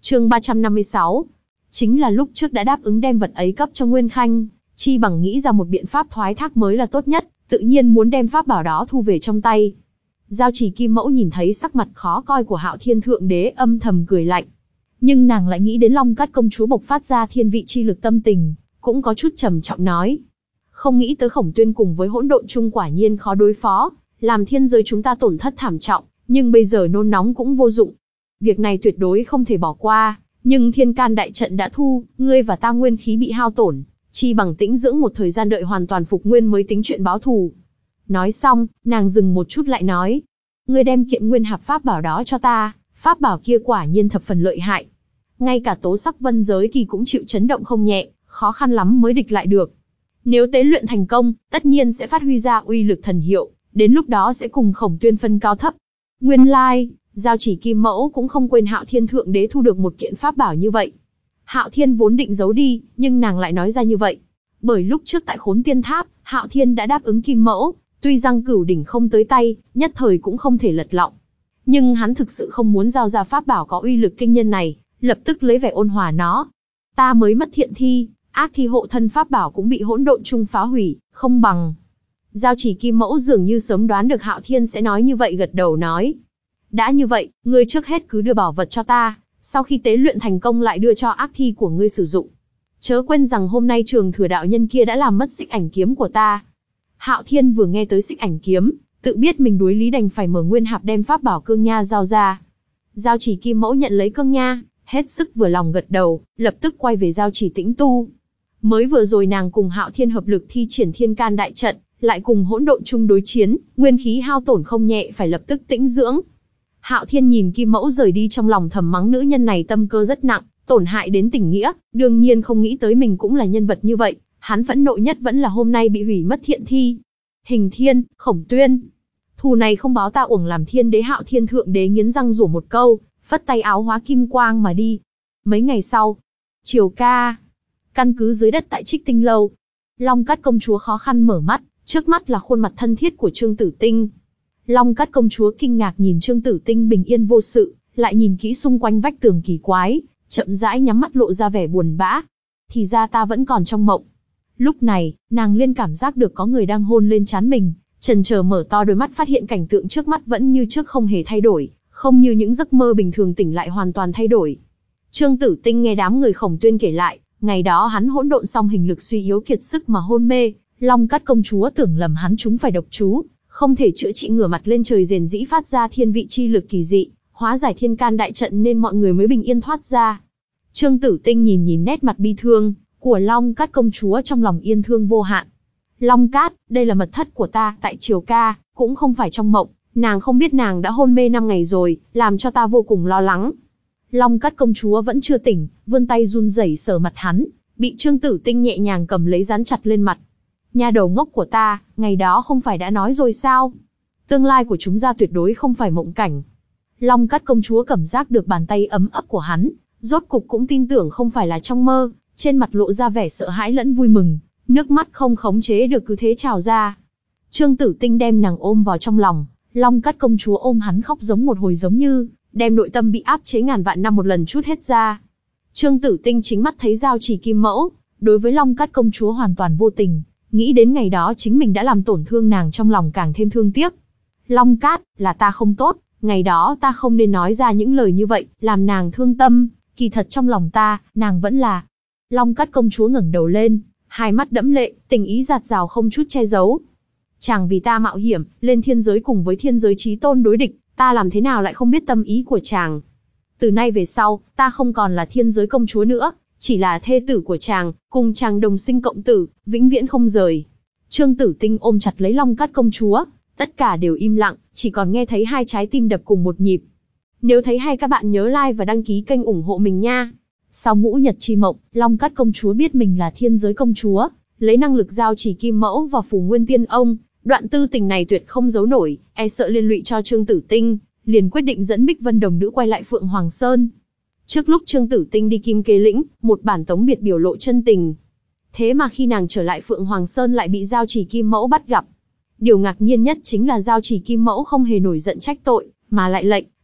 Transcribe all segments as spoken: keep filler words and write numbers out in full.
Chương ba trăm năm mươi sáu. Chính là lúc trước đã đáp ứng đem vật ấy cấp cho Nguyên Khanh, chi bằng nghĩ ra một biện pháp thoái thác mới là tốt nhất, tự nhiên muốn đem pháp bảo đó thu về trong tay. Giao Chỉ Kim Mẫu nhìn thấy sắc mặt khó coi của Hạo Thiên Thượng Đế âm thầm cười lạnh. Nhưng nàng lại nghĩ đến Long Cát công chúa bộc phát ra thiên vị chi lực tâm tình, cũng có chút trầm trọng nói. Không nghĩ tới Khổng Tuyên cùng với hỗn độn chung quả nhiên khó đối phó, làm thiên giới chúng ta tổn thất thảm trọng, nhưng bây giờ nôn nóng cũng vô dụng. Việc này tuyệt đối không thể bỏ qua, nhưng thiên can đại trận đã thu, ngươi và ta nguyên khí bị hao tổn, chi bằng tĩnh dưỡng một thời gian đợi hoàn toàn phục nguyên mới tính chuyện báo thù. Nói xong, nàng dừng một chút lại nói, ngươi đem kiện nguyên hạp pháp bảo đó cho ta, pháp bảo kia quả nhiên thập phần lợi hại. Ngay cả tố sắc vân giới kỳ cũng chịu chấn động không nhẹ, khó khăn lắm mới địch lại được. Nếu tế luyện thành công, tất nhiên sẽ phát huy ra uy lực thần hiệu, đến lúc đó sẽ cùng Khổng Tuyên phân cao thấp. Nguyên lai, Giao Chỉ Kim Mẫu cũng không quên Hạo Thiên Thượng Đế thu được một kiện pháp bảo như vậy. Hạo Thiên vốn định giấu đi, nhưng nàng lại nói ra như vậy. Bởi lúc trước tại Khốn Tiên Tháp, Hạo Thiên đã đáp ứng Kim Mẫu, tuy rằng cửu đỉnh không tới tay, nhất thời cũng không thể lật lọng. Nhưng hắn thực sự không muốn giao ra pháp bảo có uy lực kinh nhân này, lập tức lấy vẻ ôn hòa nó. Ta mới mất thiện thi, ác thi hộ thân pháp bảo cũng bị hỗn độn chung phá hủy, không bằng. Giao Chỉ Kim Mẫu dường như sớm đoán được Hạo Thiên sẽ nói như vậy, gật đầu nói. Đã như vậy, ngươi trước hết cứ đưa bảo vật cho ta, sau khi tế luyện thành công lại đưa cho ác thi của ngươi sử dụng. Chớ quên rằng hôm nay Trường Thừa đạo nhân kia đã làm mất xích ảnh kiếm của ta. Hạo Thiên vừa nghe tới xích ảnh kiếm, tự biết mình đối lý đành phải mở nguyên hạp đem pháp bảo cương nha giao ra. Giao Chỉ Kim Mẫu nhận lấy cương nha, hết sức vừa lòng gật đầu, lập tức quay về Giao Chỉ tĩnh tu. Mới vừa rồi nàng cùng Hạo Thiên hợp lực thi triển thiên can đại trận, lại cùng hỗn độn chung đối chiến, nguyên khí hao tổn không nhẹ, phải lập tức tĩnh dưỡng. Hạo Thiên nhìn Kim Mẫu rời đi trong lòng thầm mắng nữ nhân này tâm cơ rất nặng, tổn hại đến tình nghĩa, đương nhiên không nghĩ tới mình cũng là nhân vật như vậy, hắn phẫn nộ nhất vẫn là hôm nay bị hủy mất thiện thi. Hình Thiên, Khổng Tuyên, thù này không báo ta uổng làm thiên đế. Hạo Thiên Thượng Đế nghiến răng rủa một câu, phất tay áo hóa kim quang mà đi. Mấy ngày sau, Triều Ca, căn cứ dưới đất tại Trích Tinh lâu, Long Cát công chúa khó khăn mở mắt, trước mắt là khuôn mặt thân thiết của Trương Tử Tinh. Long Cát công chúa kinh ngạc nhìn Trương Tử Tinh bình yên vô sự, lại nhìn kỹ xung quanh vách tường kỳ quái, chậm rãi nhắm mắt lộ ra vẻ buồn bã. Thì ra ta vẫn còn trong mộng. Lúc này, nàng liên cảm giác được có người đang hôn lên trán mình, chần chờ mở to đôi mắt phát hiện cảnh tượng trước mắt vẫn như trước không hề thay đổi, không như những giấc mơ bình thường tỉnh lại hoàn toàn thay đổi. Trương Tử Tinh nghe đám người Khổng Tuyên kể lại, ngày đó hắn hỗn độn xong hình lực suy yếu kiệt sức mà hôn mê, Long Cát công chúa tưởng lầm hắn trúng phải độc chú, không thể chữa trị, ngửa mặt lên trời rền rĩ phát ra thiên vị chi lực kỳ dị, hóa giải thiên can đại trận nên mọi người mới bình yên thoát ra. Trương Tử Tinh nhìn nhìn nét mặt bi thương của Long Cát công chúa, trong lòng yên thương vô hạn. Long Cát, đây là mật thất của ta tại Triều Ca, cũng không phải trong mộng, nàng không biết nàng đã hôn mê năm ngày rồi, làm cho ta vô cùng lo lắng. Long Cát công chúa vẫn chưa tỉnh, vươn tay run rẩy sờ mặt hắn, bị Trương Tử Tinh nhẹ nhàng cầm lấy dán chặt lên mặt. Nha đầu ngốc của ta, ngày đó không phải đã nói rồi sao? Tương lai của chúng ta tuyệt đối không phải mộng cảnh. Long Cát công chúa cảm giác được bàn tay ấm ấp của hắn, rốt cục cũng tin tưởng không phải là trong mơ, trên mặt lộ ra vẻ sợ hãi lẫn vui mừng, nước mắt không khống chế được cứ thế trào ra. Trương Tử Tinh đem nàng ôm vào trong lòng, Long Cát công chúa ôm hắn khóc giống một hồi, giống như đem nội tâm bị áp chế ngàn vạn năm một lần trút hết ra. Trương Tử Tinh chính mắt thấy Giao Chỉ Kim Mẫu đối với Long Cát công chúa hoàn toàn vô tình, nghĩ đến ngày đó chính mình đã làm tổn thương nàng, trong lòng càng thêm thương tiếc. Long Cát, là ta không tốt, ngày đó ta không nên nói ra những lời như vậy, làm nàng thương tâm, kỳ thật trong lòng ta, nàng vẫn là. Long Cát công chúa ngẩng đầu lên, hai mắt đẫm lệ, tình ý dạt dào không chút che giấu. Chàng vì ta mạo hiểm, lên thiên giới cùng với thiên giới chí tôn đối địch, ta làm thế nào lại không biết tâm ý của chàng. Từ nay về sau, ta không còn là thiên giới công chúa nữa, chỉ là thê tử của chàng, cùng chàng đồng sinh cộng tử, vĩnh viễn không rời. Trương Tử Tinh ôm chặt lấy Long Cát công chúa, tất cả đều im lặng, chỉ còn nghe thấy hai trái tim đập cùng một nhịp. Nếu thấy hay các bạn nhớ like và đăng ký kênh ủng hộ mình nha. Sau ngũ nhật chi mộng, Long Cát công chúa biết mình là thiên giới công chúa, lấy năng lực Giao Chỉ Kim Mẫu và Phù Nguyên Tiên Ông, đoạn tư tình này tuyệt không giấu nổi, e sợ liên lụy cho Trương Tử Tinh, liền quyết định dẫn Bích Vân đồng nữ quay lại Phượng Hoàng Sơn. Trước lúc Trương Tử Tinh đi Kim Kế Lĩnh, một bản tống biệt biểu lộ chân tình. Thế mà khi nàng trở lại Phượng Hoàng Sơn lại bị Giao Chỉ Kim Mẫu bắt gặp. Điều ngạc nhiên nhất chính là Giao Chỉ Kim Mẫu không hề nổi giận trách tội, mà lại lệnh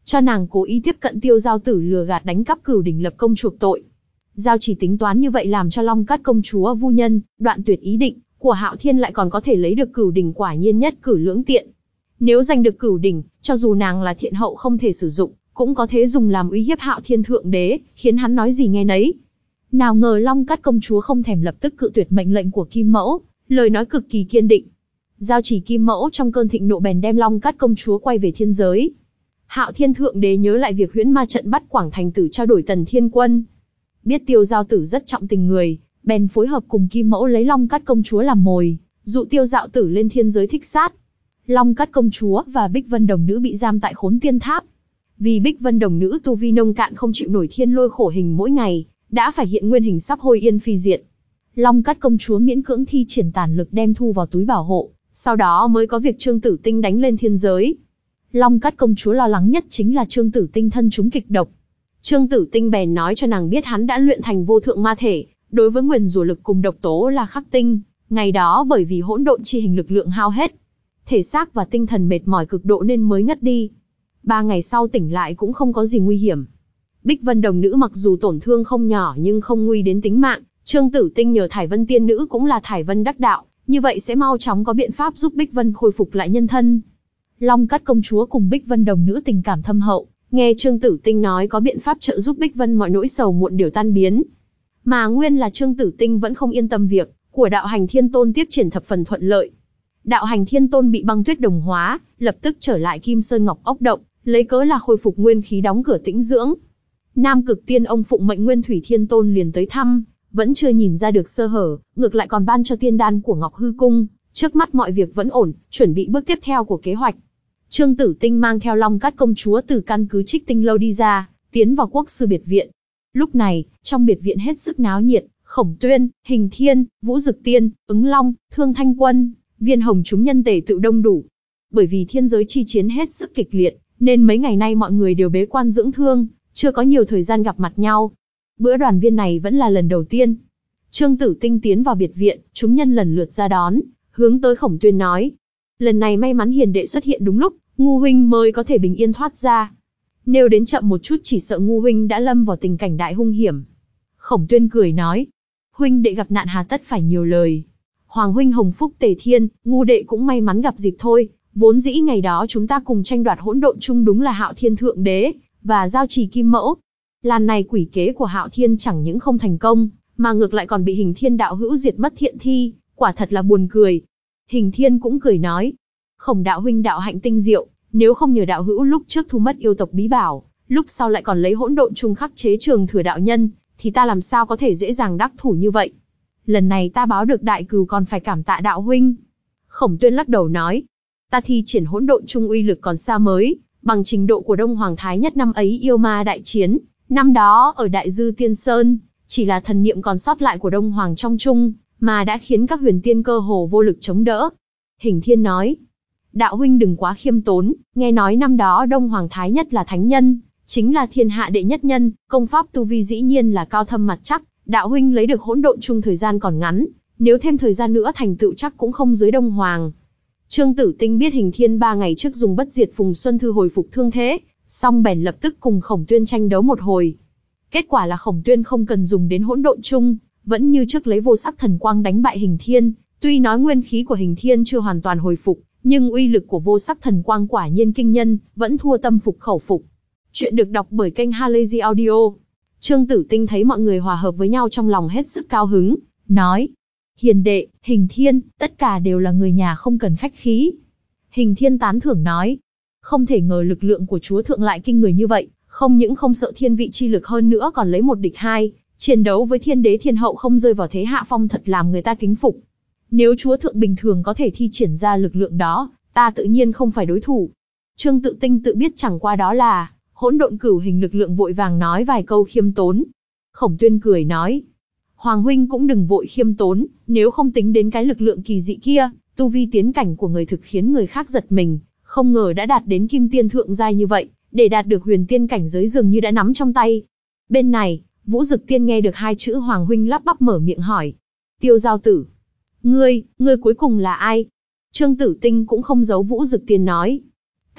cho nàng cố ý tiếp cận Tiêu Giao Tử lừa gạt đánh cắp cửu đỉnh lập công chuộc tội. Giao Chỉ tính toán như vậy làm cho Long Cát công chúa vu nhân, đoạn tuyệt ý định của Hạo Thiên lại còn có thể lấy được cửu đỉnh, quả nhiên nhất cử lưỡng tiện. Nếu giành được cửu đỉnh, cho dù nàng là thiện hậu không thể sử dụng, cũng có thể dùng làm uy hiếp Hạo Thiên thượng đế, khiến hắn nói gì nghe nấy. Nào ngờ Long Cát công chúa không thèm lập tức cự tuyệt mệnh lệnh của Kim Mẫu, lời nói cực kỳ kiên định. Giao Chỉ Kim Mẫu trong cơn thịnh nộ bèn đem Long Cát công chúa quay về thiên giới. Hạo Thiên thượng đế nhớ lại việc huyễn ma trận bắt Quảng Thành Tử trao đổi Tần Thiên Quân, biết Tiêu Giao Tử rất trọng tình người, bèn phối hợp cùng Kim Mẫu lấy Long Cát công chúa làm mồi, dụ Tiêu Giao Tử lên thiên giới thích sát. Long Cát công chúa và Bích Vân Đồng nữ bị giam tại Khốn Tiên Tháp. Vì Bích Vân Đồng nữ tu vi nông cạn không chịu nổi thiên lôi khổ hình mỗi ngày, đã phải hiện nguyên hình sắp hôi yên phi diệt. Long Cát công chúa miễn cưỡng thi triển tàn lực đem thu vào túi bảo hộ, sau đó mới có việc Trương Tử Tinh đánh lên thiên giới. Long Cát công chúa lo lắng nhất chính là Trương Tử Tinh thân trúng kịch độc. Trương Tử Tinh bèn nói cho nàng biết hắn đã luyện thành vô thượng ma thể, đối với nguyền rủa lực cùng độc tố là khắc tinh. Ngày đó bởi vì hỗn độn chi hình lực lượng hao hết, thể xác và tinh thần mệt mỏi cực độ nên mới ngất đi. Ba ngày sau tỉnh lại cũng không có gì nguy hiểm. Bích Vân Đồng nữ mặc dù tổn thương không nhỏ nhưng không nguy đến tính mạng. Trương Tử Tinh nhờ Thải Vân tiên nữ cũng là Thải Vân đắc đạo, như vậy sẽ mau chóng có biện pháp giúp Bích Vân khôi phục lại nhân thân. Long Cát công chúa cùng Bích Vân Đồng nữ tình cảm thâm hậu, nghe Trương Tử Tinh nói có biện pháp trợ giúp Bích Vân mọi nỗi sầu muộn đều tan biến. Mà nguyên là Trương Tử Tinh vẫn không yên tâm việc của Đạo Hành Thiên Tôn tiếp triển thập phần thuận lợi. Đạo Hành Thiên Tôn bị băng tuyết đồng hóa, lập tức trở lại Kim Sơn Ngọc Ốc Động, lấy cớ là khôi phục nguyên khí đóng cửa tĩnh dưỡng. Nam Cực Tiên ông phụng mệnh Nguyên Thủy Thiên Tôn liền tới thăm, vẫn chưa nhìn ra được sơ hở, ngược lại còn ban cho tiên đan của Ngọc Hư Cung, trước mắt mọi việc vẫn ổn, chuẩn bị bước tiếp theo của kế hoạch. Trương Tử Tinh mang theo Long Cát công chúa từ căn cứ Trích Tinh lâu đi ra, tiến vào Quốc sư biệt viện. Lúc này, trong biệt viện hết sức náo nhiệt, Khổng Tuyên, Hình Thiên, Vũ Dực Tiên, Ứng Long, Thương Thanh Quân, Viên Hồng chúng nhân tề tựu đông đủ. Bởi vì thiên giới chi chiến hết sức kịch liệt, nên mấy ngày nay mọi người đều bế quan dưỡng thương, chưa có nhiều thời gian gặp mặt nhau. Bữa đoàn viên này vẫn là lần đầu tiên. Trương Tử Tinh tiến vào biệt viện, chúng nhân lần lượt ra đón, hướng tới Khổng Tuyên nói: lần này may mắn hiền đệ xuất hiện đúng lúc, Ngu huynh mới có thể bình yên thoát ra. Nếu đến chậm một chút chỉ sợ Ngu huynh đã lâm vào tình cảnh đại hung hiểm. Khổng Tuyên cười nói: huynh đệ gặp nạn hà tất phải nhiều lời. Hoàng huynh hồng phúc tề thiên, Ngu đệ cũng may mắn gặp dịp thôi. Vốn dĩ ngày đó chúng ta cùng tranh đoạt hỗn độn chung đúng là Hạo Thiên thượng đế và Giao Chỉ Kim Mẫu. Lần này quỷ kế của Hạo Thiên chẳng những không thành công, mà ngược lại còn bị Hình Thiên đạo hữu diệt mất thiện thi, quả thật là buồn cười. Hình Thiên cũng cười nói: Khổng đạo huynh đạo hạnh tinh diệu, nếu không nhờ đạo hữu lúc trước thu mất yêu tộc bí bảo, lúc sau lại còn lấy hỗn độn chung khắc chế Trường Thừa đạo nhân, thì ta làm sao có thể dễ dàng đắc thủ như vậy. Lần này ta báo được đại cừu còn phải cảm tạ đạo huynh. Khổng Tuyên lắc đầu nói: ta thi triển hỗn độn chung uy lực còn xa mới, bằng trình độ của Đông Hoàng Thái Nhất năm ấy yêu ma đại chiến, năm đó ở Đại Dư Tiên Sơn, chỉ là thần niệm còn sót lại của Đông Hoàng trong chung, mà đã khiến các huyền tiên cơ hồ vô lực chống đỡ. Hình Thiên nói: đạo huynh đừng quá khiêm tốn, nghe nói năm đó Đông Hoàng Thái Nhất là thánh nhân, chính là thiên hạ đệ nhất nhân, công pháp tu vi dĩ nhiên là cao thâm mặt chắc, đạo huynh lấy được hỗn độn chung thời gian còn ngắn, nếu thêm thời gian nữa thành tựu chắc cũng không dưới Đông Hoàng. Trương Tử Tinh biết Hình Thiên ba ngày trước dùng bất diệt Phùng Xuân Thư hồi phục thương thế, song bèn lập tức cùng Khổng Tuyên tranh đấu một hồi. Kết quả là Khổng Tuyên không cần dùng đến hỗn độn chung, vẫn như trước lấy vô sắc thần quang đánh bại Hình Thiên. Tuy nói nguyên khí của Hình Thiên chưa hoàn toàn hồi phục, nhưng uy lực của vô sắc thần quang quả nhiên kinh nhân, vẫn thua tâm phục khẩu phục. Chuyện được đọc bởi kênh Halazy Audio. Trương Tử Tinh thấy mọi người hòa hợp với nhau trong lòng hết sức cao hứng, nói: hiền đệ, Hình Thiên, tất cả đều là người nhà không cần khách khí. Hình Thiên tán thưởng nói: không thể ngờ lực lượng của chúa thượng lại kinh người như vậy, không những không sợ thiên vị chi lực hơn nữa còn lấy một địch hai, chiến đấu với thiên đế thiên hậu không rơi vào thế hạ phong thật làm người ta kính phục. Nếu chúa thượng bình thường có thể thi triển ra lực lượng đó, ta tự nhiên không phải đối thủ. Trương Tự Tinh tự biết chẳng qua đó là hỗn độn cửu hình lực lượng, vội vàng nói vài câu khiêm tốn. Khổng Tuyên cười nói: Hoàng huynh cũng đừng vội khiêm tốn, nếu không tính đến cái lực lượng kỳ dị kia, tu vi tiến cảnh của người thực khiến người khác giật mình, không ngờ đã đạt đến kim tiên thượng giai như vậy, để đạt được huyền tiên cảnh giới dường như đã nắm trong tay. Bên này, Vũ Dực Tiên nghe được hai chữ Hoàng huynh lắp bắp mở miệng hỏi: Tiêu Giao Tử, ngươi, ngươi cuối cùng là ai? Trương Tử Tinh cũng không giấu Vũ Dực Tiên nói: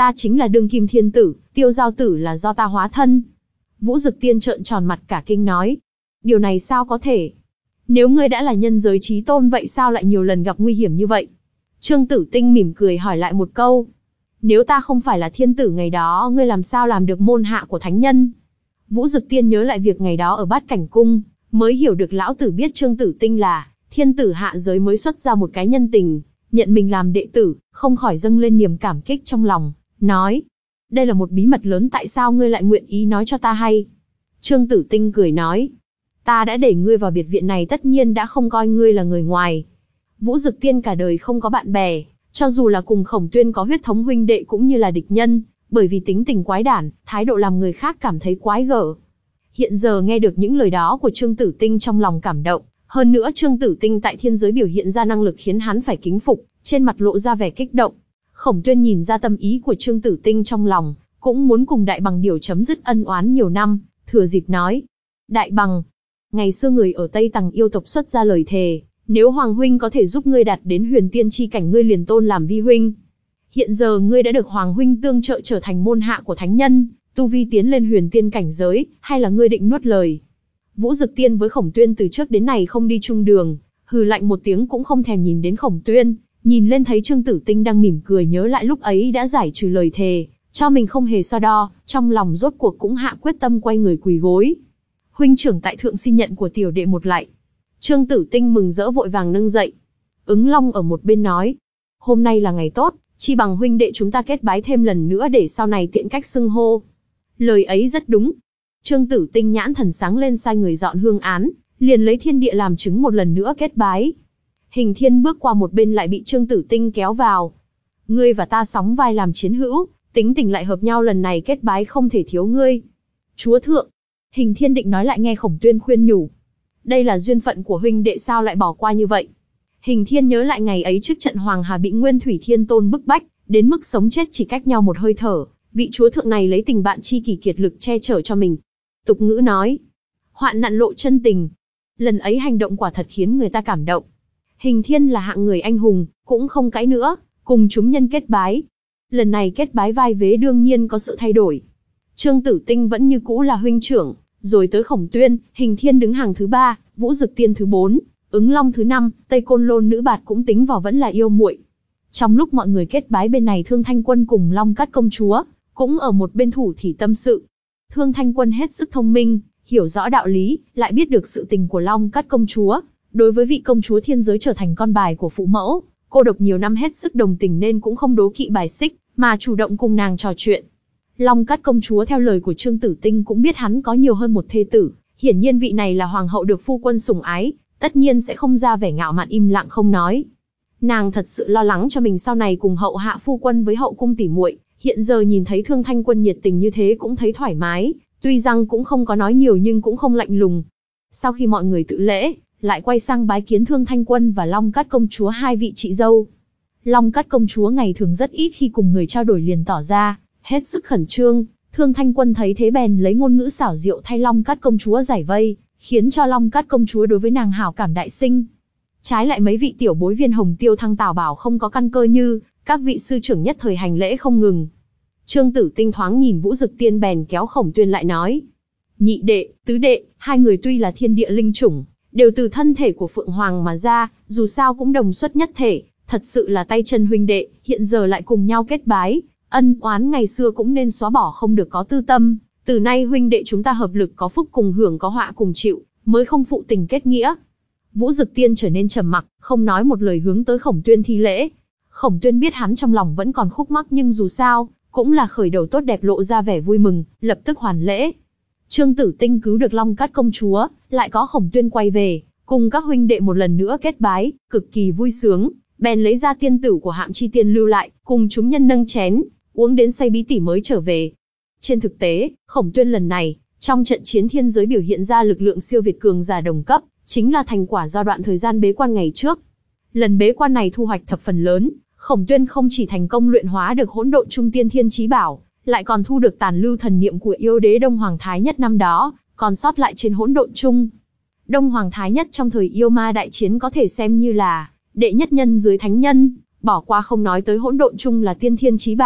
Ta chính là đương kim thiên tử, Tiêu Giao Tử là do ta hóa thân. Vũ Dực Tiên trợn tròn mặt cả kinh nói. Điều này sao có thể? Nếu ngươi đã là nhân giới chí tôn vậy sao lại nhiều lần gặp nguy hiểm như vậy? Trương Tử Tinh mỉm cười hỏi lại một câu. Nếu ta không phải là thiên tử ngày đó, ngươi làm sao làm được môn hạ của thánh nhân? Vũ Dực Tiên nhớ lại việc ngày đó ở Bát Cảnh Cung, mới hiểu được lão tử biết Trương Tử Tinh là thiên tử hạ giới mới xuất ra một cái nhân tình, nhận mình làm đệ tử, không khỏi dâng lên niềm cảm kích trong lòng, nói. Đây là một bí mật lớn, tại sao ngươi lại nguyện ý nói cho ta hay? Trương Tử Tinh cười nói. Ta đã để ngươi vào biệt viện này tất nhiên đã không coi ngươi là người ngoài. Vũ Dực Tiên cả đời không có bạn bè, cho dù là cùng Khổng Tuyên có huyết thống huynh đệ cũng như là địch nhân, bởi vì tính tình quái đản, thái độ làm người khác cảm thấy quái gở. Hiện giờ nghe được những lời đó của Trương Tử Tinh trong lòng cảm động, hơn nữa Trương Tử Tinh tại thiên giới biểu hiện ra năng lực khiến hắn phải kính phục, trên mặt lộ ra vẻ kích động. Khổng Tuyên nhìn ra tâm ý của Trương Tử Tinh trong lòng, cũng muốn cùng Đại Bằng Điểu chấm dứt ân oán nhiều năm, thừa dịp nói. Đại Bằng, ngày xưa người ở Tây Tằng yêu tộc xuất ra lời thề, nếu Hoàng huynh có thể giúp ngươi đạt đến huyền tiên chi cảnh ngươi liền tôn làm vi huynh. Hiện giờ ngươi đã được Hoàng huynh tương trợ trở thành môn hạ của thánh nhân, tu vi tiến lên huyền tiên cảnh giới, hay là ngươi định nuốt lời? Vũ Dực Tiên với Khổng Tuyên từ trước đến nay không đi chung đường, hừ lạnh một tiếng cũng không thèm nhìn đến Khổng Tuyên, nhìn lên thấy Trương Tử Tinh đang mỉm cười nhớ lại lúc ấy đã giải trừ lời thề, cho mình không hề so đo, trong lòng rốt cuộc cũng hạ quyết tâm quay người quỳ gối. Huynh trưởng tại thượng xin nhận của tiểu đệ một lạy. Trương Tử Tinh mừng rỡ vội vàng nâng dậy. Ứng Long ở một bên nói, hôm nay là ngày tốt, chi bằng huynh đệ chúng ta kết bái thêm lần nữa để sau này tiện cách xưng hô. Lời ấy rất đúng. Trương Tử Tinh nhãn thần sáng lên sai người dọn hương án, liền lấy thiên địa làm chứng một lần nữa kết bái. Hình Thiên bước qua một bên lại bị Trương Tử Tinh kéo vào. Ngươi và ta sóng vai làm chiến hữu, tính tình lại hợp nhau, lần này kết bái không thể thiếu ngươi. Chúa thượng, Hình Thiên định nói lại nghe Khổng Tuyên khuyên nhủ. Đây là duyên phận của huynh đệ sao lại bỏ qua như vậy? Hình Thiên nhớ lại ngày ấy trước trận Hoàng Hà bị Nguyên Thủy Thiên Tôn bức bách, đến mức sống chết chỉ cách nhau một hơi thở, vị chúa thượng này lấy tình bạn tri kỷ kiệt lực che chở cho mình. Tục ngữ nói, hoạn nạn lộ chân tình. Lần ấy hành động quả thật khiến người ta cảm động. Hình Thiên là hạng người anh hùng, cũng không cãi nữa, cùng chúng nhân kết bái. Lần này kết bái vai vế đương nhiên có sự thay đổi. Trương Tử Tinh vẫn như cũ là huynh trưởng, rồi tới Khổng Tuyên, Hình Thiên đứng hàng thứ ba, Vũ Dực Tiên thứ bốn, Ứng Long thứ năm, Tây Côn Lôn nữ bạt cũng tính vào vẫn là yêu muội. Trong lúc mọi người kết bái bên này, Thương Thanh Quân cùng Long Cát công chúa cũng ở một bên thủ thỉ tâm sự. Thương Thanh Quân hết sức thông minh, hiểu rõ đạo lý, lại biết được sự tình của Long Cát công chúa. Đối với vị công chúa thiên giới trở thành con bài của phụ mẫu, cô độc nhiều năm hết sức đồng tình nên cũng không đố kỵ bài xích, mà chủ động cùng nàng trò chuyện. Long Cát công chúa theo lời của Trương Tử Tinh cũng biết hắn có nhiều hơn một thê tử, hiển nhiên vị này là hoàng hậu được phu quân sủng ái, tất nhiên sẽ không ra vẻ ngạo mạn im lặng không nói. Nàng thật sự lo lắng cho mình sau này cùng hậu hạ phu quân với hậu cung tỉ muội, hiện giờ nhìn thấy Thương Thanh Quân nhiệt tình như thế cũng thấy thoải mái, tuy rằng cũng không có nói nhiều nhưng cũng không lạnh lùng. Sau khi mọi người tự lễ, lại quay sang bái kiến Thương Thanh Quân và Long Cát công chúa hai vị chị dâu. Long Cát công chúa ngày thường rất ít khi cùng người trao đổi liền tỏ ra hết sức khẩn trương, Thương Thanh Quân thấy thế bèn lấy ngôn ngữ xảo diệu thay Long Cát công chúa giải vây, khiến cho Long Cát công chúa đối với nàng hảo cảm đại sinh. Trái lại mấy vị tiểu bối Viên Hồng Tiêu Thăng Tào Bảo không có căn cơ như các vị sư trưởng nhất thời hành lễ không ngừng. Trương Tử Tinh thoáng nhìn Vũ Dực Tiên bèn kéo Khổng Tuyên lại nói: nhị đệ, tứ đệ, hai người tuy là thiên địa linh chủng, đều từ thân thể của Phượng Hoàng mà ra, dù sao cũng đồng xuất nhất thể, thật sự là tay chân huynh đệ, hiện giờ lại cùng nhau kết bái, ân oán ngày xưa cũng nên xóa bỏ không được có tư tâm, từ nay huynh đệ chúng ta hợp lực có phúc cùng hưởng có họa cùng chịu, mới không phụ tình kết nghĩa. Vũ Dực Tiên trở nên trầm mặc, không nói một lời hướng tới Khổng Tuyên thi lễ. Khổng Tuyên biết hắn trong lòng vẫn còn khúc mắc nhưng dù sao, cũng là khởi đầu tốt đẹp lộ ra vẻ vui mừng, lập tức hoàn lễ. Trương Tử Tinh cứu được Long Cát công chúa, lại có Khổng Tuyên quay về, cùng các huynh đệ một lần nữa kết bái, cực kỳ vui sướng, bèn lấy ra tiên tử của Hạm Chi Tiên lưu lại, cùng chúng nhân nâng chén, uống đến say bí tỉ mới trở về. Trên thực tế, Khổng Tuyên lần này, trong trận chiến thiên giới biểu hiện ra lực lượng siêu việt cường giả đồng cấp, chính là thành quả do đoạn thời gian bế quan ngày trước. Lần bế quan này thu hoạch thập phần lớn, Khổng Tuyên không chỉ thành công luyện hóa được hỗn độn trung tiên thiên chí bảo, lại còn thu được tàn lưu thần niệm của yêu đế Đông Hoàng Thái Nhất năm đó, còn sót lại trên hỗn độn trung. Đông Hoàng Thái Nhất trong thời yêu ma đại chiến có thể xem như là đệ nhất nhân dưới thánh nhân, bỏ qua không nói tới hỗn độn trung là tiên thiên chí bảo,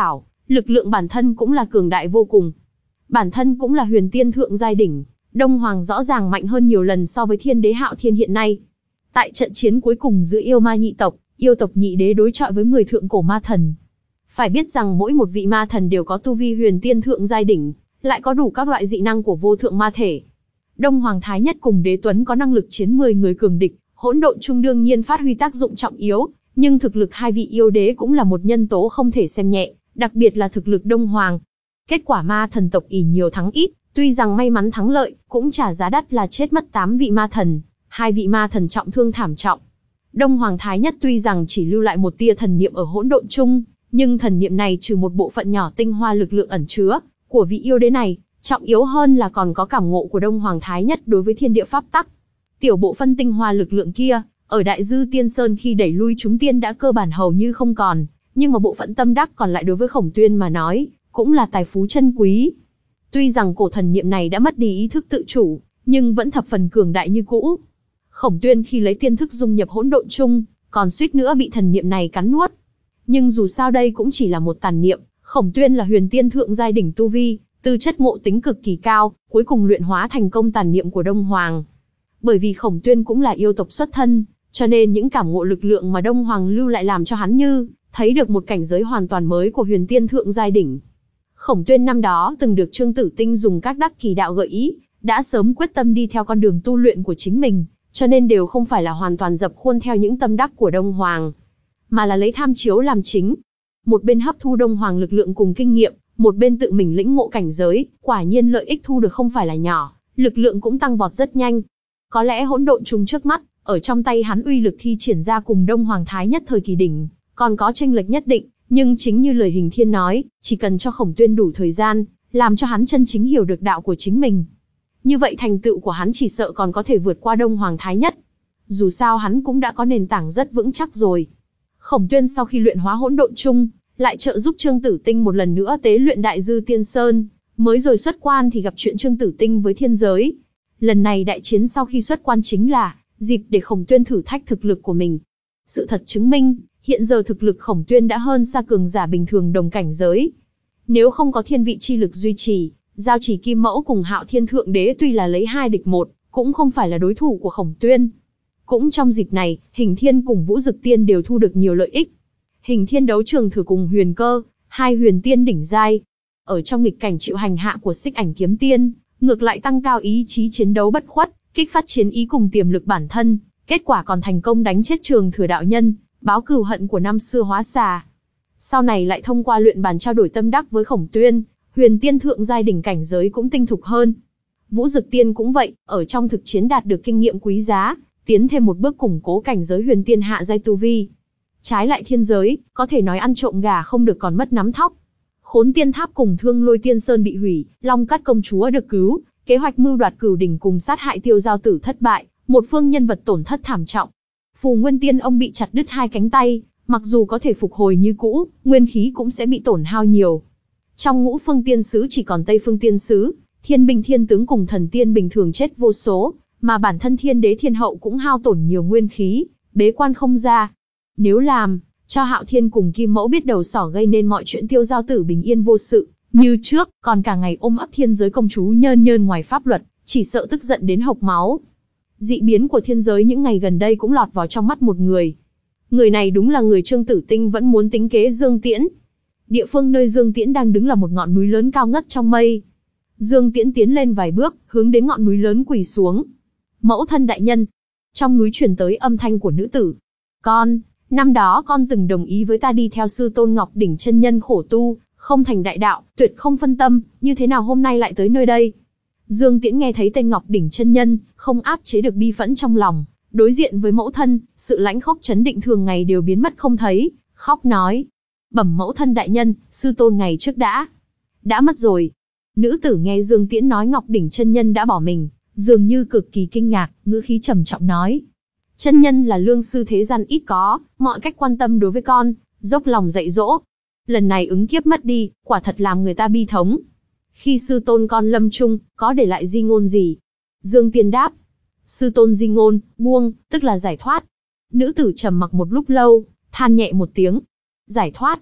lực lượng bản thân cũng là cường đại vô cùng. Bản thân cũng là huyền tiên thượng giai đỉnh, Đông Hoàng rõ ràng mạnh hơn nhiều lần so với Thiên Đế Hạo Thiên hiện nay. Tại trận chiến cuối cùng giữa yêu ma nhị tộc, yêu tộc nhị đế đối chọi với mười thượng cổ ma thần. Phải biết rằng mỗi một vị ma thần đều có tu vi huyền tiên thượng giai đỉnh, lại có đủ các loại dị năng của vô thượng ma thể. Đông Hoàng Thái Nhất cùng Đế Tuấn có năng lực chiến mười người cường địch, hỗn độn chung đương nhiên phát huy tác dụng trọng yếu, nhưng thực lực hai vị yêu đế cũng là một nhân tố không thể xem nhẹ, đặc biệt là thực lực Đông Hoàng. Kết quả ma thần tộc ỷ nhiều thắng ít, tuy rằng may mắn thắng lợi, cũng trả giá đắt là chết mất tám vị ma thần, hai vị ma thần trọng thương thảm trọng. Đông Hoàng Thái Nhất tuy rằng chỉ lưu lại một tia thần niệm ở hỗn độn chung, nhưng thần niệm này trừ một bộ phận nhỏ tinh hoa lực lượng ẩn chứa của vị yêu đế này, trọng yếu hơn là còn có cảm ngộ của Đông Hoàng Thái Nhất đối với thiên địa pháp tắc. Tiểu bộ phân tinh hoa lực lượng kia, ở Đại Dư Tiên Sơn khi đẩy lui chúng tiên đã cơ bản hầu như không còn, nhưng mà bộ phận tâm đắc còn lại đối với Khổng Tuyên mà nói, cũng là tài phú chân quý. Tuy rằng cổ thần niệm này đã mất đi ý thức tự chủ, nhưng vẫn thập phần cường đại như cũ. Khổng Tuyên khi lấy tiên thức dung nhập hỗn độn chung, còn suýt nữa bị thần niệm này cắn nuốt. Nhưng dù sao đây cũng chỉ là một tàn niệm, Khổng Tuyên là huyền tiên thượng giai đỉnh tu vi, tư chất ngộ tính cực kỳ cao, cuối cùng luyện hóa thành công tàn niệm của Đông Hoàng. Bởi vì Khổng Tuyên cũng là yêu tộc xuất thân, cho nên những cảm ngộ lực lượng mà Đông Hoàng lưu lại làm cho hắn như thấy được một cảnh giới hoàn toàn mới của huyền tiên thượng giai đỉnh. Khổng Tuyên năm đó từng được Trương Tử Tinh dùng các đắc kỳ đạo gợi ý, đã sớm quyết tâm đi theo con đường tu luyện của chính mình, cho nên đều không phải là hoàn toàn dập khuôn theo những tâm đắc của Đông Hoàng, mà là lấy tham chiếu làm chính. Một bên hấp thu Đông Hoàng lực lượng cùng kinh nghiệm, một bên tự mình lĩnh ngộ cảnh giới, quả nhiên lợi ích thu được không phải là nhỏ, lực lượng cũng tăng vọt rất nhanh. Có lẽ hỗn độn chung trước mắt, ở trong tay hắn uy lực thi triển ra cùng Đông Hoàng Thái Nhất thời kỳ đỉnh, còn có chênh lệch nhất định, nhưng chính như lời Hình Thiên nói, chỉ cần cho Khổng Tuyên đủ thời gian, làm cho hắn chân chính hiểu được đạo của chính mình. Như vậy thành tựu của hắn chỉ sợ còn có thể vượt qua Đông Hoàng Thái Nhất. Dù sao hắn cũng đã có nền tảng rất vững chắc rồi. Khổng Tuyên sau khi luyện hóa hỗn độn chung, lại trợ giúp Trương Tử Tinh một lần nữa tế luyện Đại Dư Tiên Sơn, mới rồi xuất quan thì gặp chuyện Trương Tử Tinh với thiên giới. Lần này đại chiến sau khi xuất quan chính là dịp để Khổng Tuyên thử thách thực lực của mình. Sự thật chứng minh, hiện giờ thực lực Khổng Tuyên đã hơn xa cường giả bình thường đồng cảnh giới. Nếu không có thiên vị chi lực duy trì, Giao Chỉ Kim Mẫu cùng Hạo Thiên Thượng Đế tuy là lấy hai địch một, cũng không phải là đối thủ của Khổng Tuyên. Cũng trong dịp này, Hình Thiên cùng Vũ Dực Tiên đều thu được nhiều lợi ích. Hình Thiên đấu trường thử cùng Huyền Cơ, hai huyền tiên đỉnh giai. Ở trong nghịch cảnh chịu hành hạ của Xích Ảnh Kiếm Tiên, ngược lại tăng cao ý chí chiến đấu bất khuất, kích phát chiến ý cùng tiềm lực bản thân, kết quả còn thành công đánh chết Trường Thừa đạo nhân, báo cừu hận của năm xưa hóa xà. Sau này lại thông qua luyện bàn trao đổi tâm đắc với Khổng Tuyên, huyền tiên thượng giai đỉnh cảnh giới cũng tinh thục hơn. Vũ Dực Tiên cũng vậy, ở trong thực chiến đạt được kinh nghiệm quý giá, tiến thêm một bước củng cố cảnh giới huyền tiên hạ giai tu vi. Trái lại thiên giới, có thể nói ăn trộm gà không được còn mất nắm thóc. Khốn Tiên Tháp cùng Thương Lôi Tiên Sơn bị hủy, Long Cát công chúa được cứu, kế hoạch mưu đoạt cửu đỉnh cùng sát hại Tiêu Giao Tử thất bại, một phương nhân vật tổn thất thảm trọng. Phù Nguyên Tiên ông bị chặt đứt hai cánh tay, mặc dù có thể phục hồi như cũ, nguyên khí cũng sẽ bị tổn hao nhiều. Trong ngũ phương tiên sứ chỉ còn Tây phương tiên sứ, Thiên binh thiên tướng cùng thần tiên bình thường chết vô số, mà bản thân Thiên Đế Thiên Hậu cũng hao tổn nhiều nguyên khí, bế quan không ra. Nếu làm cho Hạo Thiên cùng Kim Mẫu biết đầu sỏ gây nên mọi chuyện Tiêu Giao Tử bình yên vô sự, như trước, còn cả ngày ôm ấp thiên giới công chúa nhơn nhơn ngoài pháp luật, chỉ sợ tức giận đến hộc máu. Dị biến của thiên giới những ngày gần đây cũng lọt vào trong mắt một người. Người này đúng là người Trương Tử Tinh vẫn muốn tính kế Dương Tiễn. Địa phương nơi Dương Tiễn đang đứng là một ngọn núi lớn cao ngất trong mây. Dương Tiễn tiến lên vài bước, hướng đến ngọn núi lớn quỳ xuống. Mẫu thân đại nhân. Trong núi truyền tới âm thanh của nữ tử. Con, năm đó con từng đồng ý với ta đi theo sư tôn Ngọc Đỉnh chân nhân khổ tu, không thành đại đạo, tuyệt không phân tâm, như thế nào hôm nay lại tới nơi đây? Dương Tiễn nghe thấy tên Ngọc Đỉnh chân nhân, không áp chế được bi phẫn trong lòng, đối diện với mẫu thân, sự lãnh khốc chấn định thường ngày đều biến mất không thấy, khóc nói: "Bẩm mẫu thân đại nhân, sư tôn ngày trước đã đã mất rồi." Nữ tử nghe Dương Tiễn nói Ngọc Đỉnh chân nhân đã bỏ mình, dường như cực kỳ kinh ngạc, ngữ khí trầm trọng nói: "Chân nhân là lương sư thế gian ít có, mọi cách quan tâm đối với con, dốc lòng dạy dỗ. Lần này ứng kiếp mất đi, quả thật làm người ta bi thống. Khi sư tôn con lâm chung, có để lại di ngôn gì?" Dương Tiễn đáp: "Sư tôn di ngôn, buông, tức là giải thoát." Nữ tử trầm mặc một lúc lâu, than nhẹ một tiếng: "Giải thoát?"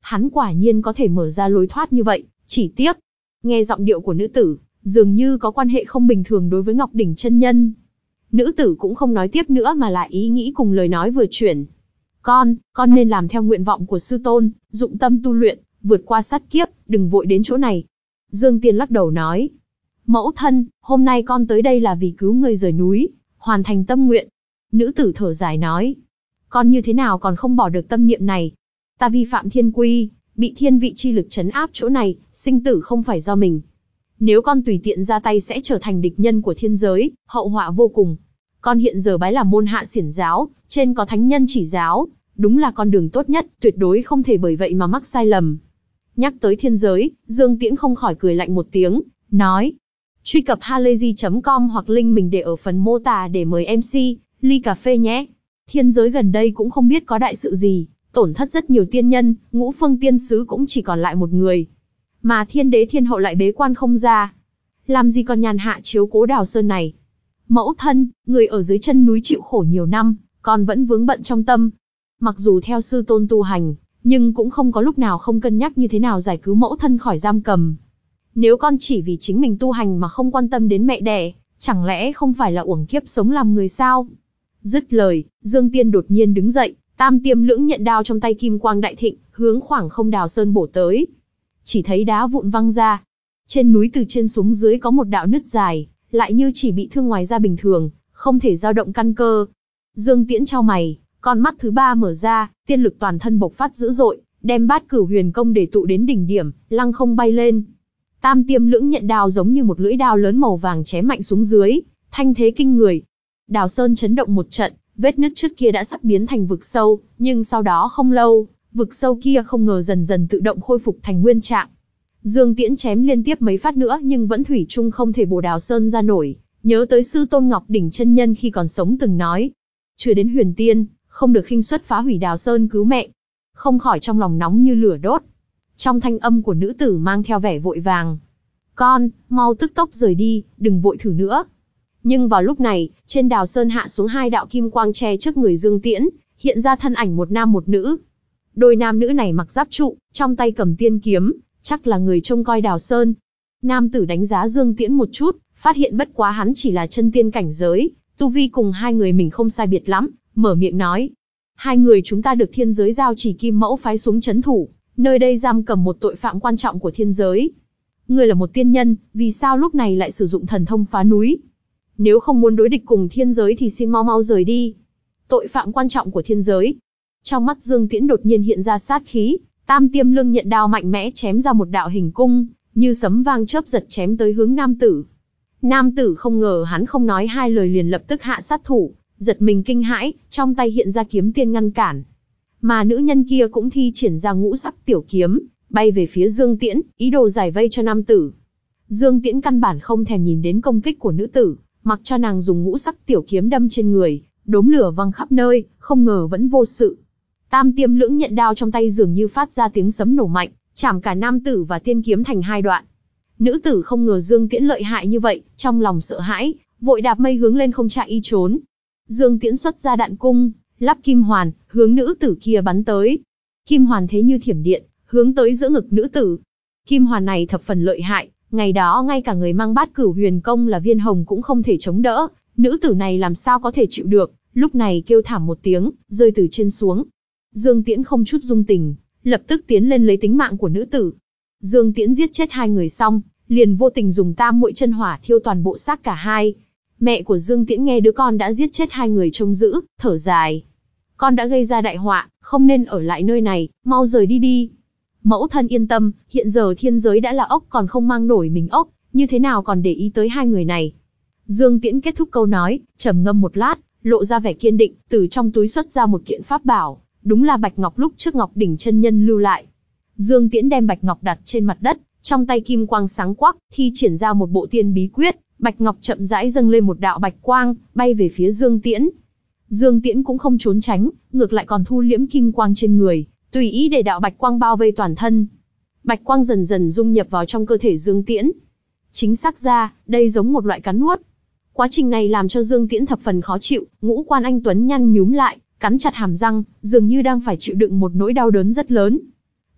Hắn quả nhiên có thể mở ra lối thoát như vậy, chỉ tiếc. Nghe giọng điệu của nữ tử, dường như có quan hệ không bình thường đối với Ngọc Đỉnh chân nhân. Nữ tử cũng không nói tiếp nữa mà lại ý nghĩ cùng lời nói vừa chuyển. Con, con nên làm theo nguyện vọng của sư tôn, dụng tâm tu luyện, vượt qua sát kiếp, đừng vội đến chỗ này. Dương Tiên lắc đầu nói. Mẫu thân, hôm nay con tới đây là vì cứu người rời núi, hoàn thành tâm nguyện. Nữ tử thở dài nói. Con như thế nào còn không bỏ được tâm niệm này? Ta vi phạm thiên quy, bị thiên vị chi lực trấn áp chỗ này, sinh tử không phải do mình. Nếu con tùy tiện ra tay sẽ trở thành địch nhân của thiên giới, hậu họa vô cùng. Con hiện giờ bái là môn hạ xiển giáo, trên có thánh nhân chỉ giáo, đúng là con đường tốt nhất, tuyệt đối không thể bởi vậy mà mắc sai lầm. Nhắc tới thiên giới, Dương Tiễn không khỏi cười lạnh một tiếng, nói. Truy cập halayzi chấm com hoặc link mình để ở phần mô tả để mời em xê, ly cà phê nhé. Thiên giới gần đây cũng không biết có đại sự gì, tổn thất rất nhiều tiên nhân, ngũ phương tiên sứ cũng chỉ còn lại một người. Mà thiên đế thiên hậu lại bế quan không ra. Làm gì còn nhàn hạ chiếu cố Đào Sơn này? Mẫu thân, người ở dưới chân núi chịu khổ nhiều năm, con vẫn vướng bận trong tâm. Mặc dù theo sư tôn tu hành, nhưng cũng không có lúc nào không cân nhắc như thế nào giải cứu mẫu thân khỏi giam cầm. Nếu con chỉ vì chính mình tu hành mà không quan tâm đến mẹ đẻ, chẳng lẽ không phải là uổng kiếp sống làm người sao? Dứt lời, Dương Tiên đột nhiên đứng dậy, tam tiêm lưỡng nhận đao trong tay kim quang đại thịnh, hướng khoảng không Đào Sơn bổ tới. Chỉ thấy đá vụn văng ra. Trên núi từ trên xuống dưới có một đạo nứt dài, lại như chỉ bị thương ngoài da bình thường, không thể dao động căn cơ. Dương Tiễn chau mày, con mắt thứ ba mở ra, tiên lực toàn thân bộc phát dữ dội, đem bát cửu huyền công để tụ đến đỉnh điểm, lăng không bay lên. Tam tiêm lưỡng nhận đao giống như một lưỡi đao lớn màu vàng chém mạnh xuống dưới, thanh thế kinh người. Đào Sơn chấn động một trận, vết nứt trước kia đã sắp biến thành vực sâu, nhưng sau đó không lâu, vực sâu kia không ngờ dần dần tự động khôi phục thành nguyên trạng. Dương Tiễn chém liên tiếp mấy phát nữa nhưng vẫn thủy chung không thể bổ Đào Sơn ra nổi, nhớ tới sư tôn Ngọc Đỉnh chân nhân khi còn sống từng nói. Chưa đến huyền tiên, không được khinh suất phá hủy Đào Sơn cứu mẹ. Không khỏi trong lòng nóng như lửa đốt. Trong thanh âm của nữ tử mang theo vẻ vội vàng. Con, mau tức tốc rời đi, đừng vội thử nữa. Nhưng vào lúc này, trên Đào Sơn hạ xuống hai đạo kim quang che trước người Dương Tiễn, hiện ra thân ảnh một nam một nữ. Đôi nam nữ này mặc giáp trụ, trong tay cầm tiên kiếm, chắc là người trông coi Đào Sơn. Nam tử đánh giá Dương Tiễn một chút, phát hiện bất quá hắn chỉ là chân tiên cảnh giới, tu vi cùng hai người mình không sai biệt lắm, mở miệng nói. Hai người chúng ta được thiên giới giao chỉ kim mẫu phái xuống trấn thủ, nơi đây giam cầm một tội phạm quan trọng của thiên giới. Ngươi là một tiên nhân, vì sao lúc này lại sử dụng thần thông phá núi? Nếu không muốn đối địch cùng thiên giới thì xin mau mau rời đi. Tội phạm quan trọng của thiên giới. Trong mắt Dương Tiễn đột nhiên hiện ra sát khí, tam tiêm lưng nhận đao mạnh mẽ chém ra một đạo hình cung, như sấm vang chớp giật chém tới hướng nam tử. Nam tử không ngờ hắn không nói hai lời liền lập tức hạ sát thủ, giật mình kinh hãi, trong tay hiện ra kiếm tiên ngăn cản. Mà nữ nhân kia cũng thi triển ra ngũ sắc tiểu kiếm, bay về phía Dương Tiễn, ý đồ giải vây cho nam tử. Dương Tiễn căn bản không thèm nhìn đến công kích của nữ tử, mặc cho nàng dùng ngũ sắc tiểu kiếm đâm trên người, đốm lửa văng khắp nơi, không ngờ vẫn vô sự. Tam tiêm lưỡng nhận đao trong tay dường như phát ra tiếng sấm nổ mạnh, chảm cả nam tử và tiên kiếm thành hai đoạn. Nữ tử không ngờ Dương Tiễn lợi hại như vậy, trong lòng sợ hãi, vội đạp mây hướng lên không chạy y trốn. Dương Tiễn xuất ra đạn cung, lắp kim hoàn, hướng nữ tử kia bắn tới. Kim hoàn thế như thiểm điện, hướng tới giữa ngực nữ tử. Kim hoàn này thập phần lợi hại, ngày đó ngay cả người mang bát cửu huyền công là Viên Hồng cũng không thể chống đỡ, nữ tử này làm sao có thể chịu được, lúc này kêu thảm một tiếng, rơi từ trên xuống. Dương Tiễn không chút dung tình, lập tức tiến lên lấy tính mạng của nữ tử. Dương Tiễn giết chết hai người xong, liền vô tình dùng tam muội chân hỏa thiêu toàn bộ xác cả hai. Mẹ của Dương Tiễn nghe đứa con đã giết chết hai người trông giữ, thở dài. Con đã gây ra đại họa, không nên ở lại nơi này, mau rời đi đi. Mẫu thân yên tâm, hiện giờ thiên giới đã là ốc còn không mang nổi mình ốc, như thế nào còn để ý tới hai người này. Dương Tiễn kết thúc câu nói, trầm ngâm một lát, lộ ra vẻ kiên định, từ trong túi xuất ra một kiện pháp bảo, đúng là bạch ngọc lúc trước Ngọc Đỉnh chân nhân lưu lại. Dương Tiễn đem bạch ngọc đặt trên mặt đất, trong tay kim quang sáng quắc, thi triển ra một bộ tiên bí quyết, bạch ngọc chậm rãi dâng lên một đạo bạch quang, bay về phía Dương Tiễn. Dương Tiễn cũng không trốn tránh, ngược lại còn thu liễm kim quang trên người, tùy ý để đạo bạch quang bao vây toàn thân. Bạch quang dần dần dung nhập vào trong cơ thể Dương Tiễn. Chính xác ra, đây giống một loại cắn nuốt. Quá trình này làm cho Dương Tiễn thập phần khó chịu, ngũ quan anh tuấn nhăn nhúm lại, cắn chặt hàm răng, dường như đang phải chịu đựng một nỗi đau đớn rất lớn.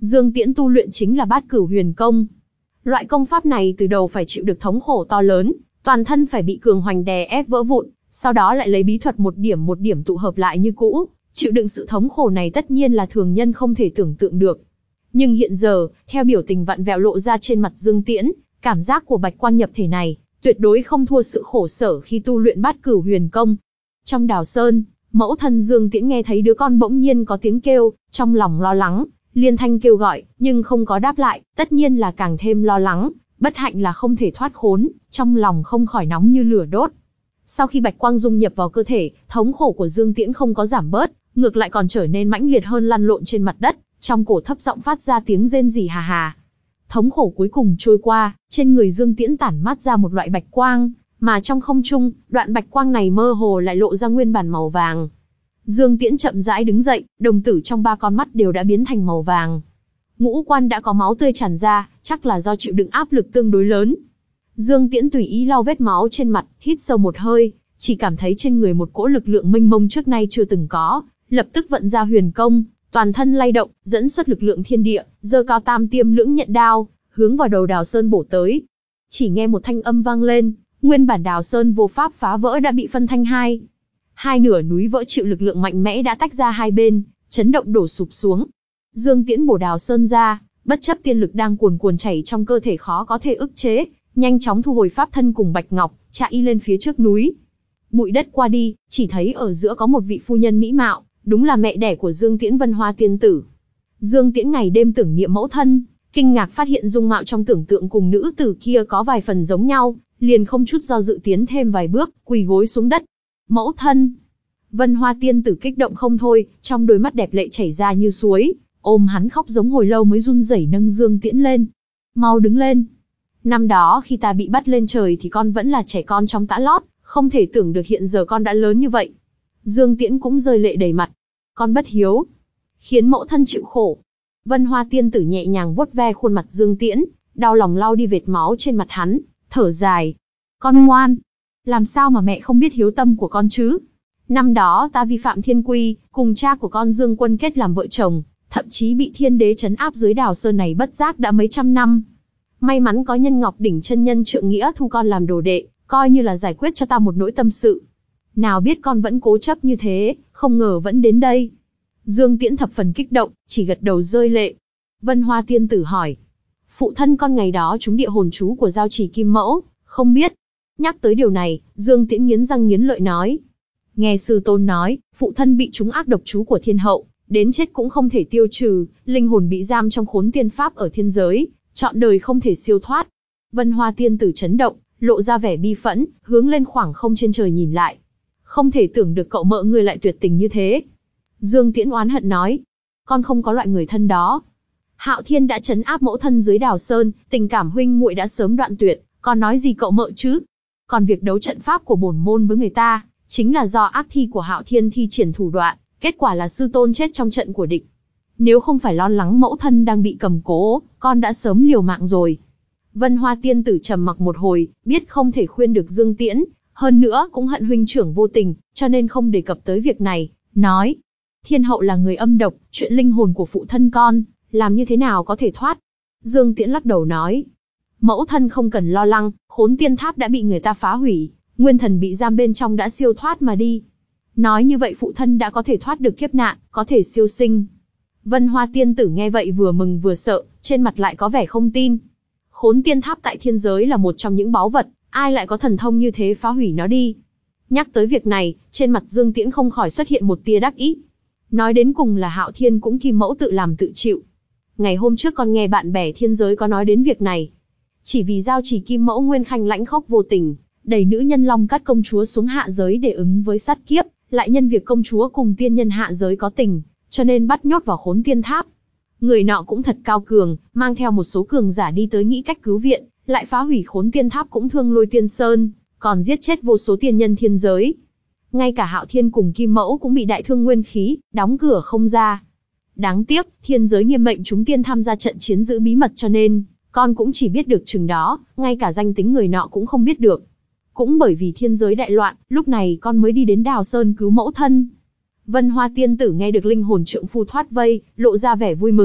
Dương Tiễn tu luyện chính là Bát Cửu Huyền Công. Loại công pháp này từ đầu phải chịu được thống khổ to lớn, toàn thân phải bị cường hoành đè ép vỡ vụn, sau đó lại lấy bí thuật một điểm một điểm tụ hợp lại như cũ, chịu đựng sự thống khổ này tất nhiên là thường nhân không thể tưởng tượng được. Nhưng hiện giờ, theo biểu tình vặn vẹo lộ ra trên mặt Dương Tiễn, cảm giác của bạch quang nhập thể này, tuyệt đối không thua sự khổ sở khi tu luyện Bát Cửu Huyền Công. Trong Đào Sơn, mẫu thân Dương Tiễn nghe thấy đứa con bỗng nhiên có tiếng kêu, trong lòng lo lắng, liên thanh kêu gọi, nhưng không có đáp lại, tất nhiên là càng thêm lo lắng, bất hạnh là không thể thoát khốn, trong lòng không khỏi nóng như lửa đốt. Sau khi bạch quang dung nhập vào cơ thể, thống khổ của Dương Tiễn không có giảm bớt, ngược lại còn trở nên mãnh liệt hơn, lăn lộn trên mặt đất, trong cổ thấp giọng phát ra tiếng rên rỉ hà hà. Thống khổ cuối cùng trôi qua, trên người Dương Tiễn tản mát ra một loại bạch quang, mà trong không trung, đoạn bạch quang này mơ hồ lại lộ ra nguyên bản màu vàng. Dương Tiễn chậm rãi đứng dậy, đồng tử trong ba con mắt đều đã biến thành màu vàng. Ngũ quan đã có máu tươi tràn ra, chắc là do chịu đựng áp lực tương đối lớn. Dương Tiễn tùy ý lau vết máu trên mặt, hít sâu một hơi, chỉ cảm thấy trên người một cỗ lực lượng mênh mông trước nay chưa từng có, lập tức vận ra huyền công, toàn thân lay động, dẫn xuất lực lượng thiên địa, giơ cao tam tiêm lưỡng nhận đao, hướng vào đầu Đào Sơn bổ tới. Chỉ nghe một thanh âm vang lên, nguyên bản Đào Sơn vô pháp phá vỡ đã bị phân thành hai. Hai nửa núi vỡ chịu lực lượng mạnh mẽ đã tách ra hai bên, chấn động đổ sụp xuống. Dương Tiễn bổ Đào Sơn ra, bất chấp tiên lực đang cuồn cuộn chảy trong cơ thể khó có thể ức chế, nhanh chóng thu hồi pháp thân cùng Bạch Ngọc, chạy lên phía trước núi. Bụi đất qua đi, chỉ thấy ở giữa có một vị phu nhân mỹ mạo, đúng là mẹ đẻ của Dương Tiễn, Vân Hoa Tiên Tử. Dương Tiễn ngày đêm tưởng niệm mẫu thân, kinh ngạc phát hiện dung mạo trong tưởng tượng cùng nữ tử kia có vài phần giống nhau, liền không chút do dự tiến thêm vài bước, quỳ gối xuống đất. Mẫu thân! Vân Hoa Tiên Tử kích động không thôi, trong đôi mắt đẹp lệ chảy ra như suối, ôm hắn khóc giống hồi lâu mới run rẩy nâng Dương Tiễn lên. Mau đứng lên! Năm đó khi ta bị bắt lên trời thì con vẫn là trẻ con trong tã lót, không thể tưởng được hiện giờ con đã lớn như vậy. Dương Tiễn cũng rơi lệ đầy mặt. Con bất hiếu, khiến mẫu thân chịu khổ. Vân Hoa Tiên Tử nhẹ nhàng vuốt ve khuôn mặt Dương Tiễn, đau lòng lau đi vệt máu trên mặt hắn, thở dài. Con ngoan, làm sao mà mẹ không biết hiếu tâm của con chứ? Năm đó ta vi phạm thiên quy, cùng cha của con Dương Quân kết làm vợ chồng, thậm chí bị thiên đế trấn áp dưới Đào Sơn này bất giác đã mấy trăm năm. May mắn có Nhân Ngọc Đỉnh chân nhân trượng nghĩa thu con làm đồ đệ, coi như là giải quyết cho ta một nỗi tâm sự. Nào biết con vẫn cố chấp như thế, không ngờ vẫn đến đây. Dương Tiễn thập phần kích động, chỉ gật đầu rơi lệ. Vân Hoa Tiên Tử hỏi. Phụ thân con ngày đó trúng địa hồn chú của Giao Chỉ Kim Mẫu, không biết. Nhắc tới điều này, Dương Tiễn nghiến răng nghiến lợi nói. Nghe sư tôn nói, phụ thân bị trúng ác độc chú của thiên hậu, đến chết cũng không thể tiêu trừ, linh hồn bị giam trong khốn tiên pháp ở thiên giới, trọn đời không thể siêu thoát. Vân Hoa Tiên Tử chấn động, lộ ra vẻ bi phẫn, hướng lên khoảng không trên trời nhìn lại. Không thể tưởng được cậu mợ người lại tuyệt tình như thế. Dương Tiễn oán hận nói, con không có loại người thân đó. Hạo Thiên đã trấn áp mẫu thân dưới Đào Sơn, tình cảm huynh muội đã sớm đoạn tuyệt, còn nói gì cậu mợ chứ? Còn việc đấu trận pháp của bổn môn với người ta, chính là do ác thi của Hạo Thiên thi triển thủ đoạn, kết quả là sư tôn chết trong trận của địch. Nếu không phải lo lắng mẫu thân đang bị cầm cố, con đã sớm liều mạng rồi. Vân Hoa Tiên Tử trầm mặc một hồi, biết không thể khuyên được Dương Tiễn, hơn nữa cũng hận huynh trưởng vô tình, cho nên không đề cập tới việc này, nói. Thiên hậu là người âm độc, chuyện linh hồn của phụ thân con, làm như thế nào có thể thoát? Dương Tiễn lắc đầu nói. Mẫu thân không cần lo lắng, khốn tiên tháp đã bị người ta phá hủy, nguyên thần bị giam bên trong đã siêu thoát mà đi. Nói như vậy phụ thân đã có thể thoát được kiếp nạn, có thể siêu sinh. Vân Hoa Tiên Tử nghe vậy vừa mừng vừa sợ, trên mặt lại có vẻ không tin. Khốn tiên tháp tại thiên giới là một trong những báu vật, ai lại có thần thông như thế phá hủy nó đi? Nhắc tới việc này, trên mặt Dương Tiễn không khỏi xuất hiện một tia đắc ý. Nói đến cùng là Hạo Thiên cũng Kim Mẫu tự làm tự chịu. Ngày hôm trước con nghe bạn bè thiên giới có nói đến việc này. Chỉ vì Giao Chỉ Kim Mẫu Nguyên Khanh lãnh khốc vô tình, đẩy nữ nhân Long Cát công chúa xuống hạ giới để ứng với sát kiếp, lại nhân việc công chúa cùng tiên nhân hạ giới có tình, cho nên bắt nhốt vào khốn tiên tháp. Người nọ cũng thật cao cường, mang theo một số cường giả đi tới nghĩ cách cứu viện, lại phá hủy khốn tiên tháp cũng thương Lôi Tiên Sơn, còn giết chết vô số tiên nhân thiên giới. Ngay cả Hạo Thiên cùng Kim Mẫu cũng bị đại thương nguyên khí, đóng cửa không ra. Đáng tiếc, thiên giới nghiêm mệnh chúng tiên tham gia trận chiến giữ bí mật cho nên, con cũng chỉ biết được chừng đó, ngay cả danh tính người nọ cũng không biết được. Cũng bởi vì thiên giới đại loạn, lúc này con mới đi đến Đào Sơn cứu mẫu thân. Vân Hoa Tiên Tử nghe được linh hồn trượng phu thoát vây, lộ ra vẻ vui mừng,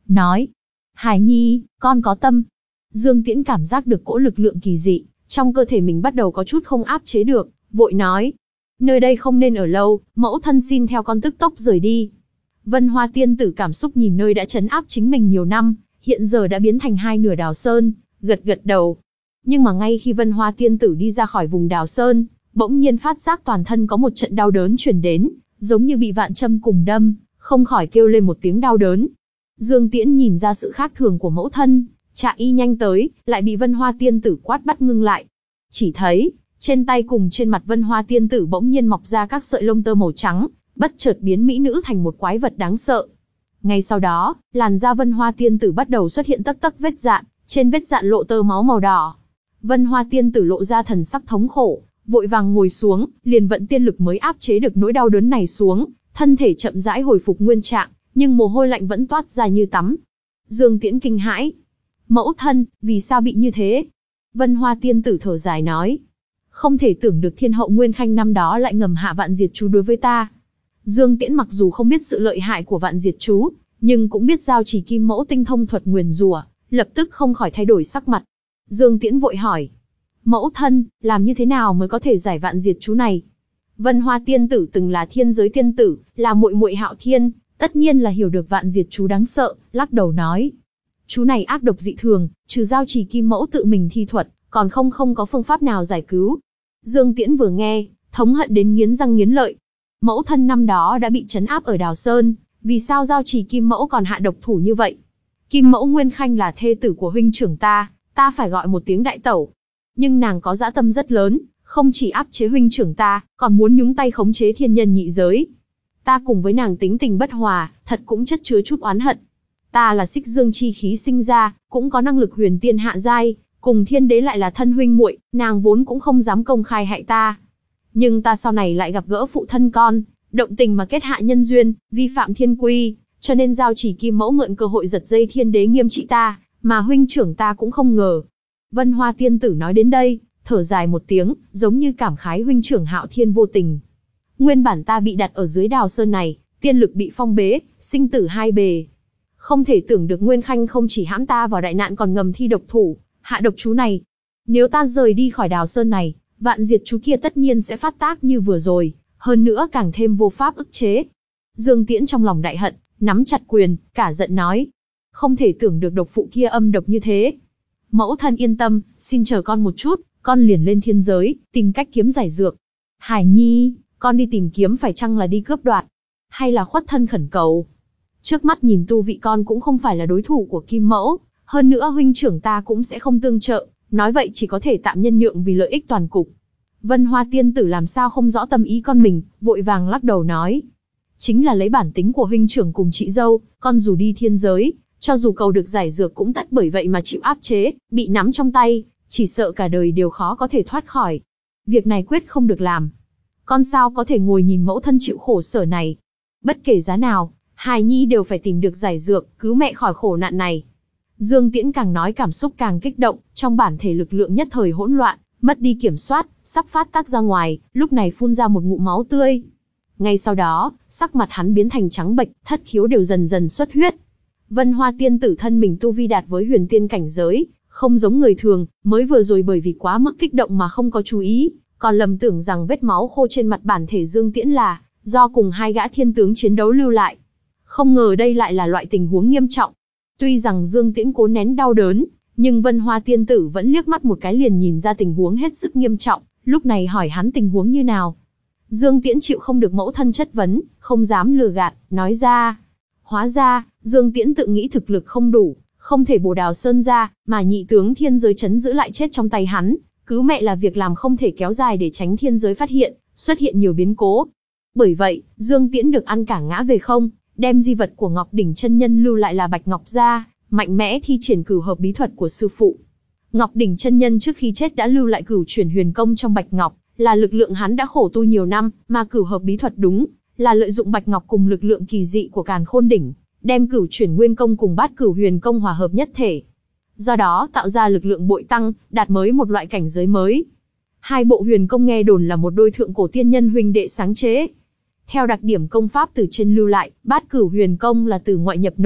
nói: Hải Nhi, con có tâm. Dương Tiễn cảm giác được cỗ lực lượng kỳ dị, trong cơ thể mình bắt đầu có chút không áp chế được, vội nói: Nơi đây không nên ở lâu, mẫu thân xin theo con tức tốc rời đi. Vân Hoa tiên tử cảm xúc nhìn nơi đã trấn áp chính mình nhiều năm, hiện giờ đã biến thành hai nửa Đào Sơn, gật gật đầu. Nhưng mà ngay khi Vân Hoa tiên tử đi ra khỏi vùng Đào Sơn, bỗng nhiên phát giác toàn thân có một trận đau đớn truyền đến, giống như bị vạn châm cùng đâm, không khỏi kêu lên một tiếng đau đớn. Dương Tiễn nhìn ra sự khác thường của mẫu thân, chạy y nhanh tới, lại bị Vân Hoa tiên tử quát bắt ngưng lại. Chỉ thấy, trên tay cùng trên mặt Vân Hoa tiên tử bỗng nhiên mọc ra các sợi lông tơ màu trắng, bất chợt biến mỹ nữ thành một quái vật đáng sợ. Ngay sau đó, làn da Vân Hoa tiên tử bắt đầu xuất hiện tấc tấc vết dạn, trên vết dạn lộ tơ máu màu đỏ. Vân Hoa tiên tử lộ ra thần sắc thống khổ, vội vàng ngồi xuống, liền vận tiên lực mới áp chế được nỗi đau đớn này xuống, thân thể chậm rãi hồi phục nguyên trạng, nhưng mồ hôi lạnh vẫn toát ra như tắm. Dương Tiễn kinh hãi. Mẫu thân, vì sao bị như thế? Vân Hoa tiên tử thở dài nói. Không thể tưởng được thiên hậu Nguyên Khanh năm đó lại ngầm hạ vạn diệt chú đối với ta. Dương Tiễn mặc dù không biết sự lợi hại của vạn diệt chú, nhưng cũng biết giao chỉ kim mẫu tinh thông thuật nguyền rủa, lập tức không khỏi thay đổi sắc mặt. Dương Tiễn vội hỏi. Mẫu thân, làm như thế nào mới có thể giải vạn diệt chú này? Vân Hoa tiên tử từng là thiên giới tiên tử, là muội muội Hạo Thiên, tất nhiên là hiểu được vạn diệt chú đáng sợ, lắc đầu nói. Chú này ác độc dị thường, trừ giao chỉ kim mẫu tự mình thi thuật, còn không không có phương pháp nào giải cứu. Dương Tiễn vừa nghe, thống hận đến nghiến răng nghiến lợi. Mẫu thân năm đó đã bị trấn áp ở Đào Sơn, vì sao giao chỉ kim mẫu còn hạ độc thủ như vậy? Kim mẫu Nguyên Khanh là thê tử của huynh trưởng ta, ta phải gọi một tiếng đại tẩu. Nhưng nàng có dã tâm rất lớn, không chỉ áp chế huynh trưởng ta, còn muốn nhúng tay khống chế thiên nhân nhị giới. Ta cùng với nàng tính tình bất hòa, thật cũng chất chứa chút oán hận. Ta là xích dương chi khí sinh ra, cũng có năng lực huyền tiên hạ giai, cùng thiên đế lại là thân huynh muội, nàng vốn cũng không dám công khai hại ta. Nhưng ta sau này lại gặp gỡ phụ thân con, động tình mà kết hạ nhân duyên, vi phạm thiên quy, cho nên giao chỉ kim mẫu mượn cơ hội giật dây thiên đế nghiêm trị ta, mà huynh trưởng ta cũng không ngờ. Vân Hoa tiên tử nói đến đây, thở dài một tiếng, giống như cảm khái huynh trưởng Hạo Thiên vô tình. Nguyên bản ta bị đặt ở dưới Đào Sơn này, tiên lực bị phong bế, sinh tử hai bề. Không thể tưởng được Nguyên Khanh không chỉ hãm ta vào đại nạn còn ngầm thi độc thủ, hạ độc chú này. Nếu ta rời đi khỏi Đào Sơn này, vạn diệt chú kia tất nhiên sẽ phát tác như vừa rồi, hơn nữa càng thêm vô pháp ức chế. Dương Tiễn trong lòng đại hận, nắm chặt quyền, cả giận nói. Không thể tưởng được độc phụ kia âm độc như thế. Mẫu thân yên tâm, xin chờ con một chút, con liền lên thiên giới, tìm cách kiếm giải dược. Hải Nhi, con đi tìm kiếm phải chăng là đi cướp đoạt, hay là khuất thân khẩn cầu? Trước mắt nhìn tu vị con cũng không phải là đối thủ của Kim Mẫu, hơn nữa huynh trưởng ta cũng sẽ không tương trợ, nói vậy chỉ có thể tạm nhân nhượng vì lợi ích toàn cục. Vân Hoa tiên tử làm sao không rõ tâm ý con mình, vội vàng lắc đầu nói. Chính là lấy bản tính của huynh trưởng cùng chị dâu, con dù đi thiên giới, cho dù cầu được giải dược cũng tất bởi vậy mà chịu áp chế, bị nắm trong tay, chỉ sợ cả đời đều khó có thể thoát khỏi. Việc này quyết không được làm. Con sao có thể ngồi nhìn mẫu thân chịu khổ sở này. Bất kể giá nào, hài nhi đều phải tìm được giải dược, cứu mẹ khỏi khổ nạn này. Dương Tiễn càng nói cảm xúc càng kích động, trong bản thể lực lượng nhất thời hỗn loạn, mất đi kiểm soát, sắp phát tác ra ngoài, lúc này phun ra một ngụm máu tươi. Ngay sau đó, sắc mặt hắn biến thành trắng bệch, thất khiếu đều dần dần xuất huyết. Vân Hoa tiên tử thân mình tu vi đạt với huyền tiên cảnh giới, không giống người thường, mới vừa rồi bởi vì quá mức kích động mà không có chú ý, còn lầm tưởng rằng vết máu khô trên mặt bản thể Dương Tiễn là do cùng hai gã thiên tướng chiến đấu lưu lại. Không ngờ đây lại là loại tình huống nghiêm trọng. Tuy rằng Dương Tiễn cố nén đau đớn, nhưng Vân Hoa tiên tử vẫn liếc mắt một cái liền nhìn ra tình huống hết sức nghiêm trọng, lúc này hỏi hắn tình huống như nào. Dương Tiễn chịu không được mẫu thân chất vấn, không dám lừa gạt, nói ra. Hóa ra, Dương Tiễn tự nghĩ thực lực không đủ, không thể bổ Đào Sơn ra, mà nhị tướng thiên giới chấn giữ lại chết trong tay hắn, cứu mẹ là việc làm không thể kéo dài để tránh thiên giới phát hiện, xuất hiện nhiều biến cố. Bởi vậy, Dương Tiễn được ăn cả ngã về không, đem di vật của Ngọc Đỉnh chân nhân lưu lại là Bạch Ngọc ra, mạnh mẽ thi triển cửu hợp bí thuật của sư phụ. Ngọc Đỉnh chân nhân trước khi chết đã lưu lại cửu chuyển huyền công trong Bạch Ngọc, là lực lượng hắn đã khổ tu nhiều năm, mà cửu hợp bí thuật đúng là lợi dụng Bạch Ngọc cùng lực lượng kỳ dị của Càn Khôn Đỉnh, đem cửu chuyển nguyên công cùng bát cửu huyền công hòa hợp nhất thể. Do đó tạo ra lực lượng bội tăng, đạt mới một loại cảnh giới mới. Hai bộ huyền công nghe đồn là một đôi thượng cổ tiên nhân huynh đệ sáng chế. Theo đặc điểm công pháp từ trên lưu lại, bát cửu huyền công là từ ngoại nhập nội,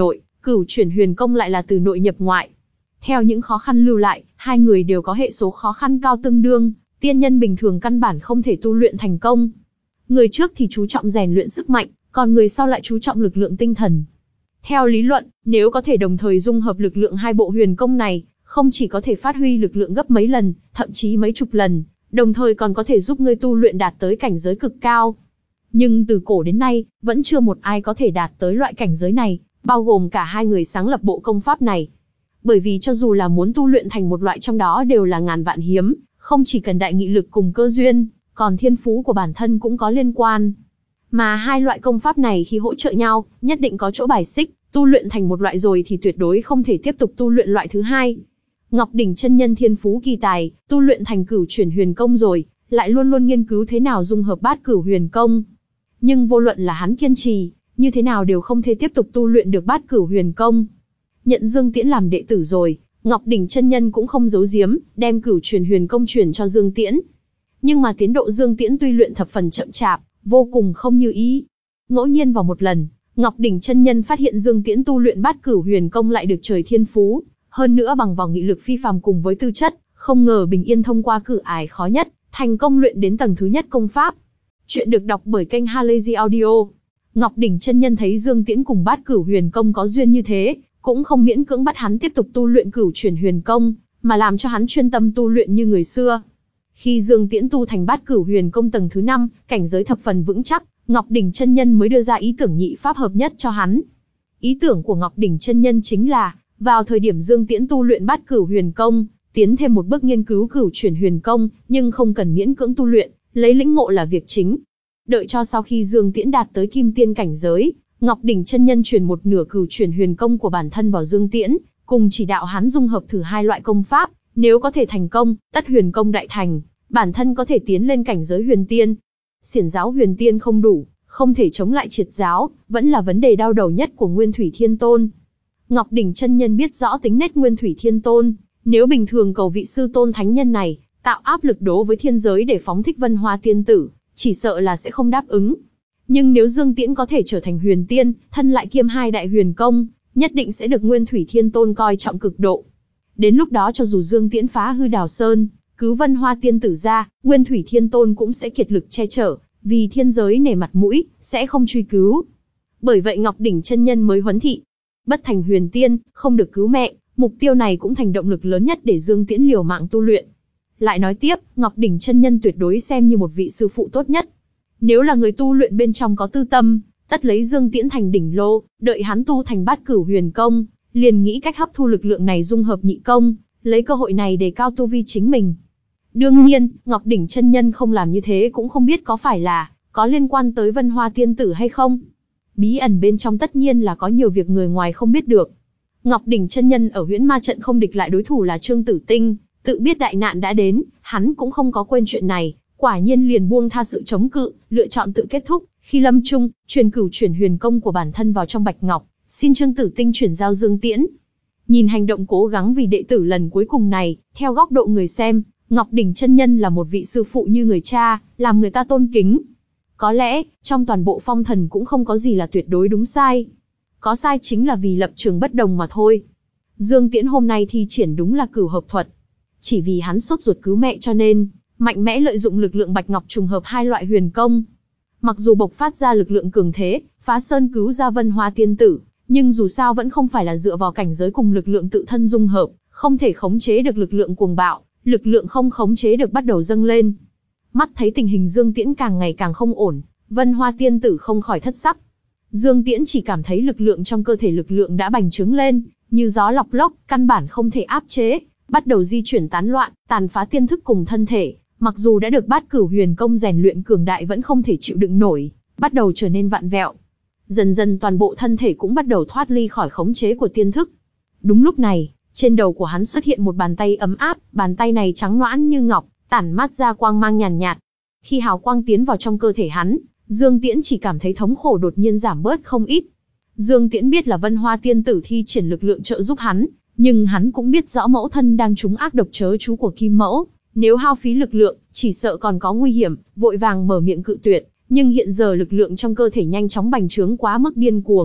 Cửu Chuyển Huyền Công lại là từ nội nhập ngoại. Theo những khó khăn lưu lại, hai người đều có hệ số khó khăn cao tương đương, tiên nhân bình thường căn bản không thể tu luyện thành công. Người trước thì chú trọng rèn luyện sức mạnh, còn người sau lại chú trọng lực lượng tinh thần. Theo lý luận, nếu có thể đồng thời dung hợp lực lượng hai bộ huyền công này, không chỉ có thể phát huy lực lượng gấp mấy lần, thậm chí mấy chục lần, đồng thời còn có thể giúp ngươi tu luyện đạt tới cảnh giới cực cao. Nhưng từ cổ đến nay, vẫn chưa một ai có thể đạt tới loại cảnh giới này, bao gồm cả hai người sáng lập bộ công pháp này. Bởi vì cho dù là muốn tu luyện thành một loại trong đó đều là ngàn vạn hiếm, không chỉ cần đại nghị lực cùng cơ duyên, còn thiên phú của bản thân cũng có liên quan. Mà hai loại công pháp này khi hỗ trợ nhau, nhất định có chỗ bài xích, tu luyện thành một loại rồi thì tuyệt đối không thể tiếp tục tu luyện loại thứ hai. Ngọc Đỉnh chân nhân thiên phú kỳ tài, tu luyện thành Cửu Chuyển Huyền Công rồi, lại luôn luôn nghiên cứu thế nào dung hợp Bát Cửu Huyền Công. Nhưng vô luận là hắn kiên trì, như thế nào đều không thể tiếp tục tu luyện được Bát Cửu Huyền Công. Nhận Dương Tiễn làm đệ tử rồi, Ngọc Đỉnh chân nhân cũng không giấu giếm, đem Cửu Chuyển Huyền Công truyền cho Dương Tiễn. Nhưng mà tiến độ Dương Tiễn tuy luyện thập phần chậm chạp, vô cùng không như ý. Ngẫu nhiên vào một lần, Ngọc Đỉnh chân nhân phát hiện Dương Tiễn tu luyện Bát Cửu Huyền Công lại được trời thiên phú, hơn nữa bằng vào nghị lực phi phàm cùng với tư chất, không ngờ bình yên thông qua cửa ải khó nhất, thành công luyện đến tầng thứ nhất công pháp. Chuyện được đọc bởi kênh Halazy Audio. Ngọc Đỉnh chân nhân thấy Dương Tiễn cùng Bát Cửu Huyền Công có duyên như thế, cũng không miễn cưỡng bắt hắn tiếp tục tu luyện Cửu Chuyển Huyền Công, mà làm cho hắn chuyên tâm tu luyện như người xưa. Khi Dương Tiễn tu thành Bát Cửu Huyền Công tầng thứ năm, cảnh giới thập phần vững chắc, Ngọc Đỉnh chân nhân mới đưa ra ý tưởng nhị pháp hợp nhất cho hắn. Ý tưởng của Ngọc Đỉnh chân nhân chính là, vào thời điểm Dương Tiễn tu luyện Bát Cửu Huyền Công, tiến thêm một bước nghiên cứu Cửu Chuyển Huyền Công, nhưng không cần miễn cưỡng tu luyện, lấy lĩnh ngộ là việc chính. Đợi cho sau khi Dương Tiễn đạt tới Kim Tiên cảnh giới, Ngọc Đỉnh chân nhân truyền một nửa Cửu Chuyển Huyền Công của bản thân vào Dương Tiễn, cùng chỉ đạo hắn dung hợp thử hai loại công pháp, nếu có thể thành công, tất Huyền Công đại thành, bản thân có thể tiến lên cảnh giới Huyền Tiên. Xiển giáo Huyền Tiên không đủ, không thể chống lại Triệt giáo, vẫn là vấn đề đau đầu nhất của Nguyên Thủy Thiên Tôn. Ngọc Đỉnh chân nhân biết rõ tính nết Nguyên Thủy Thiên Tôn, nếu bình thường cầu vị sư tôn thánh nhân này, tạo áp lực đố với thiên giới để phóng thích Vân Hoa tiên tử, chỉ sợ là sẽ không đáp ứng. Nhưng nếu Dương Tiễn có thể trở thành Huyền Tiên, thân lại kiêm hai đại huyền công, nhất định sẽ được Nguyên Thủy Thiên Tôn coi trọng cực độ. Đến lúc đó cho dù Dương Tiễn phá hư Đào Sơn, cứu Vân Hoa tiên tử ra, Nguyên Thủy Thiên Tôn cũng sẽ kiệt lực che chở, vì thiên giới nể mặt mũi, sẽ không truy cứu. Bởi vậy Ngọc Đỉnh chân nhân mới huấn thị, bất thành Huyền Tiên, không được cứu mẹ, mục tiêu này cũng thành động lực lớn nhất để Dương Tiễn liều mạng tu luyện. Lại nói tiếp, Ngọc Đỉnh chân nhân tuyệt đối xem như một vị sư phụ tốt nhất. Nếu là người tu luyện bên trong có tư tâm, tất lấy Dương Tiễn thành đỉnh lô, đợi hắn tu thành Bát Cửu Huyền Công, liền nghĩ cách hấp thu lực lượng này dung hợp nhị công, lấy cơ hội này để cao tu vi chính mình. Đương nhiên, Ngọc Đỉnh chân nhân không làm như thế cũng không biết có phải là có liên quan tới Vân Hoa tiên tử hay không. Bí ẩn bên trong tất nhiên là có nhiều việc người ngoài không biết được. Ngọc Đỉnh chân nhân ở Huyễn Ma trận không địch lại đối thủ là Trương Tử Tinh, tự biết đại nạn đã đến, hắn cũng không có quên chuyện này, quả nhiên liền buông tha sự chống cự, lựa chọn tự kết thúc. Khi lâm chung, truyền Cửu Chuyển Huyền Công của bản thân vào trong Bạch Ngọc, xin Trương Tử Tinh chuyển giao Dương Tiễn. Nhìn hành động cố gắng vì đệ tử lần cuối cùng này, theo góc độ người xem, Ngọc Đỉnh chân nhân là một vị sư phụ như người cha, làm người ta tôn kính. Có lẽ, trong toàn bộ phong thần cũng không có gì là tuyệt đối đúng sai. Có sai chính là vì lập trường bất đồng mà thôi. Dương Tiễn hôm nay thi triển đúng là cửu hợp thuật. Chỉ vì hắn sốt ruột cứu mẹ cho nên, mạnh mẽ lợi dụng lực lượng Bạch Ngọc trùng hợp hai loại huyền công. Mặc dù bộc phát ra lực lượng cường thế, phá sơn cứu ra Vân Hoa tiên tử, nhưng dù sao vẫn không phải là dựa vào cảnh giới cùng lực lượng tự thân dung hợp, không thể khống chế được lực lượng cuồng bạo, lực lượng không khống chế được bắt đầu dâng lên. Mắt thấy tình hình Dương Tiễn càng ngày càng không ổn, Vân Hoa tiên tử không khỏi thất sắc. Dương Tiễn chỉ cảm thấy lực lượng trong cơ thể lực lượng đã bành trướng lên, như gió lọc lốc, căn bản không thể áp chế, bắt đầu di chuyển tán loạn, tàn phá tiên thức cùng thân thể. Mặc dù đã được Bát Cửu Huyền Công rèn luyện cường đại vẫn không thể chịu đựng nổi, bắt đầu trở nên vặn vẹo. Dần dần toàn bộ thân thể cũng bắt đầu thoát ly khỏi khống chế của tiên thức. Đúng lúc này, trên đầu của hắn xuất hiện một bàn tay ấm áp, bàn tay này trắng nõn như ngọc, tản mát ra quang mang nhàn nhạt, nhạt. Khi hào quang tiến vào trong cơ thể hắn, Dương Tiễn chỉ cảm thấy thống khổ đột nhiên giảm bớt không ít. Dương Tiễn biết là Vân Hoa tiên tử thi triển lực lượng trợ giúp hắn, nhưng hắn cũng biết rõ mẫu thân đang trúng ác độc chớ chú của Kim Mẫu. Nếu hao phí lực lượng, chỉ sợ còn có nguy hiểm, vội vàng mở miệng cự tuyệt, nhưng hiện giờ lực lượng trong cơ thể nhanh chóng bành trướng quá mức điên cuồng,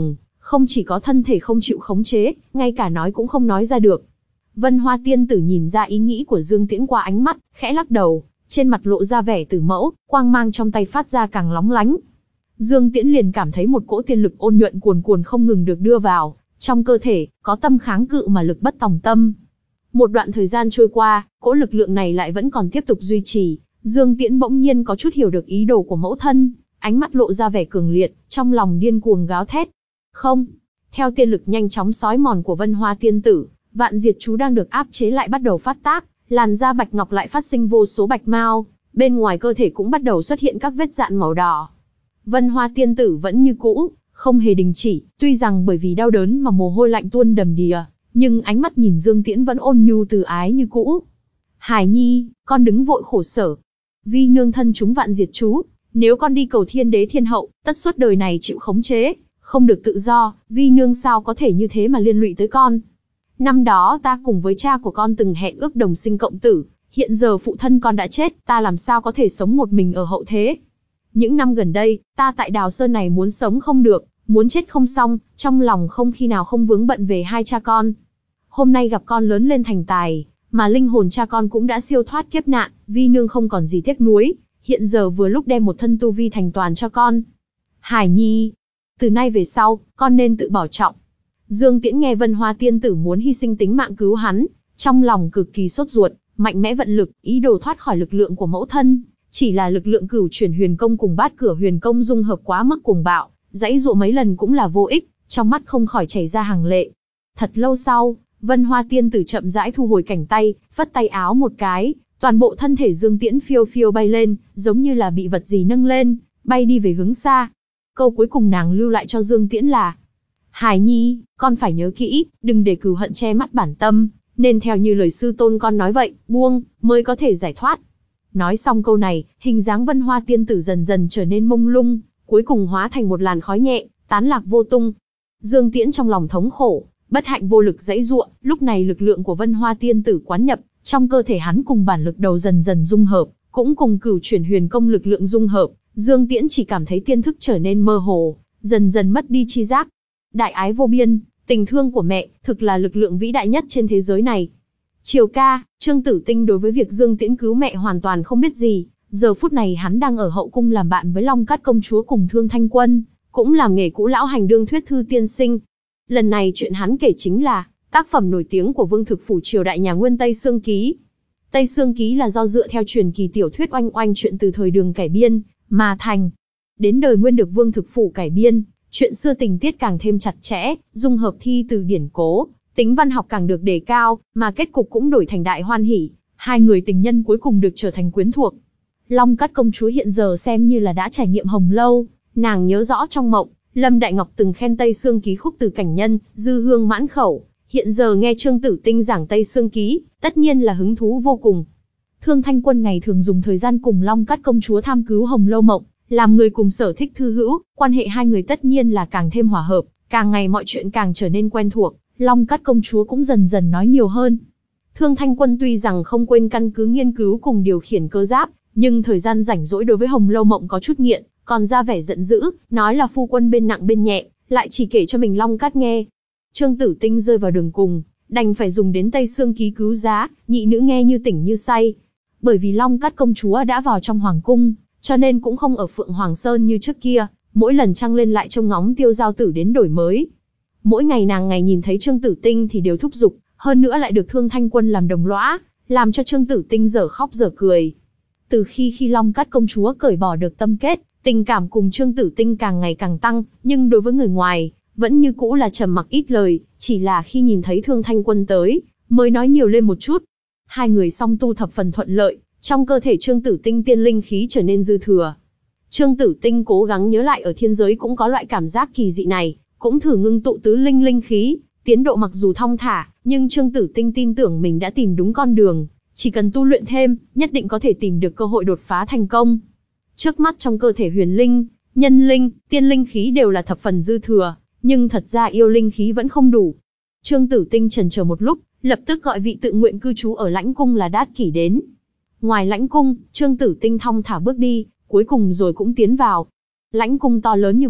không chỉ có thân thể không chịu khống chế, ngay cả nói cũng không nói ra được. Vân Hoa tiên tử nhìn ra ý nghĩ của Dương Tiễn qua ánh mắt, khẽ lắc đầu, trên mặt lộ ra vẻ tử mẫu, quang mang trong tay phát ra càng lóng lánh. Dương Tiễn liền cảm thấy một cỗ tiên lực ôn nhuận cuồn cuồn không ngừng được đưa vào, trong cơ thể, có tâm kháng cự mà lực bất tòng tâm. Một đoạn thời gian trôi qua, cỗ lực lượng này lại vẫn còn tiếp tục duy trì, Dương Tiễn bỗng nhiên có chút hiểu được ý đồ của mẫu thân, ánh mắt lộ ra vẻ cường liệt, trong lòng điên cuồng gào thét. Không! Theo tiên lực nhanh chóng xói mòn của Vân Hoa tiên tử, vạn diệt chú đang được áp chế lại bắt đầu phát tác, làn da bạch ngọc lại phát sinh vô số bạch mao, bên ngoài cơ thể cũng bắt đầu xuất hiện các vết dạn màu đỏ. Vân Hoa tiên tử vẫn như cũ, không hề đình chỉ, tuy rằng bởi vì đau đớn mà mồ hôi lạnh tuôn đầm đìa, nhưng ánh mắt nhìn Dương Tiễn vẫn ôn nhu từ ái như cũ. Hải Nhi, con đứng vội khổ sở. Vi nương thân chúng vạn diệt chú, nếu con đi cầu thiên đế thiên hậu, tất suốt đời này chịu khống chế, không được tự do, vi nương sao có thể như thế mà liên lụy tới con. Năm đó ta cùng với cha của con từng hẹn ước đồng sinh cộng tử, hiện giờ phụ thân con đã chết, ta làm sao có thể sống một mình ở hậu thế. Những năm gần đây, ta tại Đào Sơn này muốn sống không được, muốn chết không xong, trong lòng không khi nào không vướng bận về hai cha con. Hôm nay gặp con lớn lên thành tài, mà linh hồn cha con cũng đã siêu thoát kiếp nạn, vi nương không còn gì tiếc nuối, hiện giờ vừa lúc đem một thân tu vi thành toàn cho con. Hải Nhi, từ nay về sau, con nên tự bảo trọng. Dương Tiễn nghe Vân Hoa tiên tử muốn hy sinh tính mạng cứu hắn, trong lòng cực kỳ sốt ruột, mạnh mẽ vận lực, ý đồ thoát khỏi lực lượng của mẫu thân. Chỉ là lực lượng cửu chuyển huyền công cùng bát cửa huyền công dung hợp quá mức cuồng bạo, dãy dụa mấy lần cũng là vô ích, trong mắt không khỏi chảy ra hàng lệ. Thật lâu sau, Vân Hoa tiên tử chậm rãi thu hồi cảnh tay, phất tay áo một cái, toàn bộ thân thể Dương Tiễn phiêu phiêu bay lên, giống như là bị vật gì nâng lên, bay đi về hướng xa. Câu cuối cùng nàng lưu lại cho Dương Tiễn là: Hải Nhi, con phải nhớ kỹ, đừng để cừu hận che mắt bản tâm, nên theo như lời sư tôn con nói vậy, buông, mới có thể giải thoát. Nói xong câu này, hình dáng Vân Hoa tiên tử dần dần trở nên mông lung, cuối cùng hóa thành một làn khói nhẹ, tán lạc vô tung. Dương Tiễn trong lòng thống khổ, bất hạnh vô lực giãy giụa, lúc này lực lượng của Vân Hoa tiên tử quán nhập, trong cơ thể hắn cùng bản lực đầu dần dần dung hợp, cũng cùng cửu chuyển huyền công lực lượng dung hợp, Dương Tiễn chỉ cảm thấy tiên thức trở nên mơ hồ, dần dần mất đi chi giác. Đại ái vô biên, tình thương của mẹ, thực là lực lượng vĩ đại nhất trên thế giới này. Triều ca, Trương Tử Tinh đối với việc Dương Tiễn cứu mẹ hoàn toàn không biết gì, giờ phút này hắn đang ở hậu cung làm bạn với Long Cát công chúa cùng Thương Thanh Quân, cũng làm nghề cũ lão hành đương thuyết thư tiên sinh. Lần này chuyện hắn kể chính là tác phẩm nổi tiếng của Vương Thực Phủ triều đại nhà Nguyên Tây Sương Ký. Tây Sương Ký là do dựa theo truyền kỳ tiểu thuyết oanh oanh chuyện từ thời Đường cải biên mà thành. Đến đời Nguyên được Vương Thực Phủ cải biên, chuyện xưa tình tiết càng thêm chặt chẽ, dung hợp thi từ điển cố, tính văn học càng được đề cao, mà kết cục cũng đổi thành đại hoan hỉ, hai người tình nhân cuối cùng được trở thành quyến thuộc. Long Cát công chúa hiện giờ xem như là đã trải nghiệm hồng lâu, nàng nhớ rõ trong mộng, Lâm Đại Ngọc từng khen Tây Sương Ký khúc từ cảnh nhân, dư hương mãn khẩu, hiện giờ nghe Trương Tử Tinh giảng Tây Sương Ký, tất nhiên là hứng thú vô cùng. Thương Thanh Quân ngày thường dùng thời gian cùng Long Cát công chúa tham cứu hồng lâu mộng, làm người cùng sở thích thư hữu, quan hệ hai người tất nhiên là càng thêm hòa hợp, càng ngày mọi chuyện càng trở nên quen thuộc, Long Cát công chúa cũng dần dần nói nhiều hơn. Thương Thanh Quân tuy rằng không quên căn cứ nghiên cứu cùng điều khiển cơ giáp, nhưng thời gian rảnh rỗi đối với hồng lâu mộng có chút nghiện, còn ra vẻ giận dữ, nói là phu quân bên nặng bên nhẹ, lại chỉ kể cho mình Long Cát nghe. Trương Tử Tinh rơi vào đường cùng, đành phải dùng đến Tây Sương Ký cứu giá, nhị nữ nghe như tỉnh như say. Bởi vì Long Cát công chúa đã vào trong hoàng cung, cho nên cũng không ở Phượng Hoàng Sơn như trước kia, mỗi lần trăng lên lại trông ngóng Tiêu Giao Tử đến đổi mới. Mỗi ngày nàng ngày nhìn thấy Trương Tử Tinh thì đều thúc giục, hơn nữa lại được Thương Thanh Quân làm đồng lõa, làm cho Trương Tử Tinh dở khóc dở cười. Từ khi khi Long Cát công chúa cởi bỏ được tâm kết, tình cảm cùng Trương Tử Tinh càng ngày càng tăng, nhưng đối với người ngoài, vẫn như cũ là trầm mặc ít lời, chỉ là khi nhìn thấy Thương Thanh Quân tới, mới nói nhiều lên một chút. Hai người song tu thập phần thuận lợi, trong cơ thể Trương Tử Tinh tiên linh khí trở nên dư thừa. Trương Tử Tinh cố gắng nhớ lại ở thiên giới cũng có loại cảm giác kỳ dị này, cũng thử ngưng tụ tứ linh linh khí, tiến độ mặc dù thong thả, nhưng Trương Tử Tinh tin tưởng mình đã tìm đúng con đường, chỉ cần tu luyện thêm, nhất định có thể tìm được cơ hội đột phá thành công. Trước mắt trong cơ thể huyền linh, nhân linh, tiên linh khí đều là thập phần dư thừa, nhưng thật ra yêu linh khí vẫn không đủ. Trương Tử Tinh chần chờ một lúc, lập tức gọi vị tự nguyện cư trú ở lãnh cung là Đát Kỷ đến. Ngoài lãnh cung, Trương Tử Tinh thong thả bước đi, cuối cùng rồi cũng tiến vào. Lãnh cung to lớn như vậy,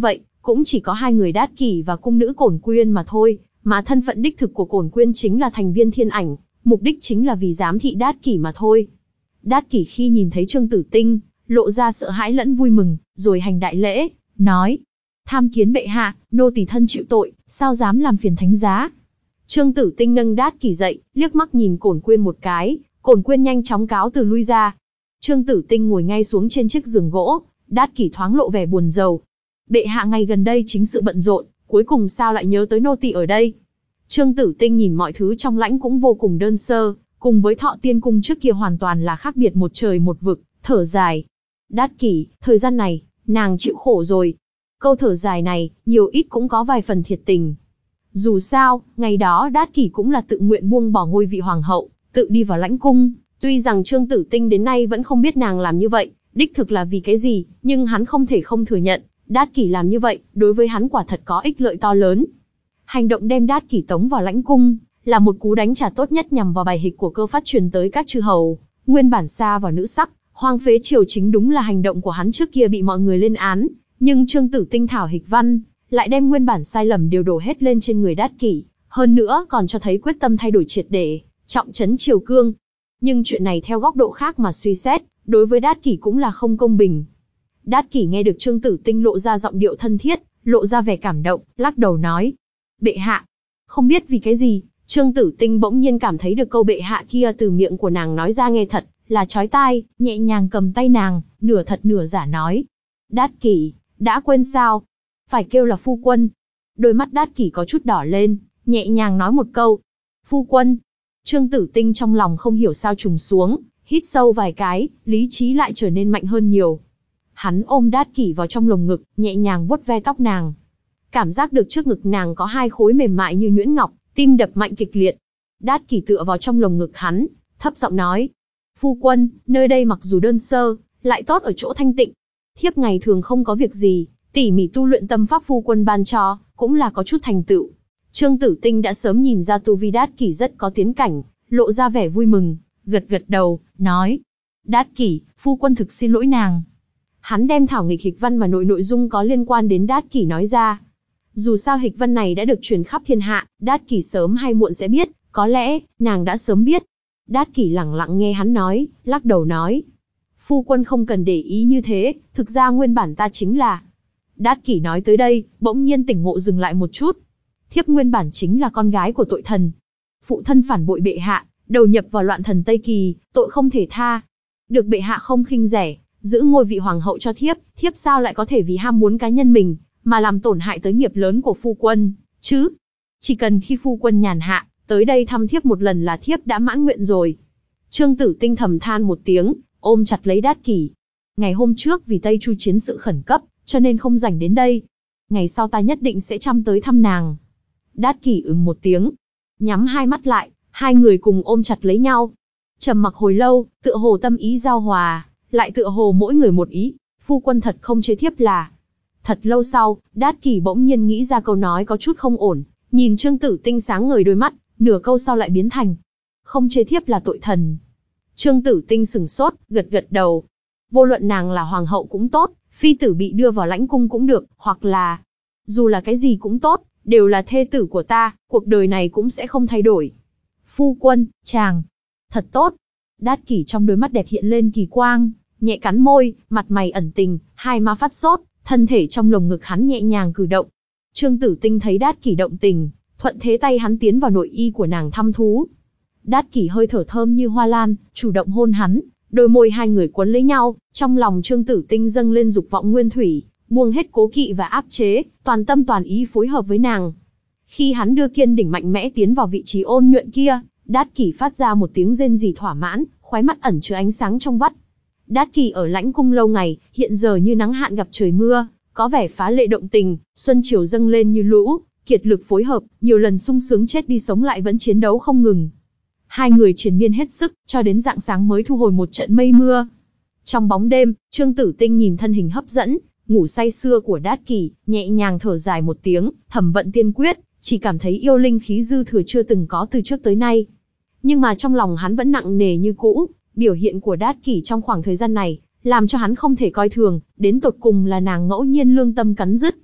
cũng chỉ có hai người Đát Kỷ và cung nữ Cổn Quyên mà thôi, mà thân phận đích thực của Cổn Quyên chính là thành viên Thiên Ảnh, mục đích chính là vì giám thị Đát Kỷ mà thôi. Đát Kỷ khi nhìn thấy Trương Tử Tinh, lộ ra sợ hãi lẫn vui mừng, rồi hành đại lễ, nói: tham kiến bệ hạ, nô tỳ thân chịu tội, sao dám làm phiền thánh giá. Trương Tử Tinh nâng Đát Kỷ dậy, liếc mắt nhìn Cổn Quyên một cái, Cổn Quyên nhanh chóng cáo từ lui ra. Trương Tử Tinh ngồi ngay xuống trên chiếc giường gỗ, Đát Kỷ thoáng lộ vẻ buồn rầu. Bệ hạ ngày gần đây chính sự bận rộn, cuối cùng sao lại nhớ tới nô tỳ ở đây? Trương Tử Tinh nhìn mọi thứ trong lãnh cũng vô cùng đơn sơ, cùng với Thọ Tiên cung trước kia hoàn toàn là khác biệt một trời một vực, thở dài. Đát Kỷ, thời gian này, nàng chịu khổ rồi. Câu thở dài này, nhiều ít cũng có vài phần thiệt tình. Dù sao, ngày đó Đát Kỷ cũng là tự nguyện buông bỏ ngôi vị hoàng hậu, tự đi vào lãnh cung. Tuy rằng Trương Tử Tinh đến nay vẫn không biết nàng làm như vậy, đích thực là vì cái gì, nhưng hắn không thể không thừa nhận, Đát Kỷ làm như vậy, đối với hắn quả thật có ích lợi to lớn. Hành động đem Đát Kỷ tống vào lãnh cung, là một cú đánh trả tốt nhất nhằm vào bài hịch của Cơ Phát truyền tới các chư hầu, nguyên bản xa vào nữ sắc, hoang phế triều chính đúng là hành động của hắn trước kia bị mọi người lên án, nhưng Trương Tử Tinh thảo hịch văn, lại đem nguyên bản sai lầm đều đổ hết lên trên người Đát Kỷ, hơn nữa còn cho thấy quyết tâm thay đổi triệt để, trọng trấn triều cương. Nhưng chuyện này theo góc độ khác mà suy xét, đối với Đát Kỷ cũng là không công bình. Đát Kỷ nghe được Trương Tử Tinh lộ ra giọng điệu thân thiết, lộ ra vẻ cảm động, lắc đầu nói: bệ hạ. Không biết vì cái gì, Trương Tử Tinh bỗng nhiên cảm thấy được câu bệ hạ kia từ miệng của nàng nói ra nghe thật là chói tai, nhẹ nhàng cầm tay nàng, nửa thật nửa giả nói: Đát Kỷ, đã quên sao? Phải kêu là phu quân. Đôi mắt Đát Kỷ có chút đỏ lên, nhẹ nhàng nói một câu: phu quân. Trương Tử Tinh trong lòng không hiểu sao trùng xuống, hít sâu vài cái, lý trí lại trở nên mạnh hơn nhiều. Hắn ôm Đát Kỷ vào trong lồng ngực, nhẹ nhàng vuốt ve tóc nàng. Cảm giác được trước ngực nàng có hai khối mềm mại như nhuyễn ngọc, tim đập mạnh kịch liệt. Đát Kỷ tựa vào trong lồng ngực hắn, thấp giọng nói: phu quân, nơi đây mặc dù đơn sơ, lại tốt ở chỗ thanh tịnh. Thiếp ngày thường không có việc gì, tỉ mỉ tu luyện tâm pháp phu quân ban cho, cũng là có chút thành tựu. Trương Tử Tinh đã sớm nhìn ra tu vi Đát Kỷ rất có tiến cảnh, lộ ra vẻ vui mừng, gật gật đầu, nói: Đát Kỷ, phu quân thực xin lỗi nàng. Hắn đem thảo nghịch hịch văn mà nội nội dung có liên quan đến Đát Kỷ nói ra. Dù sao hịch văn này đã được truyền khắp thiên hạ, Đát Kỷ sớm hay muộn sẽ biết, có lẽ, nàng đã sớm biết. Đát Kỷ lẳng lặng nghe hắn nói, lắc đầu nói: phu quân không cần để ý như thế, thực ra nguyên bản ta chính là... Đát Kỷ nói tới đây, bỗng nhiên tỉnh ngộ dừng lại một chút. Thiếp nguyên bản chính là con gái của tội thần. Phụ thân phản bội bệ hạ, đầu nhập vào loạn thần Tây Kỳ, tội không thể tha. Được bệ hạ không khinh rẻ, giữ ngôi vị hoàng hậu cho thiếp, thiếp sao lại có thể vì ham muốn cá nhân mình, mà làm tổn hại tới nghiệp lớn của phu quân, chứ? Chỉ cần khi phu quân nhàn hạ, tới đây thăm thiếp một lần là thiếp đã mãn nguyện rồi. Trương Tử Tinh thầm than một tiếng, ôm chặt lấy Đát Kỷ. Ngày hôm trước vì Tây Chu chiến sự khẩn cấp, cho nên không rảnh đến đây. Ngày sau ta nhất định sẽ chăm tới thăm nàng. Đát Kỷ ừm một tiếng, nhắm hai mắt lại, hai người cùng ôm chặt lấy nhau. Trầm mặc hồi lâu, tựa hồ tâm ý giao hòa, lại tựa hồ mỗi người một ý. Phu quân thật không chế thiếp là... Thật lâu sau, Đát Kỷ bỗng nhiên nghĩ ra câu nói có chút không ổn, nhìn Trương Tử Tinh sáng ngời đôi mắt, nửa câu sau lại biến thành: không chế thiếp là tội thần. Trương Tử Tinh sừng sốt, gật gật đầu. Vô luận nàng là hoàng hậu cũng tốt, phi tử bị đưa vào lãnh cung cũng được, hoặc là... dù là cái gì cũng tốt, đều là thê tử của ta, cuộc đời này cũng sẽ không thay đổi. Phu quân, chàng... thật tốt. Đát Kỷ trong đôi mắt đẹp hiện lên kỳ quang, nhẹ cắn môi, mặt mày ẩn tình, hai má phát sốt, thân thể trong lồng ngực hắn nhẹ nhàng cử động. Trương Tử Tinh thấy Đát Kỷ động tình, thuận thế tay hắn tiến vào nội y của nàng thăm thú. Đát Kỷ hơi thở thơm như hoa lan, chủ động hôn hắn, đôi môi hai người quấn lấy nhau, trong lòng Trương Tử Tinh dâng lên dục vọng nguyên thủy, buông hết cố kỵ và áp chế, toàn tâm toàn ý phối hợp với nàng. Khi hắn đưa kiên đỉnh mạnh mẽ tiến vào vị trí ôn nhuận kia, Đát Kỷ phát ra một tiếng rên rỉ thỏa mãn, khóe mắt ẩn chứa ánh sáng trong vắt. Đát Kỷ ở lãnh cung lâu ngày, hiện giờ như nắng hạn gặp trời mưa, có vẻ phá lệ động tình, xuân chiều dâng lên như lũ, kiệt lực phối hợp, nhiều lần sung sướng chết đi sống lại vẫn chiến đấu không ngừng. Hai người triền miên hết sức, cho đến rạng sáng mới thu hồi một trận mây mưa. Trong bóng đêm, Trương Tử Tinh nhìn thân hình hấp dẫn, ngủ say sưa của Đát Kỷ, nhẹ nhàng thở dài một tiếng, thầm vận tiên quyết, chỉ cảm thấy yêu linh khí dư thừa chưa từng có từ trước tới nay. Nhưng mà trong lòng hắn vẫn nặng nề như cũ, biểu hiện của Đát Kỷ trong khoảng thời gian này, làm cho hắn không thể coi thường, đến tột cùng là nàng ngẫu nhiên lương tâm cắn rứt.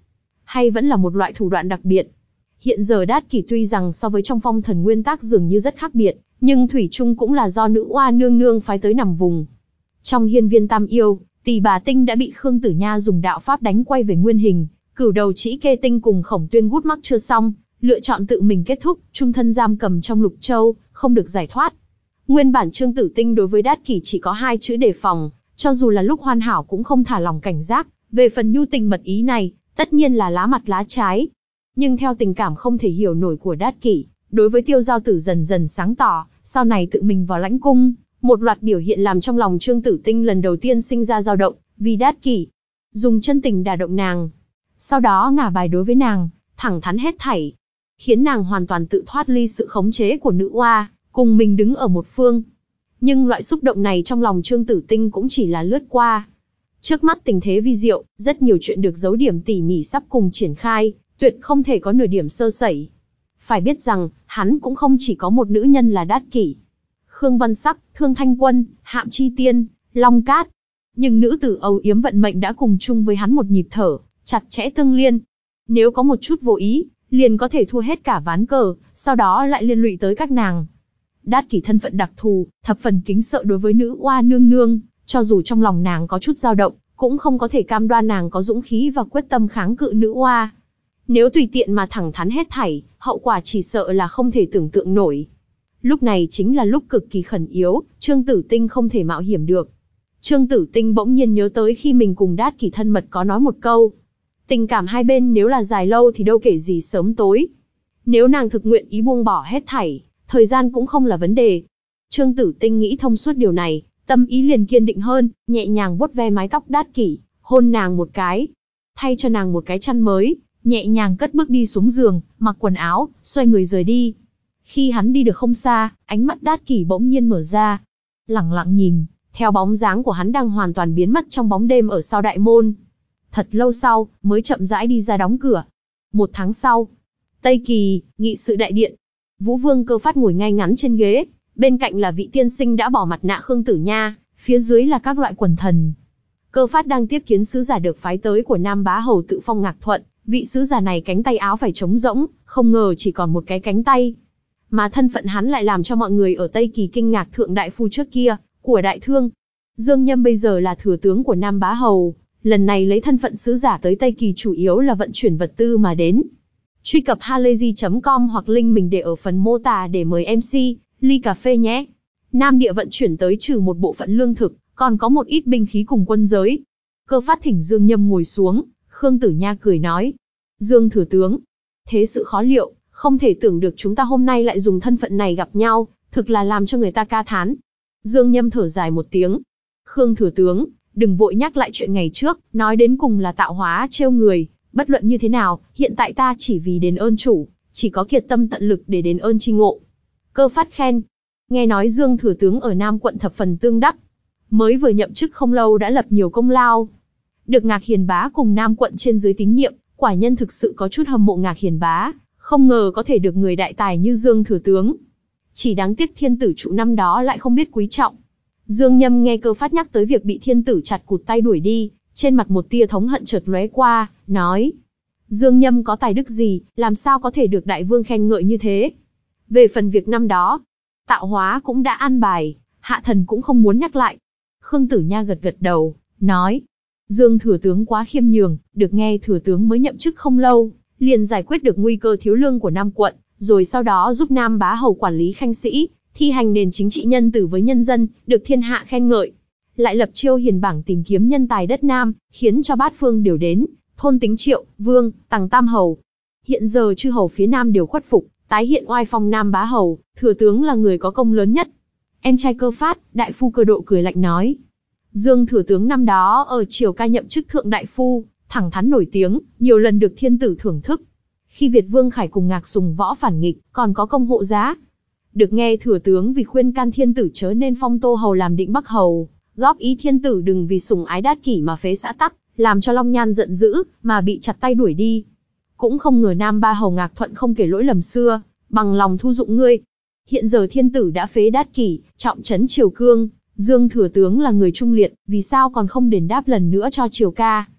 hay vẫn là một loại thủ đoạn đặc biệt. Hiện giờ Đát Kỷ tuy rằng so với trong phong thần nguyên tác dường như rất khác biệt, nhưng thủy chung cũng là do nữ oa nương nương phái tới nằm vùng. Trong hiên viên tam yêu, Tỷ Bà Tinh đã bị Khương Tử Nha dùng đạo pháp đánh quay về nguyên hình, Cửu Đầu Trĩ Kê Tinh cùng Khổng Tuyên gút mắc chưa xong, lựa chọn tự mình kết thúc, chung thân giam cầm trong Lục Châu, không được giải thoát. Nguyên bản Trương Tử Tinh đối với Đát Kỷ chỉ có hai chữ đề phòng, cho dù là lúc hoàn hảo cũng không thả lòng cảnh giác, về phần nhu tình mật ý này, tất nhiên là lá mặt lá trái. Nhưng theo tình cảm không thể hiểu nổi của Đát Kỷ, đối với Tiêu Giao Tử dần dần sáng tỏ, sau này tự mình vào lãnh cung, một loạt biểu hiện làm trong lòng Trương Tử Tinh lần đầu tiên sinh ra dao động, vì Đát Kỷ dùng chân tình đả động nàng, sau đó ngả bài đối với nàng, thẳng thắn hết thảy, khiến nàng hoàn toàn tự thoát ly sự khống chế của nữ oa, cùng mình đứng ở một phương. Nhưng loại xúc động này trong lòng Trương Tử Tinh cũng chỉ là lướt qua. Trước mắt tình thế vi diệu, rất nhiều chuyện được giấu điểm tỉ mỉ sắp cùng triển khai, tuyệt không thể có nửa điểm sơ sẩy. Phải biết rằng, hắn cũng không chỉ có một nữ nhân là Đát Kỷ. Khương Văn Sắc, Thương Thanh Quân, Hạm Chi Tiên, Long Cát. Nhưng nữ tử âu yếm vận mệnh đã cùng chung với hắn một nhịp thở, chặt chẽ tương liên. Nếu có một chút vô ý, liền có thể thua hết cả ván cờ, sau đó lại liên lụy tới các nàng. Đát Kỷ thân phận đặc thù, thập phần kính sợ đối với nữ oa nương nương, cho dù trong lòng nàng có chút dao động, cũng không có thể cam đoan nàng có dũng khí và quyết tâm kháng cự nữ oa. Nếu tùy tiện mà thẳng thắn hết thảy, hậu quả chỉ sợ là không thể tưởng tượng nổi. Lúc này chính là lúc cực kỳ khẩn yếu, Trương Tử Tinh không thể mạo hiểm được. Trương Tử Tinh bỗng nhiên nhớ tới khi mình cùng Đát Kỷ thân mật có nói một câu. Tình cảm hai bên nếu là dài lâu thì đâu kể gì sớm tối. Nếu nàng thực nguyện ý buông bỏ hết thảy, thời gian cũng không là vấn đề. Trương Tử Tinh nghĩ thông suốt điều này, tâm ý liền kiên định hơn, nhẹ nhàng vuốt ve mái tóc Đát Kỷ, hôn nàng một cái, thay cho nàng một cái chăn mới, nhẹ nhàng cất bước đi xuống giường, mặc quần áo, xoay người rời đi. Khi hắn đi được không xa, ánh mắt Đát Kỷ bỗng nhiên mở ra, lẳng lặng nhìn, theo bóng dáng của hắn đang hoàn toàn biến mất trong bóng đêm ở sau đại môn. Thật lâu sau, mới chậm rãi đi ra đóng cửa. Một tháng sau, Tây Kỳ, nghị sự đại điện. Vũ Vương Cơ Phát ngồi ngay ngắn trên ghế, bên cạnh là vị tiên sinh đã bỏ mặt nạ Khương Tử Nha, phía dưới là các loại quần thần. Cơ Phát đang tiếp kiến sứ giả được phái tới của Nam Bá Hầu Tự Phong Ngạc Thuận, vị sứ giả này cánh tay áo phải trống rỗng, không ngờ chỉ còn một cái cánh tay. Mà thân phận hắn lại làm cho mọi người ở Tây Kỳ kinh ngạc. Thượng đại phu trước kia, của đại thương, Dương Nhâm bây giờ là thừa tướng của Nam Bá Hầu, lần này lấy thân phận sứ giả tới Tây Kỳ chủ yếu là vận chuyển vật tư mà đến. Truy cập halayzi chấm com hoặc link mình để ở phần mô tả để mời em xê, ly cà phê nhé. Nam địa vận chuyển tới trừ một bộ phận lương thực, còn có một ít binh khí cùng quân giới. Cơ Phát thỉnh Dương Nhâm ngồi xuống, Khương Tử Nha cười nói. Dương thừa tướng, thế sự khó liệu, không thể tưởng được chúng ta hôm nay lại dùng thân phận này gặp nhau, thực là làm cho người ta ca thán. Dương Nhâm thở dài một tiếng. Khương thừa tướng, đừng vội nhắc lại chuyện ngày trước, nói đến cùng là tạo hóa trêu người, bất luận như thế nào, hiện tại ta chỉ vì đền ơn chủ, chỉ có kiệt tâm tận lực để đền ơn chi ngộ. Cơ Phát khen. Nghe nói Dương thừa tướng ở Nam quận thập phần tương đắc, mới vừa nhậm chức không lâu đã lập nhiều công lao. Được Ngạc Hiền Bá cùng Nam quận trên dưới tín nhiệm, quả nhân thực sự có chút hâm mộ Ngạc Hiền Bá, không ngờ có thể được người đại tài như Dương thừa tướng. Chỉ đáng tiếc thiên tử trụ năm đó lại không biết quý trọng. Dương Nhâm nghe Cơ Phát nhắc tới việc bị thiên tử chặt cụt tay đuổi đi, trên mặt một tia thống hận chợt lóe qua, nói. Dương Nhâm có tài đức gì, làm sao có thể được đại vương khen ngợi như thế? Về phần việc năm đó, tạo hóa cũng đã an bài, hạ thần cũng không muốn nhắc lại. Khương Tử Nha gật gật đầu, nói. Dương thừa tướng quá khiêm nhường, được nghe thừa tướng mới nhậm chức không lâu, liền giải quyết được nguy cơ thiếu lương của Nam quận, rồi sau đó giúp Nam Bá Hầu quản lý khanh sĩ, thi hành nền chính trị nhân từ với nhân dân, được thiên hạ khen ngợi. Lại lập Chiêu Hiền bảng tìm kiếm nhân tài đất Nam, khiến cho bát phương đều đến, thôn tính Triệu, Vương, Tằng Tam Hầu. Hiện giờ chư hầu phía Nam đều khuất phục, tái hiện oai phong Nam Bá Hầu, thừa tướng là người có công lớn nhất. Em trai Cơ Phát, đại phu Cơ Độ cười lạnh nói. Dương thừa tướng năm đó ở Triều Ca nhậm chức thượng đại phu, thẳng thắn nổi tiếng, nhiều lần được thiên tử thưởng thức. Khi Việt Vương Khải cùng Ngạc Sùng Võ phản nghịch, còn có công hộ giá. Được nghe thừa tướng vì khuyên can thiên tử chớ nên phong Tô Hầu làm Định Bắc Hầu, góp ý thiên tử đừng vì sủng ái Đát Kỷ mà phế xã Tắc, làm cho Long Nhan giận dữ, mà bị chặt tay đuổi đi. Cũng không ngờ Nam Ba Hầu Ngạc Thuận không kể lỗi lầm xưa, bằng lòng thu dụng ngươi. Hiện giờ thiên tử đã phế Đát Kỷ, trọng trấn Triều Cương, Dương thừa tướng là người trung liệt, vì sao còn không đền đáp lần nữa cho Triều Ca?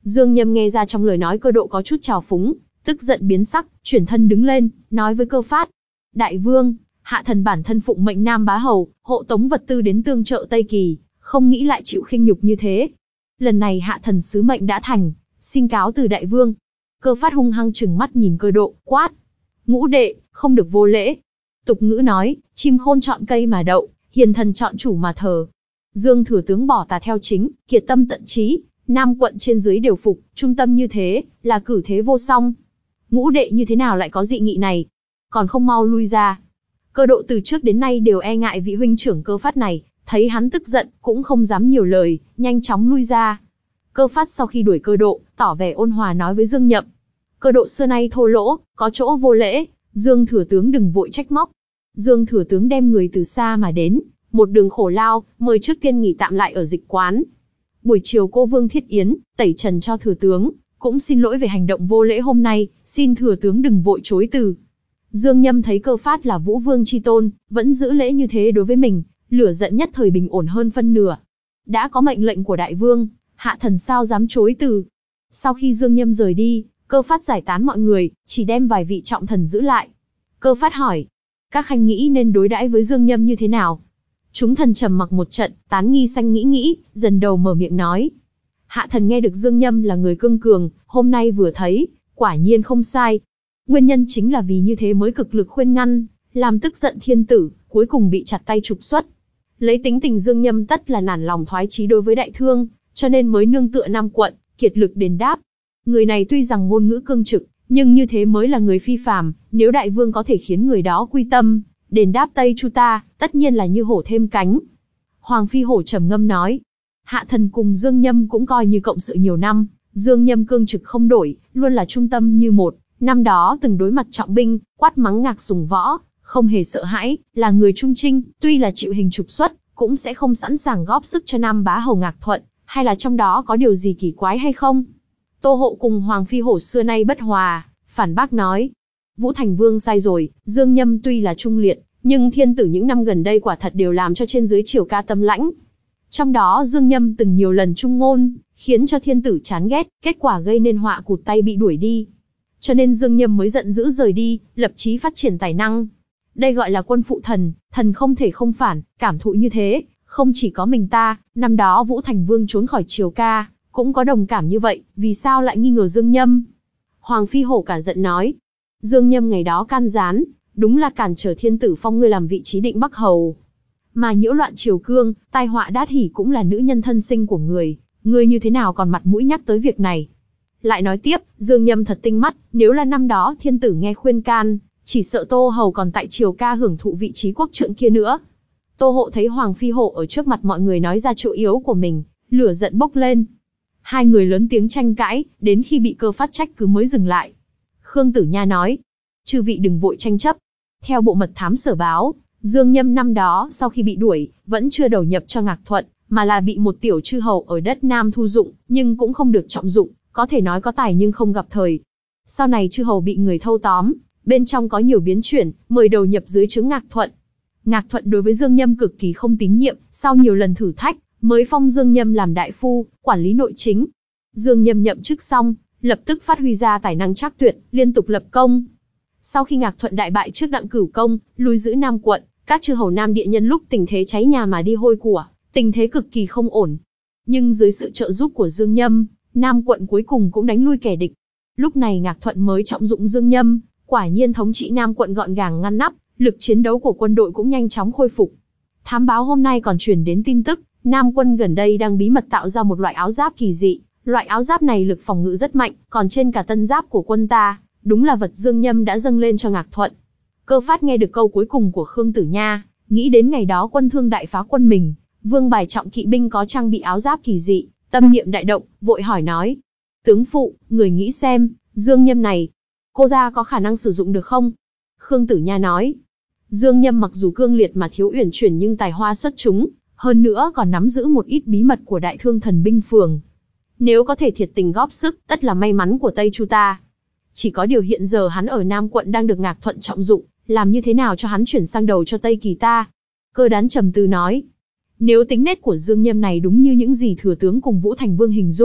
Dương Nhâm nghe ra trong lời nói Cơ Độ có chút trào phúng, tức giận biến sắc, chuyển thân đứng lên, nói với Cơ Phát. Đại vương, hạ thần bản thân phụng mệnh Nam Bá Hầu, hộ tống vật tư đến tương trợ Tây Kỳ, không nghĩ lại chịu khinh nhục như thế. Lần này hạ thần sứ mệnh đã thành, xin cáo từ đại vương. Cơ Phát hung hăng trừng mắt nhìn Cơ Độ, quát. Ngũ đệ, không được vô lễ. Tục ngữ nói, chim khôn chọn cây mà đậu, hiền thần chọn chủ mà thờ. Dương thừa tướng bỏ tà theo chính, kiệt tâm tận trí, Nam quận trên dưới đều phục, trung tâm như thế, là cử thế vô song. Ngũ đệ như thế nào lại có dị nghị này? Còn không mau lui ra. Cơ Độ từ trước đến nay đều e ngại vị huynh trưởng Cơ Phát này, thấy hắn tức giận, cũng không dám nhiều lời, nhanh chóng lui ra. Cơ Phát sau khi đuổi Cơ Độ, tỏ vẻ ôn hòa nói với Dương Nhậm. Cơ Độ xưa nay thô lỗ, có chỗ vô lễ, Dương thừa tướng đừng vội trách móc. Dương thừa tướng đem người từ xa mà đến, một đường khổ lao, mời trước tiên nghỉ tạm lại ở dịch quán. Buổi chiều cô Vương thiết yến, tẩy trần cho thừa tướng, cũng xin lỗi về hành động vô lễ hôm nay, xin thừa tướng đừng vội chối từ. Dương Nhâm thấy Cơ Phát là Vũ Vương chi tôn, vẫn giữ lễ như thế đối với mình, lửa giận nhất thời bình ổn hơn phân nửa. Đã có mệnh lệnh của đại vương, hạ thần sao dám chối từ. Sau khi Dương Nhâm rời đi, Cơ Phát giải tán mọi người, chỉ đem vài vị trọng thần giữ lại. Cơ Phát hỏi, các khanh nghĩ nên đối đãi với Dương Nhâm như thế nào? Chúng thần trầm mặc một trận, Tán Nghi Xanh nghĩ nghĩ, dần đầu mở miệng nói. Hạ thần nghe được Dương Nhâm là người cương cường, hôm nay vừa thấy, quả nhiên không sai. Nguyên nhân chính là vì như thế mới cực lực khuyên ngăn, làm tức giận thiên tử, cuối cùng bị chặt tay trục xuất. Lấy tính tình Dương Nhâm tất là nản lòng thoái chí đối với đại thương, cho nên mới nương tựa Nam quận, kiệt lực đền đáp. Người này tuy rằng ngôn ngữ cương trực, nhưng như thế mới là người phi phàm, nếu đại vương có thể khiến người đó quy tâm, đền đáp Tây Chu ta, tất nhiên là như hổ thêm cánh. Hoàng Phi Hổ trầm ngâm nói, hạ thần cùng Dương Nhâm cũng coi như cộng sự nhiều năm, Dương Nhâm cương trực không đổi, luôn là trung tâm như một, năm đó từng đối mặt trọng binh, quát mắng Ngạc Sùng Võ, không hề sợ hãi, là người trung trinh, tuy là chịu hình trục xuất, cũng sẽ không sẵn sàng góp sức cho Nam Bá Hầu Ngạc Thuận, hay là trong đó có điều gì kỳ quái hay không? Tô Hộ cùng Hoàng Phi Hổ xưa nay bất hòa, phản bác nói, Vũ Thành Vương sai rồi, Dương Nhâm tuy là trung liệt, nhưng thiên tử những năm gần đây quả thật đều làm cho trên dưới triều ca tâm lãnh. Trong đó Dương Nhâm từng nhiều lần trung ngôn, khiến cho thiên tử chán ghét, kết quả gây nên họa cụt tay bị đuổi đi. Cho nên Dương Nhâm mới giận dữ rời đi, lập chí phát triển tài năng. Đây gọi là quân phụ thần, thần không thể không phản, cảm thụ như thế, không chỉ có mình ta, năm đó Vũ Thành Vương trốn khỏi triều ca, cũng có đồng cảm như vậy, vì sao lại nghi ngờ Dương Nhâm? Hoàng Phi Hổ cả giận nói, Dương Nhâm ngày đó can gián, đúng là cản trở thiên tử phong ngươi làm vị trí định Bắc Hầu. Mà nhiễu loạn triều cương, tai họa đát hỉ cũng là nữ nhân thân sinh của người, ngươi như thế nào còn mặt mũi nhắc tới việc này? Lại nói tiếp, Dương Nhâm thật tinh mắt, nếu là năm đó thiên tử nghe khuyên can, chỉ sợ Tô Hầu còn tại triều ca hưởng thụ vị trí quốc trượng kia nữa. Tô Hộ thấy Hoàng Phi Hổ ở trước mặt mọi người nói ra chỗ yếu của mình, lửa giận bốc lên. Hai người lớn tiếng tranh cãi, đến khi bị Cơ Phát trách cứ mới dừng lại. Khương Tử Nha nói, chư vị đừng vội tranh chấp. Theo bộ mật thám sở báo, Dương Nhâm năm đó sau khi bị đuổi, vẫn chưa đầu nhập cho Ngạc Thuận, mà là bị một tiểu chư hầu ở đất Nam thu dụng, nhưng cũng không được trọng dụng, có thể nói có tài nhưng không gặp thời. Sau này chư hầu bị người thâu tóm, bên trong có nhiều biến chuyển, mời đầu nhập dưới trướng Ngạc Thuận. Ngạc Thuận đối với Dương Nhâm cực kỳ không tín nhiệm, sau nhiều lần thử thách, mới phong Dương Nhâm làm đại phu, quản lý nội chính. Dương Nhâm nhậm chức xong, lập tức phát huy ra tài năng trác tuyệt, liên tục lập công. Sau khi Ngạc Thuận đại bại trước Đặng Cửu Công, lui giữ Nam quận, các chư hầu Nam địa nhân lúc tình thế cháy nhà mà đi hôi của, tình thế cực kỳ không ổn. Nhưng dưới sự trợ giúp của Dương Nhâm, Nam quận cuối cùng cũng đánh lui kẻ địch. Lúc này Ngạc Thuận mới trọng dụng Dương Nhâm, quả nhiên thống trị Nam quận gọn gàng ngăn nắp, lực chiến đấu của quân đội cũng nhanh chóng khôi phục. Thám báo hôm nay còn truyền đến tin tức, Nam quân gần đây đang bí mật tạo ra một loại áo giáp kỳ dị. Loại áo giáp này lực phòng ngự rất mạnh, còn trên cả tân giáp của quân ta, đúng là vật Dương Nhâm đã dâng lên cho Ngạc Thuận. Cơ Phát nghe được câu cuối cùng của Khương Tử Nha, nghĩ đến ngày đó quân Thương đại phá quân mình, Vương Bài trọng kỵ binh có trang bị áo giáp kỳ dị, tâm niệm đại động, vội hỏi nói: "Tướng phụ, người nghĩ xem, Dương Nhâm này, cô gia có khả năng sử dụng được không?" Khương Tử Nha nói: "Dương Nhâm mặc dù cương liệt mà thiếu uyển chuyển nhưng tài hoa xuất chúng, hơn nữa còn nắm giữ một ít bí mật của Đại Thương Thần binh phường. Nếu có thể thiệt tình góp sức, tất là may mắn của Tây Chu ta. Chỉ có điều hiện giờ hắn ở Nam quận đang được Ngạc Thuận trọng dụng, làm như thế nào cho hắn chuyển sang đầu cho Tây Kỳ ta?" Cơ Đán trầm tư nói: "Nếu tính nết của Dương Nhâm này đúng như những gì thừa tướng cùng Vũ Thành Vương hình dung,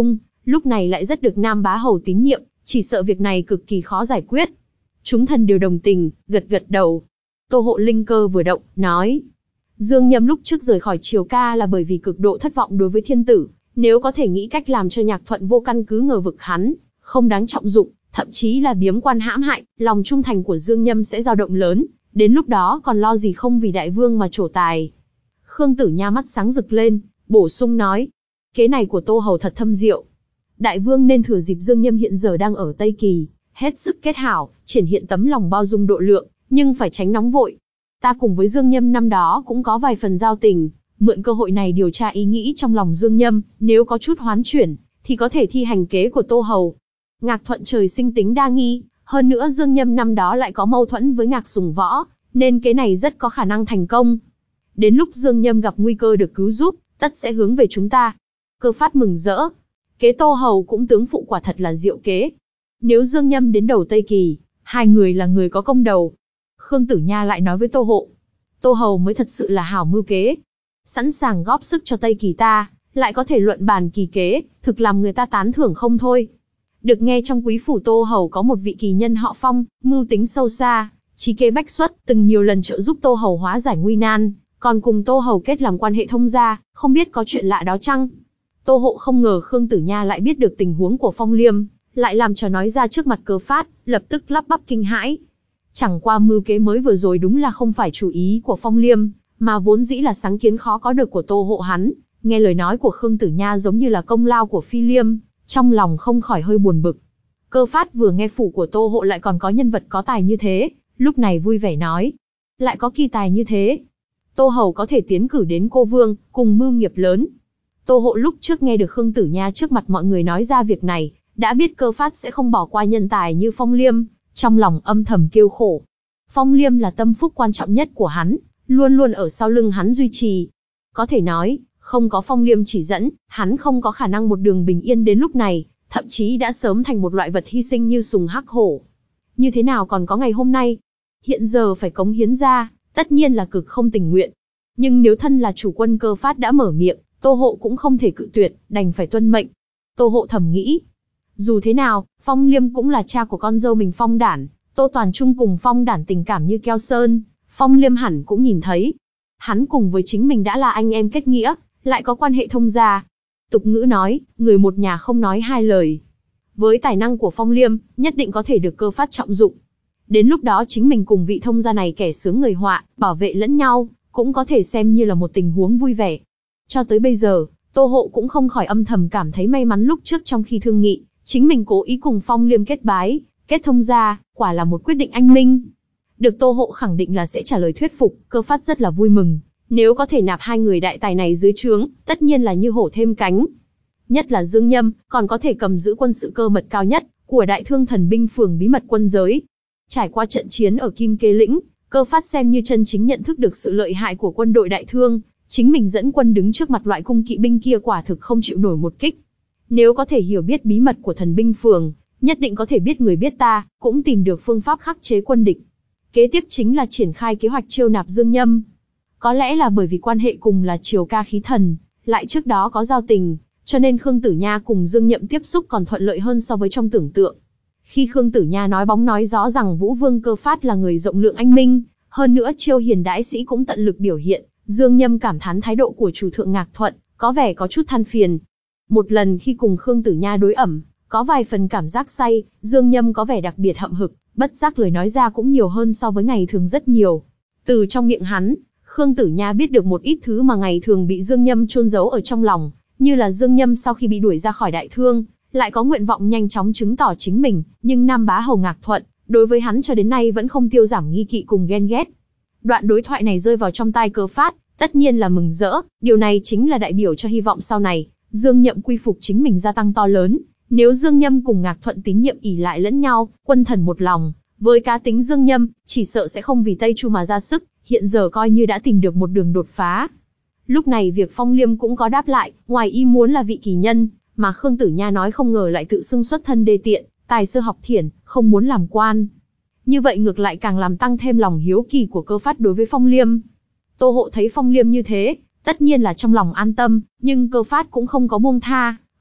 lúc này lại rất được Nam Bá Hầu tín nhiệm, chỉ sợ việc này cực kỳ khó giải quyết. Chúng thần đều đồng tình, gật gật đầu. Tô Hộ linh cơ vừa động, nói. Dương Nhâm lúc trước rời khỏi Triều Ca là bởi vì cực độ thất vọng đối với thiên tử, nếu có thể nghĩ cách làm cho Nhạc Thuận vô căn cứ ngờ vực hắn, không đáng trọng dụng, thậm chí là biếm quan hãm hại, lòng trung thành của Dương Nhâm sẽ dao động lớn, đến lúc đó còn lo gì không vì đại vương mà trổ tài. Khương Tử Nha mắt sáng rực lên, bổ sung nói. Kế này của Tô Hầu thật thâm diệu. Đại vương nên thừa dịp Dương Nhâm hiện giờ đang ở Tây Kỳ, hết sức kết hảo, triển hiện tấm lòng bao dung độ lượng, nhưng phải tránh nóng vội. Ta cùng với Dương Nhâm năm đó cũng có vài phần giao tình, mượn cơ hội này điều tra ý nghĩ trong lòng Dương Nhâm, nếu có chút hoán chuyển, thì có thể thi hành kế của Tô Hầu. Ngạc Thuận trời sinh tính đa nghi, hơn nữa Dương Nhâm năm đó lại có mâu thuẫn với Ngạc Sùng Võ, nên kế này rất có khả năng thành công. Đến lúc Dương Nhâm gặp nguy cơ được cứu giúp, tất sẽ hướng về chúng ta. Cơ Phát mừng rỡ. Kế Tô Hầu cũng tướng phụ quả thật là diệu kế. Nếu Dương Nhâm đến đầu Tây Kỳ, hai người là người có công đầu. Khương Tử Nha lại nói với Tô Hộ. Tô Hầu mới thật sự là hảo mưu kế. Sẵn sàng góp sức cho Tây Kỳ ta, lại có thể luận bàn kỳ kế, thực làm người ta tán thưởng không thôi. Được nghe trong quý phủ Tô Hầu có một vị kỳ nhân họ Phong, mưu tính sâu xa, trí kế bách xuất, từng nhiều lần trợ giúp Tô Hầu hóa giải nguy nan, còn cùng Tô Hầu kết làm quan hệ thông gia, không biết có chuyện lạ đó chăng? Tô Hộ không ngờ Khương Tử Nha lại biết được tình huống của Phong Liêm, lại làm cho nói ra trước mặt Cơ Phát, lập tức lắp bắp kinh hãi. Chẳng qua mưu kế mới vừa rồi đúng là không phải chủ ý của Phong Liêm, mà vốn dĩ là sáng kiến khó có được của Tô Hộ hắn. Nghe lời nói của Khương Tử Nha giống như là công lao của Phi Liêm, trong lòng không khỏi hơi buồn bực. Cơ Phát vừa nghe phủ của Tô Hộ lại còn có nhân vật có tài như thế, lúc này vui vẻ nói. Lại có kỳ tài như thế. Tô Hầu có thể tiến cử đến Cô Vương, cùng mưu nghiệp lớn. Tô Hộ lúc trước nghe được Khương Tử Nha trước mặt mọi người nói ra việc này, đã biết Cơ Phát sẽ không bỏ qua nhân tài như Phong Liêm, trong lòng âm thầm kêu khổ. Phong Liêm là tâm phúc quan trọng nhất của hắn, luôn luôn ở sau lưng hắn duy trì. Có thể nói, không có Phong Liêm chỉ dẫn, hắn không có khả năng một đường bình yên đến lúc này, thậm chí đã sớm thành một loại vật hy sinh như sùng hắc hổ. Như thế nào còn có ngày hôm nay? Hiện giờ phải cống hiến ra, tất nhiên là cực không tình nguyện. Nhưng nếu thân là chủ quân Cơ Phát đã mở miệng, Tô Hộ cũng không thể cự tuyệt, đành phải tuân mệnh. Tô Hộ thầm nghĩ, dù thế nào, Phong Liêm cũng là cha của con dâu mình Phong Đản, Tô Toàn Trung cùng Phong Đản tình cảm như keo sơn, Phong Liêm hẳn cũng nhìn thấy. Hắn cùng với chính mình đã là anh em kết nghĩa, lại có quan hệ thông gia. Tục ngữ nói, người một nhà không nói hai lời. Với tài năng của Phong Liêm, nhất định có thể được Cơ Phát trọng dụng. Đến lúc đó chính mình cùng vị thông gia này kẻ sướng người họa, bảo vệ lẫn nhau, cũng có thể xem như là một tình huống vui vẻ. Cho tới bây giờ, Tô Hộ cũng không khỏi âm thầm cảm thấy may mắn lúc trước trong khi thương nghị, chính mình cố ý cùng Phong Liêm kết bái, kết thông gia, quả là một quyết định anh minh. Được Tô Hộ khẳng định là sẽ trả lời thuyết phục, Cơ Phát rất là vui mừng. Nếu có thể nạp hai người đại tài này dưới trướng, tất nhiên là như hổ thêm cánh. Nhất là Dương Nhâm, còn có thể cầm giữ quân sự cơ mật cao nhất của Đại Thương Thần binh phường bí mật quân giới. Trải qua trận chiến ở Kim Kê Lĩnh, Cơ Phát xem như chân chính nhận thức được sự lợi hại của quân đội Đại Thương, chính mình dẫn quân đứng trước mặt loại cung kỵ binh kia quả thực không chịu nổi một kích. Nếu có thể hiểu biết bí mật của thần binh phường, nhất định có thể biết người biết ta, cũng tìm được phương pháp khắc chế quân địch. Kế tiếp chính là triển khai kế hoạch chiêu nạp Dương Nhâm. Có lẽ là bởi vì quan hệ cùng là Triều Ca khí thần, lại trước đó có giao tình, cho nên Khương Tử Nha cùng Dương Nhậm tiếp xúc còn thuận lợi hơn so với trong tưởng tượng. Khi Khương Tử Nha nói bóng nói gió rằng Vũ Vương Cơ Phát là người rộng lượng anh minh, hơn nữa chiêu hiền đãi sĩ cũng tận lực biểu hiện, Dương Nhâm cảm thán thái độ của chủ thượng Ngạc Thuận, có vẻ có chút than phiền. Một lần khi cùng Khương Tử Nha đối ẩm, có vài phần cảm giác say, Dương Nhâm có vẻ đặc biệt hậm hực, bất giác lời nói ra cũng nhiều hơn so với ngày thường rất nhiều. Từ trong miệng hắn, Khương Tử Nha biết được một ít thứ mà ngày thường bị Dương Nhâm chôn giấu ở trong lòng, như là Dương Nhâm sau khi bị đuổi ra khỏi Đại Thương, lại có nguyện vọng nhanh chóng chứng tỏ chính mình, nhưng Nam Bá Hầu Ngạc Thuận, đối với hắn cho đến nay vẫn không tiêu giảm nghi kỵ cùng ghen ghét. Đoạn đối thoại này rơi vào trong tai Cơ Phát, tất nhiên là mừng rỡ, điều này chính là đại biểu cho hy vọng sau này, Dương Nhậm quy phục chính mình gia tăng to lớn. Nếu Dương Nhâm cùng Ngạc Thuận tín nhiệm ỷ lại lẫn nhau, quân thần một lòng, với cá tính Dương Nhâm, chỉ sợ sẽ không vì Tây Chu mà ra sức, hiện giờ coi như đã tìm được một đường đột phá. Lúc này việc Phong Liêm cũng có đáp lại, ngoài ý muốn là vị kỳ nhân, mà Khương Tử Nha nói không ngờ lại tự xưng xuất thân đê tiện, tài sơ học thiển, không muốn làm quan. Như vậy ngược lại càng làm tăng thêm lòng hiếu kỳ của Cơ Phát đối với Phong Liêm. Tô Hộ thấy Phong Liêm như thế, tất nhiên là trong lòng an tâm, nhưng Cơ Phát cũng không có buông tha,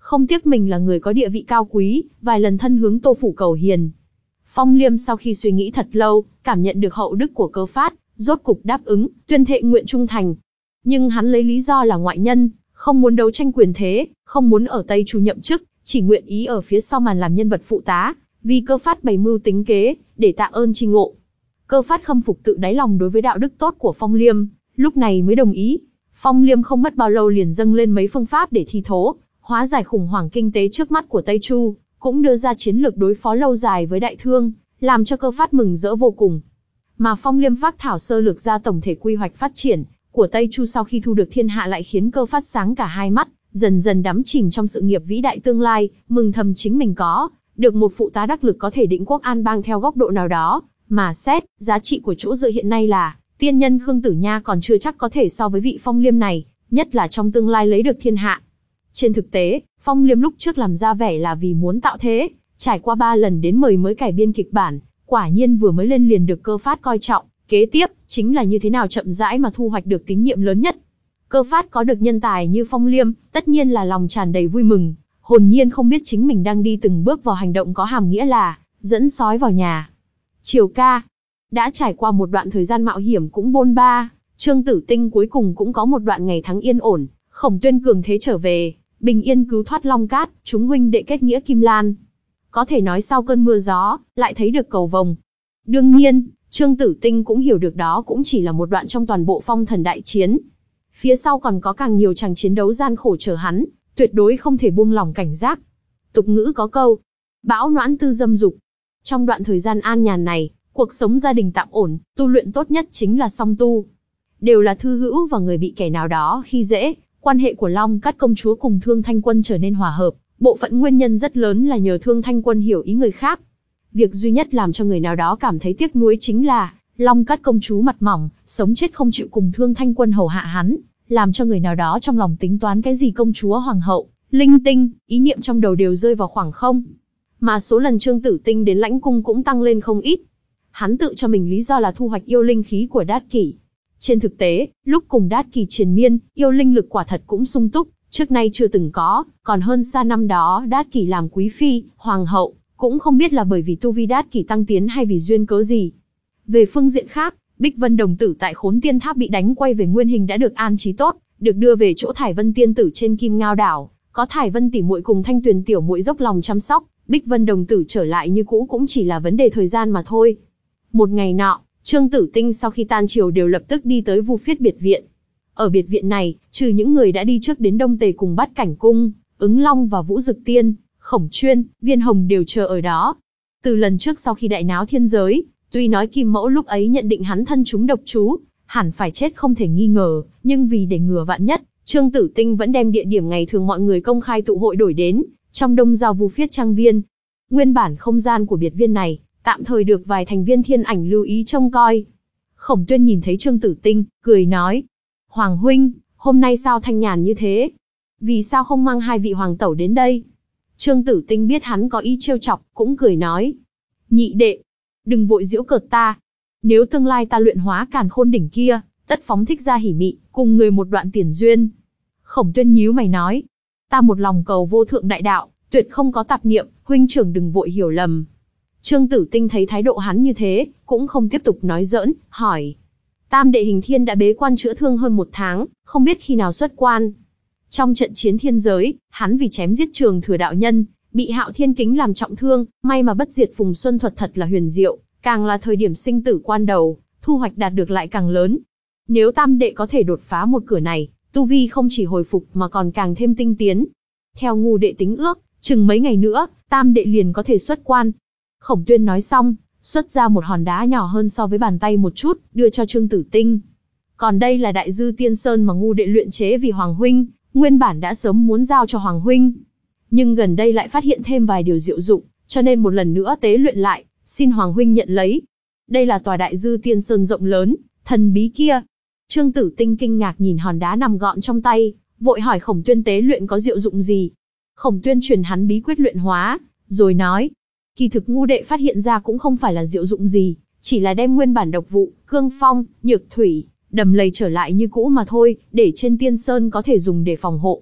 Không tiếc mình là người có địa vị cao quý, vài lần thân hướng Tô phủ cầu hiền. Phong Liêm sau khi suy nghĩ thật lâu, cảm nhận được hậu đức của Cơ Phát, rốt cục đáp ứng, tuyên thệ nguyện trung thành. Nhưng hắn lấy lý do là ngoại nhân, không muốn đấu tranh quyền thế, không muốn ở Tây Chu nhậm chức, chỉ nguyện ý ở phía sau màn làm nhân vật phụ tá, vì Cơ Phát bày mưu tính kế, để tạ ơn tri ngộ. Cơ Phát khâm phục tự đáy lòng đối với đạo đức tốt của Phong Liêm, lúc này mới đồng ý. Phong Liêm không mất bao lâu liền dâng lên mấy phương pháp để thi thố, hóa giải khủng hoảng kinh tế trước mắt của Tây Chu, cũng đưa ra chiến lược đối phó lâu dài với Đại Thương, làm cho Cơ Phát mừng rỡ vô cùng. Mà Phong Liêm phác thảo sơ lược ra tổng thể quy hoạch phát triển của Tây Chu sau khi thu được thiên hạ lại khiến Cơ Phát sáng cả hai mắt, dần dần đắm chìm trong sự nghiệp vĩ đại tương lai, mừng thầm chính mình có được một phụ tá đắc lực có thể định quốc an bang theo góc độ nào đó, mà xét giá trị của chỗ dựa hiện nay là tiên nhân Khương Tử Nha còn chưa chắc có thể so với vị Phong Liêm này, nhất là trong tương lai lấy được thiên hạ. Trên thực tế, Phong Liêm lúc trước làm ra vẻ là vì muốn tạo thế, trải qua ba lần đến mời mới cải biên kịch bản, quả nhiên vừa mới lên liền được Cơ Phát coi trọng, kế tiếp chính là như thế nào chậm rãi mà thu hoạch được tín nhiệm lớn nhất. Cơ Phát có được nhân tài như Phong Liêm, tất nhiên là lòng tràn đầy vui mừng, hồn nhiên không biết chính mình đang đi từng bước vào hành động có hàm nghĩa là dẫn sói vào nhà. Triều ca, đã trải qua một đoạn thời gian mạo hiểm cũng bôn ba, Trương Tử Tinh cuối cùng cũng có một đoạn ngày tháng yên ổn, Khổng Tuyên cường thế trở về, bình yên cứu thoát Long Cát, chúng huynh đệ kết nghĩa Kim Lan. Có thể nói sau cơn mưa gió, lại thấy được cầu vồng. Đương nhiên, Trương Tử Tinh cũng hiểu được đó cũng chỉ là một đoạn trong toàn bộ phong thần đại chiến. Phía sau còn có càng nhiều tràng chiến đấu gian khổ chờ hắn, tuyệt đối không thể buông lỏng cảnh giác. Tục ngữ có câu, bão noãn tư dâm dục. Trong đoạn thời gian an nhàn này, cuộc sống gia đình tạm ổn, tu luyện tốt nhất chính là song tu. Đều là thư hữu và người bị kẻ nào đó khi dễ, quan hệ của Long Cát công chúa cùng Thương Thanh Quân trở nên hòa hợp, bộ phận nguyên nhân rất lớn là nhờ Thương Thanh Quân hiểu ý người khác. Việc duy nhất làm cho người nào đó cảm thấy tiếc nuối chính là, Long Cát công chúa mặt mỏng, sống chết không chịu cùng Thương Thanh Quân hầu hạ hắn, làm cho người nào đó trong lòng tính toán cái gì công chúa hoàng hậu, linh tinh, ý niệm trong đầu đều rơi vào khoảng không. Mà số lần Trương Tử Tinh đến lãnh cung cũng tăng lên không ít. Hắn tự cho mình lý do là thu hoạch yêu linh khí của Đát Kỷ. Trên thực tế, lúc cùng Đát Kỷ triền miên, yêu linh lực quả thật cũng sung túc, trước nay chưa từng có, còn hơn xa năm đó Đát Kỷ làm quý phi, hoàng hậu, cũng không biết là bởi vì tu vi Đát Kỷ tăng tiến hay vì duyên cớ gì. Về phương diện khác, Bích Vân đồng tử tại Khốn Tiên Tháp bị đánh quay về nguyên hình đã được an trí tốt, được đưa về chỗ Thải Vân tiên tử trên Kim Ngao đảo, có Thải Vân tỷ muội cùng Thanh Tuyền tiểu muội dốc lòng chăm sóc, Bích Vân đồng tử trở lại như cũ cũng chỉ là vấn đề thời gian mà thôi. Một ngày nọ, Trương Tử Tinh sau khi tan triều đều lập tức đi tới Vu Phiết biệt viện. Ở biệt viện này, trừ những người đã đi trước đến Đông Tề cùng Bát Cảnh cung, Ứng Long và Vũ Dực Tiên, Khổng Chuyên, Viên Hồng đều chờ ở đó. Từ lần trước sau khi đại náo thiên giới, tuy nói Kim Mẫu lúc ấy nhận định hắn thân trúng độc chú, hẳn phải chết không thể nghi ngờ, nhưng vì để ngừa vạn nhất, Trương Tử Tinh vẫn đem địa điểm ngày thường mọi người công khai tụ hội đổi đến, trong Đông Giao Vu Phiết trang viên. Nguyên bản không gian của biệt viên này, tạm thời được vài thành viên thiên ảnh lưu ý trông coi. Khổng Tuyên nhìn thấy Trương Tử Tinh, cười nói, Hoàng huynh, hôm nay sao thanh nhàn như thế? Vì sao không mang hai vị hoàng tẩu đến đây? Trương Tử Tinh biết hắn có ý trêu chọc, cũng cười nói, nhị đệ, đừng vội giễu cợt ta. Nếu tương lai ta luyện hóa càn khôn đỉnh kia, tất phóng thích ra hỉ mị, cùng người một đoạn tiền duyên. Khổng Tuyên nhíu mày nói, ta một lòng cầu vô thượng đại đạo, tuyệt không có tạp niệm, huynh trưởng đừng vội hiểu lầm. Trương Tử Tinh thấy thái độ hắn như thế, cũng không tiếp tục nói giỡn, hỏi, Tam đệ Hình Thiên đã bế quan chữa thương hơn một tháng, không biết khi nào xuất quan. Trong trận chiến thiên giới, hắn vì chém giết Trường Thừa đạo nhân, bị Hạo Thiên Kính làm trọng thương, may mà bất diệt Phùng Xuân thuật thật là huyền diệu, càng là thời điểm sinh tử quan đầu, thu hoạch đạt được lại càng lớn. Nếu Tam đệ có thể đột phá một cửa này, tu vi không chỉ hồi phục mà còn càng thêm tinh tiến. Theo ngu đệ tính ước, chừng mấy ngày nữa, Tam đệ liền có thể xuất quan. Khổng Tuyên nói xong, xuất ra một hòn đá nhỏ hơn so với bàn tay một chút, đưa cho Trương Tử Tinh. Còn đây là Đại Dư Tiên Sơn mà ngu đệ luyện chế vì Hoàng huynh, nguyên bản đã sớm muốn giao cho Hoàng huynh, nhưng gần đây lại phát hiện thêm vài điều diệu dụng, cho nên một lần nữa tế luyện lại, xin Hoàng huynh nhận lấy. Đây là tòa Đại Dư Tiên Sơn rộng lớn, thần bí kia. Trương Tử Tinh kinh ngạc nhìn hòn đá nằm gọn trong tay, vội hỏi Khổng Tuyên tế luyện có diệu dụng gì. Khổng Tuyên truyền hắn bí quyết luyện hóa, rồi nói, kỳ thực ngu đệ phát hiện ra cũng không phải là diệu dụng gì, chỉ là đem nguyên bản độc vụ, cương phong, nhược thủy, đầm lầy trở lại như cũ mà thôi, để trên Tiên Sơn có thể dùng để phòng hộ.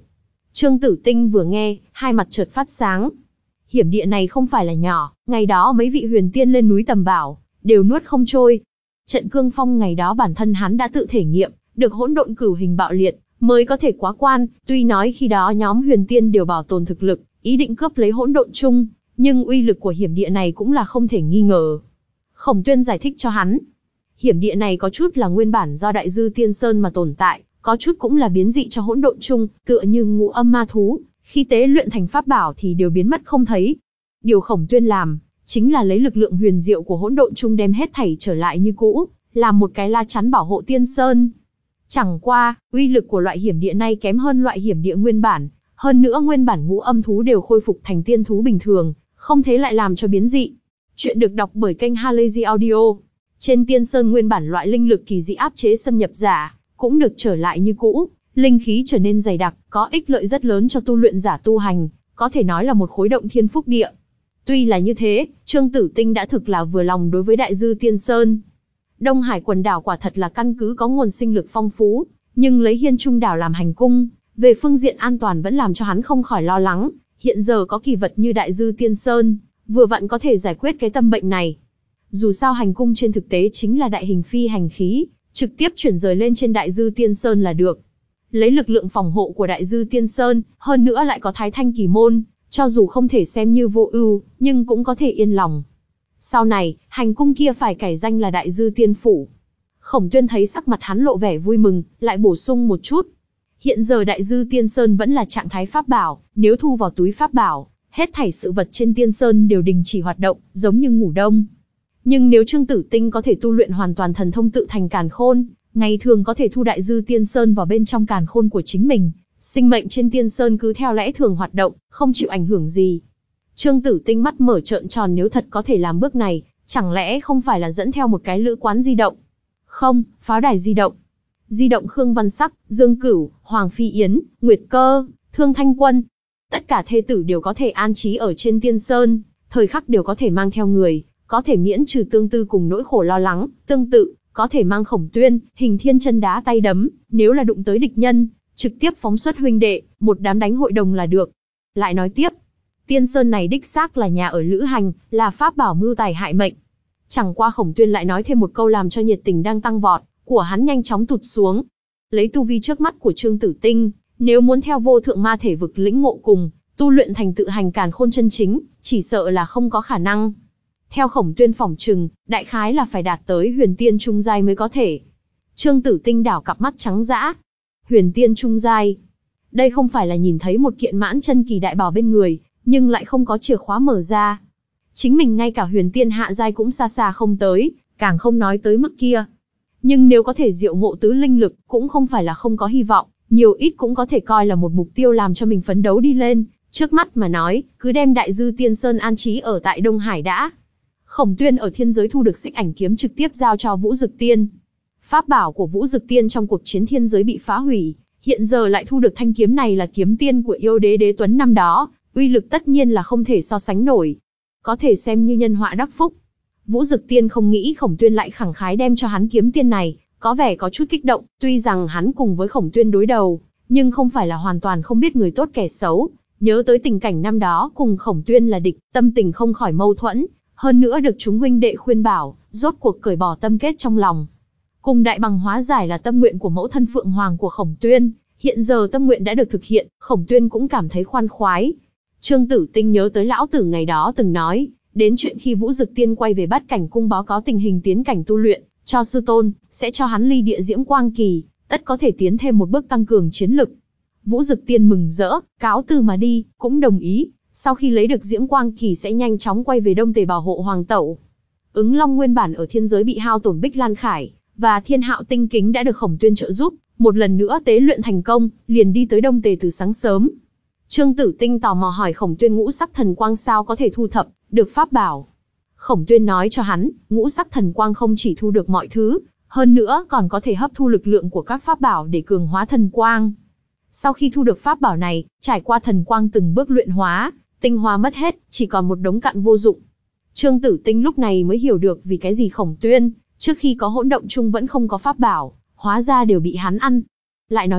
Trương Tử Tinh vừa nghe, hai mặt chợt phát sáng. Hiểm địa này không phải là nhỏ, ngày đó mấy vị huyền tiên lên núi tầm bảo, đều nuốt không trôi. Trận cương phong ngày đó bản thân hắn đã tự thể nghiệm, được hỗn độn cửu hình bạo liệt, mới có thể quá quan, tuy nói khi đó nhóm huyền tiên đều bảo tồn thực lực, ý định cướp lấy hỗn độn chung, nhưng uy lực của hiểm địa này cũng là không thể nghi ngờ. Khổng Tuyên giải thích cho hắn, hiểm địa này có chút là nguyên bản do Đại Dư Tiên Sơn mà tồn tại, có chút cũng là biến dị cho hỗn độn chung, tựa như ngũ âm ma thú, khi tế luyện thành pháp bảo thì đều biến mất không thấy. Điều Khổng Tuyên làm, chính là lấy lực lượng huyền diệu của hỗn độn chung đem hết thảy trở lại như cũ, làm một cái la chắn bảo hộ Tiên Sơn. Chẳng qua, uy lực của loại hiểm địa này kém hơn loại hiểm địa nguyên bản, hơn nữa nguyên bản ngũ âm thú đều khôi phục thành tiên thú bình thường, không thế lại làm cho biến dị. Chuyện được đọc bởi kênh Halazy Audio. Trên Tiên Sơn nguyên bản loại linh lực kỳ dị áp chế xâm nhập giả, cũng được trở lại như cũ, linh khí trở nên dày đặc, có ích lợi rất lớn cho tu luyện giả tu hành, có thể nói là một khối động thiên phúc địa. Tuy là như thế, Trương Tử Tinh đã thực là vừa lòng đối với Đại Dư Tiên Sơn. Đông Hải quần đảo quả thật là căn cứ có nguồn sinh lực phong phú, nhưng lấy Hiên Trung đảo làm hành cung, về phương diện an toàn vẫn làm cho hắn không khỏi lo lắng. Hiện giờ có kỳ vật như Đại Dư Tiên Sơn, vừa vặn có thể giải quyết cái tâm bệnh này. Dù sao hành cung trên thực tế chính là đại hình phi hành khí, trực tiếp chuyển rời lên trên Đại Dư Tiên Sơn là được. Lấy lực lượng phòng hộ của Đại Dư Tiên Sơn, hơn nữa lại có Thái Thanh Kỳ Môn, cho dù không thể xem như vô ưu, nhưng cũng có thể yên lòng. Sau này, hành cung kia phải cải danh là Đại Dư Tiên Phủ. Khổng Tuyên thấy sắc mặt hắn lộ vẻ vui mừng, lại bổ sung một chút. Hiện giờ Đại Dư Tiên Sơn vẫn là trạng thái pháp bảo, nếu thu vào túi pháp bảo, hết thảy sự vật trên Tiên Sơn đều đình chỉ hoạt động, giống như ngủ đông. Nhưng nếu Trương Tử Tinh có thể tu luyện hoàn toàn thần thông tự thành càn khôn, ngày thường có thể thu Đại Dư Tiên Sơn vào bên trong càn khôn của chính mình, sinh mệnh trên Tiên Sơn cứ theo lẽ thường hoạt động, không chịu ảnh hưởng gì. Trương Tử Tinh mắt mở trợn tròn, nếu thật có thể làm bước này, chẳng lẽ không phải là dẫn theo một cái lữ quán di động? Không, pháo đài di động. Di động Khương Văn Sắc, Dương Cửu, Hoàng Phi Yến, Nguyệt Cơ, Thương Thanh Quân. Tất cả thê tử đều có thể an trí ở trên Tiên Sơn, thời khắc đều có thể mang theo người, có thể miễn trừ tương tư cùng nỗi khổ lo lắng. Tương tự, có thể mang Khổng Tuyên, Hình Thiên chân đá tay đấm, nếu là đụng tới địch nhân, trực tiếp phóng xuất huynh đệ, một đám đánh hội đồng là được. Lại nói tiếp, Tiên Sơn này đích xác là nhà ở lữ hành, là pháp bảo mưu tài hại mệnh. Chẳng qua Khổng Tuyên lại nói thêm một câu làm cho nhiệt tình đang tăng vọt của hắn nhanh chóng tụt xuống. Lấy tu vi trước mắt của Trương Tử Tinh, nếu muốn theo vô thượng ma thể vực lĩnh ngộ cùng tu luyện thành tự hành càn khôn chân chính, chỉ sợ là không có khả năng. Theo Khổng Tuyên phỏng chừng, đại khái là phải đạt tới huyền tiên trung giai mới có thể. Trương Tử Tinh đảo cặp mắt trắng dã. Huyền tiên trung giai. Đây không phải là nhìn thấy một kiện mãn chân kỳ đại bảo bên người, nhưng lại không có chìa khóa mở ra. Chính mình ngay cả huyền tiên hạ giai cũng xa xa không tới, càng không nói tới mức kia. Nhưng nếu có thể diệu ngộ tứ linh lực, cũng không phải là không có hy vọng, nhiều ít cũng có thể coi là một mục tiêu làm cho mình phấn đấu đi lên. Trước mắt mà nói, cứ đem Đại Dư Tiên Sơn an trí ở tại Đông Hải đã. Khổng Tuyên ở thiên giới thu được xích ảnh kiếm trực tiếp giao cho Vũ Dực Tiên. Pháp bảo của Vũ Dực Tiên trong cuộc chiến thiên giới bị phá hủy, hiện giờ lại thu được thanh kiếm này là kiếm tiên của yêu đế Đế Tuấn năm đó, uy lực tất nhiên là không thể so sánh nổi. Có thể xem như nhân họa đắc phúc. Vũ Dực Tiên không nghĩ Khổng Tuyên lại khẳng khái đem cho hắn kiếm tiên này, có vẻ có chút kích động, tuy rằng hắn cùng với Khổng Tuyên đối đầu, nhưng không phải là hoàn toàn không biết người tốt kẻ xấu. Nhớ tới tình cảnh năm đó cùng Khổng Tuyên là địch, tâm tình không khỏi mâu thuẫn, hơn nữa được chúng huynh đệ khuyên bảo, rốt cuộc cởi bỏ tâm kết trong lòng. Cùng đại bằng hóa giải là tâm nguyện của mẫu thân Phượng Hoàng của Khổng Tuyên, hiện giờ tâm nguyện đã được thực hiện, Khổng Tuyên cũng cảm thấy khoan khoái. Trương Tử Tinh nhớ tới lão tử ngày đó từng nói, đến chuyện khi Vũ Dực Tiên quay về Bát Cảnh Cung báo cáo tình hình tiến cảnh tu luyện, cho sư tôn, sẽ cho hắn ly địa diễm quang kỳ, tất có thể tiến thêm một bước tăng cường chiến lực. Vũ Dực Tiên mừng rỡ, cáo từ mà đi, cũng đồng ý, sau khi lấy được diễm quang kỳ sẽ nhanh chóng quay về Đông Tề bảo hộ Hoàng Tẩu. Ứng Long nguyên bản ở thiên giới bị hao tổn Bích Lan Khải, và Thiên Hạo tinh kính đã được Khổng Tuyên trợ giúp, một lần nữa tế luyện thành công, liền đi tới Đông Tề từ sáng sớm. Trương Tử Tinh tò mò hỏi Khổng Tuyên ngũ sắc thần quang sao có thể thu thập được pháp bảo. Khổng Tuyên nói cho hắn, ngũ sắc thần quang không chỉ thu được mọi thứ, hơn nữa còn có thể hấp thu lực lượng của các pháp bảo để cường hóa thần quang. Sau khi thu được pháp bảo này, trải qua thần quang từng bước luyện hóa, tinh hoa mất hết, chỉ còn một đống cặn vô dụng. Trương Tử Tinh lúc này mới hiểu được vì cái gì Khổng Tuyên, trước khi có hỗn động chung vẫn không có pháp bảo, hóa ra đều bị hắn ăn. Lại nói tiếp,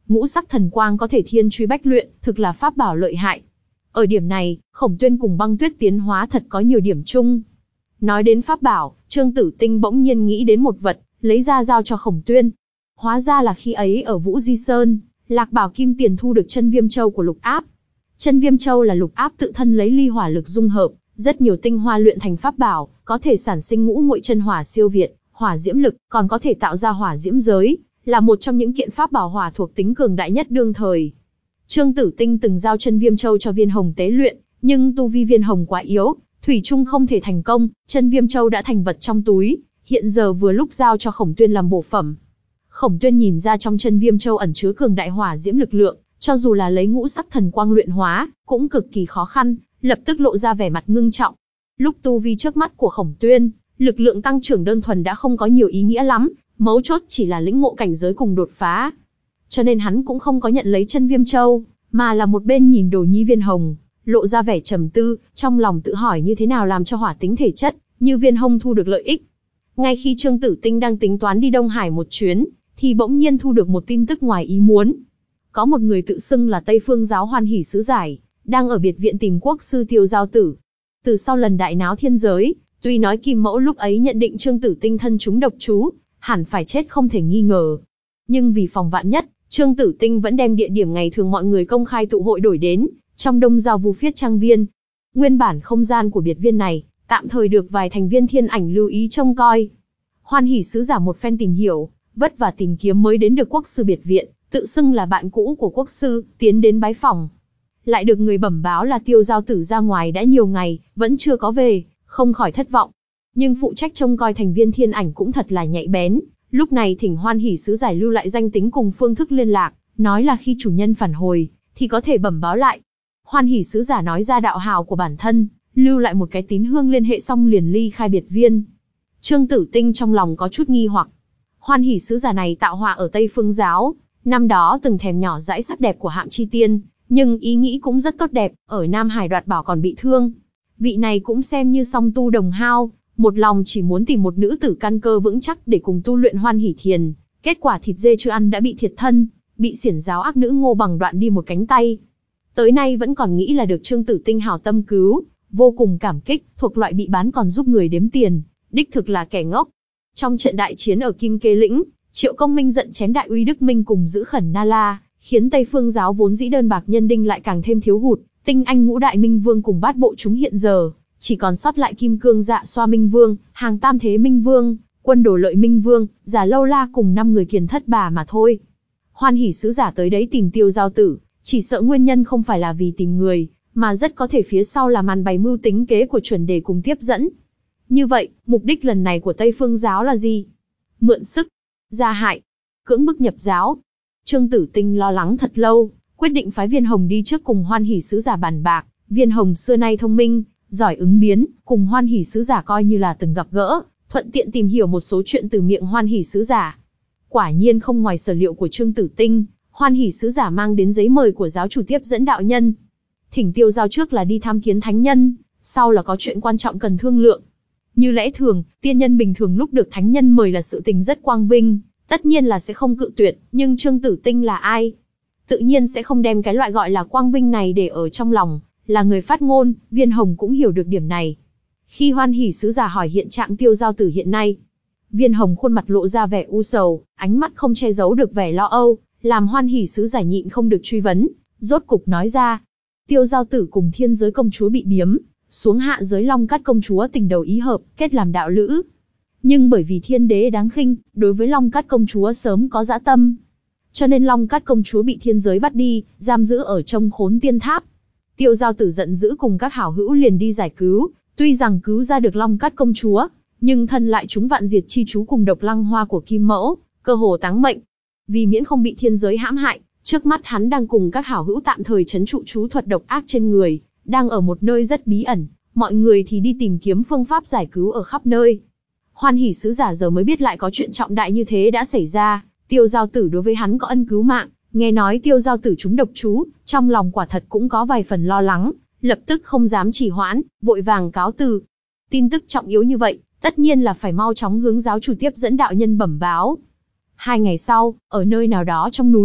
ngũ sắc thần quang có thể thiên truy bách luyện, thực là pháp bảo lợi hại. Ở điểm này, Khổng Tuyên cùng Băng Tuyết tiến hóa thật có nhiều điểm chung. Nói đến pháp bảo, Trương Tử Tinh bỗng nhiên nghĩ đến một vật, lấy ra giao cho Khổng Tuyên. Hóa ra là khi ấy ở Vũ Di Sơn, Lạc Bảo Kim Tiền thu được chân viêm châu của Lục Áp. Chân viêm châu là Lục Áp tự thân lấy ly hỏa lực dung hợp, rất nhiều tinh hoa luyện thành pháp bảo, có thể sản sinh ngũ muội chân hỏa siêu việt, hỏa diễm lực, còn có thể tạo ra hỏa diễm giới, là một trong những kiện pháp bảo hỏa thuộc tính cường đại nhất đương thời. Trương Tử Tinh từng giao chân viêm châu cho Viên Hồng tế luyện, nhưng tu vi Viên Hồng quá yếu, thủy chung không thể thành công, chân viêm châu đã thành vật trong túi, hiện giờ vừa lúc giao cho Khổng Tuyên làm bổ phẩm. Khổng Tuyên nhìn ra trong chân viêm châu ẩn chứa cường đại hỏa diễm lực lượng, cho dù là lấy ngũ sắc thần quang luyện hóa, cũng cực kỳ khó khăn, lập tức lộ ra vẻ mặt ngưng trọng. Lúc tu vi trước mắt của Khổng Tuyên, lực lượng tăng trưởng đơn thuần đã không có nhiều ý nghĩa lắm, mấu chốt chỉ là lĩnh ngộ cảnh giới cùng đột phá. Cho nên hắn cũng không có nhận lấy chân viêm châu, mà là một bên nhìn đồ nhi Viên Hồng, lộ ra vẻ trầm tư, trong lòng tự hỏi như thế nào làm cho hỏa tính thể chất, như Viên Hồng thu được lợi ích. Ngay khi Trương Tử Tinh đang tính toán đi Đông Hải một chuyến, thì bỗng nhiên thu được một tin tức ngoài ý muốn. Có một người tự xưng là Tây Phương Giáo Hoan Hỷ Sứ Giải, đang ở biệt viện tìm quốc sư Tiêu Giao Tử. Từ sau lần đại náo thiên giới, tuy nói Kim Mẫu lúc ấy nhận định Trương Tử Tinh thân chúng độc chú, hẳn phải chết không thể nghi ngờ. Nhưng vì phòng vạn nhất, Trương Tử Tinh vẫn đem địa điểm ngày thường mọi người công khai tụ hội đổi đến, trong Đông Giao Vu Phiết Trang Viên. Nguyên bản không gian của biệt viên này, tạm thời được vài thành viên thiên ảnh lưu ý trông coi. Hoan Hỷ Sứ Giả một phen tìm hiểu, vất vả tìm kiếm mới đến được quốc sư biệt viện, tự xưng là bạn cũ của quốc sư, tiến đến bái phòng. Lại được người bẩm báo là Tiêu Giao Tử ra ngoài đã nhiều ngày, vẫn chưa có về, không khỏi thất vọng. Nhưng phụ trách trông coi thành viên thiên ảnh cũng thật là nhạy bén, lúc này thỉnh Hoan Hỷ Sứ Giải lưu lại danh tính cùng phương thức liên lạc, nói là khi chủ nhân phản hồi, thì có thể bẩm báo lại. Hoan Hỷ Sứ Giả nói ra đạo hào của bản thân, lưu lại một cái tín hương liên hệ xong liền ly khai biệt viên. Trương Tử Tinh trong lòng có chút nghi hoặc. Hoan Hỷ Sứ Giả này tạo họa ở Tây Phương Giáo, năm đó từng thèm nhỏ dãi sắc đẹp của Hạm Chi Tiên, nhưng ý nghĩ cũng rất tốt đẹp, ở Nam Hải đoạt bảo còn bị thương. Vị này cũng xem như song tu đồng hao, một lòng chỉ muốn tìm một nữ tử căn cơ vững chắc để cùng tu luyện Hoan Hỷ Thiền, kết quả thịt dê chưa ăn đã bị thiệt thân, bị xiển giáo ác nữ Ngô Bằng đoạn đi một cánh tay. Tới nay vẫn còn nghĩ là được Trương Tử Tinh hảo tâm cứu, vô cùng cảm kích, thuộc loại bị bán còn giúp người đếm tiền, đích thực là kẻ ngốc. Trong trận đại chiến ở Kim Kê Lĩnh, Triệu Công Minh giận chém Đại Uy Đức Minh cùng giữ khẩn Na La, khiến Tây Phương Giáo vốn dĩ đơn bạc nhân đinh lại càng thêm thiếu hụt, tinh anh ngũ đại Minh Vương cùng bát bộ chúng hiện giờ, chỉ còn sót lại Kim Cương Dạ Xoa Minh Vương, Hàng Tam Thế Minh Vương, Quân Đồ Lợi Minh Vương, Giả Lâu La cùng năm người kiền thất bà mà thôi. Hoan Hỷ Sứ Giả tới đấy tìm Tiêu Giao Tử, chỉ sợ nguyên nhân không phải là vì tìm người, mà rất có thể phía sau là màn bày mưu tính kế của chuẩn đề cùng tiếp dẫn. Như vậy, mục đích lần này của Tây Phương Giáo là gì? Mượn sức, gia hại, cưỡng bức nhập giáo. Trương Tử Tinh lo lắng thật lâu, quyết định phái Viên Hồng đi trước cùng Hoan Hỷ Sứ Giả bàn bạc. Viên Hồng xưa nay thông minh, giỏi ứng biến, cùng Hoan Hỷ Sứ Giả coi như là từng gặp gỡ, thuận tiện tìm hiểu một số chuyện từ miệng Hoan Hỷ Sứ Giả. Quả nhiên không ngoài sở liệu của Trương Tử Tinh, Hoan Hỷ Sứ Giả mang đến giấy mời của giáo chủ tiếp dẫn đạo nhân. Thỉnh Tiêu Giao trước là đi tham kiến thánh nhân, sau là có chuyện quan trọng cần thương lượng. Như lẽ thường, tiên nhân bình thường lúc được thánh nhân mời là sự tình rất quang vinh, tất nhiên là sẽ không cự tuyệt, nhưng Trương Tử Tinh là ai? Tự nhiên sẽ không đem cái loại gọi là quang vinh này để ở trong lòng, là người phát ngôn, Viên Hồng cũng hiểu được điểm này. Khi Hoan Hỷ Sứ Giả hỏi hiện trạng Tiêu Giao Tử hiện nay, Viên Hồng khuôn mặt lộ ra vẻ u sầu, ánh mắt không che giấu được vẻ lo âu, làm Hoan Hỷ Sứ Giả nhịn không được truy vấn, rốt cục nói ra. Tiêu Giao Tử cùng Thiên Giới Công Chúa bị biếm, xuống hạ giới Long Cát Công Chúa tình đầu ý hợp, kết làm đạo lữ. Nhưng bởi vì Thiên Đế đáng khinh, đối với Long Cát Công Chúa sớm có dã tâm, cho nên Long Cát Công Chúa bị thiên giới bắt đi, giam giữ ở trong Khốn Tiên Tháp. Tiêu Giao Tử giận dữ cùng các hảo hữu liền đi giải cứu, tuy rằng cứu ra được Long Cát Công Chúa, nhưng thân lại trúng vạn diệt chi chú cùng độc lăng hoa của Kim Mẫu, cơ hồ táng mệnh. Vì miễn không bị thiên giới hãm hại, trước mắt hắn đang cùng các hảo hữu tạm thời trấn trụ chú thuật độc ác trên người, đang ở một nơi rất bí ẩn, mọi người thì đi tìm kiếm phương pháp giải cứu ở khắp nơi. Hoan Hỷ Sứ Giả giờ mới biết lại có chuyện trọng đại như thế đã xảy ra, Tiêu Giao Tử đối với hắn có ân cứu mạng, nghe nói Tiêu Giao Tử trúng độc chú, trong lòng quả thật cũng có vài phần lo lắng, lập tức không dám trì hoãn, vội vàng cáo từ. Tin tức trọng yếu như vậy, tất nhiên là phải mau chóng hướng giáo chủ tiếp dẫn đạo nhân bẩm báo. Hai ngày sau, ở nơi nào đó trong núi,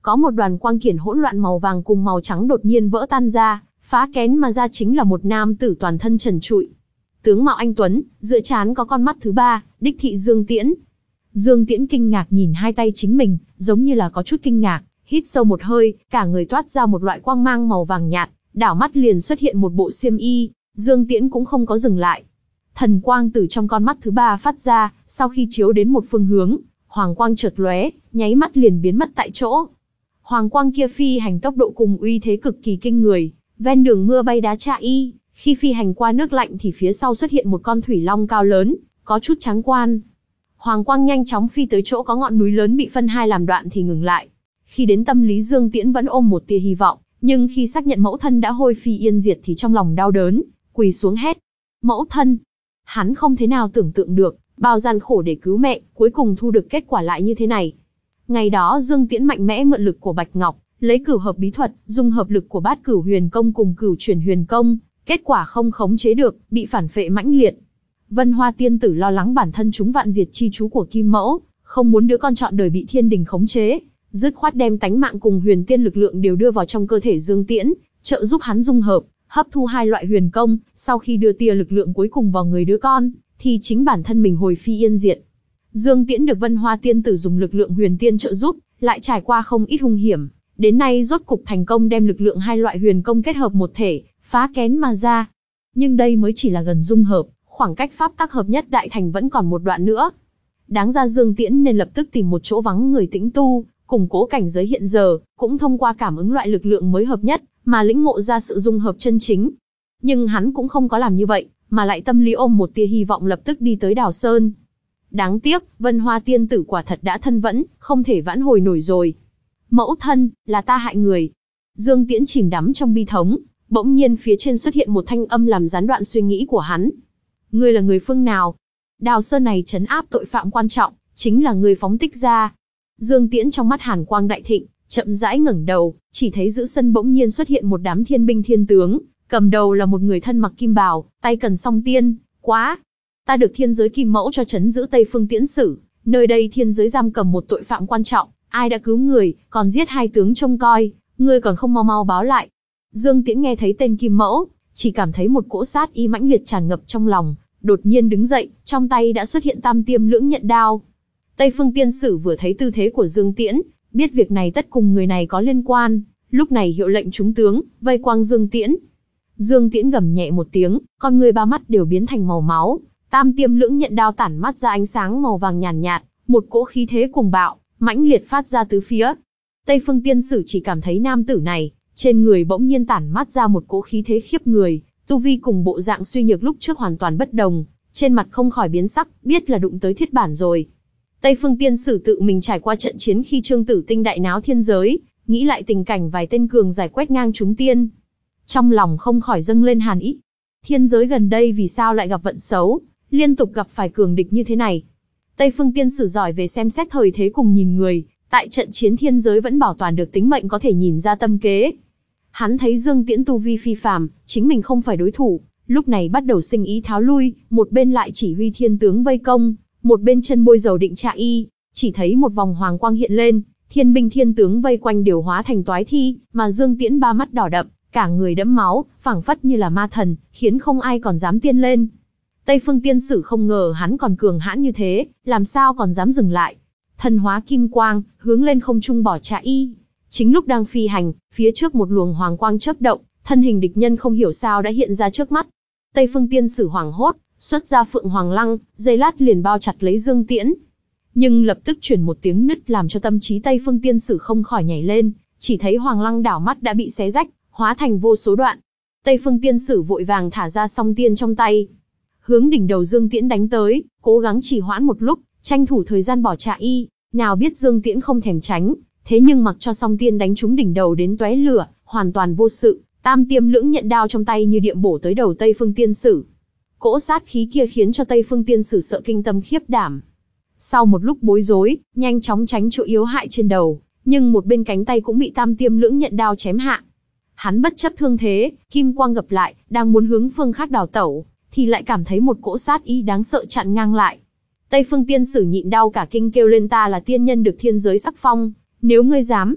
có một đoàn quang kiển hỗn loạn màu vàng cùng màu trắng đột nhiên vỡ tan ra, phá kén mà ra chính là một nam tử toàn thân trần trụi. Tướng mạo anh tuấn, giữa trán có con mắt thứ ba, đích thị Dương Tiễn. Dương Tiễn kinh ngạc nhìn hai tay chính mình, giống như là có chút kinh ngạc, hít sâu một hơi, cả người toát ra một loại quang mang màu vàng nhạt, đảo mắt liền xuất hiện một bộ xiêm y. Dương Tiễn cũng không có dừng lại. Thần quang từ trong con mắt thứ ba phát ra, sau khi chiếu đến một phương hướng, hoàng quang chợt lóe, nháy mắt liền biến mất tại chỗ. Hoàng quang kia phi hành tốc độ cùng uy thế cực kỳ kinh người, ven đường mưa bay đá chạ y, khi phi hành qua nước lạnh thì phía sau xuất hiện một con thủy long cao lớn, có chút trắng quan. Hoàng quang nhanh chóng phi tới chỗ có ngọn núi lớn bị phân hai làm đoạn thì ngừng lại. Khi đến tâm lý Dương Tiễn vẫn ôm một tia hy vọng, nhưng khi xác nhận mẫu thân đã hôi phi yên diệt thì trong lòng đau đớn, quỳ xuống hét. Mẫu thân! Hắn không thể nào tưởng tượng được, bao gian khổ để cứu mẹ, cuối cùng thu được kết quả lại như thế này. Ngày đó Dương Tiễn mạnh mẽ mượn lực của Bạch Ngọc, lấy cửu hợp bí thuật, dung hợp lực của bát cửu huyền công cùng cửu chuyển huyền công, kết quả không khống chế được, bị phản phệ mãnh liệt. Vân Hoa tiên tử lo lắng bản thân chúng vạn diệt chi chú của Kim Mẫu, không muốn đứa con chọn đời bị thiên đình khống chế, dứt khoát đem tánh mạng cùng huyền tiên lực lượng đều đưa vào trong cơ thể Dương Tiễn, trợ giúp hắn dung hợp, hấp thu hai loại huyền công, sau khi đưa tia lực lượng cuối cùng vào người đứa con, thì chính bản thân mình hồi phi yên diệt. Dương Tiễn được Vân Hoa tiên tử dùng lực lượng huyền tiên trợ giúp, lại trải qua không ít hung hiểm, đến nay rốt cục thành công đem lực lượng hai loại huyền công kết hợp một thể, phá kén mà ra. Nhưng đây mới chỉ là gần dung hợp, khoảng cách pháp tắc hợp nhất đại thành vẫn còn một đoạn nữa. Đáng ra Dương Tiễn nên lập tức tìm một chỗ vắng người tĩnh tu, củng cố cảnh giới hiện giờ, cũng thông qua cảm ứng loại lực lượng mới hợp nhất, mà lĩnh ngộ ra sự dung hợp chân chính. Nhưng hắn cũng không có làm như vậy, mà lại tâm lý ôm một tia hy vọng lập tức đi tới Đào Sơn. Đáng tiếc, Vân Hoa tiên tử quả thật đã thân vẫn, không thể vãn hồi nổi rồi. Mẫu thân, là ta hại người. Dương Tiễn chìm đắm trong bi thống, bỗng nhiên phía trên xuất hiện một thanh âm làm gián đoạn suy nghĩ của hắn. Ngươi là người phương nào? Đào Sơn này trấn áp tội phạm quan trọng, chính là người phóng thích ra. Dương Tiễn trong mắt hàn quang đại thịnh, chậm rãi ngẩng đầu, chỉ thấy giữa sân bỗng nhiên xuất hiện một đám thiên binh thiên tướng, cầm đầu là một người thân mặc kim bào, tay cần song tiên. Quá! Ta được thiên giới Kim Mẫu cho trấn giữ Tây Phương Tiễn Sử, nơi đây thiên giới giam cầm một tội phạm quan trọng, ai đã cứu người, còn giết hai tướng trông coi, ngươi còn không mau mau báo lại. Dương Tiễn nghe thấy tên Kim Mẫu, chỉ cảm thấy một cỗ sát ý mãnh liệt tràn ngập trong lòng, đột nhiên đứng dậy, trong tay đã xuất hiện tam tiêm lưỡng nhận đao. Tây Phương Tiên Sử vừa thấy tư thế của Dương Tiễn, biết việc này tất cùng người này có liên quan, lúc này hiệu lệnh chúng tướng, vây quanh Dương Tiễn. Dương Tiễn gầm nhẹ một tiếng, con người ba mắt đều biến thành màu máu, tam tiêm lưỡng nhận đao tản mắt ra ánh sáng màu vàng nhàn nhạt, nhạt, một cỗ khí thế cuồng bạo, mãnh liệt phát ra tứ phía. Tây Phương Tiên Sử chỉ cảm thấy nam tử này, trên người bỗng nhiên tản mắt ra một cỗ khí thế khiếp người, tu vi cùng bộ dạng suy nhược lúc trước hoàn toàn bất đồng, trên mặt không khỏi biến sắc, biết là đụng tới thiết bản rồi. Tây Phương Tiên Sử tự mình trải qua trận chiến khi Trương Tử Tinh đại náo thiên giới, nghĩ lại tình cảnh vài tên cường giải quét ngang chúng tiên. Trong lòng không khỏi dâng lên hàn ý. Thiên giới gần đây vì sao lại gặp vận xấu, liên tục gặp phải cường địch như thế này. Tây Phương Tiên Sử giỏi về xem xét thời thế cùng nhìn người, tại trận chiến thiên giới vẫn bảo toàn được tính mệnh có thể nhìn ra tâm kế. Hắn thấy Dương Tiễn tu vi phi phàm, chính mình không phải đối thủ, lúc này bắt đầu sinh ý tháo lui, một bên lại chỉ huy thiên tướng vây công, một bên chân bôi dầu định trạ y, chỉ thấy một vòng hoàng quang hiện lên, thiên binh thiên tướng vây quanh đều hóa thành toái thi, mà Dương Tiễn ba mắt đỏ đậm, cả người đẫm máu, phảng phất như là ma thần, khiến không ai còn dám tiên lên. Tây Phương Tiên Sử không ngờ hắn còn cường hãn như thế, làm sao còn dám dừng lại. Thần hóa kim quang, hướng lên không trung bỏ trạ y. Chính lúc đang phi hành, phía trước một luồng hoàng quang chớp động, thân hình địch nhân không hiểu sao đã hiện ra trước mắt. Tây Phương Tiên Sử hoảng hốt, xuất ra Phượng Hoàng Lăng, giây lát liền bao chặt lấy Dương Tiễn. Nhưng lập tức chuyển một tiếng nứt làm cho tâm trí Tây Phương Tiên Sử không khỏi nhảy lên, chỉ thấy Hoàng Lăng đảo mắt đã bị xé rách, hóa thành vô số đoạn. Tây Phương Tiên Sử vội vàng thả ra song tiên trong tay, hướng đỉnh đầu Dương Tiễn đánh tới, cố gắng trì hoãn một lúc, tranh thủ thời gian bỏ trạ y. Nào biết Dương Tiễn không thèm tránh, thế nhưng mặc cho song tiên đánh trúng đỉnh đầu đến tóe lửa, hoàn toàn vô sự. Tam tiêm lưỡng nhận đao trong tay như điện bổ tới đầu Tây Phương Tiên Sử. Cỗ sát khí kia khiến cho Tây Phương Tiên Sử sợ kinh tâm khiếp đảm. Sau một lúc bối rối, nhanh chóng tránh chỗ yếu hại trên đầu, nhưng một bên cánh tay cũng bị tam tiêm lưỡng nhận đao chém hạ. Hắn bất chấp thương thế, kim quang gập lại, đang muốn hướng phương khác đào tẩu, thì lại cảm thấy một cỗ sát ý đáng sợ chặn ngang lại. Tây Phương Tiên Sử nhịn đau cả kinh kêu lên, ta là tiên nhân được thiên giới sắc phong, nếu ngươi dám.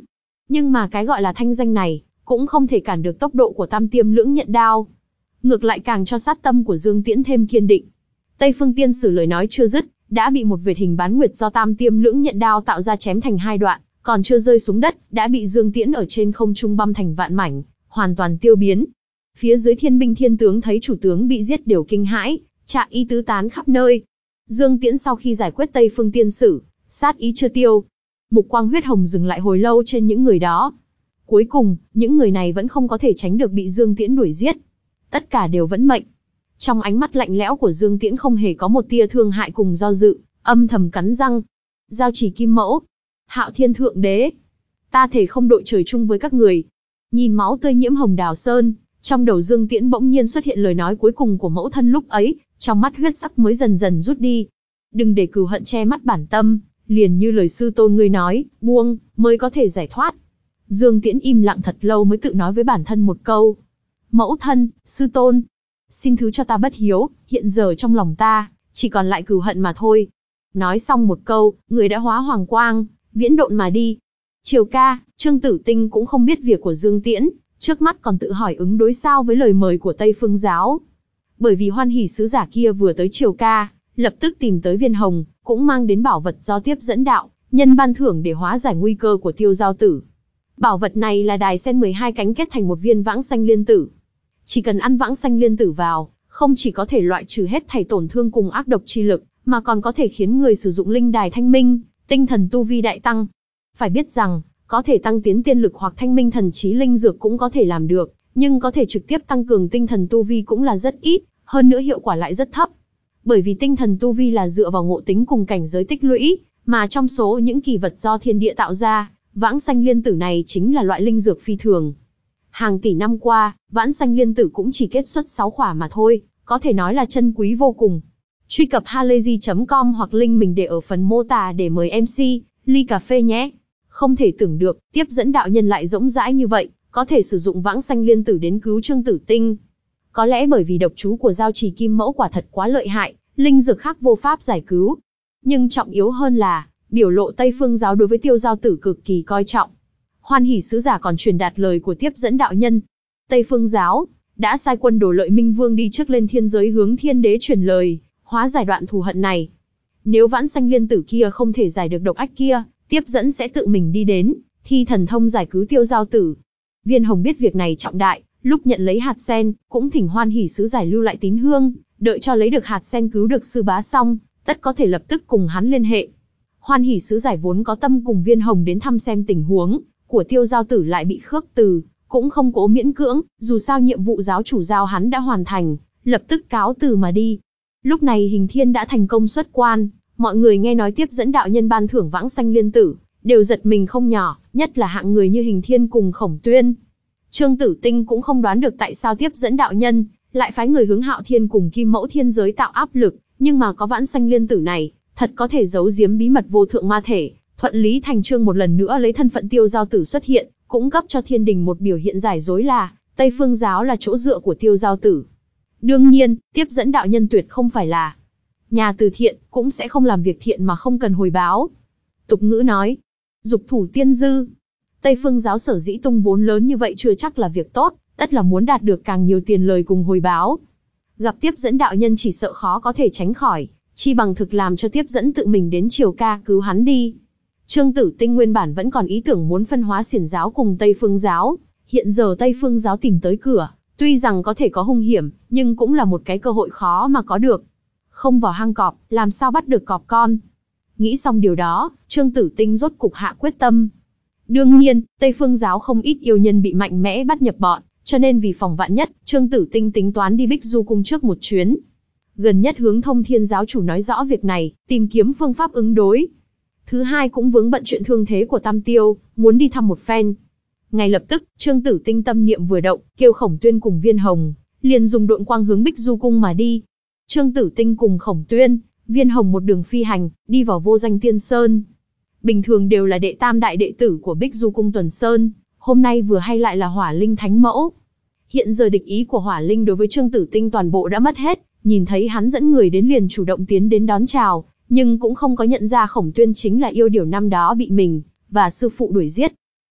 Nhưng mà cái gọi là thanh danh này, cũng không thể cản được tốc độ của Tam Tiêm Lưỡng Nhận Đao. Ngược lại càng cho sát tâm của Dương Tiễn thêm kiên định. Tây Phương Tiên Sử lời nói chưa dứt, đã bị một vệt hình bán nguyệt do Tam Tiêm Lưỡng Nhận Đao tạo ra chém thành hai đoạn, còn chưa rơi xuống đất, đã bị Dương Tiễn ở trên không trung băm thành vạn mảnh, hoàn toàn tiêu biến. Phía dưới thiên binh thiên tướng thấy chủ tướng bị giết đều kinh hãi, trạng y tứ tán khắp nơi. Dương Tiễn sau khi giải quyết Tây Phương Tiên Sử, sát ý chưa tiêu. Mục quang huyết hồng dừng lại hồi lâu trên những người đó. Cuối cùng, những người này vẫn không có thể tránh được bị Dương Tiễn đuổi giết. Tất cả đều vẫn mệnh. Trong ánh mắt lạnh lẽo của Dương Tiễn không hề có một tia thương hại cùng do dự, âm thầm cắn răng. Giao Chỉ Kim Mẫu, Hạo Thiên Thượng Đế, ta thể không đội trời chung với các người. Nhìn máu tươi nhiễm hồng đào sơn, trong đầu Dương Tiễn bỗng nhiên xuất hiện lời nói cuối cùng của mẫu thân lúc ấy, trong mắt huyết sắc mới dần dần rút đi. Đừng để cừu hận che mắt bản tâm, liền như lời sư tôn ngươi nói, buông, mới có thể giải thoát. Dương Tiễn im lặng thật lâu mới tự nói với bản thân một câu. Mẫu thân, sư tôn, xin thứ cho ta bất hiếu, hiện giờ trong lòng ta, chỉ còn lại cừu hận mà thôi. Nói xong một câu, người đã hóa hoàng quang, viễn độn mà đi. Triều ca, Trương Tử Tinh cũng không biết việc của Dương Tiễn, trước mắt còn tự hỏi ứng đối sao với lời mời của Tây Phương Giáo. Bởi vì Hoan Hỷ sứ giả kia vừa tới Triều ca, lập tức tìm tới Viên Hồng, cũng mang đến bảo vật do tiếp dẫn đạo, nhân ban thưởng để hóa giải nguy cơ của Tiêu Giao Tử. Bảo vật này là đài sen mười hai cánh kết thành một viên vãng sanh liên tử. Chỉ cần ăn vãng sanh liên tử vào, không chỉ có thể loại trừ hết thảy tổn thương cùng ác độc chi lực, mà còn có thể khiến người sử dụng linh đài thanh minh, tinh thần tu vi đại tăng. Phải biết rằng, có thể tăng tiến tiên lực hoặc thanh minh thần trí linh dược cũng có thể làm được, nhưng có thể trực tiếp tăng cường tinh thần tu vi cũng là rất ít, hơn nữa hiệu quả lại rất thấp. Bởi vì tinh thần tu vi là dựa vào ngộ tính cùng cảnh giới tích lũy, mà trong số những kỳ vật do thiên địa tạo ra, vãng sanh liên tử này chính là loại linh dược phi thường. Hàng tỷ năm qua, vãng sanh liên tử cũng chỉ kết xuất sáu khỏa mà thôi, có thể nói là chân quý vô cùng. Truy cập halayzi chấm com hoặc link mình để ở phần mô tả để mời em xê, ly cà phê nhé. Không thể tưởng được, tiếp dẫn đạo nhân lại rỗng rãi như vậy, có thể sử dụng vãng sanh liên tử đến cứu Trương Tử Tinh. Có lẽ bởi vì độc chú của Giao Chỉ Kim Mẫu quả thật quá lợi hại, linh dược khác vô pháp giải cứu. Nhưng trọng yếu hơn là, biểu lộ Tây Phương Giáo đối với Tiêu Giao Tử cực kỳ coi trọng. Hoan Hỷ sứ giả còn truyền đạt lời của tiếp dẫn đạo nhân. Tây Phương Giáo đã sai quân Đồ Lợi Minh Vương đi trước lên thiên giới hướng thiên đế truyền lời, hóa giải đoạn thù hận này. Nếu vãng sanh liên tử kia không thể giải được độc ách kia, tiếp dẫn sẽ tự mình đi đến, thi thần thông giải cứu Tiêu Giao Tử. Viên Hồng biết việc này trọng đại, lúc nhận lấy hạt sen, cũng thỉnh Hoan Hỷ sứ giải lưu lại tín hương, đợi cho lấy được hạt sen cứu được sư bá xong, tất có thể lập tức cùng hắn liên hệ. Hoan Hỷ sứ giải vốn có tâm cùng Viên Hồng đến thăm xem tình huống của Tiêu Giao Tử lại bị khước từ, cũng không cố miễn cưỡng, dù sao nhiệm vụ giáo chủ giao hắn đã hoàn thành, lập tức cáo từ mà đi. Lúc này Hình Thiên đã thành công xuất quan, mọi người nghe nói tiếp dẫn đạo nhân ban thưởng vãng sanh liên tử, đều giật mình không nhỏ, nhất là hạng người như Hình Thiên cùng Khổng Tuyên. Trương Tử Tinh cũng không đoán được tại sao tiếp dẫn đạo nhân lại phái người hướng Hạo Thiên cùng Kim Mẫu thiên giới tạo áp lực, nhưng mà có vãng sanh liên tử này, thật có thể giấu giếm bí mật vô thượng ma thể, thuận lý thành chương một lần nữa lấy thân phận Tiêu Giao Tử xuất hiện, cũng cấp cho thiên đình một biểu hiện giải dối là Tây Phương Giáo là chỗ dựa của Tiêu Giao Tử. Đương nhiên, tiếp dẫn đạo nhân tuyệt không phải là nhà từ thiện, cũng sẽ không làm việc thiện mà không cần hồi báo. Tục ngữ nói, dục thủ tiên dư. Tây Phương Giáo sở dĩ tung vốn lớn như vậy chưa chắc là việc tốt, tất là muốn đạt được càng nhiều tiền lời cùng hồi báo. Gặp tiếp dẫn đạo nhân chỉ sợ khó có thể tránh khỏi, chi bằng thực làm cho tiếp dẫn tự mình đến Triều ca cứu hắn đi. Trương Tử Tinh nguyên bản vẫn còn ý tưởng muốn phân hóa Xiển Giáo cùng Tây Phương Giáo, hiện giờ Tây Phương Giáo tìm tới cửa, tuy rằng có thể có hung hiểm, nhưng cũng là một cái cơ hội khó mà có được. Không vào hang cọp, làm sao bắt được cọp con? Nghĩ xong điều đó, Trương Tử Tinh rốt cục hạ quyết tâm. Đương nhiên, Tây Phương Giáo không ít yêu nhân bị mạnh mẽ bắt nhập bọn, cho nên vì phòng vạn nhất, Trương Tử Tinh tính toán đi Bích Du Cung trước một chuyến. Gần nhất hướng Thông Thiên Giáo chủ nói rõ việc này, tìm kiếm phương pháp ứng đối. Thứ hai cũng vướng bận chuyện thương thế của Tam Tiêu, muốn đi thăm một phen. Ngay lập tức, Trương Tử Tinh tâm niệm vừa động, kêu Khổng Tuyên cùng Viên Hồng, liền dùng độn quang hướng Bích Du Cung mà đi. Trương Tử Tinh cùng Khổng Tuyên, Viên Hồng một đường phi hành, đi vào Vô Danh Tiên Sơn. Bình thường đều là đệ tam đại đệ tử của Bích Du Cung Tuần Sơn, hôm nay vừa hay lại là Hỏa Linh Thánh Mẫu. Hiện giờ địch ý của Hỏa Linh đối với Trương Tử Tinh toàn bộ đã mất hết, nhìn thấy hắn dẫn người đến liền chủ động tiến đến đón chào, nhưng cũng không có nhận ra Khổng Tuyên chính là yêu điểu năm đó bị mình và sư phụ đuổi giết.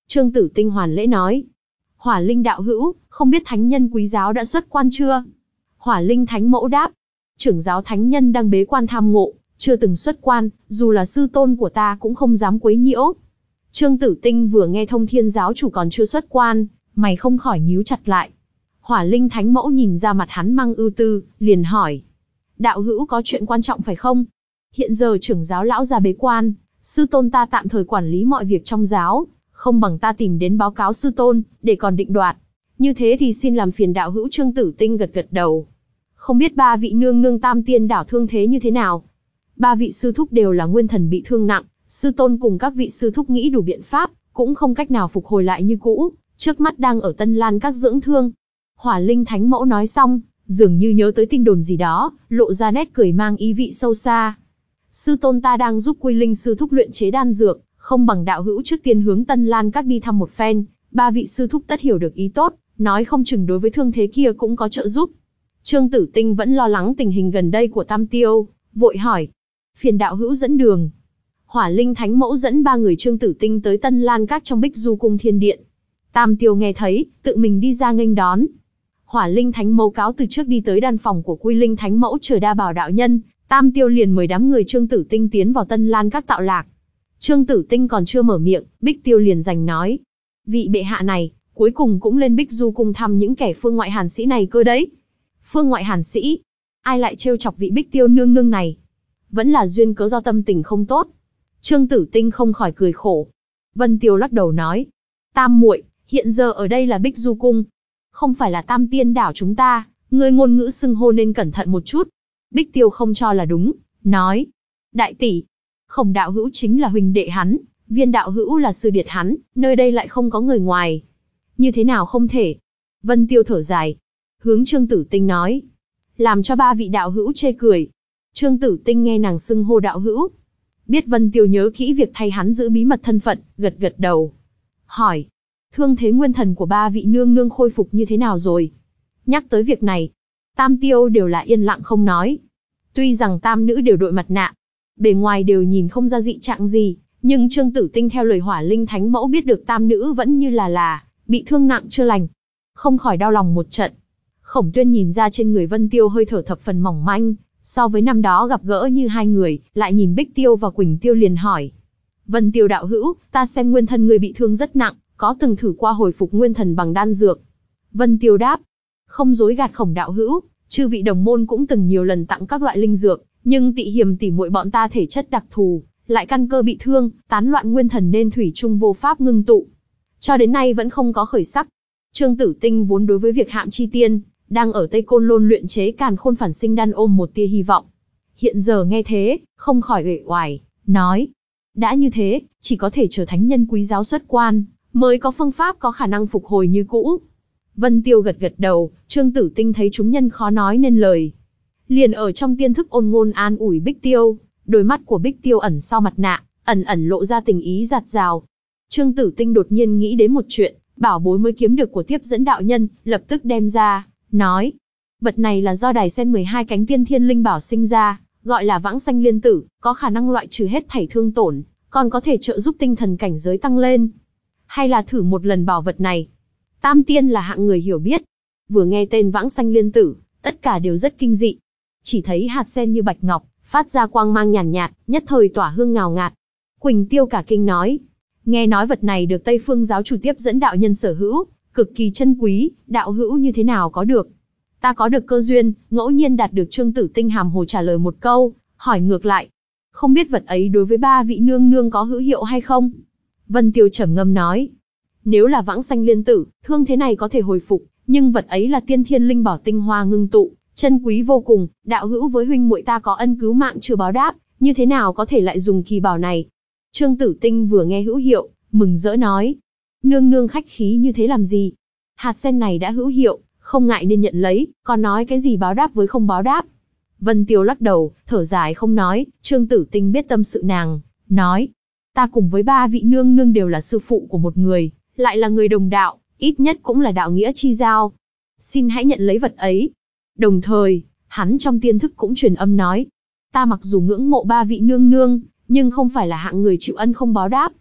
Trương Tử Tinh hoàn lễ nói. Hỏa Linh đạo hữu, không biết thánh nhân quý giáo đã xuất quan chưa? Hỏa Linh thánh mẫu đáp. Trưởng giáo thánh nhân đang bế quan tham ngộ, chưa từng xuất quan, dù là sư tôn của ta cũng không dám quấy nhiễu. Trương Tử Tinh vừa nghe thông thiên giáo chủ còn chưa xuất quan, mày không khỏi nhíu chặt lại. Hỏa Linh thánh mẫu nhìn ra mặt hắn mang ưu tư, liền hỏi. Đạo hữu có chuyện quan trọng phải không? Hiện giờ trưởng giáo lão ra bế quan, sư tôn ta tạm thời quản lý mọi việc trong giáo, không bằng ta tìm đến báo cáo sư tôn, để còn định đoạt. Như thế thì xin làm phiền đạo hữu. Trương Tử Tinh gật gật đầu. Không biết ba vị nương nương Tam Tiên đảo thương thế như thế nào? Ba vị sư thúc đều là nguyên thần bị thương nặng, sư tôn cùng các vị sư thúc nghĩ đủ biện pháp, cũng không cách nào phục hồi lại như cũ, trước mắt đang ở Tân Lan các dưỡng thương. Hỏa Linh thánh mẫu nói xong, dường như nhớ tới tin đồn gì đó, lộ ra nét cười mang ý vị sâu xa. Sư tôn ta đang giúp Quy Linh sư thúc luyện chế đan dược, không bằng đạo hữu trước tiên hướng Tân Lan các đi thăm một phen, ba vị sư thúc tất hiểu được ý tốt, nói không chừng đối với thương thế kia cũng có trợ giúp. Trương Tử Tinh vẫn lo lắng tình hình gần đây của Tam Tiêu, vội hỏi. Phiền đạo hữu dẫn đường. Hỏa Linh thánh mẫu dẫn ba người Trương Tử Tinh tới Tân Lan các trong Bích Du cung thiên điện. Tam Tiêu nghe thấy, tự mình đi ra nghênh đón. Hỏa Linh thánh mẫu cáo từ trước đi tới đan phòng của Quy Linh thánh mẫu chờ đa bảo đạo nhân, Tam Tiêu liền mời đám người Trương Tử Tinh tiến vào Tân Lan các tạo lạc. Trương Tử Tinh còn chưa mở miệng, Bích Tiêu liền giành nói. Vị bệ hạ này, cuối cùng cũng lên Bích Du cung thăm những kẻ phương ngoại hàn sĩ này cơ đấy. Phương ngoại hàn sĩ? Ai lại trêu chọc vị Bích Tiêu nương nương này? Vẫn là duyên cớ do tâm tình không tốt. Trương Tử Tinh không khỏi cười khổ. Vân Tiêu lắc đầu nói. Tam muội, hiện giờ ở đây là Bích Du cung, không phải là Tam Tiên đảo chúng ta, ngươi ngôn ngữ xưng hô nên cẩn thận một chút. Bích Tiêu không cho là đúng, nói. Đại tỷ, Khổng đạo hữu chính là huynh đệ hắn, Viên đạo hữu là sư điệt hắn, nơi đây lại không có người ngoài. Như thế nào không thể? Vân Tiêu thở dài, hướng Trương Tử Tinh nói. Làm cho ba vị đạo hữu chê cười. Trương Tử Tinh nghe nàng xưng hô đạo hữu, biết Vân Tiêu nhớ kỹ việc thay hắn giữ bí mật thân phận, gật gật đầu. Hỏi, thương thế nguyên thần của ba vị nương nương khôi phục như thế nào rồi? Nhắc tới việc này, Tam Tiêu đều là yên lặng không nói. Tuy rằng tam nữ đều đội mặt nạ, bề ngoài đều nhìn không ra dị trạng gì, nhưng Trương Tử Tinh theo lời Hỏa Linh thánh mẫu biết được tam nữ vẫn như là là bị thương nặng chưa lành, không khỏi đau lòng một trận. Khổng Tuyên nhìn ra trên người Vân Tiêu hơi thở thập phần mỏng manh, so với năm đó gặp gỡ như hai người, lại nhìn Bích Tiêu và Quỳnh Tiêu liền hỏi. Vân Tiêu đạo hữu, ta xem nguyên thần người bị thương rất nặng, có từng thử qua hồi phục nguyên thần bằng đan dược? Vân Tiêu đáp, không dối gạt Khổng đạo hữu, chư vị đồng môn cũng từng nhiều lần tặng các loại linh dược, nhưng Tị Hiềm tỉ muội bọn ta thể chất đặc thù, lại căn cơ bị thương, tán loạn nguyên thần nên thủy chung vô pháp ngưng tụ, cho đến nay vẫn không có khởi sắc. Trương Tử Tinh vốn đối với việc Hạm Chi Tiên đang ở Tây Côn Lôn luyện chế Càn Khôn Phản Sinh Đan ôm một tia hy vọng. Hiện giờ nghe thế, không khỏi uể oải, nói: đã như thế, chỉ có thể chờ thánh nhân quý giáo xuất quan, mới có phương pháp có khả năng phục hồi như cũ. Vân Tiêu gật gật đầu, Trương Tử Tinh thấy chúng nhân khó nói nên lời, liền ở trong tiên thức ôn ngôn an ủi Bích Tiêu. Đôi mắt của Bích Tiêu ẩn sau mặt nạ, ẩn ẩn lộ ra tình ý dạt dào. Trương Tử Tinh đột nhiên nghĩ đến một chuyện, bảo bối mới kiếm được của tiếp dẫn đạo nhân, lập tức đem ra, nói: vật này là do đài sen mười hai cánh tiên thiên linh bảo sinh ra, gọi là Vãng Sanh Liên Tử, có khả năng loại trừ hết thảy thương tổn, còn có thể trợ giúp tinh thần cảnh giới tăng lên. Hay là thử một lần bảo vật này? Tam Tiên là hạng người hiểu biết, vừa nghe tên Vãng Sanh Liên Tử, tất cả đều rất kinh dị. Chỉ thấy hạt sen như bạch ngọc, phát ra quang mang nhàn nhạt, nhạt, nhất thời tỏa hương ngào ngạt. Quỳnh Tiêu cả kinh nói: nghe nói vật này được Tây Phương giáo chủ tiếp dẫn đạo nhân sở hữu, cực kỳ chân quý, đạo hữu như thế nào có được? Ta có được cơ duyên, ngẫu nhiên đạt được. Trương Tử Tinh hàm hồ trả lời một câu, hỏi ngược lại: không biết vật ấy đối với ba vị nương nương có hữu hiệu hay không? Vân Tiêu trầm ngâm nói: nếu là Vãng Sanh Liên Tử, thương thế này có thể hồi phục, nhưng vật ấy là tiên thiên linh bảo tinh hoa ngưng tụ, chân quý vô cùng, đạo hữu với huynh muội ta có ân cứu mạng chưa báo đáp, như thế nào có thể lại dùng kỳ bảo này? Trương Tử Tinh vừa nghe hữu hiệu, mừng rỡ nói: nương nương khách khí như thế làm gì? Hạt sen này đã hữu hiệu, không ngại nên nhận lấy, còn nói cái gì báo đáp với không báo đáp? Vân Tiêu lắc đầu, thở dài không nói. Trương Tử Tinh biết tâm sự nàng, nói: ta cùng với ba vị nương nương đều là sư phụ của một người, lại là người đồng đạo, ít nhất cũng là đạo nghĩa chi giao. Xin hãy nhận lấy vật ấy. Đồng thời, hắn trong tiên thức cũng truyền âm nói: ta mặc dù ngưỡng mộ ba vị nương nương, nhưng không phải là hạng người chịu ân không báo đáp.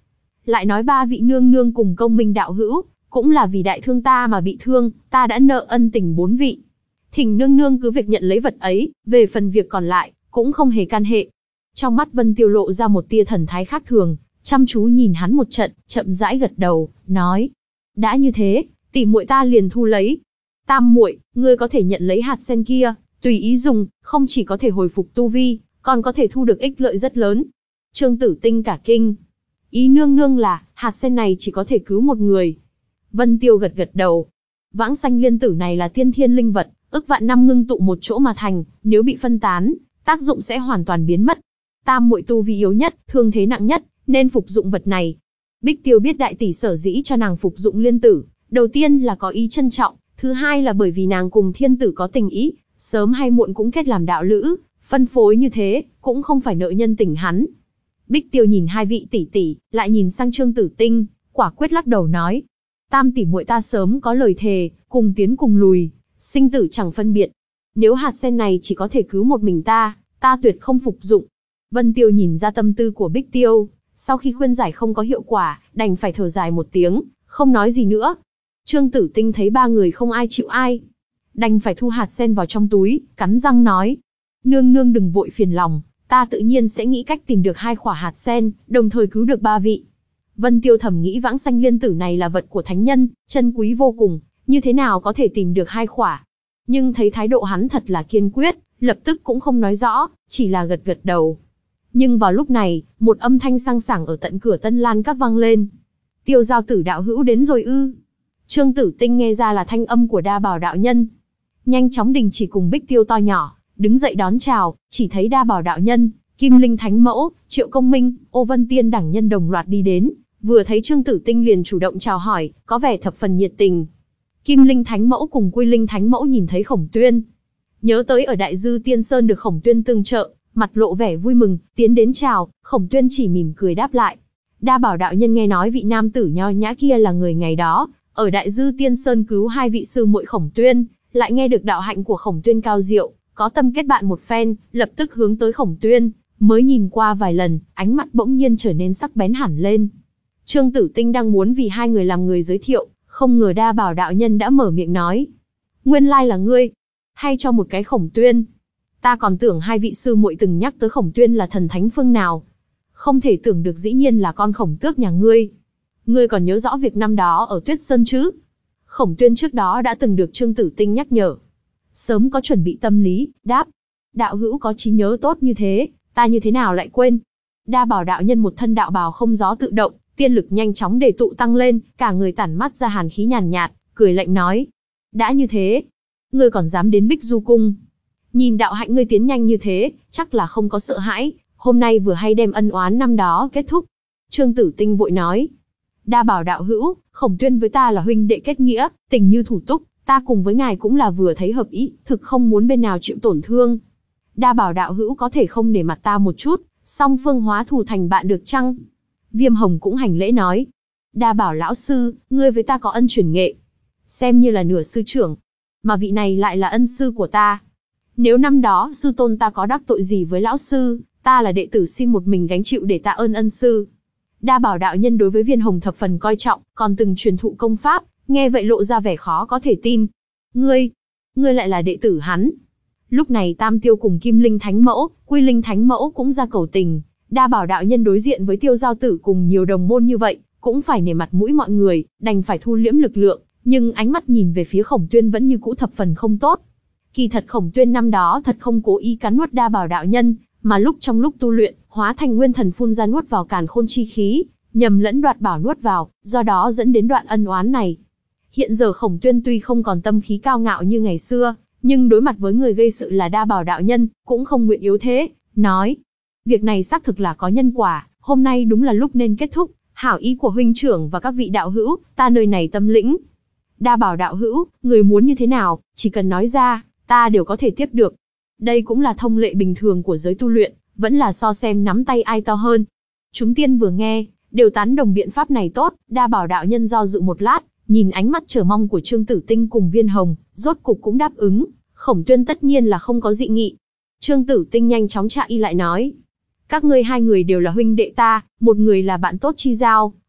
lại nói ba vị nương nương cùng công minh đạo hữu, cũng là vì đại thương ta mà bị thương, ta đã nợ ân tình bốn vị. Thỉnh nương nương cứ việc nhận lấy vật ấy, về phần việc còn lại, cũng không hề can hệ. Trong mắt Vân Tiêu lộ ra một tia thần thái khác thường, chăm chú nhìn hắn một trận, chậm rãi gật đầu, nói: đã như thế, tỷ muội ta liền thu lấy. Tam muội, ngươi có thể nhận lấy hạt sen kia, tùy ý dùng, không chỉ có thể hồi phục tu vi, còn có thể thu được ích lợi rất lớn. Trương Tử Tinh cả kinh. Ý nương nương là, hạt sen này chỉ có thể cứu một người. Vân Tiêu gật gật đầu. Vãng sanh liên tử này là tiên thiên linh vật, ức vạn năm ngưng tụ một chỗ mà thành, nếu bị phân tán, tác dụng sẽ hoàn toàn biến mất. Tam muội tu vi yếu nhất, thương thế nặng nhất, nên phục dụng vật này. Bích Tiêu biết đại tỷ sở dĩ cho nàng phục dụng liên tử, đầu tiên là có ý trân trọng, thứ hai là bởi vì nàng cùng thiên tử có tình ý, sớm hay muộn cũng kết làm đạo lữ, phân phối như thế, cũng không phải nợ nhân tình hắn. Bích Tiêu nhìn hai vị tỷ tỷ, lại nhìn sang Trương Tử Tinh, quả quyết lắc đầu nói: tam tỷ muội ta sớm có lời thề, cùng tiến cùng lùi, sinh tử chẳng phân biệt. Nếu hạt sen này chỉ có thể cứu một mình ta, ta tuyệt không phục dụng. Vân Tiêu nhìn ra tâm tư của Bích Tiêu, sau khi khuyên giải không có hiệu quả, đành phải thở dài một tiếng, không nói gì nữa. Trương Tử Tinh thấy ba người không ai chịu ai, đành phải thu hạt sen vào trong túi, cắn răng nói: nương nương đừng vội phiền lòng, ta tự nhiên sẽ nghĩ cách tìm được hai khỏa hạt sen, đồng thời cứu được ba vị. Vân Tiêu thầm nghĩ vãng sanh liên tử này là vật của thánh nhân, chân quý vô cùng, như thế nào có thể tìm được hai khỏa. Nhưng thấy thái độ hắn thật là kiên quyết, lập tức cũng không nói rõ, chỉ là gật gật đầu. Nhưng vào lúc này, một âm thanh sang sảng ở tận cửa Tân Lan Các vang lên. Tiêu giao tử đạo hữu đến rồi ư? Trương Tử Tinh nghe ra là thanh âm của Đa Bảo đạo nhân. Nhanh chóng đình chỉ cùng Bích Tiêu to nhỏ, đứng dậy đón chào, chỉ thấy Đa Bảo đạo nhân, Kim Linh Thánh Mẫu, Triệu Công Minh, Ô Vân Tiên đẳng nhân đồng loạt đi đến, vừa thấy Trương Tử Tinh liền chủ động chào hỏi, có vẻ thập phần nhiệt tình. Kim Linh Thánh Mẫu cùng Quy Linh Thánh Mẫu nhìn thấy Khổng Tuyên, nhớ tới ở Đại Dư Tiên Sơn được Khổng Tuyên tương trợ, mặt lộ vẻ vui mừng, tiến đến chào, Khổng Tuyên chỉ mỉm cười đáp lại. Đa Bảo đạo nhân nghe nói vị nam tử nho nhã kia là người ngày đó ở Đại Dư Tiên Sơn cứu hai vị sư muội Khổng Tuyên, lại nghe được đạo hạnh của Khổng Tuyên cao diệu, có tâm kết bạn một phen, lập tức hướng tới Khổng Tuyên, mới nhìn qua vài lần, ánh mắt bỗng nhiên trở nên sắc bén hẳn lên. Trương Tử Tinh đang muốn vì hai người làm người giới thiệu, không ngờ Đa Bảo đạo nhân đã mở miệng nói: nguyên lai là ngươi, hay cho một cái Khổng Tuyên. Ta còn tưởng hai vị sư muội từng nhắc tới Khổng Tuyên là thần thánh phương nào, không thể tưởng được dĩ nhiên là con Khổng Tước nhà ngươi. Ngươi còn nhớ rõ việc năm đó ở Tuyết Sơn chứ? Khổng Tuyên trước đó đã từng được Trương Tử Tinh nhắc nhở, sớm có chuẩn bị tâm lý, đáp: đạo hữu có trí nhớ tốt như thế, ta như thế nào lại quên. Đa Bảo đạo nhân một thân đạo bào không gió tự động, tiên lực nhanh chóng để tụ tăng lên, cả người tản mắt ra hàn khí nhàn nhạt, cười lạnh nói: đã như thế, ngươi còn dám đến Bích Du Cung? Nhìn đạo hạnh ngươi tiến nhanh như thế, chắc là không có sợ hãi, hôm nay vừa hay đem ân oán năm đó kết thúc. Trương Tử Tinh vội nói: Đa Bảo đạo hữu, Khổng Tuyên với ta là huynh đệ kết nghĩa, tình như thủ túc, ta cùng với ngài cũng là vừa thấy hợp ý, thực không muốn bên nào chịu tổn thương. Đa Bảo đạo hữu có thể không nể mặt ta một chút, song phương hóa thù thành bạn được chăng? Viêm Hồng cũng hành lễ nói: Đa Bảo lão sư, ngươi với ta có ân truyền nghệ, xem như là nửa sư trưởng, mà vị này lại là ân sư của ta. Nếu năm đó sư tôn ta có đắc tội gì với lão sư, ta là đệ tử xin một mình gánh chịu để tạ ơn ân sư. Đa Bảo đạo nhân đối với Viên Hồng thập phần coi trọng, còn từng truyền thụ công pháp, nghe vậy lộ ra vẻ khó có thể tin. Ngươi, ngươi lại là đệ tử hắn? Lúc này Tam Tiêu cùng Kim Linh Thánh Mẫu, Quy Linh Thánh Mẫu cũng ra cầu tình. Đa Bảo đạo nhân đối diện với Tiêu Giao Tử cùng nhiều đồng môn như vậy, cũng phải nể mặt mũi mọi người, đành phải thu liễm lực lượng, nhưng ánh mắt nhìn về phía Khổng Tuyên vẫn như cũ thập phần không tốt. Kỳ thật Khổng Tuyên năm đó thật không cố ý cắn nuốt Đa Bảo đạo nhân, mà lúc trong lúc tu luyện, hóa thành nguyên thần phun ra nuốt vào càn khôn chi khí, nhầm lẫn đoạt bảo nuốt vào, do đó dẫn đến đoạn ân oán này. Hiện giờ Khổng Tuyên tuy không còn tâm khí cao ngạo như ngày xưa, nhưng đối mặt với người gây sự là Đa Bảo đạo nhân, cũng không nguyện yếu thế, nói: việc này xác thực là có nhân quả, hôm nay đúng là lúc nên kết thúc, hảo ý của huynh trưởng và các vị đạo hữu, ta nơi này tâm lĩnh. Đa Bảo đạo hữu, người muốn như thế nào, chỉ cần nói ra, ta đều có thể tiếp được. Đây cũng là thông lệ bình thường của giới tu luyện, vẫn là so xem nắm tay ai to hơn. Chúng tiên vừa nghe, đều tán đồng biện pháp này tốt. Đa Bảo đạo nhân do dự một lát, nhìn ánh mắt chờ mong của Trương Tử Tinh cùng Viên Hồng, rốt cục cũng đáp ứng. Khổng Tuyên tất nhiên là không có dị nghị. Trương Tử Tinh nhanh chóng trả y lại nói: các ngươi hai người đều là huynh đệ ta, một người là bạn tốt chi giao,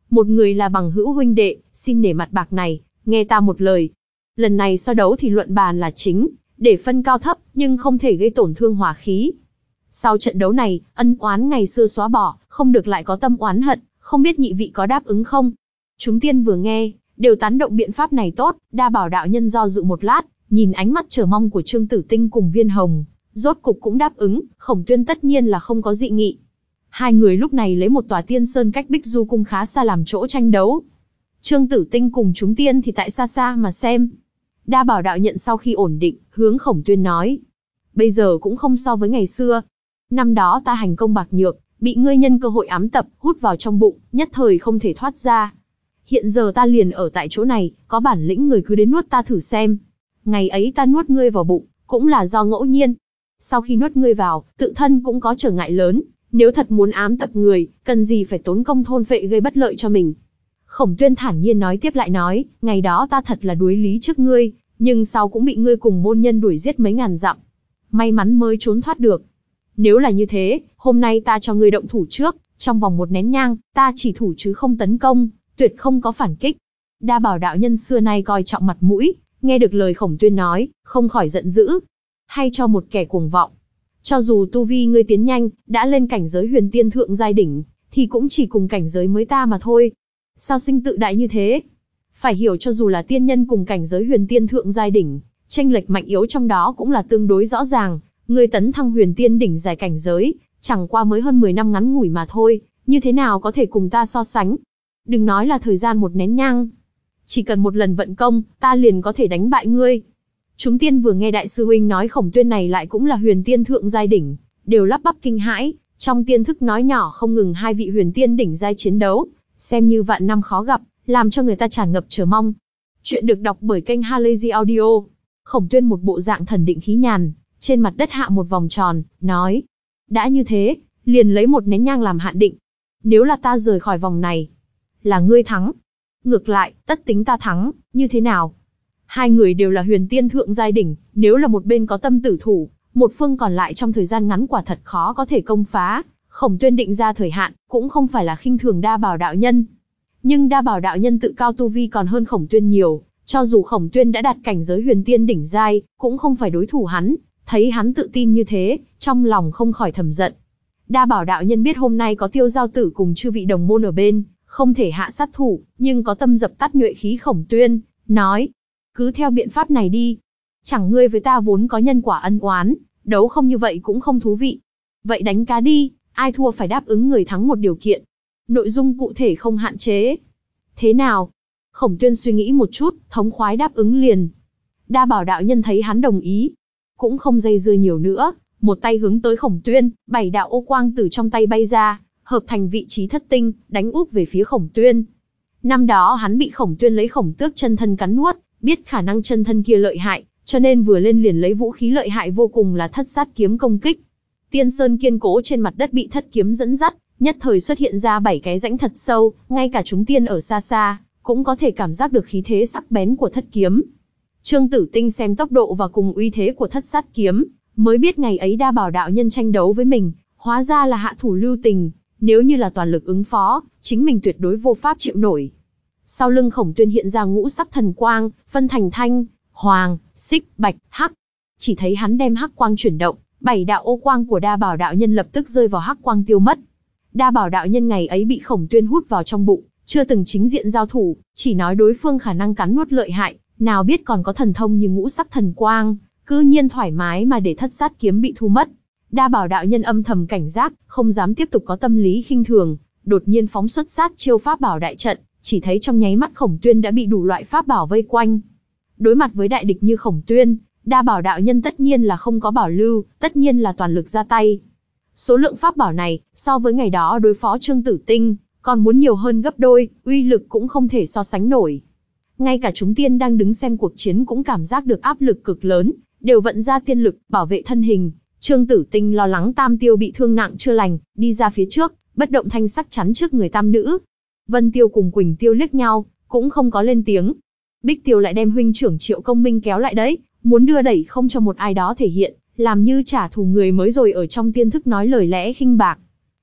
một người là bằng hữu huynh đệ, xin nể mặt bạc này, nghe ta một lời. Lần này so đấu thì luận bàn là chính, để phân cao thấp, nhưng không thể gây tổn thương hòa khí. Sau trận đấu này, ân oán ngày xưa xóa bỏ, không được lại có tâm oán hận, không biết nhị vị có đáp ứng không? Chúng tiên vừa nghe, đều tán động biện pháp này tốt, Đa Bảo đạo nhân do dự một lát, nhìn ánh mắt chờ mong của Trương Tử Tinh cùng Viên Hồng, rốt cục cũng đáp ứng, Khổng Tuyên tất nhiên là không có dị nghị. Hai người lúc này lấy một tòa tiên sơn cách Bích Du cung khá xa làm chỗ tranh đấu. Trương Tử Tinh cùng chúng tiên thì tại xa xa mà xem. Đa Bảo đạo nhận sau khi ổn định, hướng Khổng Tuyên nói. Bây giờ cũng không so với ngày xưa. Năm đó ta hành công bạc nhược, bị ngươi nhân cơ hội ám tập, hút vào trong bụng, nhất thời không thể thoát ra. Hiện giờ ta liền ở tại chỗ này, có bản lĩnh người cứ đến nuốt ta thử xem. Ngày ấy ta nuốt ngươi vào bụng, cũng là do ngẫu nhiên. Sau khi nuốt ngươi vào, tự thân cũng có trở ngại lớn. Nếu thật muốn ám tập người, cần gì phải tốn công thôn phệ gây bất lợi cho mình. Khổng Tuyên thản nhiên nói tiếp lại nói, ngày đó ta thật là đuối lý trước ngươi, nhưng sau cũng bị ngươi cùng môn nhân đuổi giết mấy ngàn dặm. May mắn mới trốn thoát được. Nếu là như thế, hôm nay ta cho ngươi động thủ trước, trong vòng một nén nhang, ta chỉ thủ chứ không tấn công, tuyệt không có phản kích. Đa Bảo đạo nhân xưa nay coi trọng mặt mũi, nghe được lời Khổng Tuyên nói, không khỏi giận dữ. Hay cho một kẻ cuồng vọng. Cho dù tu vi ngươi tiến nhanh, đã lên cảnh giới huyền tiên thượng giai đỉnh, thì cũng chỉ cùng cảnh giới mới ta mà thôi. Sao sinh tự đại như thế? Phải hiểu cho dù là tiên nhân cùng cảnh giới huyền tiên thượng giai đỉnh, chênh lệch mạnh yếu trong đó cũng là tương đối rõ ràng. Ngươi tấn thăng huyền tiên đỉnh dài cảnh giới, chẳng qua mới hơn mười năm ngắn ngủi mà thôi, như thế nào có thể cùng ta so sánh? Đừng nói là thời gian một nén nhang, chỉ cần một lần vận công, ta liền có thể đánh bại ngươi. Chúng tiên vừa nghe đại sư huynh nói Khổng Tuyên này lại cũng là huyền tiên thượng giai đỉnh, đều lắp bắp kinh hãi, trong tiên thức nói nhỏ không ngừng hai vị huyền tiên đỉnh giai chiến đấu, xem như vạn năm khó gặp, làm cho người ta tràn ngập chờ mong. Chuyện được đọc bởi kênh Halazy Audio. Khổng Tuyên một bộ dạng thần định khí nhàn, trên mặt đất hạ một vòng tròn, nói: đã như thế, liền lấy một nén nhang làm hạn định. Nếu là ta rời khỏi vòng này, là ngươi thắng. Ngược lại, tất tính ta thắng, như thế nào? Hai người đều là huyền tiên thượng giai đỉnh, nếu là một bên có tâm tử thủ, một phương còn lại trong thời gian ngắn quả thật khó có thể công phá. Khổng Tuyên định ra thời hạn, cũng không phải là khinh thường Đa Bảo đạo nhân. Nhưng Đa Bảo đạo nhân tự cao tu vi còn hơn Khổng Tuyên nhiều, cho dù Khổng Tuyên đã đạt cảnh giới huyền tiên đỉnh giai, cũng không phải đối thủ hắn. Thấy hắn tự tin như thế, trong lòng không khỏi thầm giận. Đa Bảo đạo nhân biết hôm nay có Tiêu Giao Tử cùng chư vị đồng môn ở bên, không thể hạ sát thủ, nhưng có tâm dập tắt nhuệ khí Khổng Tuyên, nói: cứ theo biện pháp này đi. Chẳng ngươi với ta vốn có nhân quả ân oán, đấu không như vậy cũng không thú vị. Vậy đánh cá đi, ai thua phải đáp ứng người thắng một điều kiện. Nội dung cụ thể không hạn chế. Thế nào? Khổng Tuyên suy nghĩ một chút, thống khoái đáp ứng liền. Đa Bảo đạo nhân thấy hắn đồng ý, cũng không dây dưa nhiều nữa, một tay hướng tới Khổng Tuyên, bảy đạo ô quang từ trong tay bay ra, hợp thành vị trí thất tinh, đánh úp về phía Khổng Tuyên. Năm đó hắn bị Khổng Tuyên lấy Khổng Tước chân thân cắn nuốt, biết khả năng chân thân kia lợi hại, cho nên vừa lên liền lấy vũ khí lợi hại vô cùng là Thất Sát kiếm công kích. Tiên sơn kiên cố trên mặt đất bị thất kiếm dẫn dắt, nhất thời xuất hiện ra bảy cái rãnh thật sâu, ngay cả chúng tiên ở xa xa cũng có thể cảm giác được khí thế sắc bén của thất kiếm. Trương Tử Tinh xem tốc độ và cùng uy thế của Thất Sát kiếm, mới biết ngày ấy Đa Bảo đạo nhân tranh đấu với mình, hóa ra là hạ thủ lưu tình, nếu như là toàn lực ứng phó, chính mình tuyệt đối vô pháp chịu nổi. Sau lưng Khổng Tuyên hiện ra ngũ sắc thần quang, phân thành thanh, hoàng, xích, bạch, hắc. Chỉ thấy hắn đem hắc quang chuyển động, bảy đạo ô quang của Đa Bảo đạo nhân lập tức rơi vào hắc quang tiêu mất. Đa Bảo đạo nhân ngày ấy bị Khổng Tuyên hút vào trong bụng, chưa từng chính diện giao thủ, chỉ nói đối phương khả năng cắn nuốt lợi hại, nào biết còn có thần thông như ngũ sắc thần quang, cư nhiên thoải mái mà để Thất Sát kiếm bị thu mất. Đa Bảo đạo nhân âm thầm cảnh giác, không dám tiếp tục có tâm lý khinh thường, đột nhiên phóng xuất sát chiêu pháp bảo đại trận, chỉ thấy trong nháy mắt Khổng Tuyên đã bị đủ loại pháp bảo vây quanh. Đối mặt với đại địch như Khổng Tuyên, Đa Bảo đạo nhân tất nhiên là không có bảo lưu, tất nhiên là toàn lực ra tay. Số lượng pháp bảo này, so với ngày đó đối phó Trương Tử Tinh, còn muốn nhiều hơn gấp đôi, uy lực cũng không thể so sánh nổi. Ngay cả chúng tiên đang đứng xem cuộc chiến cũng cảm giác được áp lực cực lớn, đều vận ra tiên lực, bảo vệ thân hình. Trương Tử Tinh lo lắng Tam Tiêu bị thương nặng chưa lành, đi ra phía trước, bất động thanh sắc chắn trước người tam nữ. Vân Tiêu cùng Quỳnh Tiêu liếc nhau, cũng không có lên tiếng. Bích Tiêu lại đem huynh trưởng Triệu Công Minh kéo lại đấy, muốn đưa đẩy không cho một ai đó thể hiện, làm như trả thù người mới rồi ở trong tiên thức nói lời lẽ khinh bạc.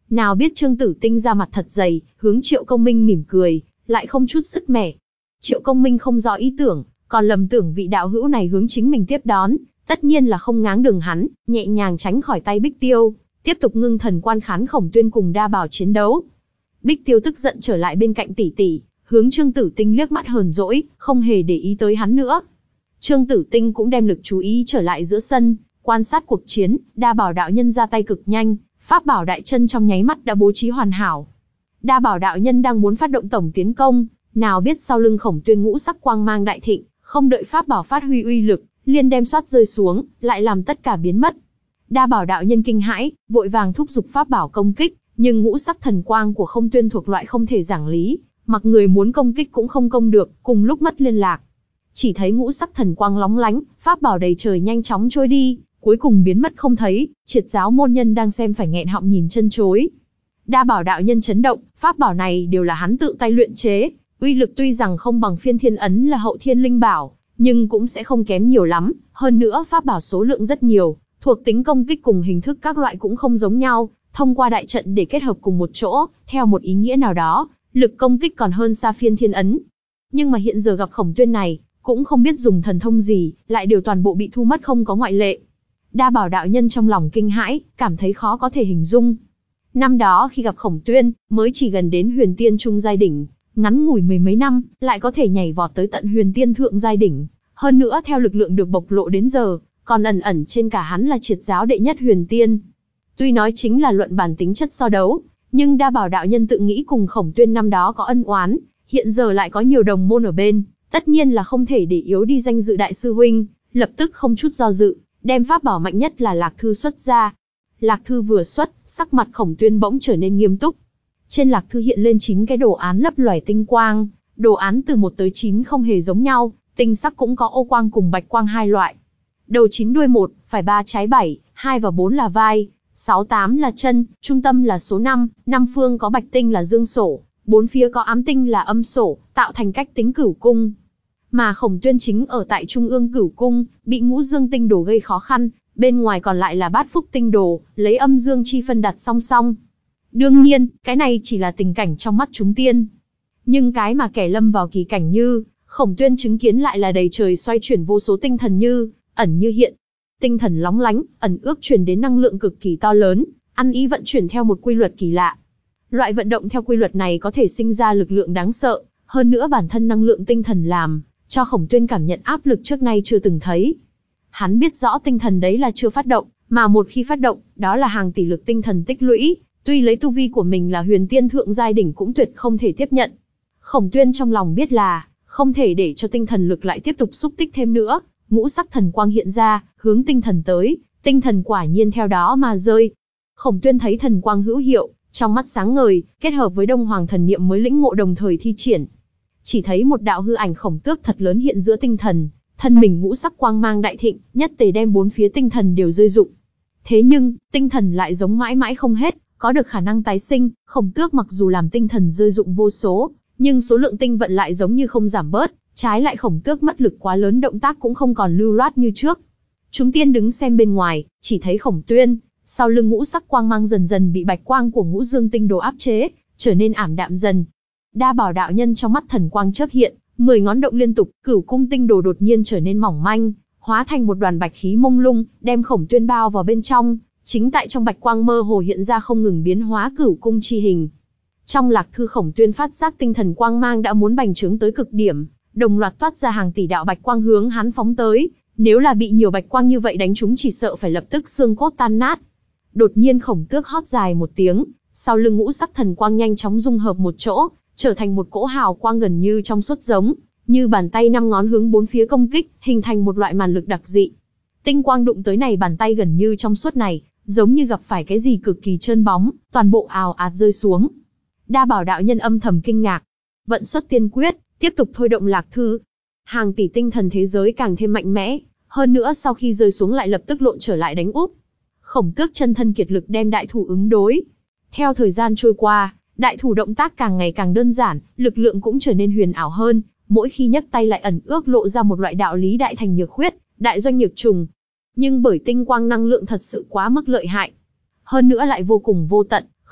Nào biết Trương Tử Tinh ra mặt thật dày, hướng Triệu Công Minh mỉm cười, lại không chút sứt mẻ. Triệu Công Minh không rõ ý tưởng, còn lầm tưởng vị đạo hữu này hướng chính mình tiếp đón, tất nhiên là không ngáng đường hắn, nhẹ nhàng tránh khỏi tay Bích Tiêu, tiếp tục ngưng thần quan khán Khổng Tuyên cùng Đa Bảo chiến đấu. Bích Tiêu tức giận trở lại bên cạnh tỷ tỷ, hướng Trương Tử Tinh liếc mắt hờn dỗi, không hề để ý tới hắn nữa. Trương Tử Tinh cũng đem lực chú ý trở lại giữa sân, quan sát cuộc chiến. Đa Bảo đạo nhân ra tay cực nhanh, pháp bảo đại chân trong nháy mắt đã bố trí hoàn hảo. Đa Bảo đạo nhân đang muốn phát động tổng tiến công, nào biết sau lưng Khổng Tuyên ngũ sắc quang mang đại thịnh, không đợi pháp bảo phát huy uy lực, liền đem xoát rơi xuống, lại làm tất cả biến mất. Đa Bảo đạo nhân kinh hãi, vội vàng thúc giục pháp bảo công kích, nhưng ngũ sắc thần quang của Khổng Tuyên thuộc loại không thể giảng lý, mặc người muốn công kích cũng không công được, cùng lúc mất liên lạc. Chỉ thấy ngũ sắc thần quang lóng lánh, pháp bảo đầy trời nhanh chóng trôi đi, cuối cùng biến mất không thấy. Triệt giáo môn nhân đang xem phải nghẹn họng nhìn chân chối. Đa Bảo đạo nhân chấn động, pháp bảo này đều là hắn tự tay luyện chế, uy lực tuy rằng không bằng Phiên Thiên ấn là hậu thiên linh bảo, nhưng cũng sẽ không kém nhiều lắm. Hơn nữa pháp bảo số lượng rất nhiều, thuộc tính công kích cùng hình thức các loại cũng không giống nhau, thông qua đại trận để kết hợp cùng một chỗ, theo một ý nghĩa nào đó, lực công kích còn hơn xa Phiên Thiên ấn. Nhưng mà hiện giờ gặp Khổng Tuyên này, cũng không biết dùng thần thông gì, lại đều toàn bộ bị thu mất không có ngoại lệ. Đa Bảo đạo nhân trong lòng kinh hãi, cảm thấy khó có thể hình dung. Năm đó khi gặp Khổng Tuyên, mới chỉ gần đến huyền tiên trung giai đỉnh, ngắn ngủi mười mấy năm, lại có thể nhảy vọt tới tận huyền tiên thượng giai đỉnh. Hơn nữa theo lực lượng được bộc lộ đến giờ, còn ẩn ẩn trên cả hắn là triệt giáo đệ nhất huyền tiên. Tuy nói chính là luận bản tính chất so đấu, nhưng Đa Bảo đạo nhân tự nghĩ cùng Khổng Tuyên năm đó có ân oán, hiện giờ lại có nhiều đồng môn ở bên, tất nhiên là không thể để yếu đi danh dự đại sư huynh, lập tức không chút do dự, đem pháp bảo mạnh nhất là Lạc Thư xuất ra. Lạc Thư vừa xuất, sắc mặt Khổng Tuyên bỗng trở nên nghiêm túc. Trên Lạc Thư hiện lên chín cái đồ án lấp loẻ tinh quang, đồ án từ một tới chín không hề giống nhau, tinh sắc cũng có ô quang cùng bạch quang hai loại. Đầu chín đuôi một, phải ba trái bảy, hai và bốn là vai, sáu tám là chân, trung tâm là số năm, năm phương có bạch tinh là dương sổ, bốn phía có ám tinh là âm sổ, tạo thành cách tính cửu cung. Mà Khổng Tuyên chính ở tại trung ương cửu cung, bị ngũ dương tinh đồ gây khó khăn, bên ngoài còn lại là bát phúc tinh đồ, lấy âm dương chi phân đặt song song. Đương nhiên, cái này chỉ là tình cảnh trong mắt chúng tiên. Nhưng cái mà kẻ lâm vào kỳ cảnh như Khổng Tuyên chứng kiến lại là đầy trời xoay chuyển vô số tinh thần như ẩn như hiện. Tinh thần lóng lánh, ẩn ước truyền đến năng lượng cực kỳ to lớn, ăn ý vận chuyển theo một quy luật kỳ lạ. Loại vận động theo quy luật này có thể sinh ra lực lượng đáng sợ, hơn nữa bản thân năng lượng tinh thần làm cho Khổng Tuyên cảm nhận áp lực trước nay chưa từng thấy. Hắn biết rõ tinh thần đấy là chưa phát động, mà một khi phát động, đó là hàng tỷ lực tinh thần tích lũy, tuy lấy tu vi của mình là huyền tiên thượng giai đỉnh cũng tuyệt không thể tiếp nhận. Khổng Tuyên trong lòng biết là không thể để cho tinh thần lực lại tiếp tục xúc tích thêm nữa, ngũ sắc thần quang hiện ra, hướng tinh thần tới, tinh thần quả nhiên theo đó mà rơi. Khổng Tuyên thấy thần quang hữu hiệu, trong mắt sáng ngời, kết hợp với Đông Hoàng thần niệm mới lĩnh ngộ đồng thời thi triển. Chỉ thấy một đạo hư ảnh khổng tước thật lớn hiện giữa tinh thần, thân mình ngũ sắc quang mang đại thịnh, nhất tề đem bốn phía tinh thần đều rơi dụng. Thế nhưng, tinh thần lại giống mãi mãi không hết, có được khả năng tái sinh. Khổng tước mặc dù làm tinh thần rơi dụng vô số, nhưng số lượng tinh vận lại giống như không giảm bớt, trái lại Khổng tước mất lực quá lớn, động tác cũng không còn lưu loát như trước. Chúng tiên đứng xem bên ngoài, chỉ thấy Khổng Tuyên, sau lưng ngũ sắc quang mang dần dần bị bạch quang của ngũ dương tinh đồ áp chế, trở nên ảm đạm dần. Đa Bảo đạo nhân trong mắt thần quang chớp hiện, mười ngón động liên tục, cửu cung tinh đồ đột nhiên trở nên mỏng manh, hóa thành một đoàn bạch khí mông lung, đem Khổng Tuyên bao vào bên trong. Chính tại trong bạch quang mơ hồ hiện ra không ngừng biến hóa cửu cung chi hình. Trong Lạc Thư, Khổng Tuyên phát giác tinh thần quang mang đã muốn bành trướng tới cực điểm, đồng loạt toát ra hàng tỷ đạo bạch quang hướng hắn phóng tới. Nếu là bị nhiều bạch quang như vậy đánh trúng chỉ sợ phải lập tức xương cốt tan nát. Đột nhiên Khổng Tước hót dài một tiếng, sau lưng ngũ sắc thần quang nhanh chóng dung hợp một chỗ, trở thành một cỗ hào quang gần như trong suốt, giống như bàn tay năm ngón hướng bốn phía công kích, hình thành một loại màn lực đặc dị. Tinh quang đụng tới này bàn tay gần như trong suốt này, giống như gặp phải cái gì cực kỳ trơn bóng, toàn bộ ào ạt rơi xuống. Đa Bảo đạo nhân âm thầm kinh ngạc, vận xuất tiên quyết, tiếp tục thôi động Lạc Thư. Hàng tỷ tinh thần thế giới càng thêm mạnh mẽ, hơn nữa sau khi rơi xuống lại lập tức lộn trở lại đánh úp. Khổng Tước chân thân kiệt lực đem đại thủ ứng đối. Theo thời gian trôi qua, đại thủ động tác càng ngày càng đơn giản, lực lượng cũng trở nên huyền ảo hơn, mỗi khi nhấc tay lại ẩn ước lộ ra một loại đạo lý đại thành nhược khuyết, đại doanh nhược trùng. Nhưng bởi tinh quang năng lượng thật sự quá mức lợi hại, hơn nữa lại vô cùng vô tận,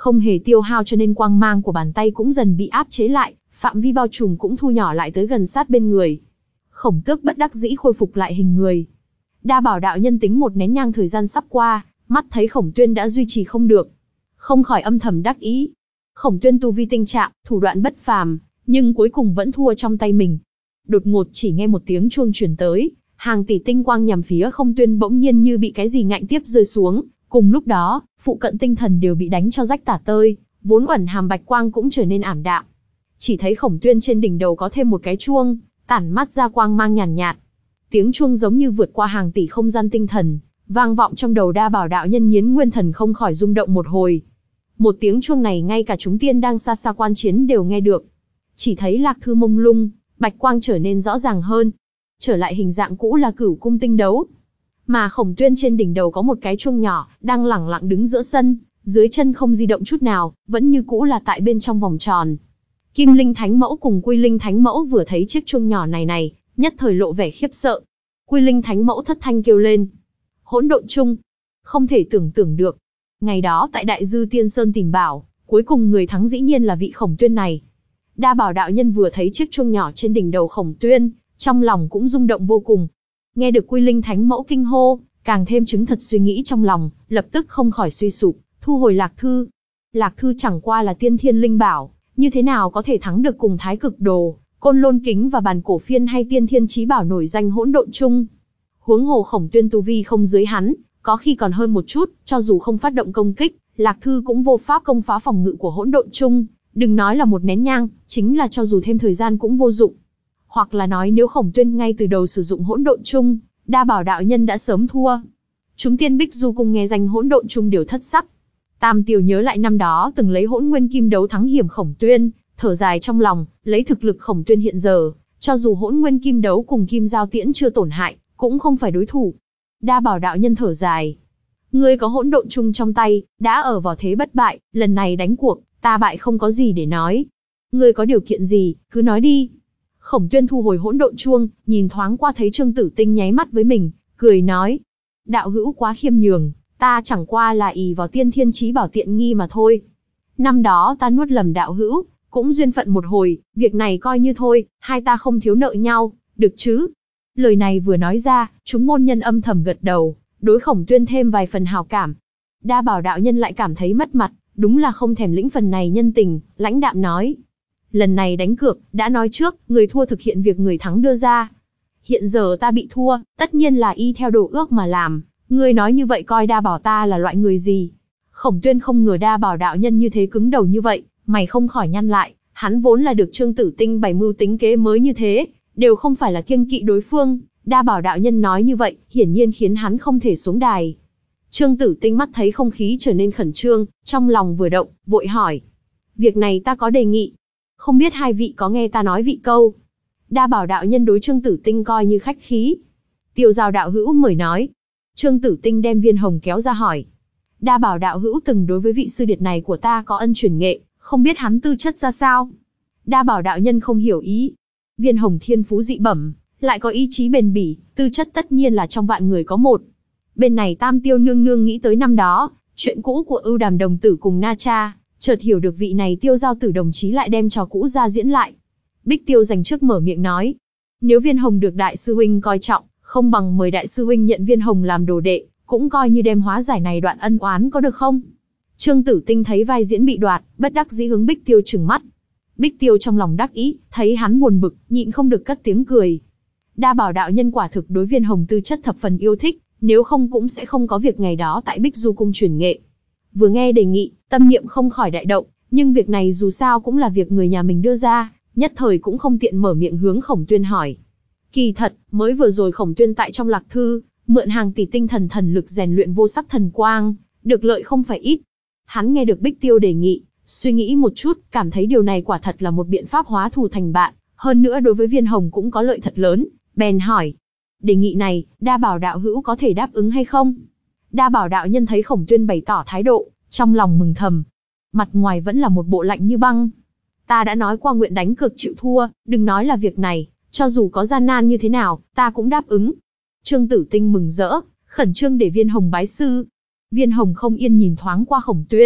không hề tiêu hao cho nên quang mang của bàn tay cũng dần bị áp chế lại, phạm vi bao trùm cũng thu nhỏ lại tới gần sát bên người. Khổng Tước bất đắc dĩ khôi phục lại hình người. Đa Bảo đạo nhân tính một nén nhang thời gian sắp qua, mắt thấy Khổng Tuyên đã duy trì không được, không khỏi âm thầm đắc ý. Khổng Tuyên tu vi tinh trạng, thủ đoạn bất phàm, nhưng cuối cùng vẫn thua trong tay mình. Đột ngột chỉ nghe một tiếng chuông truyền tới, hàng tỷ tinh quang nhằm phía Khổng Tuyên bỗng nhiên như bị cái gì ngạnh tiếp rơi xuống. Cùng lúc đó, phụ cận tinh thần đều bị đánh cho rách tả tơi, vốn ẩn hàm bạch quang cũng trở nên ảm đạm. Chỉ thấy Khổng Tuyên trên đỉnh đầu có thêm một cái chuông, tản mắt ra quang mang nhàn nhạt, nhạt. Tiếng chuông giống như vượt qua hàng tỷ không gian tinh thần, vang vọng trong đầu Đa Bảo đạo nhân Nhiến Nguyên Thần không khỏi rung động một hồi. Một tiếng chuông này ngay cả chúng tiên đang xa xa quan chiến đều nghe được. Chỉ thấy lạc thư mông lung, bạch quang trở nên rõ ràng hơn. Trở lại hình dạng cũ là Cửu Cung tinh đấu. Mà Khổng Tuyên trên đỉnh đầu có một cái chuông nhỏ, đang lẳng lặng đứng giữa sân, dưới chân không di động chút nào, vẫn như cũ là tại bên trong vòng tròn. Kim Linh Thánh Mẫu cùng Quy Linh Thánh Mẫu vừa thấy chiếc chuông nhỏ này này, nhất thời lộ vẻ khiếp sợ. Quy Linh Thánh Mẫu thất thanh kêu lên: Hỗn độn chung! Không thể tưởng tượng được. Ngày đó tại Đại Dư Tiên Sơn tìm bảo, cuối cùng người thắng dĩ nhiên là vị Khổng Tuyên này. Đa Bảo đạo nhân vừa thấy chiếc chuông nhỏ trên đỉnh đầu Khổng Tuyên, trong lòng cũng rung động vô cùng. Nghe được Quy Linh Thánh Mẫu kinh hô, càng thêm chứng thật suy nghĩ trong lòng, lập tức không khỏi suy sụp, thu hồi lạc thư. Lạc thư chẳng qua là tiên thiên linh bảo, như thế nào có thể thắng được cùng Thái Cực Đồ, Côn Lôn Kính và Bàn Cổ Phiên hay tiên thiên chí bảo nổi danh hỗn độn chung. Huống hồ Khổng Tuyên tu vi không dưới hắn, có khi còn hơn một chút, cho dù không phát động công kích, lạc thư cũng vô pháp công phá phòng ngự của hỗn độn chung, đừng nói là một nén nhang, chính là cho dù thêm thời gian cũng vô dụng. Hoặc là nói nếu Khổng Tuyên ngay từ đầu sử dụng hỗn độn chung, Đa Bảo đạo nhân đã sớm thua. Chúng tiên Bích Du cùng nghe danh hỗn độn chung đều thất sắc. Tam Tiểu nhớ lại năm đó từng lấy Hỗn Nguyên Kim đấu thắng hiểm Khổng Tuyên, thở dài trong lòng, lấy thực lực Khổng Tuyên hiện giờ, cho dù Hỗn Nguyên Kim đấu cùng Kim Giao Tiễn chưa tổn hại, cũng không phải đối thủ. Đa Bảo đạo nhân thở dài: Ngươi có hỗn độn chung trong tay, đã ở vào thế bất bại, lần này đánh cuộc, ta bại không có gì để nói. Ngươi có điều kiện gì, cứ nói đi. Khổng Tuyên thu hồi hỗn độn chuông, nhìn thoáng qua thấy Trương Tử Tinh nháy mắt với mình, cười nói: Đạo hữu quá khiêm nhường, ta chẳng qua là ỷ vào tiên thiên chí bảo tiện nghi mà thôi. Năm đó ta nuốt lầm đạo hữu, cũng duyên phận một hồi, việc này coi như thôi, hai ta không thiếu nợ nhau, được chứ? Lời này vừa nói ra, chúng môn nhân âm thầm gật đầu, đối Khổng Tuyên thêm vài phần hào cảm. Đa Bảo đạo nhân lại cảm thấy mất mặt, đúng là không thèm lĩnh phần này nhân tình, lãnh đạm nói: Lần này đánh cược, đã nói trước, người thua thực hiện việc người thắng đưa ra. Hiện giờ ta bị thua, tất nhiên là y theo đồ ước mà làm, ngươi nói như vậy coi Đa Bảo ta là loại người gì? Khổng Tuyên không ngờ Đa Bảo đạo nhân như thế cứng đầu như vậy, mày không khỏi nhăn lại, hắn vốn là được Trương Tử Tinh bày mưu tính kế mới như thế, đều không phải là kiêng kỵ đối phương. Đa Bảo đạo nhân nói như vậy, hiển nhiên khiến hắn không thể xuống đài. Trương Tử Tinh mắt thấy không khí trở nên khẩn trương, trong lòng vừa động, vội hỏi: Việc này ta có đề nghị, không biết hai vị có nghe ta nói vị câu? Đa Bảo đạo nhân đối Trương Tử Tinh coi như khách khí. Tiêu Giao đạo hữu mời nói. Trương Tử Tinh đem Viên Hồng kéo ra hỏi: Đa Bảo đạo hữu từng đối với vị sư điệt này của ta có ân truyền nghệ, không biết hắn tư chất ra sao? Đa Bảo đạo nhân không hiểu ý. Viên Hồng thiên phú dị bẩm, lại có ý chí bền bỉ, tư chất tất nhiên là trong vạn người có một. Bên này Tam Tiêu nương nương nghĩ tới năm đó, chuyện cũ của Ưu Đàm đồng tử cùng Na Cha, chợt hiểu được vị này Tiêu Giao tử đồng chí lại đem trò cũ ra diễn lại. Bích Tiêu dành trước mở miệng nói: Nếu Viên Hồng được đại sư huynh coi trọng, không bằng mời đại sư huynh nhận Viên Hồng làm đồ đệ, cũng coi như đem hóa giải này đoạn ân oán, có được không? Trương Tử Tinh thấy vai diễn bị đoạt, bất đắc dĩ hướng Bích Tiêu trừng mắt. Bích Tiêu trong lòng đắc ý, thấy hắn buồn bực, nhịn không được cất tiếng cười. Đa Bảo đạo nhân quả thực đối Viên Hồng tư chất thập phần yêu thích, nếu không cũng sẽ không có việc ngày đó tại Bích Du cung truyền nghệ. Vừa nghe đề nghị, tâm niệm không khỏi đại động, nhưng việc này dù sao cũng là việc người nhà mình đưa ra, nhất thời cũng không tiện mở miệng hướng Khổng Tuyên hỏi. Kỳ thật, mới vừa rồi Khổng Tuyên tại trong lạc thư, mượn hàng tỷ tinh thần thần lực rèn luyện vô sắc thần quang, được lợi không phải ít. Hắn nghe được Bích Tiêu đề nghị, suy nghĩ một chút, cảm thấy điều này quả thật là một biện pháp hóa thù thành bạn, hơn nữa đối với Viên Hồng cũng có lợi thật lớn, bèn hỏi: Đề nghị này, Đa Bảo đạo hữu có thể đáp ứng hay không? Đa Bảo đạo nhân thấy Khổng Tuyên bày tỏ thái độ, trong lòng mừng thầm. Mặt ngoài vẫn là một bộ lạnh như băng. Ta đã nói qua nguyện đánh cược chịu thua, đừng nói là việc này, cho dù có gian nan như thế nào, ta cũng đáp ứng. Trương Tử Tinh mừng rỡ, khẩn trương để Viên Hồng bái sư. Viên Hồng không yên nhìn thoáng qua Khổng Tuyên,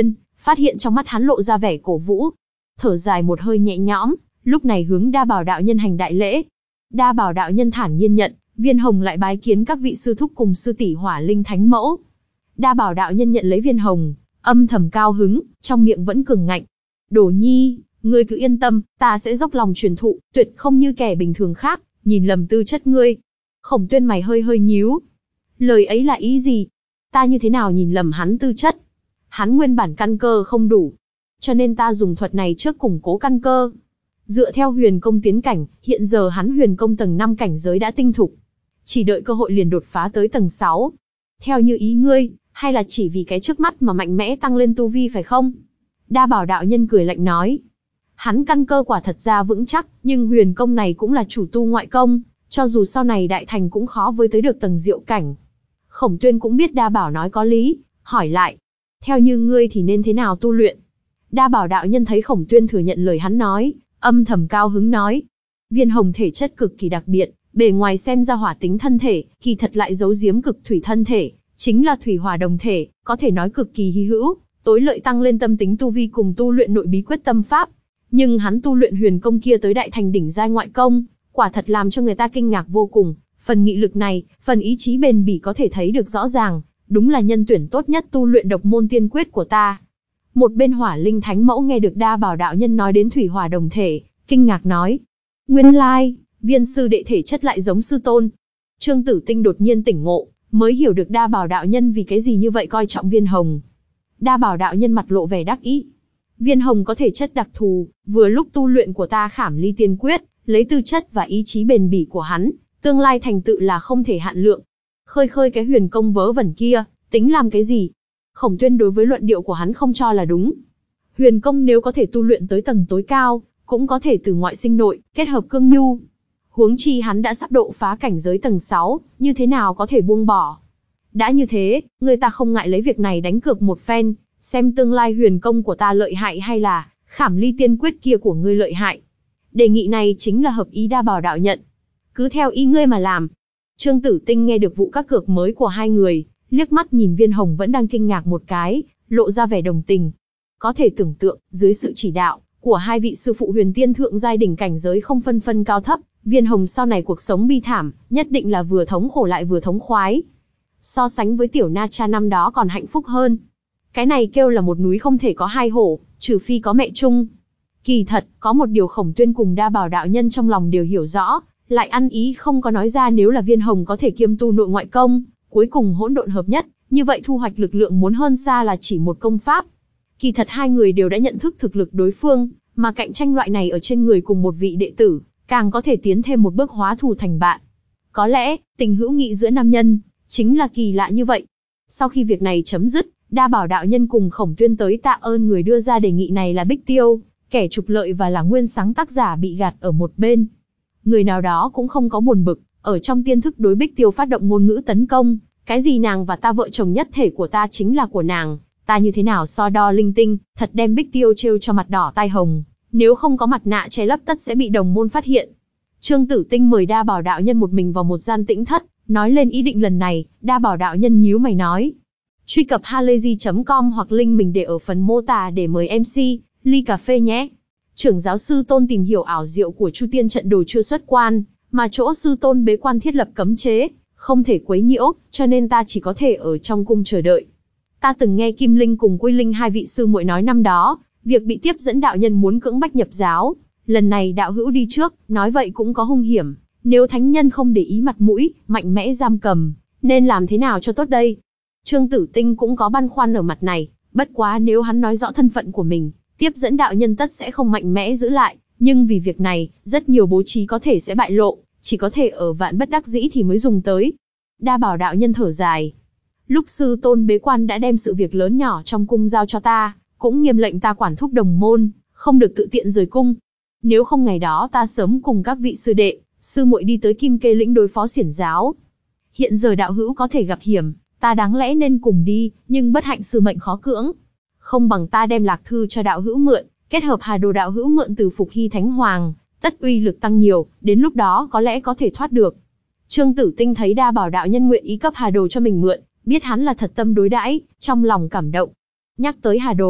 phát hiện trong mắt hắn lộ ra vẻ cổ vũ. Thở dài một hơi nhẹ nhõm, lúc này hướng Đa Bảo đạo nhân hành đại lễ. Đa Bảo đạo nhân thản nhiên nhận, viên hồng lại bái kiến các vị sư thúc cùng sư tỷ Hỏa Linh Thánh Mẫu. Đa Bảo đạo nhân nhận lấy viên hồng, âm thầm cao hứng, trong miệng vẫn cường ngạnh. Đồ nhi, ngươi cứ yên tâm, ta sẽ dốc lòng truyền thụ, tuyệt không như kẻ bình thường khác, nhìn lầm tư chất ngươi. Khổng Tuyên mày hơi hơi nhíu. Lời ấy là ý gì? Ta như thế nào nhìn lầm hắn tư chất? Hắn nguyên bản căn cơ không đủ, cho nên ta dùng thuật này trước củng cố căn cơ. Dựa theo huyền công tiến cảnh, hiện giờ hắn huyền công tầng năm cảnh giới đã tinh thục. Chỉ đợi cơ hội liền đột phá tới tầng sáu. Theo như ý ngươi, hay là chỉ vì cái trước mắt mà mạnh mẽ tăng lên tu vi phải không? Đa Bảo đạo nhân cười lạnh nói. Hắn căn cơ quả thật ra vững chắc, nhưng huyền công này cũng là chủ tu ngoại công, cho dù sau này đại thành cũng khó với tới được tầng diệu cảnh. Khổng Tuyên cũng biết Đa Bảo nói có lý, hỏi lại. Theo như ngươi thì nên thế nào tu luyện? Đa Bảo đạo nhân thấy Khổng Tuyên thừa nhận lời hắn nói, âm thầm cao hứng nói. Viên hồng thể chất cực kỳ đặc biệt, bề ngoài xem ra hỏa tính thân thể, kỳ thật lại giấu giếm cực thủy thân thể, chính là thủy hỏa đồng thể, có thể nói cực kỳ hy hữu, tối lợi tăng lên tâm tính tu vi cùng tu luyện nội bí quyết tâm pháp. Nhưng hắn tu luyện huyền công kia tới đại thành đỉnh giai ngoại công, quả thật làm cho người ta kinh ngạc vô cùng. Phần nghị lực này, phần ý chí bền bỉ có thể thấy được rõ ràng, đúng là nhân tuyển tốt nhất tu luyện độc môn tiên quyết của ta. Một bên Hỏa Linh Thánh Mẫu nghe được Đa Bảo đạo nhân nói đến thủy hỏa đồng thể, kinh ngạc nói: nguyên lai, viên sư đệ thể chất lại giống sư tôn. Trương Tử Tinh đột nhiên tỉnh ngộ, mới hiểu được Đa Bảo đạo nhân vì cái gì như vậy coi trọng Viên Hồng. Đa Bảo đạo nhân mặt lộ vẻ đắc ý. Viên Hồng có thể chất đặc thù, vừa lúc tu luyện của ta Khảm Ly Tiên Quyết, lấy tư chất và ý chí bền bỉ của hắn, tương lai thành tựu là không thể hạn lượng. Khơi khơi cái huyền công vớ vẩn kia, tính làm cái gì? Khổng Tuyên đối với luận điệu của hắn không cho là đúng. Huyền công nếu có thể tu luyện tới tầng tối cao, cũng có thể từ ngoại sinh nội, kết hợp cương nhu. Huống chi hắn đã sắp độ phá cảnh giới tầng sáu, như thế nào có thể buông bỏ? Đã như thế, người ta không ngại lấy việc này đánh cược một phen, xem tương lai huyền công của ta lợi hại hay là Khảm Ly Tiên Quyết kia của ngươi lợi hại. Đề nghị này chính là hợp ý Đa Bảo đạo nhận. Cứ theo ý ngươi mà làm. Trương Tử Tinh nghe được vụ các cược mới của hai người, liếc mắt nhìn Viên Hồng vẫn đang kinh ngạc một cái, lộ ra vẻ đồng tình. Có thể tưởng tượng, dưới sự chỉ đạo của hai vị sư phụ huyền tiên thượng giai đỉnh cảnh giới không phân phân cao thấp, Viên Hồng sau này cuộc sống bi thảm, nhất định là vừa thống khổ lại vừa thống khoái. So sánh với tiểu Na Cha năm đó còn hạnh phúc hơn. Cái này kêu là một núi không thể có hai hổ, trừ phi có mẹ chung. Kỳ thật, có một điều Khổng Tuyên cùng Đa Bảo đạo nhân trong lòng đều hiểu rõ, lại ăn ý không có nói ra, nếu là Viên Hồng có thể kiêm tu nội ngoại công, cuối cùng hỗn độn hợp nhất, như vậy thu hoạch lực lượng muốn hơn xa là chỉ một công pháp. Kỳ thật hai người đều đã nhận thức thực lực đối phương, mà cạnh tranh loại này ở trên người cùng một vị đệ tử, càng có thể tiến thêm một bước hóa thù thành bạn. Có lẽ, tình hữu nghị giữa nam nhân, chính là kỳ lạ như vậy. Sau khi việc này chấm dứt, Đa Bảo đạo nhân cùng Khổng Tuyên tới tạ ơn người đưa ra đề nghị này là Bích Tiêu, kẻ trục lợi và là nguyên sáng tác giả bị gạt ở một bên. Người nào đó cũng không có buồn bực, ở trong tiên thức đối Bích Tiêu phát động ngôn ngữ tấn công, cái gì nàng và ta vợ chồng nhất thể của ta chính là của nàng, ta như thế nào so đo linh tinh, thật đem Bích Tiêu trêu cho mặt đỏ tai hồng, nếu không có mặt nạ che lấp tất sẽ bị đồng môn phát hiện. Trương Tử Tinh mời Đa Bảo đạo nhân một mình vào một gian tĩnh thất, nói lên ý định lần này. Đa Bảo đạo nhân nhíu mày nói: truy cập halayzi chấm com hoặc link mình để ở phần mô tả để mời em xê ly cà phê nhé. Trưởng giáo sư Tôn tìm hiểu ảo diệu của Chu Tiên trận đồ chưa xuất quan, mà chỗ sư Tôn bế quan thiết lập cấm chế, không thể quấy nhiễu, cho nên ta chỉ có thể ở trong cung chờ đợi. Ta từng nghe Kim Linh cùng Quy Linh hai vị sư muội nói năm đó, việc bị tiếp dẫn đạo nhân muốn cưỡng bách nhập giáo, lần này đạo hữu đi trước, nói vậy cũng có hung hiểm, nếu thánh nhân không để ý mặt mũi, mạnh mẽ giam cầm, nên làm thế nào cho tốt đây? Trương Tử Tinh cũng có băn khoăn ở mặt này, bất quá nếu hắn nói rõ thân phận của mình, tiếp dẫn đạo nhân tất sẽ không mạnh mẽ giữ lại, nhưng vì việc này, rất nhiều bố trí có thể sẽ bại lộ, chỉ có thể ở vạn bất đắc dĩ thì mới dùng tới. Đa Bảo đạo nhân thở dài. Lúc sư Tôn bế quan đã đem sự việc lớn nhỏ trong cung giao cho ta, cũng nghiêm lệnh ta quản thúc đồng môn, không được tự tiện rời cung. Nếu không ngày đó ta sớm cùng các vị sư đệ, sư muội đi tới Kim Kê lĩnh đối phó xiển giáo. Hiện giờ đạo hữu có thể gặp hiểm, ta đáng lẽ nên cùng đi, nhưng bất hạnh sư mệnh khó cưỡng. Không bằng ta đem lạc thư cho đạo hữu mượn, kết hợp hà đồ đạo hữu mượn từ Phục Hy Thánh Hoàng, tất uy lực tăng nhiều, đến lúc đó có lẽ có thể thoát được. Trương Tử Tinh thấy Đa Bảo đạo nhân nguyện ý cấp hà đồ cho mình mượn, biết hắn là thật tâm đối đãi, trong lòng cảm động. Nhắc tới hà đồ,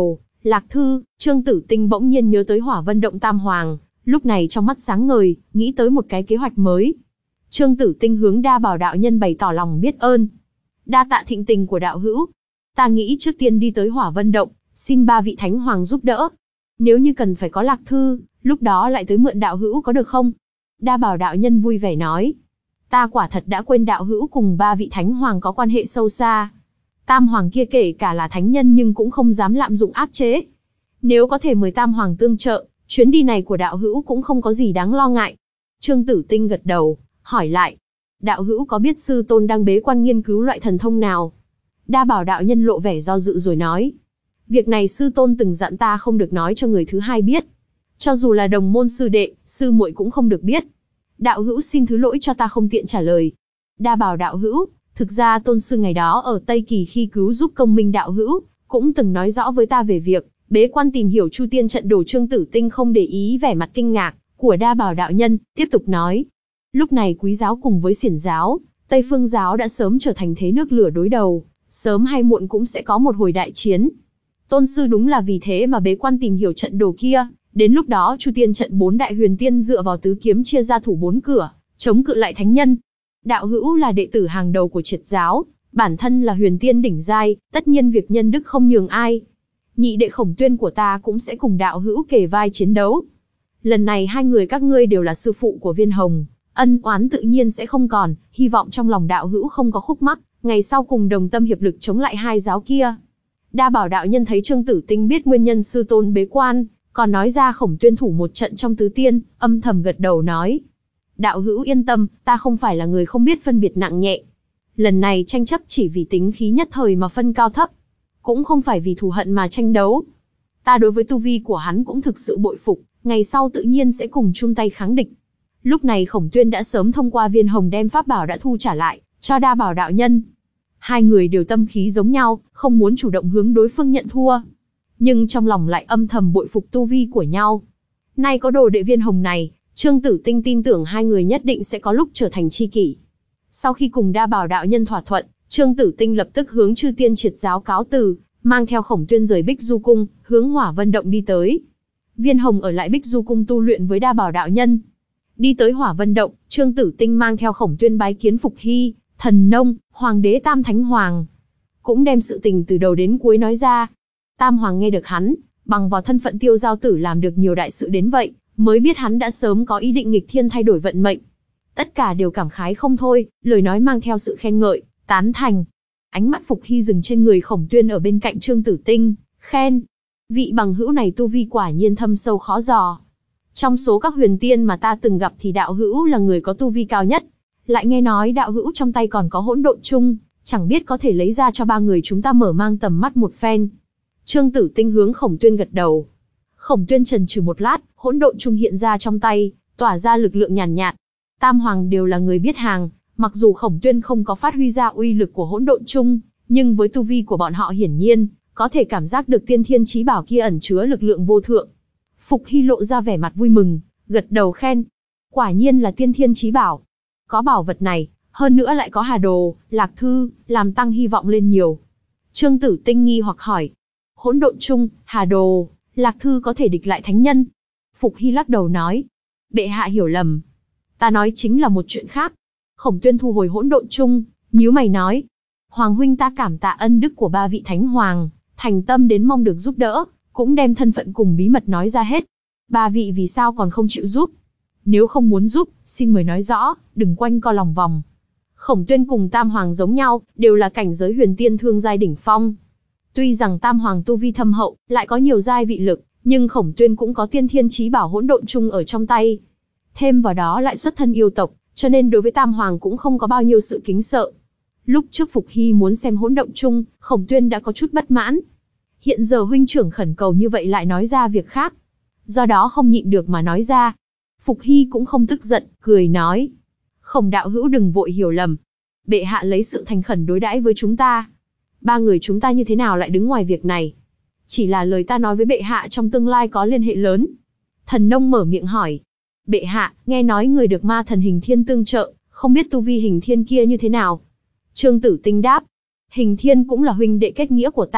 Lạc Thư, Trương Tử Tinh bỗng nhiên nhớ tới Hỏa Vân Động Tam Hoàng, lúc này trong mắt sáng ngời, nghĩ tới một cái kế hoạch mới. Trương Tử Tinh hướng Đa Bảo đạo nhân bày tỏ lòng biết ơn. Đa tạ thịnh tình của đạo hữu. Ta nghĩ trước tiên đi tới Hỏa Vân Động, xin ba vị thánh hoàng giúp đỡ. Nếu như cần phải có Lạc Thư, lúc đó lại tới mượn đạo hữu có được không? Đa Bảo đạo nhân vui vẻ nói. Ta quả thật đã quên đạo hữu cùng ba vị thánh hoàng có quan hệ sâu xa. Tam hoàng kia kể cả là thánh nhân nhưng cũng không dám lạm dụng áp chế. Nếu có thể mời tam hoàng tương trợ, chuyến đi này của đạo hữu cũng không có gì đáng lo ngại. Trương Tử Tinh gật đầu, hỏi lại. Đạo hữu có biết sư tôn đang bế quan nghiên cứu loại thần thông nào? Đa Bảo đạo nhân lộ vẻ do dự rồi nói. Việc này sư tôn từng dặn ta không được nói cho người thứ hai biết. Cho dù là đồng môn sư đệ, sư muội cũng không được biết. Đạo hữu xin thứ lỗi cho ta không tiện trả lời. Đa Bảo đạo hữu, thực ra tôn sư ngày đó ở Tây Kỳ khi cứu giúp công minh đạo hữu, cũng từng nói rõ với ta về việc bế quan tìm hiểu Chu Tiên trận đồ. Trương Tử Tinh không để ý vẻ mặt kinh ngạc của Đa Bảo đạo nhân, tiếp tục nói. Lúc này Quý giáo cùng với Xiển giáo, Tây Phương giáo đã sớm trở thành thế nước lửa đối đầu, sớm hay muộn cũng sẽ có một hồi đại chiến. Tôn sư đúng là vì thế mà bế quan tìm hiểu trận đồ kia, đến lúc đó Chu Tiên trận bốn đại huyền tiên dựa vào tứ kiếm chia ra thủ bốn cửa, chống cự lại thánh nhân. Đạo hữu là đệ tử hàng đầu của Triệt giáo, bản thân là huyền tiên đỉnh giai, tất nhiên việc nhân đức không nhường ai. Nhị đệ Khổng Tuyên của ta cũng sẽ cùng đạo hữu kề vai chiến đấu. Lần này hai người các ngươi đều là sư phụ của Viên Hồng, ân oán tự nhiên sẽ không còn, hy vọng trong lòng đạo hữu không có khúc mắc, ngày sau cùng đồng tâm hiệp lực chống lại hai giáo kia. Đa Bảo đạo nhân thấy Trương Tử Tinh biết nguyên nhân sư tôn bế quan, còn nói ra Khổng Tuyên thủ một trận trong tứ tiên, âm thầm gật đầu nói. Đạo hữu yên tâm, ta không phải là người không biết phân biệt nặng nhẹ. Lần này tranh chấp chỉ vì tính khí nhất thời mà phân cao thấp, cũng không phải vì thù hận mà tranh đấu. Ta đối với tu vi của hắn cũng thực sự bội phục, ngày sau tự nhiên sẽ cùng chung tay kháng địch. Lúc này Khổng Tuyên đã sớm thông qua Viên Hồng đem pháp bảo đã thu trả lại cho Đa Bảo đạo nhân. Hai người đều tâm khí giống nhau, không muốn chủ động hướng đối phương nhận thua, nhưng trong lòng lại âm thầm bội phục tu vi của nhau. Nay có đồ đệ Viên Hồng này, Trương Tử Tinh tin tưởng hai người nhất định sẽ có lúc trở thành tri kỷ. Sau khi cùng Đa Bảo đạo nhân thỏa thuận, Trương Tử Tinh lập tức hướng Chư Tiên Triệt giáo cáo từ, mang theo Khổng Tuyên rời Bích Du Cung, hướng Hỏa Vân Động đi tới. Viên Hồng ở lại Bích Du Cung tu luyện với Đa Bảo đạo nhân. Đi tới Hỏa Vân Động, Trương Tử Tinh mang theo Khổng Tuyên bái kiến Phục Hy, Thần Nông, Hoàng đế Tam Thánh Hoàng. Cũng đem sự tình từ đầu đến cuối nói ra. Tam Hoàng nghe được hắn, bằng vào thân phận Tiêu Giao Tử làm được nhiều đại sự đến vậy, mới biết hắn đã sớm có ý định nghịch thiên thay đổi vận mệnh. Tất cả đều cảm khái không thôi, lời nói mang theo sự khen ngợi, tán thành. Ánh mắt Phục Hy dừng trên người Khổng Tuyên ở bên cạnh Trương Tử Tinh, khen. Vị bằng hữu này tu vi quả nhiên thâm sâu khó dò. Trong số các huyền tiên mà ta từng gặp thì đạo hữu là người có tu vi cao nhất. Lại nghe nói đạo hữu trong tay còn có hỗn độn chung, chẳng biết có thể lấy ra cho ba người chúng ta mở mang tầm mắt một phen. Trương Tử Tinh hướng Khổng Tuyên gật đầu. Khổng Tuyên chần chừ một lát, hỗn độn chung hiện ra trong tay, tỏa ra lực lượng nhàn nhạt, nhạt. Tam Hoàng đều là người biết hàng, mặc dù Khổng Tuyên không có phát huy ra uy lực của hỗn độn chung, nhưng với tu vi của bọn họ hiển nhiên có thể cảm giác được tiên thiên chí bảo kia ẩn chứa lực lượng vô thượng. Phục Hy lộ ra vẻ mặt vui mừng, gật đầu khen. Quả nhiên là tiên thiên chí bảo. Có bảo vật này, hơn nữa lại có Hà Đồ, Lạc Thư, làm tăng hy vọng lên nhiều. Trương Tử Tinh nghi hoặc hỏi. Hỗn độn chung, Hà Đồ, Lạc Thư có thể địch lại thánh nhân? Phục Hy lắc đầu nói. Bệ hạ hiểu lầm. Ta nói chính là một chuyện khác. Khổng Tuyên thu hồi hỗn độn chung, nhíu mày nói. Hoàng huynh ta cảm tạ ân đức của ba vị thánh hoàng, thành tâm đến mong được giúp đỡ, cũng đem thân phận cùng bí mật nói ra hết. Ba vị vì sao còn không chịu giúp? Nếu không muốn giúp, xin mời nói rõ, đừng quanh co lòng vòng. Khổng Tuyên cùng Tam Hoàng giống nhau, đều là cảnh giới huyền tiên thương giai đỉnh phong. Tuy rằng Tam Hoàng tu vi thâm hậu, lại có nhiều giai vị lực, nhưng Khổng Tuyên cũng có tiên thiên chí bảo hỗn độn chung ở trong tay. Thêm vào đó lại xuất thân yêu tộc, cho nên đối với Tam Hoàng cũng không có bao nhiêu sự kính sợ. Lúc trước Phục Hy muốn xem hỗn độn chung, Khổng Tuyên đã có chút bất mãn. Hiện giờ huynh trưởng khẩn cầu như vậy lại nói ra việc khác, do đó không nhịn được mà nói ra. Phục Hy cũng không tức giận, cười nói. Khổng đạo hữu đừng vội hiểu lầm. Bệ hạ lấy sự thành khẩn đối đãi với chúng ta. Ba người chúng ta như thế nào lại đứng ngoài việc này? Chỉ là lời ta nói với bệ hạ trong tương lai có liên hệ lớn. Thần Nông mở miệng hỏi. Bệ hạ, nghe nói người được ma thần Hình Thiên tương trợ, không biết tu vi Hình Thiên kia như thế nào? Trương Tử Tinh đáp. Hình Thiên cũng là huynh đệ kết nghĩa của ta,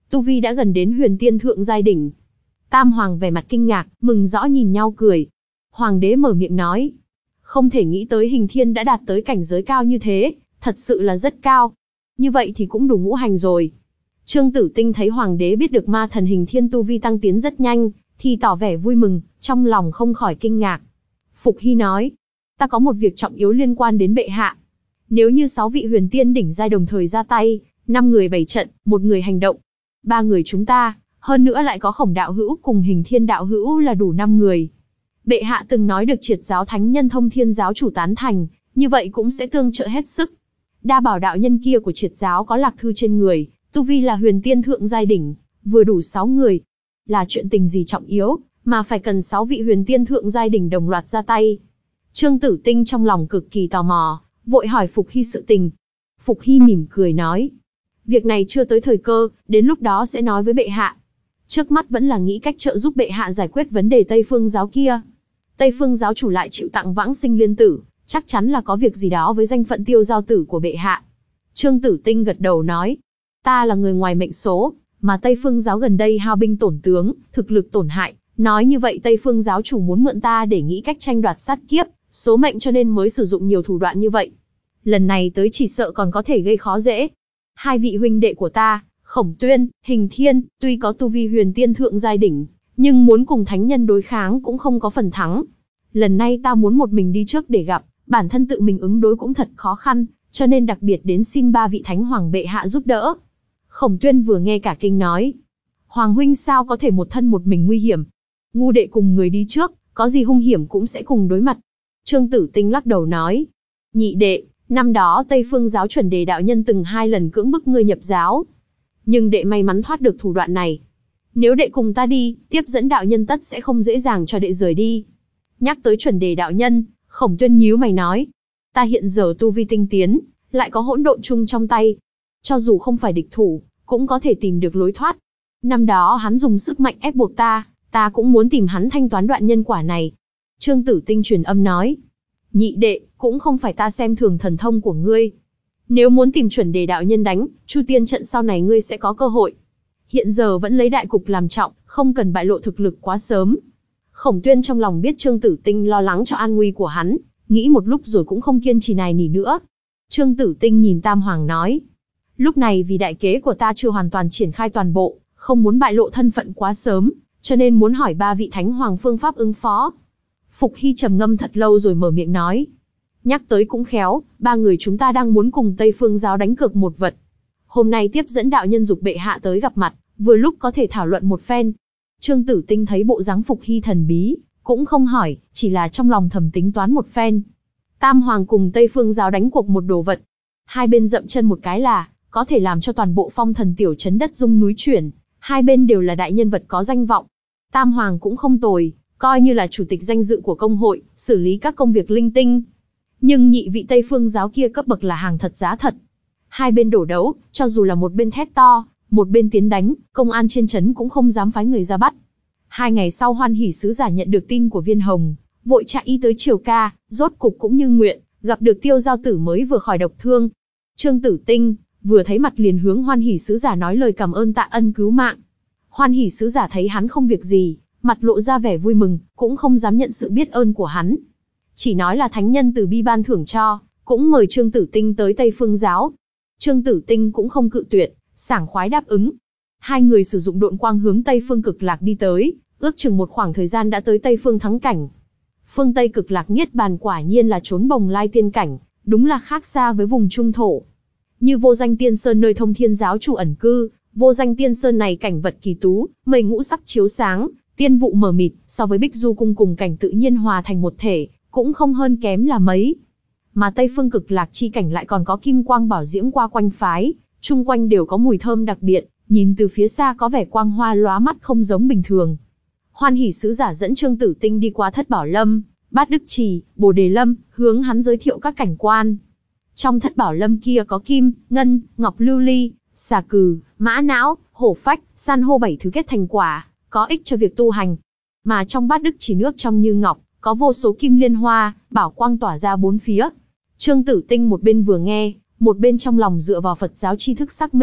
tu vi đã gần đến huyền tiên thượng giai đỉnh. Tam hoàng vẻ mặt kinh ngạc, mừng rõ nhìn nhau cười. Hoàng đế mở miệng nói, không thể nghĩ tới Hình Thiên đã đạt tới cảnh giới cao như thế, thật sự là rất cao. Như vậy thì cũng đủ ngũ hành rồi. Trương Tử Tinh thấy hoàng đế biết được ma thần Hình Thiên tu vi tăng tiến rất nhanh, thì tỏ vẻ vui mừng, trong lòng không khỏi kinh ngạc. Phục Hy nói, ta có một việc trọng yếu liên quan đến bệ hạ. Nếu như sáu vị huyền tiên đỉnh giai đồng thời ra tay, năm người bày trận, một người hành động, ba người chúng ta, hơn nữa lại có Khổng đạo hữu cùng Hình Thiên đạo hữu là đủ năm người. Bệ hạ từng nói được triệt giáo thánh nhân Thông Thiên giáo chủ tán thành, như vậy cũng sẽ tương trợ hết sức. Đa bảo đạo nhân kia của triệt giáo có lạc thư trên người, tu vi là huyền tiên thượng giai đỉnh, vừa đủ sáu người. Là chuyện tình gì trọng yếu, mà phải cần sáu vị huyền tiên thượng giai đỉnh đồng loạt ra tay. Trương Tử Tinh trong lòng cực kỳ tò mò, vội hỏi Phục Hy sự tình. Phục Hy mỉm cười nói, việc này chưa tới thời cơ, đến lúc đó sẽ nói với bệ hạ. Trước mắt vẫn là nghĩ cách trợ giúp bệ hạ giải quyết vấn đề Tây Phương giáo kia. Tây Phương giáo chủ lại chịu tặng vãng sinh liên tử, chắc chắn là có việc gì đó với danh phận tiêu giao tử của bệ hạ. Trương Tử Tinh gật đầu nói, ta là người ngoài mệnh số, mà Tây Phương giáo gần đây hao binh tổn tướng, thực lực tổn hại. Nói như vậy Tây Phương giáo chủ muốn mượn ta để nghĩ cách tranh đoạt sát kiếp, số mệnh cho nên mới sử dụng nhiều thủ đoạn như vậy. Lần này tới chỉ sợ còn có thể gây khó dễ. Hai vị huynh đệ của ta, Khổng Tuyên, Hình Thiên, tuy có tu vi huyền tiên thượng giai đỉnh, nhưng muốn cùng thánh nhân đối kháng cũng không có phần thắng. Lần này ta muốn một mình đi trước để gặp, bản thân tự mình ứng đối cũng thật khó khăn, cho nên đặc biệt đến xin ba vị thánh hoàng bệ hạ giúp đỡ. Khổng Tuyên vừa nghe cả kinh nói, Hoàng huynh sao có thể một thân một mình nguy hiểm? Ngu đệ cùng người đi trước, có gì hung hiểm cũng sẽ cùng đối mặt. Trương Tử Tinh lắc đầu nói, nhị đệ, năm đó Tây Phương giáo chuẩn đề đạo nhân từng hai lần cưỡng bức ngươi nhập giáo. Nhưng đệ may mắn thoát được thủ đoạn này. Nếu đệ cùng ta đi, tiếp dẫn đạo nhân tất sẽ không dễ dàng cho đệ rời đi. Nhắc tới chuẩn đề đạo nhân, Khổng Tuyên nhíu mày nói, ta hiện giờ tu vi tinh tiến, lại có hỗn độn chung trong tay. Cho dù không phải địch thủ, cũng có thể tìm được lối thoát. Năm đó hắn dùng sức mạnh ép buộc ta, ta cũng muốn tìm hắn thanh toán đoạn nhân quả này. Trương Tử Tinh truyền âm nói, nhị đệ, cũng không phải ta xem thường thần thông của ngươi. Nếu muốn tìm chuẩn đề đạo nhân đánh, Chu Tiên trận sau này ngươi sẽ có cơ hội. Hiện giờ vẫn lấy đại cục làm trọng, không cần bại lộ thực lực quá sớm. Khổng Tuyên trong lòng biết Trương Tử Tinh lo lắng cho an nguy của hắn, nghĩ một lúc rồi cũng không kiên trì nài nỉ nữa. Trương Tử Tinh nhìn Tam Hoàng nói, lúc này vì đại kế của ta chưa hoàn toàn triển khai toàn bộ, không muốn bại lộ thân phận quá sớm, cho nên muốn hỏi ba vị thánh hoàng phương pháp ứng phó. Phục Hy trầm ngâm thật lâu rồi mở miệng nói, nhắc tới cũng khéo, ba người chúng ta đang muốn cùng Tây Phương giáo đánh cược một vật. Hôm nay tiếp dẫn đạo nhân dục bệ hạ tới gặp mặt, vừa lúc có thể thảo luận một phen. Trương Tử Tinh thấy bộ dáng Phục Hy thần bí, cũng không hỏi, chỉ là trong lòng thầm tính toán một phen. Tam Hoàng cùng Tây Phương giáo đánh cuộc một đồ vật. Hai bên dậm chân một cái là, có thể làm cho toàn bộ phong thần tiểu trấn đất rung núi chuyển. Hai bên đều là đại nhân vật có danh vọng. Tam Hoàng cũng không tồi, coi như là chủ tịch danh dự của công hội, xử lý các công việc linh tinh. Nhưng nhị vị Tây Phương giáo kia cấp bậc là hàng thật giá thật. Hai bên đổ đấu, cho dù là một bên thét to, một bên tiến đánh, công an trên trấn cũng không dám phái người ra bắt. Hai ngày sau Hoan Hỷ sứ giả nhận được tin của Viên Hồng, vội chạy y tới Triều Ca, rốt cục cũng như nguyện, gặp được Tiêu Giao Tử mới vừa khỏi độc thương. Trương Tử Tinh vừa thấy mặt liền hướng Hoan Hỷ sứ giả nói lời cảm ơn tạ ân cứu mạng. Hoan Hỷ sứ giả thấy hắn không việc gì, mặt lộ ra vẻ vui mừng, cũng không dám nhận sự biết ơn của hắn. Chỉ nói là thánh nhân từ bi ban thưởng cho, cũng mời Trương Tử Tinh tới Tây Phương giáo. Trương Tử Tinh cũng không cự tuyệt, sảng khoái đáp ứng. Hai người sử dụng độn quang hướng Tây Phương Cực Lạc đi tới, ước chừng một khoảng thời gian đã tới Tây Phương Thắng Cảnh. Phương Tây Cực Lạc Niết Bàn quả nhiên là chốn bồng lai tiên cảnh, đúng là khác xa với vùng trung thổ. Như Vô Danh Tiên Sơn nơi Thông Thiên giáo chủ ẩn cư, Vô Danh Tiên Sơn này cảnh vật kỳ tú, mây ngũ sắc chiếu sáng, tiên vụ mờ mịt, so với Bích Du cung cùng cảnh tự nhiên hòa thành một thể, cũng không hơn kém là mấy. Mà Tây Phương Cực Lạc chi cảnh lại còn có kim quang bảo diễm qua quanh phái, chung quanh đều có mùi thơm đặc biệt, nhìn từ phía xa có vẻ quang hoa lóa mắt không giống bình thường. Hoan Hỷ sứ giả dẫn Trương Tử Tinh đi qua Thất Bảo Lâm, Bát Đức Trì, Bồ Đề Lâm, hướng hắn giới thiệu các cảnh quan. Trong Thất Bảo Lâm kia có kim, ngân, ngọc lưu ly, xà cừ, mã não, hổ phách, san hô bảy thứ kết thành quả, có ích cho việc tu hành. Mà trong Bát Đức Trì nước trong như ngọc, có vô số kim liên hoa, bảo quang tỏa ra bốn phía. Trương Tử Tinh một bên vừa nghe, một bên trong lòng dựa vào Phật giáo tri thức xác minh,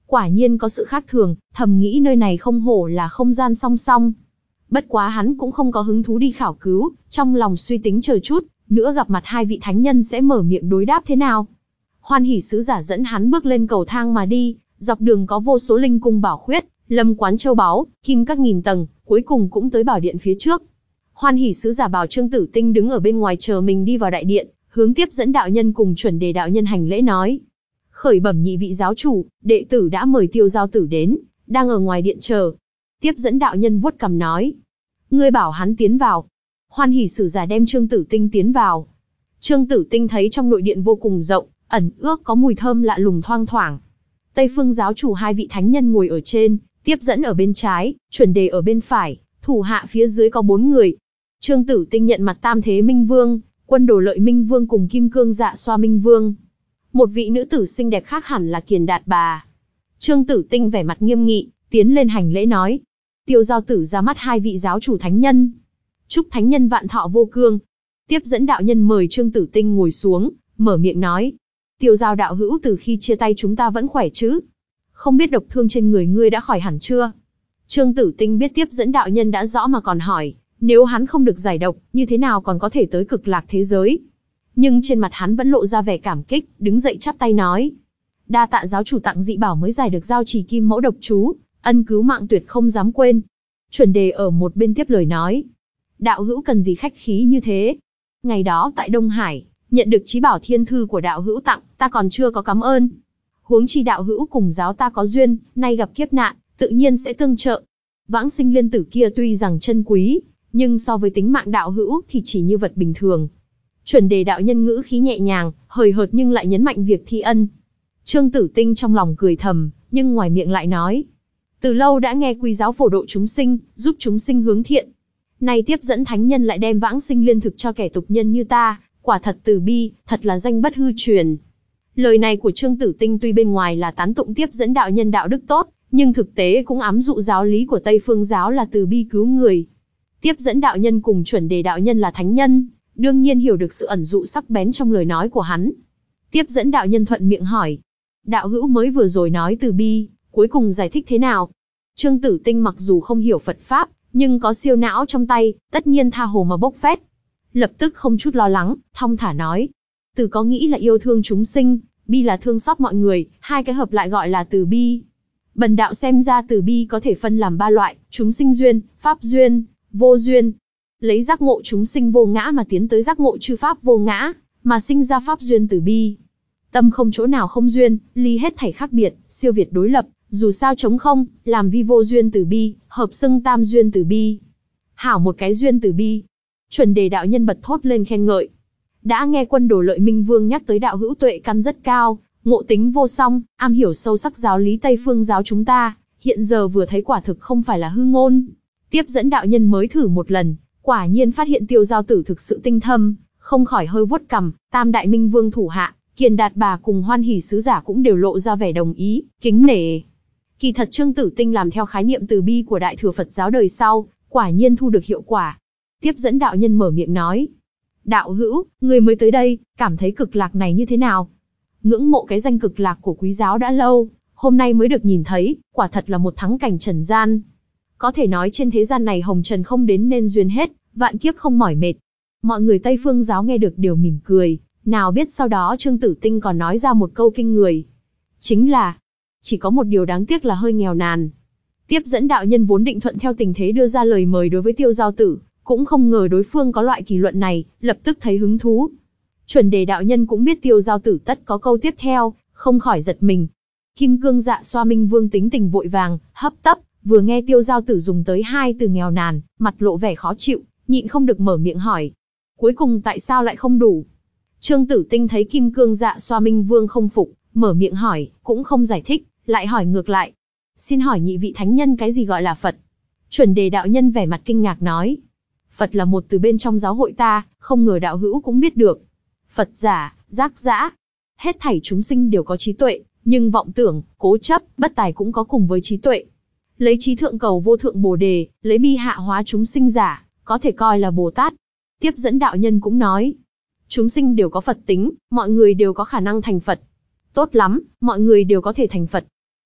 Quả nhiên có sự khác thường, thầm nghĩ nơi này không hổ là không gian song song. Bất quá hắn cũng không có hứng thú đi khảo cứu, trong lòng suy tính chờ chút, nữa gặp mặt hai vị thánh nhân sẽ mở miệng đối đáp thế nào. Hoan Hỷ sứ giả dẫn hắn bước lên cầu thang mà đi, dọc đường có vô số linh cung bảo khuyết, lâm quán châu báu, kim các nghìn tầng, cuối cùng cũng tới bảo điện phía trước. Hoan Hỷ sứ giả bảo Trương Tử Tinh đứng ở bên ngoài chờ mình đi vào đại điện, hướng tiếp dẫn đạo nhân cùng chuẩn đề đạo nhân hành lễ nói. Khởi bẩm nhị vị giáo chủ, đệ tử đã mời Tiêu Giao Tử đến, đang ở ngoài điện chờ. Tiếp dẫn đạo nhân vuốt cằm nói. Ngươi bảo hắn tiến vào. Hoan Hỷ sứ giả đem Trương Tử Tinh tiến vào. Trương Tử Tinh thấy trong nội điện vô cùng rộng, ẩn ước có mùi thơm lạ lùng thoang thoảng. Tây Phương giáo chủ hai vị thánh nhân ngồi ở trên, tiếp dẫn ở bên trái, chuẩn đề ở bên phải, thủ hạ phía dưới có bốn người. Trương Tử Tinh nhận mặt Tam Thế Minh Vương, Quân Đồ Lợi Minh Vương cùng Kim Cương Dạ Xoa Minh Vương. Một vị nữ tử xinh đẹp khác hẳn là Kiền Đạt Bà. Trương Tử Tinh vẻ mặt nghiêm nghị, tiến lên hành lễ nói. Tiêu Giao Tử ra mắt hai vị giáo chủ thánh nhân. Chúc thánh nhân vạn thọ vô cương. Tiếp dẫn đạo nhân mời Trương Tử Tinh ngồi xuống, mở miệng nói. Tiêu Giao đạo hữu từ khi chia tay chúng ta vẫn khỏe chứ? Không biết độc thương trên người ngươi đã khỏi hẳn chưa? Trương Tử Tinh biết tiếp dẫn đạo nhân đã rõ mà còn hỏi, nếu hắn không được giải độc, như thế nào còn có thể tới cực lạc thế giới? Nhưng trên mặt hắn vẫn lộ ra vẻ cảm kích, đứng dậy chắp tay nói. Đa tạ giáo chủ tặng dị bảo mới giải được giao trì kim mẫu độc chú, ân cứu mạng tuyệt không dám quên. Chuẩn đề ở một bên tiếp lời nói. Đạo hữu cần gì khách khí như thế? Ngày đó tại Đông Hải, nhận được chí bảo thiên thư của đạo hữu tặng, ta còn chưa có cảm ơn. Huống chi đạo hữu cùng giáo ta có duyên, nay gặp kiếp nạn, tự nhiên sẽ tương trợ. Vãng sinh liên tử kia tuy rằng chân quý, nhưng so với tính mạng đạo hữu thì chỉ như vật bình thường. Chuẩn đề đạo nhân ngữ khí nhẹ nhàng, hời hợt nhưng lại nhấn mạnh việc thi ân. Trương Tử Tinh trong lòng cười thầm, nhưng ngoài miệng lại nói. Từ lâu đã nghe quý giáo phổ độ chúng sinh, giúp chúng sinh hướng thiện. Nay tiếp dẫn thánh nhân lại đem vãng sinh liên thực cho kẻ tục nhân như ta, quả thật từ bi, thật là danh bất hư truyền. Lời này của Trương Tử Tinh tuy bên ngoài là tán tụng tiếp dẫn đạo nhân đạo đức tốt, nhưng thực tế cũng ám dụ giáo lý của Tây Phương giáo là từ bi cứu người. Tiếp dẫn đạo nhân cùng chuẩn đề đạo nhân là thánh nhân, đương nhiên hiểu được sự ẩn dụ sắc bén trong lời nói của hắn. Tiếp dẫn đạo nhân thuận miệng hỏi. Đạo hữu mới vừa rồi nói từ bi, cuối cùng giải thích thế nào? Trương Tử Tinh mặc dù không hiểu Phật Pháp, nhưng có siêu não trong tay, tất nhiên tha hồ mà bốc phét. Lập tức không chút lo lắng, thong thả nói. Từ có nghĩ là yêu thương chúng sinh, bi là thương xót mọi người, hai cái hợp lại gọi là từ bi. Bần đạo xem ra từ bi có thể phân làm ba loại, chúng sinh duyên, pháp duyên, vô duyên. Lấy giác ngộ chúng sinh vô ngã mà tiến tới giác ngộ chư pháp vô ngã, mà sinh ra pháp duyên từ bi. Tâm không chỗ nào không duyên, ly hết thảy khác biệt, siêu việt đối lập, dù sao trống không, làm vi vô duyên từ bi, hợp xưng tam duyên từ bi. Hảo một cái duyên từ bi. Chuẩn đề đạo nhân bật thốt lên khen ngợi. Đã nghe Quân Đồ Lợi Minh Vương nhắc tới đạo hữu tuệ căn rất cao, ngộ tính vô song, am hiểu sâu sắc giáo lý Tây Phương giáo chúng ta, hiện giờ vừa thấy quả thực không phải là hư ngôn. Tiếp dẫn đạo nhân mới thử một lần, quả nhiên phát hiện Tiêu Giao Tử thực sự tinh thâm, không khỏi hơi vuốt cằm. Tam Đại Minh Vương thủ hạ, Kiền Đạt Bà cùng Hoan Hỷ sứ giả cũng đều lộ ra vẻ đồng ý, kính nể. Kỳ thật Trương Tử Tinh làm theo khái niệm từ bi của Đại Thừa Phật giáo đời sau, quả nhiên thu được hiệu quả. Tiếp dẫn đạo nhân mở miệng nói. Đạo hữu, người mới tới đây, cảm thấy cực lạc này như thế nào? Ngưỡng mộ cái danh cực lạc của quý giáo đã lâu, hôm nay mới được nhìn thấy, quả thật là một thắng cảnh trần gian. Có thể nói trên thế gian này hồng trần không đến nên duyên hết, vạn kiếp không mỏi mệt. Mọi người Tây Phương giáo nghe được đều mỉm cười, nào biết sau đó Trương Tử Tinh còn nói ra một câu kinh người. Chính là, chỉ có một điều đáng tiếc là hơi nghèo nàn. Tiếp dẫn đạo nhân vốn định thuận theo tình thế đưa ra lời mời đối với Tiêu Giao Tử, cũng không ngờ đối phương có loại kỳ luận này, lập tức thấy hứng thú. Chuẩn đề đạo nhân cũng biết Tiêu Giao Tử tất có câu tiếp theo, không khỏi giật mình. Kim Cương Dạ Xoa Minh Vương tính tình vội vàng, hấp tấp, vừa nghe Tiêu Giao Tử dùng tới hai từ nghèo nàn, mặt lộ vẻ khó chịu, nhịn không được mở miệng hỏi. Cuối cùng tại sao lại không đủ? Trương Tử Tinh thấy Kim Cương Dạ Xoa Minh Vương không phục, mở miệng hỏi, cũng không giải thích, lại hỏi ngược lại. Xin hỏi nhị vị thánh nhân cái gì gọi là Phật? Chuẩn đề đạo nhân vẻ mặt kinh ngạc nói. Phật là một từ bên trong giáo hội ta, không ngờ đạo hữu cũng biết được. Phật giả, giác dã. Hết thảy chúng sinh đều có trí tuệ, nhưng vọng tưởng, cố chấp, bất tài cũng có cùng với trí tuệ. Lấy trí thượng cầu vô thượng bồ đề, lấy bi hạ hóa chúng sinh giả, có thể coi là Bồ Tát. Tiếp dẫn đạo nhân cũng nói. Chúng sinh đều có Phật tính, mọi người đều có khả năng thành Phật. Tốt lắm, mọi người đều có thể thành Phật.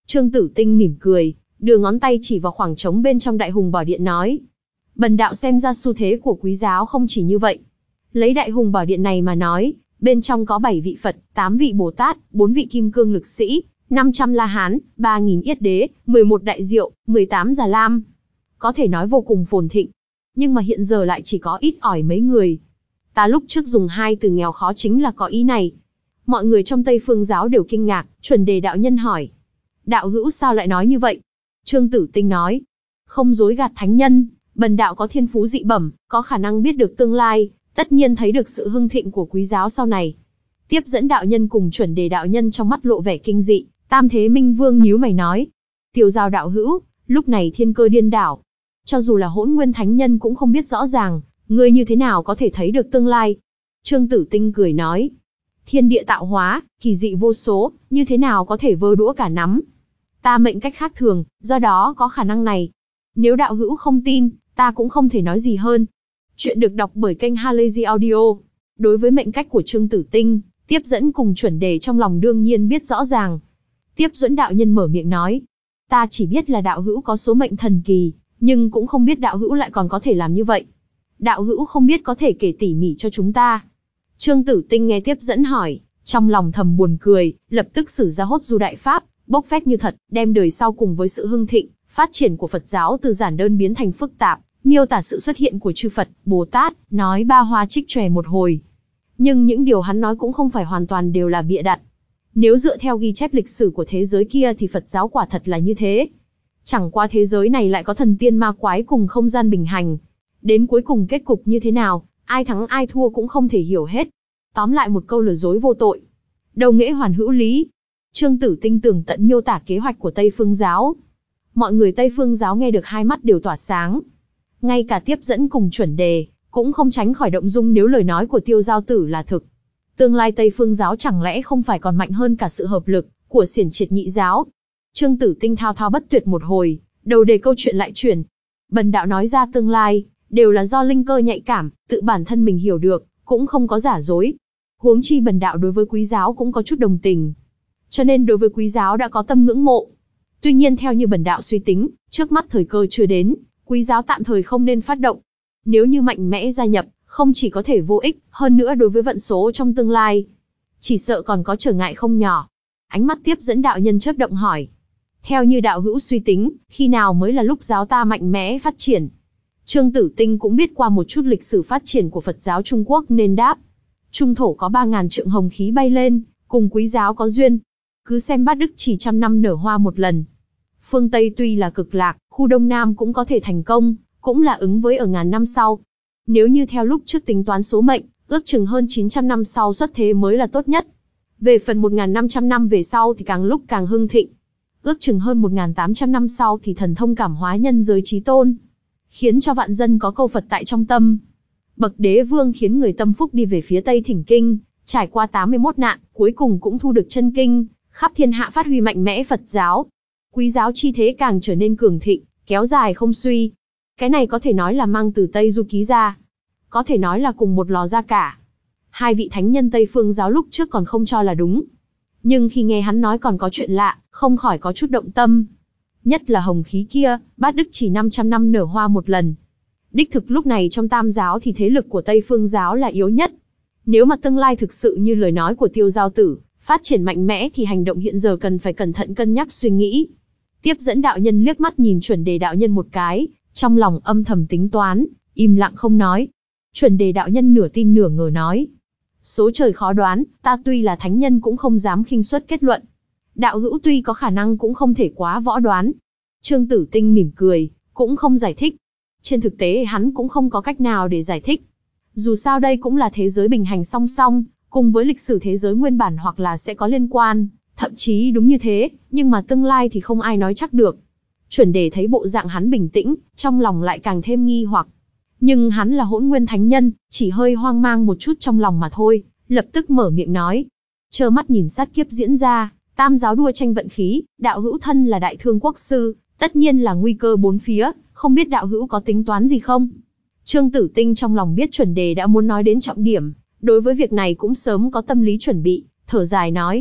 Trương Tử Tinh mỉm cười, đưa ngón tay chỉ vào khoảng trống bên trong Đại Hùng Bảo Điện nói. Bần đạo xem ra xu thế của quý giáo không chỉ như vậy. Lấy Đại Hùng Bảo Điện này mà nói, bên trong có bảy vị Phật, tám vị Bồ Tát, bốn vị Kim Cương Lực Sĩ, năm trăm La Hán, ba nghìn Yết Đế, mười một Đại Diệu, mười tám Già Lam. Có thể nói vô cùng phồn thịnh. Nhưng mà hiện giờ lại chỉ có ít ỏi mấy người. Ta lúc trước dùng hai từ nghèo khó chính là có ý này. Mọi người trong Tây Phương giáo đều kinh ngạc, Chuẩn Đề đạo nhân hỏi. Đạo hữu sao lại nói như vậy? Trương Tử Tinh nói. Không dối gạt thánh nhân, bần đạo có thiên phú dị bẩm, có khả năng biết được tương lai, tất nhiên thấy được sự hưng thịnh của quý giáo sau này. Tiếp dẫn đạo nhân cùng Chuẩn Đề đạo nhân trong mắt lộ vẻ kinh dị, Tam Thế Minh Vương nhíu mày nói. Tiêu Giao đạo hữu, lúc này thiên cơ điên đảo. Cho dù là Hỗn Nguyên thánh nhân cũng không biết rõ ràng, ngươi như thế nào có thể thấy được tương lai. Trương Tử Tinh cười nói. Thiên địa tạo hóa, kỳ dị vô số, như thế nào có thể vơ đũa cả nắm. Ta mệnh cách khác thường, do đó có khả năng này. Nếu đạo hữu không tin, ta cũng không thể nói gì hơn. Chuyện được đọc bởi kênh Halazy Audio. Đối với mệnh cách của Trương Tử Tinh, Tiếp dẫn cùng Chuẩn Đề trong lòng đương nhiên biết rõ ràng. Tiếp dẫn đạo nhân mở miệng nói. Ta chỉ biết là đạo hữu có số mệnh thần kỳ, nhưng cũng không biết đạo hữu lại còn có thể làm như vậy. Đạo hữu không biết có thể kể tỉ mỉ cho chúng ta. Trương Tử Tinh nghe Tiếp dẫn hỏi, trong lòng thầm buồn cười, lập tức sử ra Hốt Du Đại Pháp, bốc phét như thật, đem đời sau cùng với sự hưng thịnh, phát triển của Phật giáo từ giản đơn biến thành phức tạp, miêu tả sự xuất hiện của chư Phật, Bồ Tát, nói ba hoa trích tròe một hồi. Nhưng những điều hắn nói cũng không phải hoàn toàn đều là bịa đặt. Nếu dựa theo ghi chép lịch sử của thế giới kia thì Phật giáo quả thật là như thế. Chẳng qua thế giới này lại có thần tiên ma quái cùng không gian bình hành. Đến cuối cùng kết cục như thế nào, ai thắng ai thua cũng không thể hiểu hết. Tóm lại một câu lừa dối vô tội. Đầu nghĩa hoàn hữu lý. Trương Tử Tinh tường tận miêu tả kế hoạch của Tây Phương giáo. Mọi người Tây Phương giáo nghe được hai mắt đều tỏa sáng. Ngay cả Tiếp dẫn cùng Chuẩn Đề, cũng không tránh khỏi động dung nếu lời nói của Tiêu Giao Tử là thực. Tương lai Tây Phương giáo chẳng lẽ không phải còn mạnh hơn cả sự hợp lực của Xiển Triệt Nhị giáo. Trương Tử Tinh thao thao bất tuyệt một hồi, đầu đề câu chuyện lại chuyển. Bần đạo nói ra tương lai, đều là do linh cơ nhạy cảm, tự bản thân mình hiểu được, cũng không có giả dối. Huống chi bần đạo đối với quý giáo cũng có chút đồng tình. Cho nên đối với quý giáo đã có tâm ngưỡng mộ. Tuy nhiên theo như bần đạo suy tính, trước mắt thời cơ chưa đến, quý giáo tạm thời không nên phát động. Nếu như mạnh mẽ gia nhập, không chỉ có thể vô ích, hơn nữa đối với vận số trong tương lai, chỉ sợ còn có trở ngại không nhỏ. Ánh mắt Tiếp dẫn đạo nhân chớp động hỏi. Theo như đạo hữu suy tính, khi nào mới là lúc giáo ta mạnh mẽ phát triển? Trương Tử Tinh cũng biết qua một chút lịch sử phát triển của Phật giáo Trung Quốc nên đáp. Trung thổ có ba ngàn trượng hồng khí bay lên, cùng quý giáo có duyên. Cứ xem Bát Đức chỉ trăm năm nở hoa một lần. Phương Tây tuy là cực lạc, khu Đông Nam cũng có thể thành công, cũng là ứng với ở ngàn năm sau. Nếu như theo lúc trước tính toán số mệnh, ước chừng hơn chín trăm năm sau xuất thế mới là tốt nhất. Về phần một nghìn năm trăm năm về sau thì càng lúc càng hưng thịnh. Ước chừng hơn một nghìn tám trăm năm sau thì thần thông cảm hóa nhân giới chí tôn, khiến cho vạn dân có câu Phật tại trong tâm. Bậc đế vương khiến người tâm phúc đi về phía Tây thỉnh kinh, trải qua tám mươi mốt nạn, cuối cùng cũng thu được chân kinh, khắp thiên hạ phát huy mạnh mẽ Phật giáo. Quý giáo chi thế càng trở nên cường thịnh, kéo dài không suy. Cái này có thể nói là mang từ Tây Du Ký ra. Có thể nói là cùng một lò ra cả. Hai vị thánh nhân Tây Phương giáo lúc trước còn không cho là đúng. Nhưng khi nghe hắn nói còn có chuyện lạ, không khỏi có chút động tâm. Nhất là hồng khí kia, Bát Đức chỉ năm trăm năm nở hoa một lần. Đích thực lúc này trong Tam giáo thì thế lực của Tây Phương giáo là yếu nhất. Nếu mà tương lai thực sự như lời nói của Tiêu Giao Tử, phát triển mạnh mẽ thì hành động hiện giờ cần phải cẩn thận cân nhắc suy nghĩ. Tiếp dẫn đạo nhân liếc mắt nhìn Chuẩn Đề đạo nhân một cái, trong lòng âm thầm tính toán, im lặng không nói. Chuẩn Đề đạo nhân nửa tin nửa ngờ nói. Số trời khó đoán, ta tuy là thánh nhân cũng không dám khinh suất kết luận. Đạo hữu tuy có khả năng cũng không thể quá võ đoán. Trương Tử Tinh mỉm cười, cũng không giải thích. Trên thực tế hắn cũng không có cách nào để giải thích. Dù sao đây cũng là thế giới bình hành song song, cùng với lịch sử thế giới nguyên bản hoặc là sẽ có liên quan, thậm chí đúng như thế, nhưng mà tương lai thì không ai nói chắc được. Chuẩn Đề thấy bộ dạng hắn bình tĩnh, trong lòng lại càng thêm nghi hoặc. Nhưng hắn là Hỗn Nguyên thánh nhân, chỉ hơi hoang mang một chút trong lòng mà thôi, lập tức mở miệng nói. Trơ mắt nhìn sát kiếp diễn ra, tam giáo đua tranh vận khí, đạo hữu thân là đại thương quốc sư, tất nhiên là nguy cơ bốn phía, không biết đạo hữu có tính toán gì không? Trương Tử Tinh trong lòng biết Chuẩn Đề đã muốn nói đến trọng điểm, đối với việc này cũng sớm có tâm lý chuẩn bị, thở dài nói.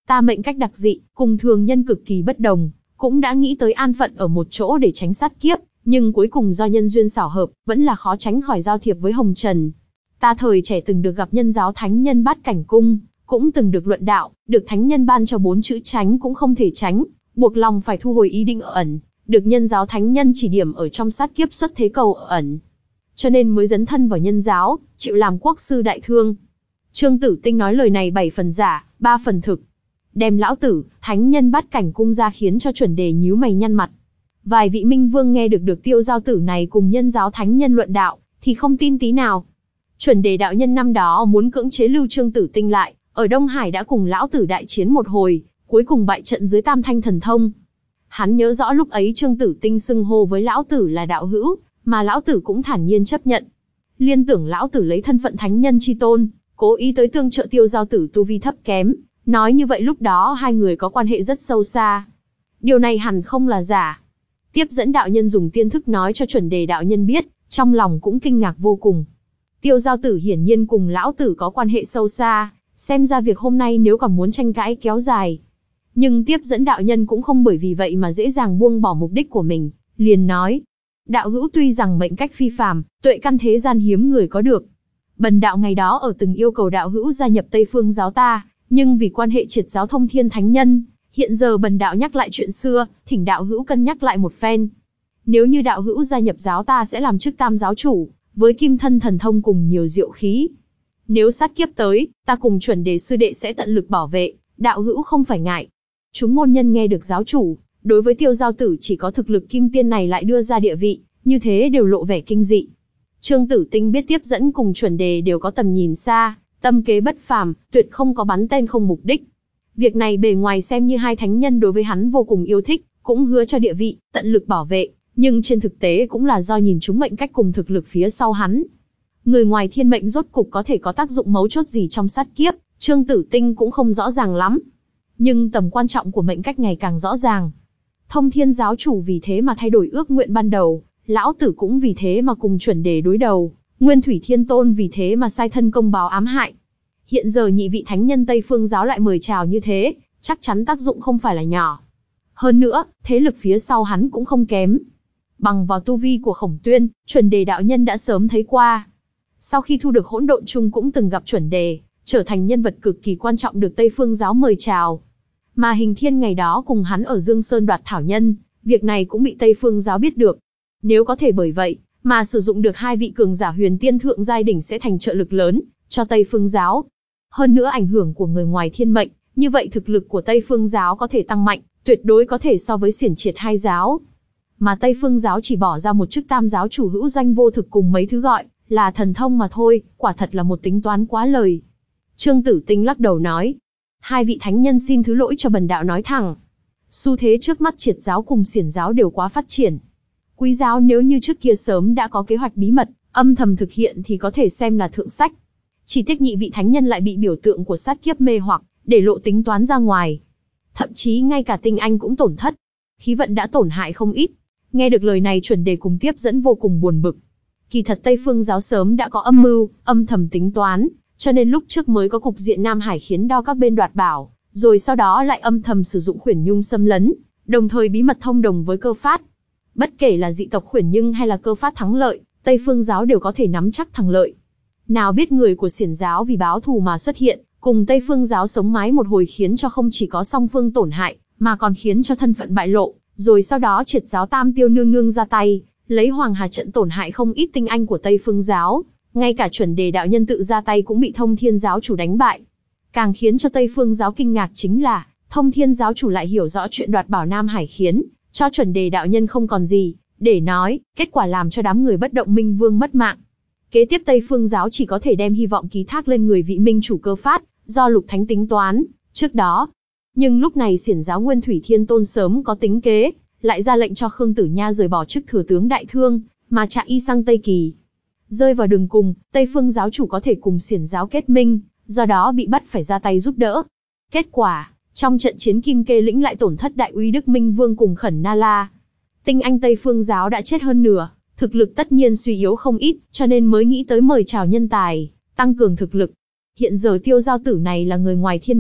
Ta mệnh cách đặc dị, cùng thường nhân cực kỳ bất đồng, cũng đã nghĩ tới an phận ở một chỗ để tránh sát kiếp, nhưng cuối cùng do nhân duyên xảo hợp, vẫn là khó tránh khỏi giao thiệp với hồng trần. Ta thời trẻ từng được gặp nhân giáo thánh nhân Bát Cảnh Cung, cũng từng được luận đạo, được thánh nhân ban cho bốn chữ tránh cũng không thể tránh, buộc lòng phải thu hồi ý định ở ẩn, được nhân giáo thánh nhân chỉ điểm ở trong sát kiếp xuất thế cầu ở ẩn. Cho nên mới dấn thân vào nhân giáo, chịu làm quốc sư đại thương. Trương Tử Tinh nói lời này bảy phần giả, ba phần thực. Đem lão tử, thánh nhân Bát Cảnh Cung ra khiến cho chuẩn đề nhíu mày nhăn mặt. Vài vị minh vương nghe được được Tiêu Giao Tử này cùng nhân giáo thánh nhân luận đạo, thì không tin tí nào. Chuẩn đề đạo nhân năm đó muốn cưỡng chế lưu Trương Tử Tinh lại, ở Đông Hải đã cùng lão tử đại chiến một hồi, cuối cùng bại trận dưới Tam Thanh Thần Thông. Hắn nhớ rõ lúc ấy Trương Tử Tinh xưng hô với lão tử là đạo hữu, mà lão tử cũng thản nhiên chấp nhận. Liên tưởng lão tử lấy thân phận thánh nhân chi tôn, cố ý tới tương trợ Tiêu Giao Tử tu vi thấp kém, nói như vậy lúc đó hai người có quan hệ rất sâu xa. Điều này hẳn không là giả. Tiếp dẫn đạo nhân dùng tiên thức nói cho chuẩn đề đạo nhân biết, trong lòng cũng kinh ngạc vô cùng. Tiêu Giao Tử hiển nhiên cùng lão tử có quan hệ sâu xa, xem ra việc hôm nay nếu còn muốn tranh cãi kéo dài. Nhưng tiếp dẫn đạo nhân cũng không bởi vì vậy mà dễ dàng buông bỏ mục đích của mình, liền nói. Đạo hữu tuy rằng mệnh cách phi phàm, tuệ căn thế gian hiếm người có được. Bần đạo ngày đó ở từng yêu cầu đạo hữu gia nhập Tây Phương giáo ta, nhưng vì quan hệ triệt giáo thông thiên thánh nhân, hiện giờ bần đạo nhắc lại chuyện xưa, thỉnh đạo hữu cân nhắc lại một phen. Nếu như đạo hữu gia nhập giáo ta sẽ làm chức tam giáo chủ, với kim thân thần thông cùng nhiều diệu khí. Nếu sát kiếp tới, ta cùng chuẩn đề sư đệ sẽ tận lực bảo vệ, đạo hữu không phải ngại. Chúng môn nhân nghe được giáo chủ, đối với Tiêu Giao Tử chỉ có thực lực kim tiên này lại đưa ra địa vị, như thế đều lộ vẻ kinh dị. Trương Tử Tinh biết tiếp dẫn cùng chuẩn đề đều có tầm nhìn xa, tâm kế bất phàm, tuyệt không có bắn tên không mục đích. Việc này bề ngoài xem như hai thánh nhân đối với hắn vô cùng yêu thích, cũng hứa cho địa vị, tận lực bảo vệ, nhưng trên thực tế cũng là do nhìn chúng mệnh cách cùng thực lực phía sau hắn. Người ngoài thiên mệnh rốt cục có thể có tác dụng mấu chốt gì trong sát kiếp, Trương Tử Tinh cũng không rõ ràng lắm. Nhưng tầm quan trọng của mệnh cách ngày càng rõ ràng. Thông thiên giáo chủ vì thế mà thay đổi ước nguyện ban đầu, lão tử cũng vì thế mà cùng chuẩn đề đối đầu, Nguyên Thủy Thiên Tôn vì thế mà sai thân công báo ám hại. Hiện giờ nhị vị thánh nhân Tây Phương giáo lại mời chào như thế, chắc chắn tác dụng không phải là nhỏ. Hơn nữa, thế lực phía sau hắn cũng không kém. Bằng vào tu vi của Khổng Tuyên, chuẩn đề đạo nhân đã sớm thấy qua. Sau khi thu được hỗn độn chung cũng từng gặp chuẩn đề, trở thành nhân vật cực kỳ quan trọng được Tây Phương giáo mời chào. Mà Hình Thiên ngày đó cùng hắn ở Dương Sơn đoạt thảo nhân, việc này cũng bị Tây Phương giáo biết được. Nếu có thể bởi vậy, mà sử dụng được hai vị cường giả huyền tiên thượng giai đỉnh sẽ thành trợ lực lớn cho Tây Phương giáo. Hơn nữa ảnh hưởng của người ngoài thiên mệnh, như vậy thực lực của Tây Phương giáo có thể tăng mạnh, tuyệt đối có thể so với xiển triệt hai giáo. Mà Tây Phương giáo chỉ bỏ ra một chức tam giáo chủ hữu danh vô thực cùng mấy thứ gọi là thần thông mà thôi, quả thật là một tính toán quá lời. Trương Tử Tinh lắc đầu nói, hai vị thánh nhân xin thứ lỗi cho bần đạo nói thẳng. Xu thế trước mắt triệt giáo cùng xiển giáo đều quá phát triển. Quý giáo nếu như trước kia sớm đã có kế hoạch bí mật, âm thầm thực hiện thì có thể xem là thượng sách. Chỉ tiếc nhị vị thánh nhân lại bị biểu tượng của sát kiếp mê hoặc, để lộ tính toán ra ngoài. Thậm chí ngay cả tinh anh cũng tổn thất. Khí vận đã tổn hại không ít. Nghe được lời này chuẩn đề cùng tiếp dẫn vô cùng buồn bực. Kỳ thật Tây Phương giáo sớm đã có âm mưu, âm thầm tính toán, cho nên lúc trước mới có cục diện Nam Hải khiến đo các bên đoạt bảo, rồi sau đó lại âm thầm sử dụng Khuyển Nhung xâm lấn, đồng thời bí mật thông đồng với Cơ Phát. Bất kể là dị tộc Khuyển Nhung hay là Cơ Phát thắng lợi, Tây Phương giáo đều có thể nắm chắc thắng lợi. Nào biết người của xiển giáo vì báo thù mà xuất hiện, cùng Tây Phương giáo sống mái một hồi khiến cho không chỉ có song phương tổn hại, mà còn khiến cho thân phận bại lộ, rồi sau đó triệt giáo Tam Tiêu nương nương ra tay, lấy Hoàng Hà trận tổn hại không ít tinh anh của Tây Phương giáo, ngay cả chuẩn đề đạo nhân tự ra tay cũng bị Thông Thiên giáo chủ đánh bại. Càng khiến cho Tây Phương giáo kinh ngạc chính là, Thông Thiên giáo chủ lại hiểu rõ chuyện đoạt bảo Nam Hải khiến cho chuẩn đề đạo nhân không còn gì để nói, kết quả làm cho đám người bất động minh vương mất mạng. Kế tiếp Tây Phương giáo chỉ có thể đem hy vọng ký thác lên người vị minh chủ Cơ Phát, do Lục Thánh tính toán trước đó. Nhưng lúc này xiển giáo Nguyên Thủy Thiên Tôn sớm có tính kế, lại ra lệnh cho Khương Tử Nha rời bỏ chức thừa tướng đại thương, mà chạy y sang Tây Kỳ. Rơi vào đường cùng, Tây Phương giáo chủ có thể cùng xiển giáo kết minh, do đó bị bắt phải ra tay giúp đỡ. Kết quả, trong trận chiến Kim Kê Lĩnh lại tổn thất đại uy Đức Minh Vương cùng Khẩn Na La. Tinh anh Tây Phương giáo đã chết hơn nửa, thực lực tất nhiên suy yếu không ít, cho nên mới nghĩ tới mời chào nhân tài, tăng cường thực lực. Hiện giờ Tiêu Giao Tử này là người ngoài thiên mệnh,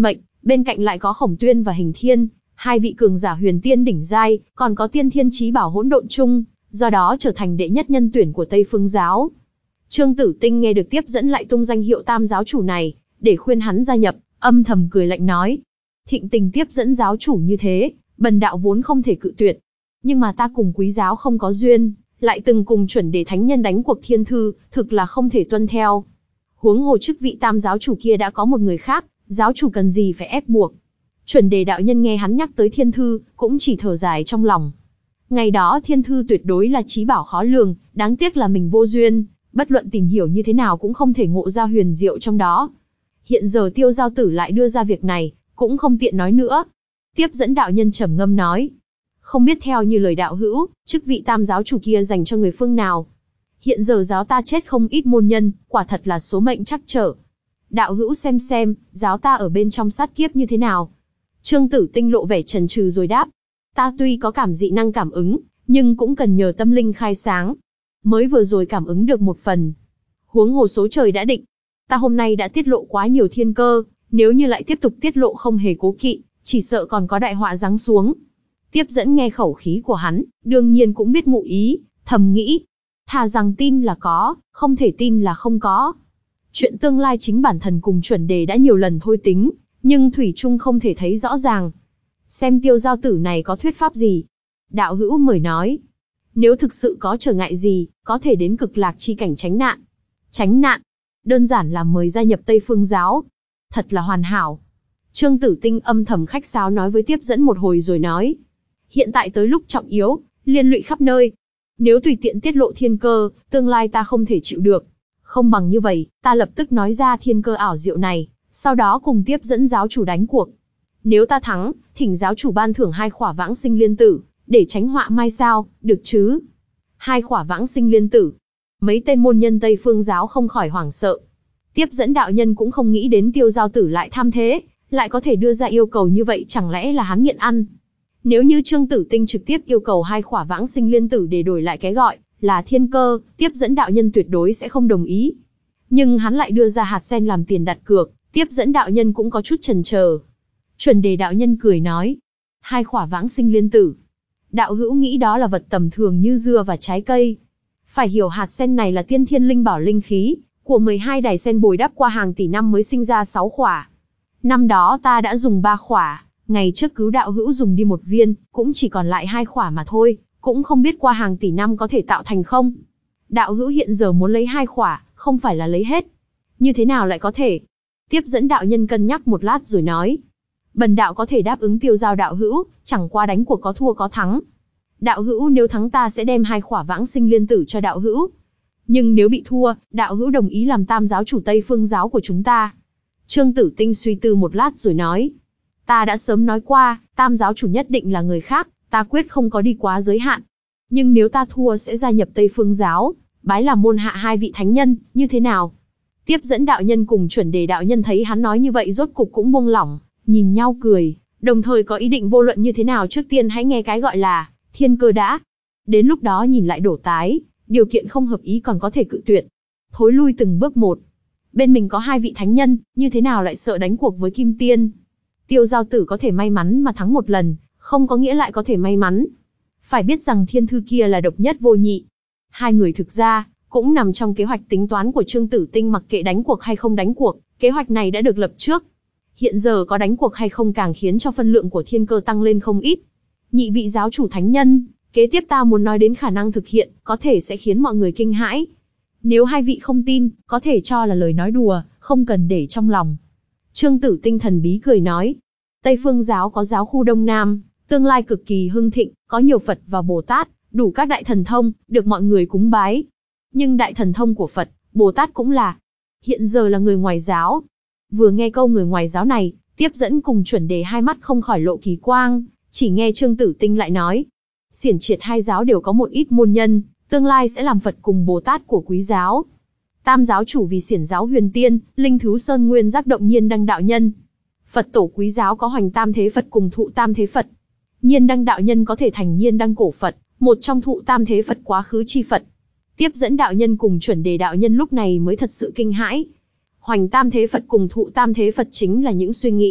Bên cạnh lại có Khổng Tuyên và Hình Thiên, hai vị cường giả huyền tiên đỉnh giai, còn có Tiên Thiên Chí Bảo hỗn độn chung, do đó trở thành đệ nhất nhân tuyển của Tây Phương giáo. Trương Tử Tinh nghe được tiếp dẫn lại tung danh hiệu Tam giáo chủ này, để khuyên hắn gia nhập, âm thầm cười lạnh nói: thịnh tình tiếp dẫn giáo chủ như thế, bần đạo vốn không thể cự tuyệt. Nhưng mà ta cùng quý giáo không có duyên, lại từng cùng chuẩn đề thánh nhân đánh cuộc thiên thư, thực là không thể tuân theo. Huống hồ chức vị Tam giáo chủ kia đã có một người khác, giáo chủ cần gì phải ép buộc. Chuẩn đề đạo nhân nghe hắn nhắc tới thiên thư, cũng chỉ thở dài trong lòng. Ngày đó thiên thư tuyệt đối là chí bảo khó lường, đáng tiếc là mình vô duyên, bất luận tìm hiểu như thế nào cũng không thể ngộ ra huyền diệu trong đó. Hiện giờ Tiêu Giao Tử lại đưa ra việc này, cũng không tiện nói nữa. Tiếp dẫn đạo nhân trầm ngâm nói: không biết theo như lời đạo hữu, chức vị Tam giáo chủ kia dành cho người phương nào? Hiện giờ giáo ta chết không ít môn nhân, quả thật là số mệnh trắc trở. Đạo hữu xem xem, giáo ta ở bên trong sát kiếp như thế nào? Trương Tử Tinh lộ vẻ chần chừ rồi đáp: ta tuy có cảm dị năng cảm ứng, nhưng cũng cần nhờ tâm linh khai sáng. Mới vừa rồi cảm ứng được một phần. Huống hồ số trời đã định. Ta hôm nay đã tiết lộ quá nhiều thiên cơ, nếu như lại tiếp tục tiết lộ không hề cố kỵ, chỉ sợ còn có đại họa giáng xuống. Tiếp dẫn nghe khẩu khí của hắn, đương nhiên cũng biết ngụ ý, thầm nghĩ: thà rằng tin là có, không thể tin là không có. Chuyện tương lai chính bản thân cùng chuẩn đề đã nhiều lần thôi tính, nhưng thủy chung không thể thấy rõ ràng. Xem Tiêu Giao Tử này có thuyết pháp gì? Đạo hữu mời nói. Nếu thực sự có trở ngại gì, có thể đến Cực Lạc chi cảnh tránh nạn. Tránh nạn? Đơn giản là mời gia nhập Tây Phương giáo. Thật là hoàn hảo. Trương Tử Tinh âm thầm khách sáo nói với tiếp dẫn một hồi rồi nói: hiện tại tới lúc trọng yếu, liên lụy khắp nơi. Nếu tùy tiện tiết lộ thiên cơ, tương lai ta không thể chịu được. Không bằng như vậy, ta lập tức nói ra thiên cơ ảo diệu này, sau đó cùng tiếp dẫn giáo chủ đánh cuộc. Nếu ta thắng, thỉnh giáo chủ ban thưởng hai khỏa vãng sinh liên tử, để tránh họa mai sao, được chứ? Hai khỏa vãng sinh liên tử. Mấy tên môn nhân Tây Phương giáo không khỏi hoảng sợ. Tiếp dẫn đạo nhân cũng không nghĩ đến Tiêu Giao Tử lại tham thế, lại có thể đưa ra yêu cầu như vậy, chẳng lẽ là hắn nghiện ăn? Nếu như Trương Tử Tinh trực tiếp yêu cầu hai khỏa vãng sinh liên tử để đổi lại cái gọi là thiên cơ, tiếp dẫn đạo nhân tuyệt đối sẽ không đồng ý. Nhưng hắn lại đưa ra hạt sen làm tiền đặt cược, tiếp dẫn đạo nhân cũng có chút chần chờ. Chuẩn đề đạo nhân cười nói: hai khỏa vãng sinh liên tử. Đạo hữu nghĩ đó là vật tầm thường như dưa và trái cây. Phải hiểu hạt sen này là tiên thiên linh bảo linh khí, của mười hai đài sen bồi đắp qua hàng tỷ năm mới sinh ra sáu khỏa. Năm đó ta đã dùng ba khỏa, ngày trước cứu đạo hữu dùng đi một viên, cũng chỉ còn lại hai khỏa mà thôi, cũng không biết qua hàng tỷ năm có thể tạo thành không. Đạo hữu hiện giờ muốn lấy hai khỏa, không phải là lấy hết. Như thế nào lại có thể? Tiếp dẫn đạo nhân cân nhắc một lát rồi nói: bần đạo có thể đáp ứng Tiêu Giao đạo hữu, chẳng qua đánh cuộc có thua có thắng. Đạo hữu nếu thắng ta sẽ đem hai khỏa vãng sinh liên tử cho đạo hữu. Nhưng nếu bị thua, đạo hữu đồng ý làm Tam giáo chủ Tây Phương giáo của chúng ta. Trương Tử Tinh suy tư một lát rồi nói: ta đã sớm nói qua, Tam giáo chủ nhất định là người khác, ta quyết không có đi quá giới hạn. Nhưng nếu ta thua sẽ gia nhập Tây Phương giáo, bái làm môn hạ hai vị thánh nhân, như thế nào? Tiếp dẫn đạo nhân cùng chuẩn đề đạo nhân thấy hắn nói như vậy rốt cục cũng buông lỏng, nhìn nhau cười, đồng thời có ý định vô luận như thế nào trước tiên hãy nghe cái gọi là thiên cơ đã. Đến lúc đó nhìn lại đổ tái, điều kiện không hợp ý còn có thể cự tuyệt. Thối lui từng bước một. Bên mình có hai vị thánh nhân, như thế nào lại sợ đánh cuộc với Kim Tiên? Tiêu Giao Tử có thể may mắn mà thắng một lần, không có nghĩa lại có thể may mắn. Phải biết rằng thiên thư kia là độc nhất vô nhị. Hai người thực ra cũng nằm trong kế hoạch tính toán của Trương Tử Tinh, mặc kệ đánh cuộc hay không đánh cuộc, kế hoạch này đã được lập trước. Hiện giờ có đánh cuộc hay không càng khiến cho phân lượng của thiên cơ tăng lên không ít. Nhị vị giáo chủ thánh nhân, kế tiếp ta muốn nói đến khả năng thực hiện, có thể sẽ khiến mọi người kinh hãi. Nếu hai vị không tin, có thể cho là lời nói đùa, không cần để trong lòng. Trương Tử Tinh thần bí cười nói: Tây Phương giáo có giáo khu Đông Nam, tương lai cực kỳ hưng thịnh, có nhiều Phật và Bồ Tát, đủ các đại thần thông, được mọi người cúng bái. Nhưng đại thần thông của Phật, Bồ Tát cũng là, hiện giờ là người ngoài giáo. Vừa nghe câu người ngoài giáo này, tiếp dẫn cùng chuẩn đề hai mắt không khỏi lộ kỳ quang, chỉ nghe Trương Tử Tinh lại nói: xiển triệt hai giáo đều có một ít môn nhân, tương lai sẽ làm Phật cùng Bồ Tát của quý giáo. Tam giáo chủ vì xiển giáo huyền tiên, linh thú sơn nguyên giác động nhiên đăng đạo nhân. Phật tổ quý giáo có hoành tam thế Phật cùng thụ tam thế Phật. Nhiên đăng đạo nhân có thể thành nhiên đăng cổ Phật, một trong thụ tam thế Phật quá khứ chi Phật. Tiếp dẫn đạo nhân cùng chuẩn đề đạo nhân lúc này mới thật sự kinh hãi. Hoành tam thế Phật cùng thụ tam thế Phật chính là những suy nghĩ,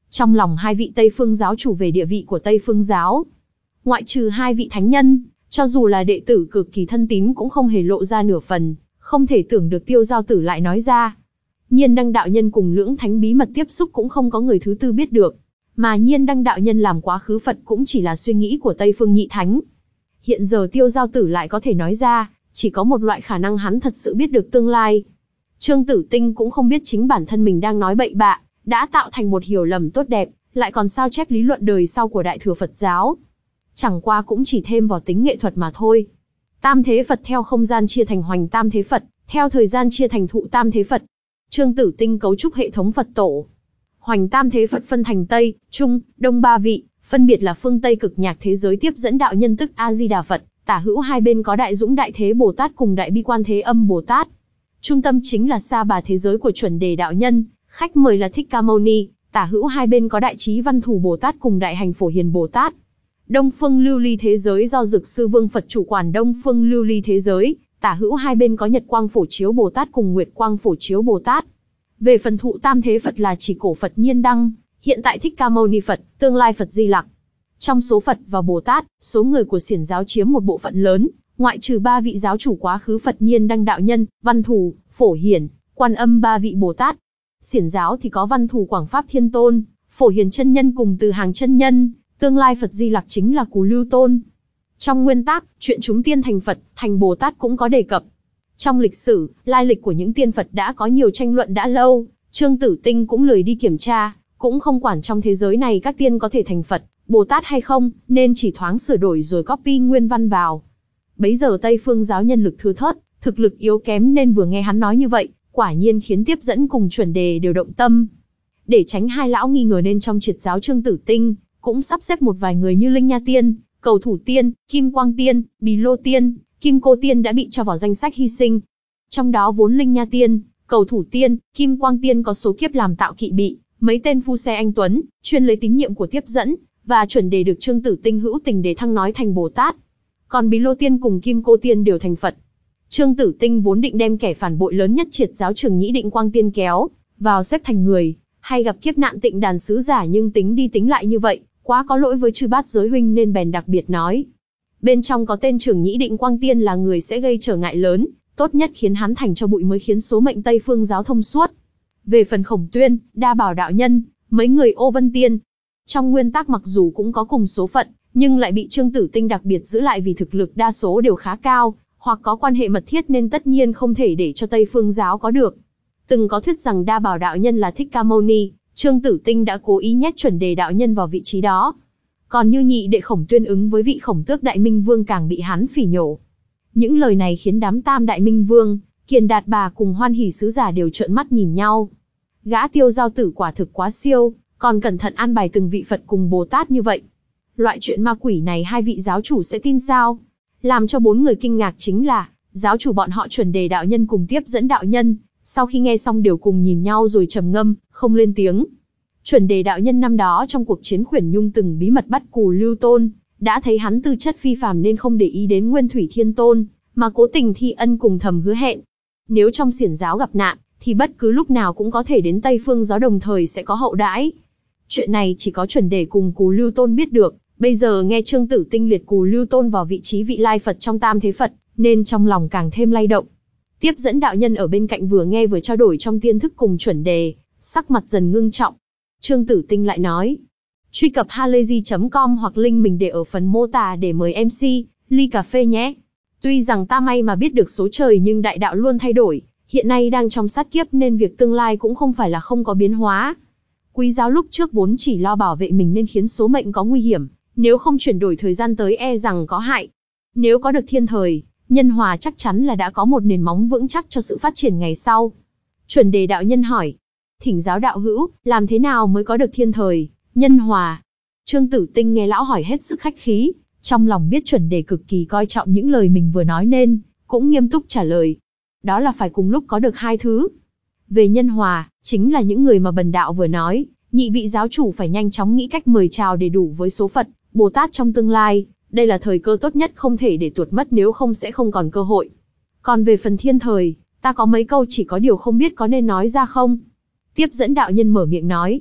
Trong lòng hai vị Tây Phương giáo chủ về địa vị của Tây Phương giáo, ngoại trừ hai vị thánh nhân, cho dù là đệ tử cực kỳ thân tín cũng không hề lộ ra nửa phần, không thể tưởng được Tiêu Giao Tử lại nói ra. Nhiên Đăng đạo nhân cùng Lưỡng Thánh bí mật tiếp xúc cũng không có người thứ tư biết được, mà Nhiên Đăng đạo nhân làm quá khứ Phật cũng chỉ là suy nghĩ của Tây Phương nhị thánh. Hiện giờ Tiêu Giao Tử lại có thể nói ra, chỉ có một loại khả năng hắn thật sự biết được tương lai. Trương Tử Tinh cũng không biết chính bản thân mình đang nói bậy bạ, đã tạo thành một hiểu lầm tốt đẹp, lại còn sao chép lý luận đời sau của Đại Thừa Phật giáo. Chẳng qua cũng chỉ thêm vào tính nghệ thuật mà thôi. Tam Thế Phật theo không gian chia thành Hoành Tam Thế Phật, theo thời gian chia thành Thụ Tam Thế Phật. Trương Tử Tinh cấu trúc hệ thống Phật tổ. Hoành Tam Thế Phật phân thành Tây, Trung, Đông ba vị, phân biệt là phương Tây cực nhạc thế giới tiếp dẫn đạo nhân tức A Di Đà Phật, tả hữu hai bên có Đại Dũng Đại Thế Bồ Tát cùng Đại Bi Quan Thế Âm Bồ Tát. Trung tâm chính là Sa Bà thế giới của chuẩn đề đạo nhân, khách mời là Thích Ca Mâu Ni, tả hữu hai bên có Đại Trí Văn Thủ Bồ Tát cùng Đại Hành Phổ Hiền Bồ Tát. Đông phương lưu ly thế giới do Dực Sư Vương Phật chủ quản Đông phương lưu ly thế giới, tả hữu hai bên có Nhật Quang Phổ Chiếu Bồ Tát cùng Nguyệt Quang Phổ Chiếu Bồ Tát. Về phần Thụ Tam Thế Phật là chỉ cổ Phật Nhiên Đăng, hiện tại Thích Ca Mâu Ni Phật, tương lai Phật Di Lặc. Trong số Phật và Bồ Tát, số người của Xiển giáo chiếm một bộ phận lớn, ngoại trừ ba vị giáo chủ quá khứ Phật Nhiên Đăng đạo nhân, Văn Thù, Phổ Hiển, Quan Âm ba vị Bồ Tát. Xiển giáo thì có Văn Thù Quảng Pháp Thiên Tôn, Phổ Hiển chân nhân cùng Từ Hàng chân nhân, tương lai Phật Di Lặc chính là Cù Lưu Tôn. Trong nguyên tác, chuyện chúng tiên thành Phật, thành Bồ Tát cũng có đề cập. Trong lịch sử, lai lịch của những tiên Phật đã có nhiều tranh luận đã lâu, Trương Tử Tinh cũng lười đi kiểm tra, cũng không quản trong thế giới này các tiên có thể thành Phật, Bồ Tát hay không, nên chỉ thoáng sửa đổi rồi copy nguyên văn vào. Bấy giờ Tây Phương giáo nhân lực thưa thớt, thực lực yếu kém nên vừa nghe hắn nói như vậy, quả nhiên khiến tiếp dẫn cùng chuẩn đề đều động tâm. Để tránh hai lão nghi ngờ nên trong triệt giáo Trương Tử Tinh, cũng sắp xếp một vài người như Linh Nha Tiên, Cầu Thủ Tiên, Kim Quang Tiên, Bì Lô Tiên, Kim Cô Tiên đã bị cho vào danh sách hy sinh. Trong đó vốn Linh Nha Tiên, Cầu Thủ Tiên, Kim Quang Tiên có số kiếp làm tạo kỵ bị, mấy tên phu xe anh tuấn, chuyên lấy tín nhiệm của tiếp dẫn, và chuẩn đề được Trương Tử Tinh hữu tình để thăng nói thành Bồ Tát. Còn Bì Lô Tiên cùng Kim Cô Tiên đều thành Phật. Trương Tử Tinh vốn định đem kẻ phản bội lớn nhất triệt giáo Trường Nhĩ Định Quang Tiên kéo vào xếp thành người, hay gặp kiếp nạn Tịnh Đàn sứ giả, nhưng tính đi tính lại như vậy, quá có lỗi với chư bát giới huynh nên bèn đặc biệt nói. Bên trong có tên Trường Nhĩ Định Quang Tiên là người sẽ gây trở ngại lớn, tốt nhất khiến hắn thành cho bụi mới khiến số mệnh Tây Phương giáo thông suốt. Về phần Khổng Tuyên, Đa Bảo đạo nhân, mấy người Ô Vân Tiên, trong nguyên tắc mặc dù cũng có cùng số phận, nhưng lại bị Trương Tử Tinh đặc biệt giữ lại vì thực lực đa số đều khá cao, hoặc có quan hệ mật thiết nên tất nhiên không thể để cho Tây Phương giáo có được. Từng có thuyết rằng Đa Bảo đạo nhân là Thích Ca Mâu Ni, Trương Tử Tinh đã cố ý nhét chuẩn đề đạo nhân vào vị trí đó. Còn như nhị đệ Khổng Tuyên ứng với vị Khổng Tước Đại Minh Vương càng bị hắn phỉ nhổ. Những lời này khiến đám Tam Đại Minh Vương, Kiền Đạt Bà cùng Hoan Hỷ sứ giả đều trợn mắt nhìn nhau. Gã Tiêu Giao Tử quả thực quá siêu, còn cẩn thận an bài từng vị Phật cùng Bồ Tát như vậy. Loại chuyện ma quỷ này hai vị giáo chủ sẽ tin sao? Làm cho bốn người kinh ngạc chính là, giáo chủ bọn họ chuẩn đề đạo nhân cùng tiếp dẫn đạo nhân, sau khi nghe xong đều cùng nhìn nhau rồi trầm ngâm, không lên tiếng. Chuẩn đề đạo nhân năm đó trong cuộc chiến Khuyển Nhung từng bí mật bắt Cù Lưu Tôn, đã thấy hắn tư chất phi phàm nên không để ý đến Nguyên Thủy Thiên Tôn, mà cố tình thi ân cùng thầm hứa hẹn. Nếu trong xiển giáo gặp nạn, thì bất cứ lúc nào cũng có thể đến Tây Phương giáo đồng thời sẽ có hậu đãi. Chuyện này chỉ có chuẩn đề cùng Cù Lưu Tôn biết được, bây giờ nghe Trương Tử Tinh liệt Cù Lưu Tôn vào vị trí vị lai Phật trong Tam Thế Phật, nên trong lòng càng thêm lay động. Tiếp dẫn đạo nhân ở bên cạnh vừa nghe vừa trao đổi trong tiên thức cùng chuẩn đề, sắc mặt dần ngưng trọng. Trương Tử Tinh lại nói, truy cập halayzi chấm com hoặc link mình để ở phần mô tả để mời em xê, ly cà phê nhé. Tuy rằng ta may mà biết được số trời nhưng đại đạo luôn thay đổi, hiện nay đang trong sát kiếp nên việc tương lai cũng không phải là không có biến hóa. Quý giáo lúc trước vốn chỉ lo bảo vệ mình nên khiến số mệnh có nguy hiểm, nếu không chuyển đổi thời gian tới e rằng có hại. Nếu có được thiên thời, nhân hòa chắc chắn là đã có một nền móng vững chắc cho sự phát triển ngày sau. Chuẩn đề đạo nhân hỏi, thỉnh giáo đạo hữu, làm thế nào mới có được thiên thời, nhân hòa? Trương Tử Tinh nghe lão hỏi hết sức khách khí, trong lòng biết chuẩn đề cực kỳ coi trọng những lời mình vừa nói nên, cũng nghiêm túc trả lời. Đó là phải cùng lúc có được hai thứ. Về nhân hòa, chính là những người mà bần đạo vừa nói, nhị vị giáo chủ phải nhanh chóng nghĩ cách mời chào để đủ với số Phật, Bồ Tát trong tương lai. Đây là thời cơ tốt nhất không thể để tuột mất, nếu không sẽ không còn cơ hội. Còn về phần thiên thời, ta có mấy câu chỉ có điều không biết có nên nói ra không? Tiếp dẫn đạo nhân mở miệng nói.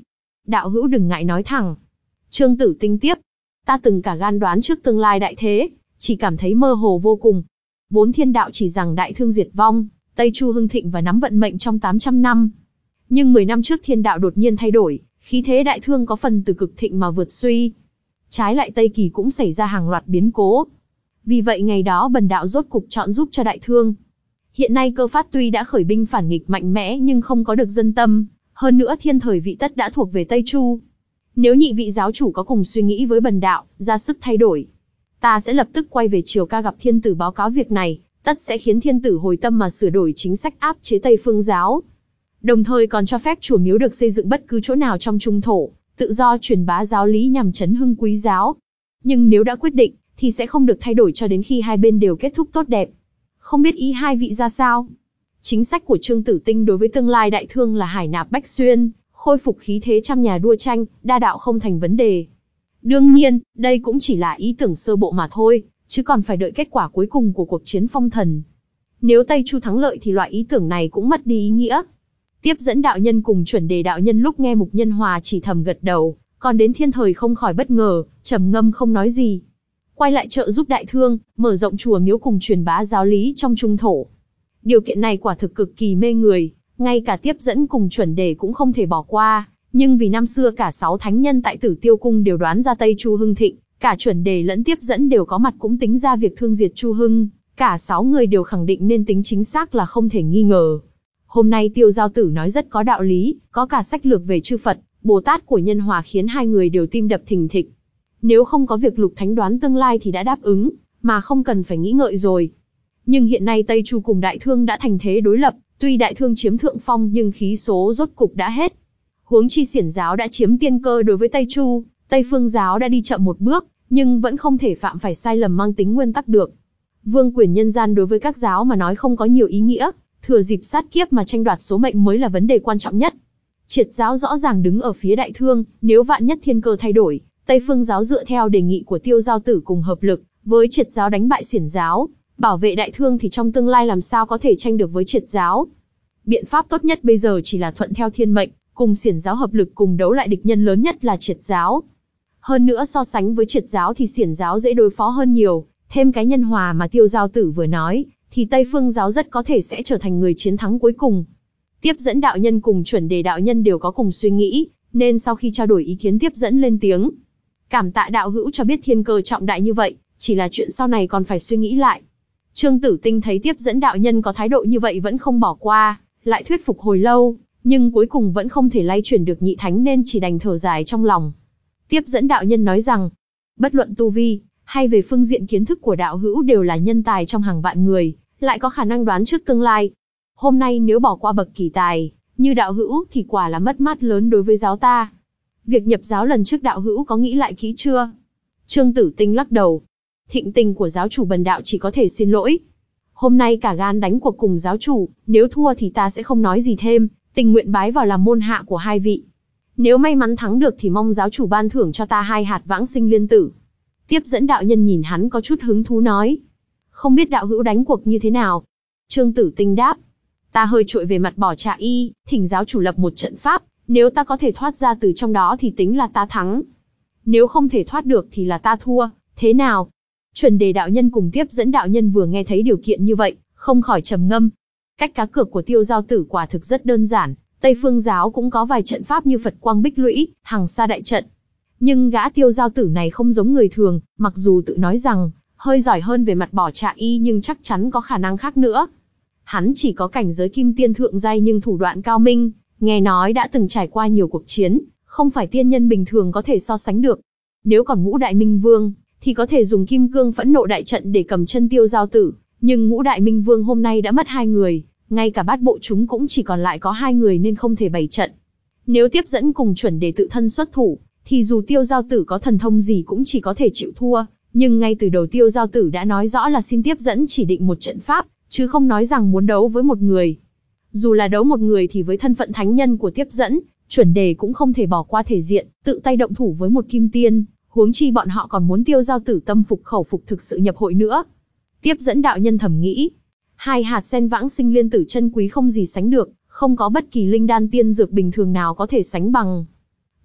đạo hữu đừng ngại nói thẳng. Trương Tử Tinh tiếp, ta từng cả gan đoán trước tương lai đại thế, chỉ cảm thấy mơ hồ vô cùng. Vốn thiên đạo chỉ rằng đại thương diệt vong, Tây Chu hưng thịnh và nắm vận mệnh trong tám trăm năm. Nhưng mười năm trước thiên đạo đột nhiên thay đổi, khí thế đại thương có phần từ cực thịnh mà vượt suy. Trái lại Tây Kỳ cũng xảy ra hàng loạt biến cố. Vì vậy ngày đó bần đạo rốt cục chọn giúp cho đại thương. Hiện nay Cơ Phát tuy đã khởi binh phản nghịch mạnh mẽ nhưng không có được dân tâm, hơn nữa thiên thời vị tất đã thuộc về Tây Chu. Nếu nhị vị giáo chủ có cùng suy nghĩ với bần đạo, ra sức thay đổi, ta sẽ lập tức quay về Triều Ca gặp thiên tử báo cáo việc này, tất sẽ khiến thiên tử hồi tâm mà sửa đổi chính sách áp chế Tây Phương giáo. Đồng thời còn cho phép chùa miếu được xây dựng bất cứ chỗ nào trong trung thổ, tự do truyền bá giáo lý nhằm chấn hưng quý giáo. Nhưng nếu đã quyết định, thì sẽ không được thay đổi cho đến khi hai bên đều kết thúc tốt đẹp. Không biết ý hai vị ra sao? Chính sách của Trương Tử Tinh đối với tương lai đại thương là hải nạp bách xuyên, khôi phục khí thế trăm nhà đua tranh, đa đạo không thành vấn đề. Đương nhiên, đây cũng chỉ là ý tưởng sơ bộ mà thôi, chứ còn phải đợi kết quả cuối cùng của cuộc chiến phong thần. Nếu Tây Chu thắng lợi thì loại ý tưởng này cũng mất đi ý nghĩa. Tiếp dẫn đạo nhân cùng chuẩn đề đạo nhân lúc nghe Mục Nhân Hòa chỉ thầm gật đầu, còn đến thiên thời không khỏi bất ngờ, trầm ngâm không nói gì. Quay lại trợ giúp đại thương, mở rộng chùa miếu cùng truyền bá giáo lý trong trung thổ. Điều kiện này quả thực cực kỳ mê người, ngay cả tiếp dẫn cùng chuẩn đề cũng không thể bỏ qua. Nhưng vì năm xưa cả sáu thánh nhân tại Tử Tiêu Cung đều đoán ra Tây Chu hưng thịnh, cả chuẩn đề lẫn tiếp dẫn đều có mặt cũng tính ra việc thương diệt Chu Hưng, cả sáu người đều khẳng định nên tính chính xác là không thể nghi ngờ. Hôm nay Tiêu Giao Tử nói rất có đạo lý, có cả sách lược về chư Phật, Bồ Tát của Nhân Hòa khiến hai người đều tim đập thình thịch. Nếu không có việc Lục Thánh đoán tương lai thì đã đáp ứng, mà không cần phải nghĩ ngợi rồi. Nhưng hiện nay Tây Chu cùng Đại Thương đã thành thế đối lập, tuy Đại Thương chiếm thượng phong nhưng khí số rốt cục đã hết. Huống chi Xiển giáo đã chiếm tiên cơ đối với Tây Chu, Tây Phương giáo đã đi chậm một bước, nhưng vẫn không thể phạm phải sai lầm mang tính nguyên tắc được. Vương quyền nhân gian đối với các giáo mà nói không có nhiều ý nghĩa, thừa dịp sát kiếp mà tranh đoạt số mệnh mới là vấn đề quan trọng nhất. Triệt giáo rõ ràng đứng ở phía Đại Thương, nếu vạn nhất thiên cơ thay đổi, Tây Phương giáo dựa theo đề nghị của Tiêu Giao Tử cùng hợp lực với Triệt giáo đánh bại Xiển giáo, bảo vệ Đại Thương thì trong tương lai làm sao có thể tranh được với Triệt giáo. Biện pháp tốt nhất bây giờ chỉ là thuận theo thiên mệnh, cùng Xiển giáo hợp lực cùng đấu lại địch nhân lớn nhất là Triệt giáo. Hơn nữa so sánh với Triệt giáo thì Xiển giáo dễ đối phó hơn nhiều, thêm cái Nhân Hòa mà Tiêu Giao Tử vừa nói, thì Tây Phương giáo rất có thể sẽ trở thành người chiến thắng cuối cùng. Tiếp dẫn đạo nhân cùng chuẩn đề đạo nhân đều có cùng suy nghĩ, nên sau khi trao đổi ý kiến tiếp dẫn lên tiếng. Cảm tạ đạo hữu cho biết thiên cơ trọng đại như vậy, chỉ là chuyện sau này còn phải suy nghĩ lại. Trương Tử Tinh thấy tiếp dẫn đạo nhân có thái độ như vậy vẫn không bỏ qua, lại thuyết phục hồi lâu, nhưng cuối cùng vẫn không thể lay chuyển được nhị thánh nên chỉ đành thở dài trong lòng. Tiếp dẫn đạo nhân nói rằng, bất luận tu vi, hay về phương diện kiến thức của đạo hữu đều là nhân tài trong hàng vạn người, lại có khả năng đoán trước tương lai. Hôm nay nếu bỏ qua bậc kỳ tài, như đạo hữu thì quả là mất mát lớn đối với giáo ta. Việc nhập giáo lần trước đạo hữu có nghĩ lại kỹ chưa? Trương Tử Tinh lắc đầu. Thịnh tình của giáo chủ bần đạo chỉ có thể xin lỗi. Hôm nay cả gan đánh cuộc cùng giáo chủ, nếu thua thì ta sẽ không nói gì thêm, tình nguyện bái vào làm môn hạ của hai vị. Nếu may mắn thắng được thì mong giáo chủ ban thưởng cho ta hai hạt vãng sinh liên tử. Tiếp dẫn đạo nhân nhìn hắn có chút hứng thú nói. Không biết đạo hữu đánh cuộc như thế nào? Trương Tử Tinh đáp. Ta hơi trội về mặt bỏ trà y, thỉnh giáo chủ lập một trận pháp, nếu ta có thể thoát ra từ trong đó thì tính là ta thắng. Nếu không thể thoát được thì là ta thua, thế nào? Chuẩn đề đạo nhân cùng tiếp dẫn đạo nhân vừa nghe thấy điều kiện như vậy, không khỏi trầm ngâm. Cách cá cược của Tiêu Giao Tử quả thực rất đơn giản, Tây Phương giáo cũng có vài trận pháp như Phật Quang Bích Lũy, Hằng Sa Đại Trận. Nhưng gã Tiêu Giao Tử này không giống người thường, mặc dù tự nói rằng hơi giỏi hơn về mặt bỏ trà y nhưng chắc chắn có khả năng khác nữa. Hắn chỉ có cảnh giới kim tiên thượng giai nhưng thủ đoạn cao minh, nghe nói đã từng trải qua nhiều cuộc chiến, không phải tiên nhân bình thường có thể so sánh được. Nếu còn Ngũ Đại Minh Vương, thì có thể dùng Kim Cương Phẫn Nộ Đại Trận để cầm chân Tiêu Giao Tử, nhưng Ngũ Đại Minh Vương hôm nay đã mất hai người, ngay cả bát bộ chúng cũng chỉ còn lại có hai người nên không thể bày trận. Nếu tiếp dẫn cùng chuẩn đề tự thân xuất thủ, thì dù Tiêu Giao Tử có thần thông gì cũng chỉ có thể chịu thua, nhưng ngay từ đầu Tiêu Giao Tử đã nói rõ là xin tiếp dẫn chỉ định một trận pháp, chứ không nói rằng muốn đấu với một người. Dù là đấu một người thì với thân phận thánh nhân của tiếp dẫn, chuẩn đề cũng không thể bỏ qua thể diện, tự tay động thủ với một kim tiên, huống chi bọn họ còn muốn Tiêu Giao Tử tâm phục khẩu phục thực sự nhập hội nữa. Tiếp dẫn đạo nhân thầm nghĩ, hai hạt sen vãng sinh liên tử chân quý không gì sánh được, không có bất kỳ linh đan tiên dược bình thường nào có thể sánh bằng.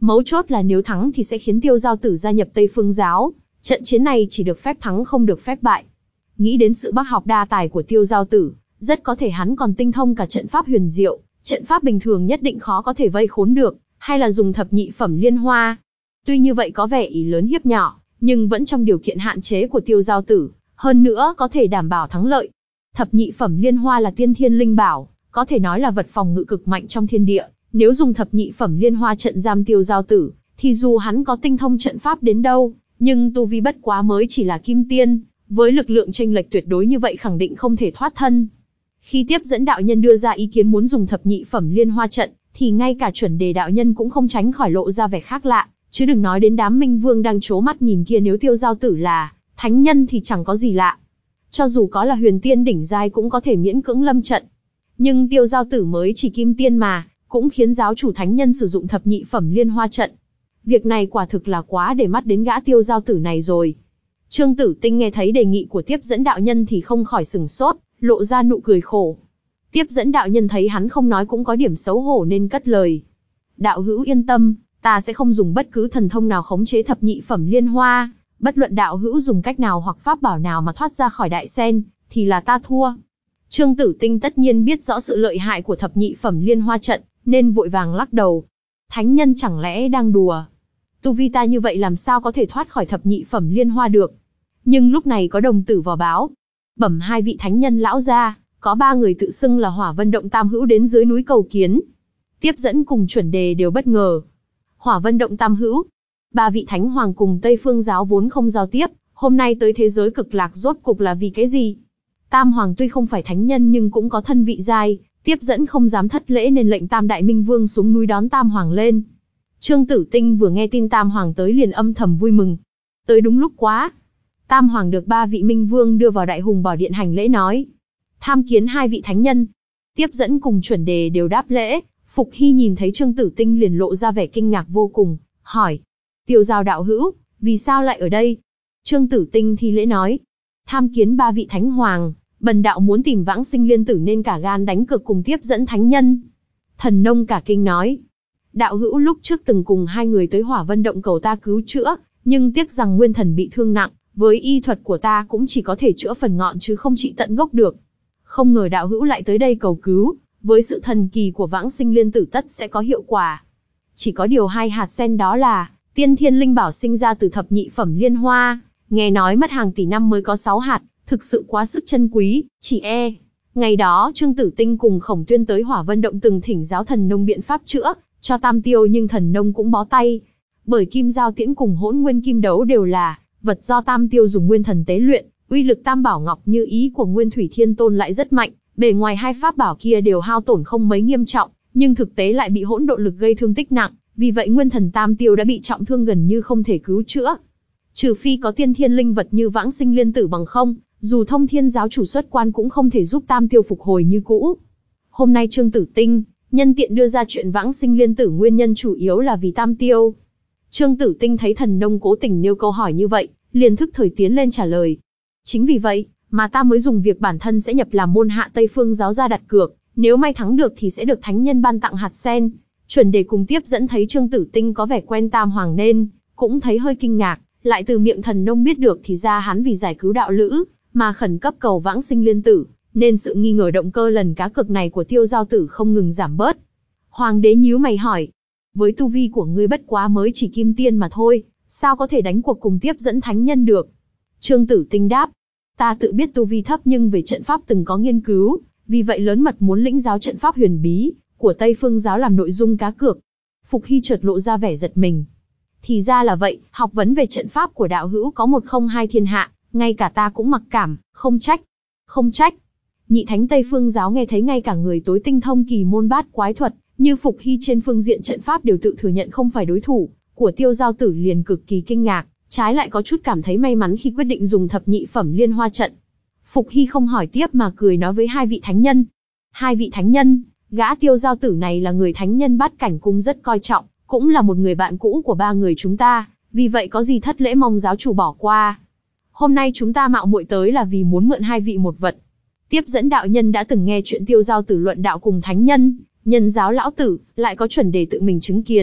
Mấu chốt là nếu thắng thì sẽ khiến Tiêu Giao Tử gia nhập Tây Phương giáo, trận chiến này chỉ được phép thắng không được phép bại. Nghĩ đến sự bác học đa tài của Tiêu Giao Tử, rất có thể hắn còn tinh thông cả trận pháp huyền diệu, trận pháp bình thường nhất định khó có thể vây khốn được, hay là dùng thập nhị phẩm liên hoa. Tuy như vậy có vẻ ý lớn hiếp nhỏ, nhưng vẫn trong điều kiện hạn chế của Tiêu Giao Tử, hơn nữa có thể đảm bảo thắng lợi. Thập nhị phẩm liên hoa là tiên thiên linh bảo, có thể nói là vật phòng ngự cực mạnh trong thiên địa. Nếu dùng thập nhị phẩm liên hoa trận giam Tiêu Giao Tử, thì dù hắn có tinh thông trận pháp đến đâu, nhưng tu vi bất quá mới chỉ là kim tiên, với lực lượng chênh lệch tuyệt đối như vậy khẳng định không thể thoát thân. Khi tiếp dẫn đạo nhân đưa ra ý kiến muốn dùng thập nhị phẩm liên hoa trận, thì ngay cả chuẩn đề đạo nhân cũng không tránh khỏi lộ ra vẻ khác lạ, chứ đừng nói đến đám minh vương đang trố mắt nhìn kia, nếu Tiêu Giao Tử là thánh nhân thì chẳng có gì lạ. Cho dù có là huyền tiên đỉnh giai cũng có thể miễn cưỡng lâm trận. Nhưng Tiêu Giao Tử mới chỉ kim tiên mà, cũng khiến giáo chủ thánh nhân sử dụng thập nhị phẩm liên hoa trận. Việc này quả thực là quá để mắt đến gã Tiêu Giao Tử này rồi. Trương Tử Tinh nghe thấy đề nghị của tiếp dẫn đạo nhân thì không khỏi sừng sốt, lộ ra nụ cười khổ. Tiếp dẫn đạo nhân thấy hắn không nói cũng có điểm xấu hổ nên cất lời. Đạo hữu yên tâm, ta sẽ không dùng bất cứ thần thông nào khống chế thập nhị phẩm liên hoa. Bất luận đạo hữu dùng cách nào hoặc pháp bảo nào mà thoát ra khỏi đại sen, thì là ta thua. Trương Tử Tinh tất nhiên biết rõ sự lợi hại của thập nhị phẩm liên hoa trận, nên vội vàng lắc đầu. Thánh nhân chẳng lẽ đang đùa? Tu vi ta như vậy làm sao có thể thoát khỏi thập nhị phẩm liên hoa được? Nhưng lúc này có đồng tử vào báo. Bẩm hai vị thánh nhân lão gia, có ba người tự xưng là Hỏa Vân Động Tam Hữu đến dưới núi cầu kiến. Tiếp dẫn cùng chuẩn đề đều bất ngờ. Hỏa Vân Động Tam Hữu, ba vị thánh hoàng cùng Tây Phương giáo vốn không giao tiếp, hôm nay tới thế giới cực lạc rốt cục là vì cái gì? Tam hoàng tuy không phải thánh nhân nhưng cũng có thân vị giai, tiếp dẫn không dám thất lễ nên lệnh Tam Đại Minh Vương xuống núi đón Tam hoàng lên. Trương Tử Tinh vừa nghe tin Tam hoàng tới liền âm thầm vui mừng. Tới đúng lúc quá. Tam hoàng được ba vị Minh Vương đưa vào Đại Hùng Bảo Điện hành lễ nói: tham kiến hai vị thánh nhân. Tiếp dẫn cùng chuẩn đề đều đáp lễ. Phục Hy nhìn thấy Trương Tử Tinh liền lộ ra vẻ kinh ngạc vô cùng, hỏi: Tiêu Giao đạo hữu, vì sao lại ở đây? Trương Tử Tinh thi lễ nói: tham kiến ba vị thánh hoàng, bần đạo muốn tìm vãng sinh liên tử nên cả gan đánh cược cùng tiếp dẫn thánh nhân. Thần Nông cả kinh nói: đạo hữu lúc trước từng cùng hai người tới Hỏa Vân Động cầu ta cứu chữa, nhưng tiếc rằng nguyên thần bị thương nặng, với y thuật của ta cũng chỉ có thể chữa phần ngọn chứ không trị tận gốc được. Không ngờ đạo hữu lại tới đây cầu cứu, với sự thần kỳ của vãng sinh liên tử tất sẽ có hiệu quả. Chỉ có điều hai hạt sen đó là tiên thiên linh bảo sinh ra từ thập nhị phẩm liên hoa, nghe nói mất hàng tỷ năm mới có sáu hạt, thực sự quá sức chân quý, chỉ e. Ngày đó Trương Tử Tinh cùng Khổng Tuyên tới Hỏa Vân Động từng thỉnh giáo Thần Nông biện pháp chữa cho Tam Tiêu, nhưng Thần Nông cũng bó tay. Bởi Kim Giao Tiễn cùng Hỗn Nguyên Kim Đấu đều là vật do Tam Tiêu dùng nguyên thần tế luyện, uy lực Tam Bảo Ngọc như ý của Nguyên Thủy Thiên Tôn lại rất mạnh, bề ngoài hai pháp bảo kia đều hao tổn không mấy nghiêm trọng, nhưng thực tế lại bị hỗn độn lực gây thương tích nặng, vì vậy nguyên thần Tam Tiêu đã bị trọng thương gần như không thể cứu chữa. Trừ phi có tiên thiên linh vật như vãng sinh liên tử, bằng không, dù Thông Thiên giáo chủ xuất quan cũng không thể giúp Tam Tiêu phục hồi như cũ. Hôm nay Trương Tử Tinh nhân tiện đưa ra chuyện vãng sinh liên tử nguyên nhân chủ yếu là vì Tam Tiêu. Trương Tử Tinh thấy Thần Nông cố tình nêu câu hỏi như vậy, liền thức thời tiến lên trả lời. Chính vì vậy mà ta mới dùng việc bản thân sẽ nhập làm môn hạ Tây Phương giáo ra đặt cược, nếu may thắng được thì sẽ được thánh nhân ban tặng hạt sen. Chuẩn đề cùng tiếp dẫn thấy Trương Tử Tinh có vẻ quen Tam hoàng nên cũng thấy hơi kinh ngạc, lại từ miệng Thần Nông biết được thì ra hắn vì giải cứu đạo lữ mà khẩn cấp cầu vãng sinh liên tử, nên sự nghi ngờ động cơ lần cá cược này của Tiêu Giao Tử không ngừng giảm bớt. Hoàng đế nhíu mày hỏi: với tu vi của ngươi bất quá mới chỉ kim tiên mà thôi, sao có thể đánh cuộc cùng tiếp dẫn thánh nhân được? Trương Tử Tinh đáp: ta tự biết tu vi thấp nhưng về trận pháp từng có nghiên cứu, vì vậy lớn mật muốn lĩnh giáo trận pháp huyền bí của Tây Phương giáo làm nội dung cá cược. Phục Hy chợt lộ ra vẻ giật mình. Thì ra là vậy, học vấn về trận pháp của đạo hữu có một không hai thiên hạ, ngay cả ta cũng mặc cảm, không trách. Không trách. Nhị thánh Tây Phương giáo nghe thấy ngay cả người tối tinh thông kỳ môn bát quái thuật như Phục Hy trên phương diện trận pháp đều tự thừa nhận không phải đối thủ của Tiêu Giao Tử, liền cực kỳ kinh ngạc, trái lại có chút cảm thấy may mắn khi quyết định dùng thập nhị phẩm liên hoa trận. Phục Hy không hỏi tiếp mà cười nói với hai vị thánh nhân. Hai vị thánh nhân, gã Tiêu Giao Tử này là người thánh nhân bát cảnh cung rất coi trọng, cũng là một người bạn cũ của ba người chúng ta, vì vậy có gì thất lễ mong giáo chủ bỏ qua. Hôm nay chúng ta mạo muội tới là vì muốn mượn hai vị một vật. Tiếp dẫn đạo nhân đã từng nghe chuyện Tiêu Giao Tử luận đạo cùng thánh nhân, nhân giáo lão tử, lại có chuẩn đề tự mình chứng kiến.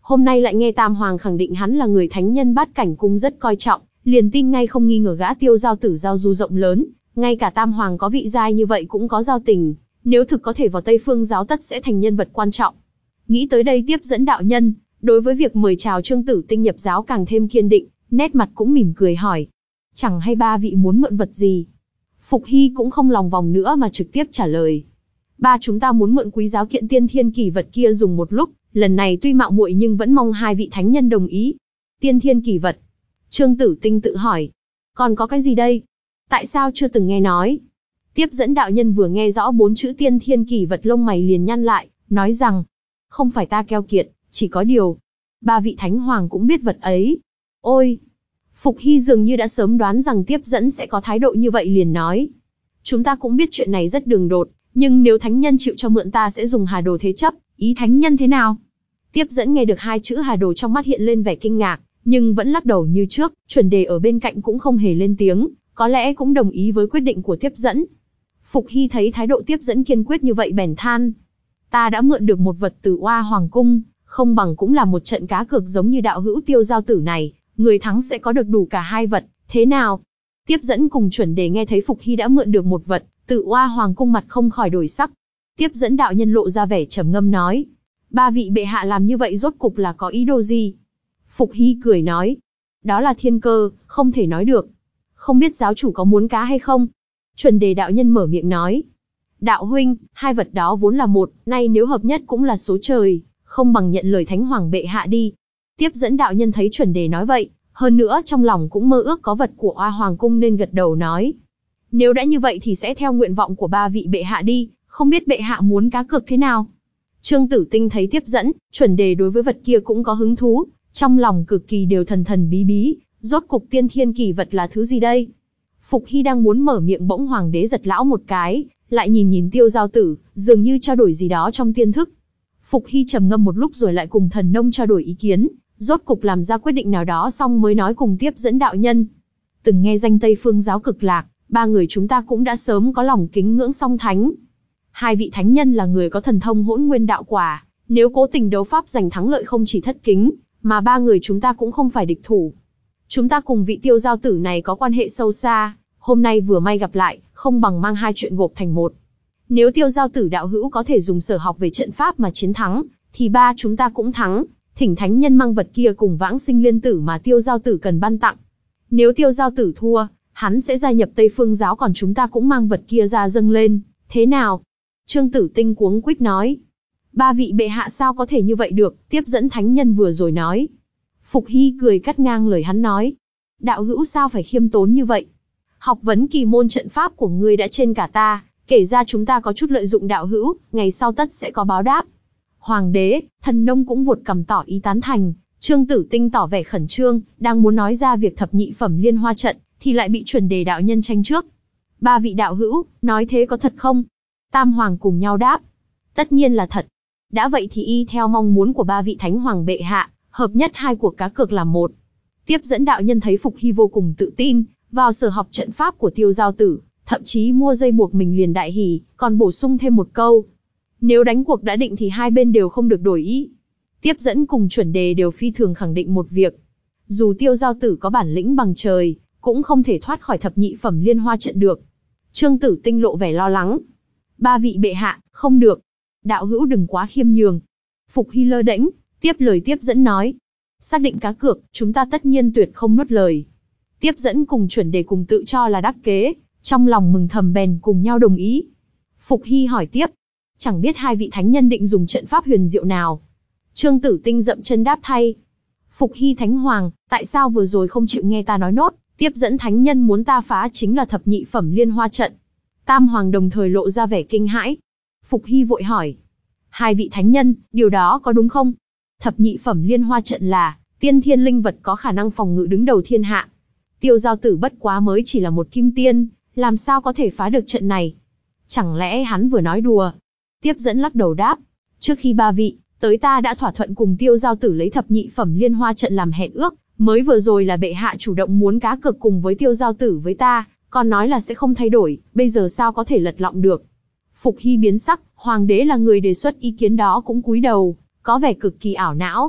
Hôm nay lại nghe Tam Hoàng khẳng định hắn là người thánh nhân bát cảnh cung rất coi trọng, liền tin ngay không nghi ngờ gã Tiêu Giao Tử giao du rộng lớn, ngay cả Tam Hoàng có vị giai như vậy cũng có giao tình, nếu thực có thể vào Tây Phương giáo tất sẽ thành nhân vật quan trọng. Nghĩ tới đây Tiếp Dẫn đạo nhân, đối với việc mời chào Trương Tử Tinh nhập giáo càng thêm kiên định, nét mặt cũng mỉm cười hỏi. Chẳng hay ba vị muốn mượn vật gì? Phục Hy cũng không lòng vòng nữa mà trực tiếp trả lời. Ba chúng ta muốn mượn quý giáo kiện tiên thiên kỳ vật kia dùng một lúc, lần này tuy mạo muội nhưng vẫn mong hai vị thánh nhân đồng ý. Tiên thiên kỳ vật? Trương Tử Tinh tự hỏi. Còn có cái gì đây? Tại sao chưa từng nghe nói? Tiếp Dẫn đạo nhân vừa nghe rõ bốn chữ tiên thiên kỳ vật lông mày liền nhăn lại, nói rằng, không phải ta keo kiệt, chỉ có điều, ba vị thánh hoàng cũng biết vật ấy. Ôi! Phục Hy dường như đã sớm đoán rằng Tiếp Dẫn sẽ có thái độ như vậy liền nói. Chúng ta cũng biết chuyện này rất đường đột, nhưng nếu thánh nhân chịu cho mượn ta sẽ dùng hà đồ thế chấp, ý thánh nhân thế nào? Tiếp Dẫn nghe được hai chữ hà đồ trong mắt hiện lên vẻ kinh ngạc, nhưng vẫn lắc đầu như trước, chuẩn đề ở bên cạnh cũng không hề lên tiếng, có lẽ cũng đồng ý với quyết định của Tiếp Dẫn. Phục Hy thấy thái độ Tiếp Dẫn kiên quyết như vậy bèn than. Ta đã mượn được một vật từ Oa Hoàng Cung, không bằng cũng là một trận cá cược giống như đạo hữu Tiêu Giao Tử này, người thắng sẽ có được đủ cả hai vật, thế nào? Tiếp Dẫn cùng chuẩn đề nghe thấy Phục Hy đã mượn được một vật, từ Oa Hoàng Cung mặt không khỏi đổi sắc. Tiếp Dẫn đạo nhân lộ ra vẻ trầm ngâm nói. Ba vị bệ hạ làm như vậy rốt cục là có ý đồ gì? Phục Hy cười nói. Đó là thiên cơ, không thể nói được. Không biết giáo chủ có muốn cá hay không? Chuẩn đề đạo nhân mở miệng nói. Đạo huynh, hai vật đó vốn là một, nay nếu hợp nhất cũng là số trời, không bằng nhận lời thánh hoàng bệ hạ đi. Tiếp Dẫn đạo nhân thấy chuẩn đề nói vậy, hơn nữa trong lòng cũng mơ ước có vật của Oa Hoàng Cung nên gật đầu nói. Nếu đã như vậy thì sẽ theo nguyện vọng của ba vị bệ hạ đi, không biết bệ hạ muốn cá cược thế nào? Trương Tử Tinh thấy Tiếp Dẫn, chuẩn đề đối với vật kia cũng có hứng thú, trong lòng cực kỳ đều thần thần bí bí, rốt cục tiên thiên kỳ vật là thứ gì đây? Phục Hy đang muốn mở miệng bỗng hoàng đế giật lão một cái, lại nhìn nhìn Tiêu Giao Tử, dường như trao đổi gì đó trong tiên thức. Phục Hy trầm ngâm một lúc rồi lại cùng thần nông trao đổi ý kiến, rốt cục làm ra quyết định nào đó xong mới nói cùng Tiếp Dẫn đạo nhân. Từng nghe danh Tây Phương giáo cực lạc, ba người chúng ta cũng đã sớm có lòng kính ngưỡng song thánh. Hai vị thánh nhân là người có thần thông hỗn nguyên đạo quả, nếu cố tình đấu pháp giành thắng lợi không chỉ thất kính, mà ba người chúng ta cũng không phải địch thủ. Chúng ta cùng vị Tiêu Giao Tử này có quan hệ sâu xa, hôm nay vừa may gặp lại, không bằng mang hai chuyện gộp thành một. Nếu Tiêu Giao Tử đạo hữu có thể dùng sở học về trận pháp mà chiến thắng, thì ba chúng ta cũng thắng, thỉnh thánh nhân mang vật kia cùng vãng sinh liên tử mà Tiêu Giao Tử cần ban tặng. Nếu Tiêu Giao Tử thua, hắn sẽ gia nhập Tây Phương giáo còn chúng ta cũng mang vật kia ra dâng lên, thế nào? Trương Tử Tinh cuống quýt nói. Ba vị bệ hạ sao có thể như vậy được, Tiếp Dẫn thánh nhân vừa rồi nói. Phục Hy cười cắt ngang lời hắn nói. Đạo hữu sao phải khiêm tốn như vậy? Học vấn kỳ môn trận pháp của ngươi đã trên cả ta, kể ra chúng ta có chút lợi dụng đạo hữu, ngày sau tất sẽ có báo đáp. Hoàng đế, thần nông cũng vuột cằm tỏ ý tán thành, Trương Tử Tinh tỏ vẻ khẩn trương, đang muốn nói ra việc thập nhị phẩm liên hoa trận, thì lại bị chuẩn đề đạo nhân tranh trước. Ba vị đạo hữu, nói thế có thật không? Tam hoàng cùng nhau đáp. Tất nhiên là thật. Đã vậy thì y theo mong muốn của ba vị thánh hoàng bệ hạ, hợp nhất hai cuộc cá cược làm một. Tiếp Dẫn đạo nhân thấy Phục Hy vô cùng tự tin vào sở học trận pháp của Tiêu Giao Tử, thậm chí mua dây buộc mình liền đại hỉ, còn bổ sung thêm một câu. Nếu đánh cuộc đã định thì hai bên đều không được đổi ý. Tiếp Dẫn cùng chuẩn đề đều phi thường khẳng định một việc. Dù Tiêu Giao Tử có bản lĩnh bằng trời, cũng không thể thoát khỏi thập nhị phẩm liên hoa trận được. Trương Tử Tinh lộ vẻ lo lắng. Ba vị bệ hạ, không được. Đạo hữu đừng quá khiêm nhường. Phục Hy lơ đễnh, tiếp lời Tiếp Dẫn nói. Xác định cá cược, chúng ta tất nhiên tuyệt không nuốt lời. Tiếp Dẫn cùng chuẩn đề cùng tự cho là đắc kế, trong lòng mừng thầm bèn cùng nhau đồng ý. Phục Hy hỏi tiếp. Chẳng biết hai vị thánh nhân định dùng trận pháp huyền diệu nào? Trương Tử Tinh dậm chân đáp thay. Phục Hy thánh hoàng, tại sao vừa rồi không chịu nghe ta nói nốt? Tiếp Dẫn thánh nhân muốn ta phá chính là thập nhị phẩm liên hoa trận. Tam hoàng đồng thời lộ ra vẻ kinh hãi. Phục Hy vội hỏi. Hai vị thánh nhân, điều đó có đúng không? Thập nhị phẩm liên hoa trận là tiên thiên linh vật có khả năng phòng ngự đứng đầu thiên hạ. Tiêu Giao Tử bất quá mới chỉ là một kim tiên, làm sao có thể phá được trận này? Chẳng lẽ hắn vừa nói đùa? Tiếp Dẫn lắc đầu đáp. Trước khi ba vị tới ta đã thỏa thuận cùng Tiêu Giao Tử lấy thập nhị phẩm liên hoa trận làm hẹn ước, mới vừa rồi là bệ hạ chủ động muốn cá cược cùng với Tiêu Giao Tử với ta, còn nói là sẽ không thay đổi, bây giờ sao có thể lật lọng được? Phục Hy biến sắc, hoàng đế là người đề xuất ý kiến đó cũng cúi đầu, có vẻ cực kỳ ảo não.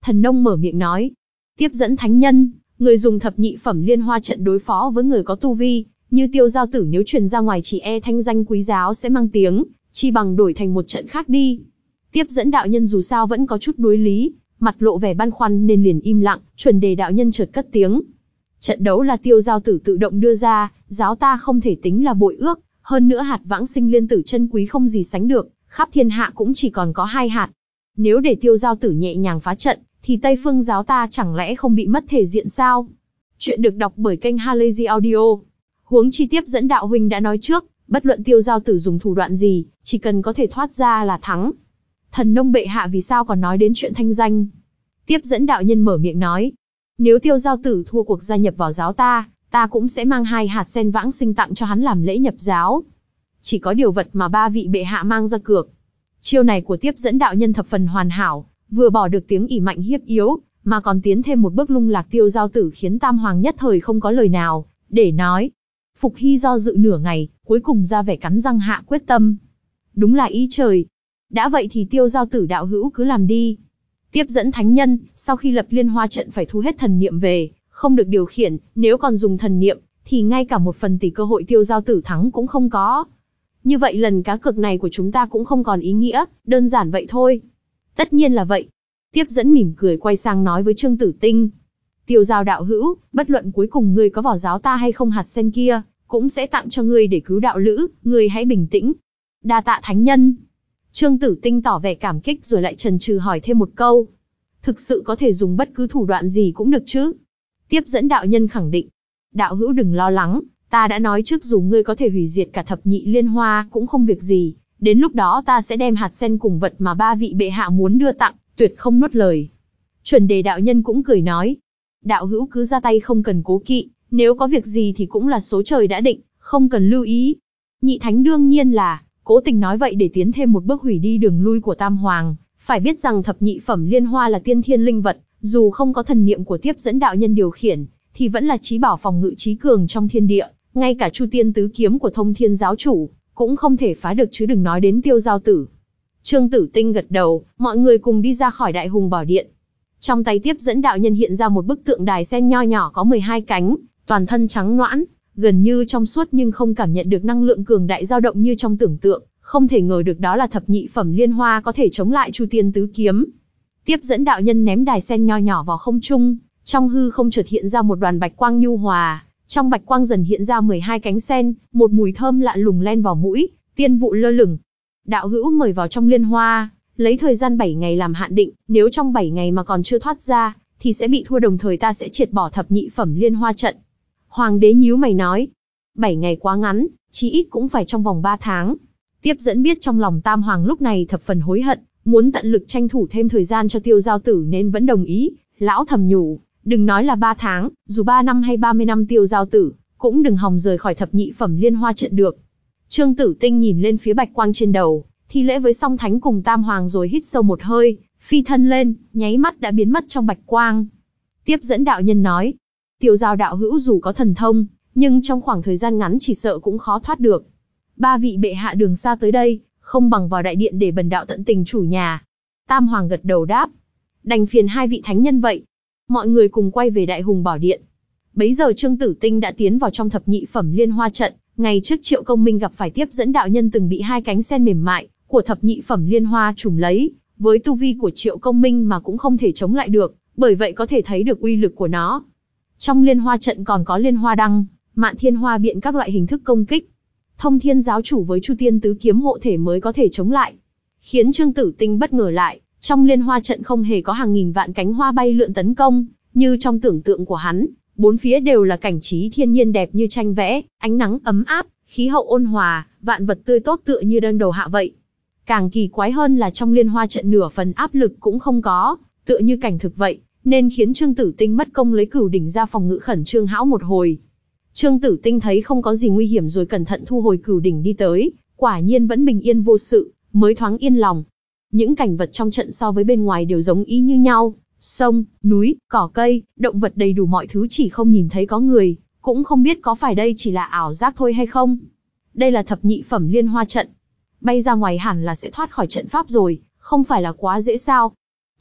Thần nông mở miệng nói. Tiếp dẫn thánh nhân, người dùng thập nhị phẩm liên hoa trận đối phó với người có tu vi, như Tiêu Giao Tử nếu truyền ra ngoài chỉ e thanh danh quý giáo sẽ mang tiếng, chi bằng đổi thành một trận khác đi. Tiếp dẫn đạo nhân dù sao vẫn có chút đối lý, mặt lộ vẻ băn khoăn nên liền im lặng. Chuẩn Đề đạo nhân chợt cất tiếng. Trận đấu là Tiêu Giao Tử tự động đưa ra, giáo ta không thể tính là bội ước, hơn nữa hạt vãng sinh liên tử chân quý không gì sánh được, khắp thiên hạ cũng chỉ còn có hai hạt. Nếu để Tiêu Giao Tử nhẹ nhàng phá trận, thì Tây Phương giáo ta chẳng lẽ không bị mất thể diện sao? Chuyện được đọc bởi kênh Halazy Audio. Huống chi tiếp dẫn đạo huynh đã nói trước, bất luận Tiêu Giao Tử dùng thủ đoạn gì, chỉ cần có thể thoát ra là thắng. Thần nông bệ hạ vì sao còn nói đến chuyện thanh danh? Tiếp dẫn đạo nhân mở miệng nói. Nếu Tiêu Giao Tử thua cuộc gia nhập vào giáo ta, ta cũng sẽ mang hai hạt sen vãng sinh tặng cho hắn làm lễ nhập giáo. Chỉ có điều vật mà ba vị bệ hạ mang ra cược. Chiêu này của tiếp dẫn đạo nhân thập phần hoàn hảo, vừa bỏ được tiếng ỷ mạnh hiếp yếu, mà còn tiến thêm một bước lung lạc Tiêu Giao Tử, khiến Tam Hoàng nhất thời không có lời nào để nói. Phục Hy do dự nửa ngày, cuối cùng ra vẻ cắn răng hạ quyết tâm. Đúng là ý trời. Đã vậy thì Tiêu Giao Tử đạo hữu cứ làm đi. Tiếp dẫn thánh nhân, sau khi lập liên hoa trận phải thu hết thần niệm về, không được điều khiển, nếu còn dùng thần niệm, thì ngay cả một phần tỷ cơ hội Tiêu Giao Tử thắng cũng không có. Như vậy lần cá cược này của chúng ta cũng không còn ý nghĩa, đơn giản vậy thôi. Tất nhiên là vậy. Tiếp dẫn mỉm cười quay sang nói với Trương Tử Tinh. Tiêu Giao đạo hữu, bất luận cuối cùng ngươi có vào giáo ta hay không hạt sen kia, cũng sẽ tặng cho ngươi để cứu đạo lữ, ngươi hãy bình tĩnh. Đa tạ thánh nhân. Trương Tử Tinh tỏ vẻ cảm kích rồi lại chần chừ hỏi thêm một câu. Thực sự có thể dùng bất cứ thủ đoạn gì cũng được chứ? Tiếp dẫn đạo nhân khẳng định. Đạo hữu đừng lo lắng, ta đã nói trước dù ngươi có thể hủy diệt cả thập nhị liên hoa cũng không việc gì. Đến lúc đó ta sẽ đem hạt sen cùng vật mà ba vị bệ hạ muốn đưa tặng, tuyệt không nuốt lời. Chuẩn Đề đạo nhân cũng cười nói. Đạo hữu cứ ra tay không cần cố kỵ, nếu có việc gì thì cũng là số trời đã định, không cần lưu ý. Nhị thánh đương nhiên là cố tình nói vậy để tiến thêm một bước hủy đi đường lui của Tam Hoàng. Phải biết rằng thập nhị phẩm liên hoa là tiên thiên linh vật, dù không có thần niệm của tiếp dẫn đạo nhân điều khiển, thì vẫn là chí bảo phòng ngự chí cường trong thiên địa, ngay cả Chu Tiên tứ kiếm của Thông Thiên giáo chủ cũng không thể phá được chứ đừng nói đến Tiêu Giao Tử. Trương Tử Tinh gật đầu, mọi người cùng đi ra khỏi Đại Hùng Bảo Điện. Trong tay tiếp dẫn đạo nhân hiện ra một bức tượng đài sen nho nhỏ có mười hai cánh, toàn thân trắng noãn, gần như trong suốt nhưng không cảm nhận được năng lượng cường đại dao động như trong tưởng tượng, không thể ngờ được đó là thập nhị phẩm liên hoa có thể chống lại Chu Tiên tứ kiếm. Tiếp dẫn đạo nhân ném đài sen nho nhỏ vào không trung, trong hư không chợt hiện ra một đoàn bạch quang nhu hòa, trong bạch quang dần hiện ra mười hai cánh sen, một mùi thơm lạ lùng len vào mũi, tiên vụ lơ lửng. Đạo hữu mời vào trong liên hoa, lấy thời gian bảy ngày làm hạn định, nếu trong bảy ngày mà còn chưa thoát ra, thì sẽ bị thua, đồng thời ta sẽ triệt bỏ thập nhị phẩm liên hoa trận. Hoàng đế nhíu mày nói, bảy ngày quá ngắn, chí ít cũng phải trong vòng ba tháng. Tiếp dẫn biết trong lòng Tam Hoàng lúc này thập phần hối hận, muốn tận lực tranh thủ thêm thời gian cho Tiêu Giao Tử nên vẫn đồng ý. Lão thầm nhủ, đừng nói là ba tháng, dù ba năm hay ba mươi năm Tiêu Giao Tử, cũng đừng hòng rời khỏi thập nhị phẩm liên hoa trận được. Trương Tử Tinh nhìn lên phía bạch quang trên đầu, thi lễ với song thánh cùng Tam Hoàng rồi hít sâu một hơi, phi thân lên, nháy mắt đã biến mất trong bạch quang. Tiếp dẫn đạo nhân nói, Tiêu Giao đạo hữu dù có thần thông, nhưng trong khoảng thời gian ngắn chỉ sợ cũng khó thoát được. Ba vị bệ hạ đường xa tới đây, không bằng vào đại điện để bần đạo tận tình chủ nhà. Tam Hoàng gật đầu đáp, đành phiền hai vị thánh nhân vậy. Mọi người cùng quay về Đại Hùng Bảo Điện. Bấy giờ Trương Tử Tinh đã tiến vào trong thập nhị phẩm liên hoa trận. Ngày trước Triệu Công Minh gặp phải tiếp dẫn đạo nhân từng bị hai cánh sen mềm mại của thập nhị phẩm liên hoa trùm lấy, với tu vi của Triệu Công Minh mà cũng không thể chống lại được, bởi vậy có thể thấy được uy lực của nó. Trong liên hoa trận còn có liên hoa đăng, mạn thiên hoa biện các loại hình thức công kích. Thông Thiên giáo chủ với Chu Tiên tứ kiếm hộ thể mới có thể chống lại. Khiến Trương Tử Tinh bất ngờ lại, trong liên hoa trận không hề có hàng nghìn vạn cánh hoa bay lượn tấn công, như trong tưởng tượng của hắn. Bốn phía đều là cảnh trí thiên nhiên đẹp như tranh vẽ, ánh nắng ấm áp, khí hậu ôn hòa, vạn vật tươi tốt tựa như đang đầu hạ vậy. Càng kỳ quái hơn là trong liên hoa trận nửa phần áp lực cũng không có, tựa như cảnh thực vậy, nên khiến Trương Tử Tinh mất công lấy cửu đỉnh ra phòng ngự khẩn trương hão một hồi. Trương Tử Tinh thấy không có gì nguy hiểm rồi cẩn thận thu hồi cửu đỉnh đi tới, quả nhiên vẫn bình yên vô sự, mới thoáng yên lòng. Những cảnh vật trong trận so với bên ngoài đều giống y như nhau. Sông, núi, cỏ cây, động vật đầy đủ mọi thứ, chỉ không nhìn thấy có người, cũng không biết có phải đây chỉ là ảo giác thôi hay không. Đây là thập nhị phẩm liên hoa trận. Bay ra ngoài hẳn là sẽ thoát khỏi trận pháp rồi, không phải là quá dễ sao.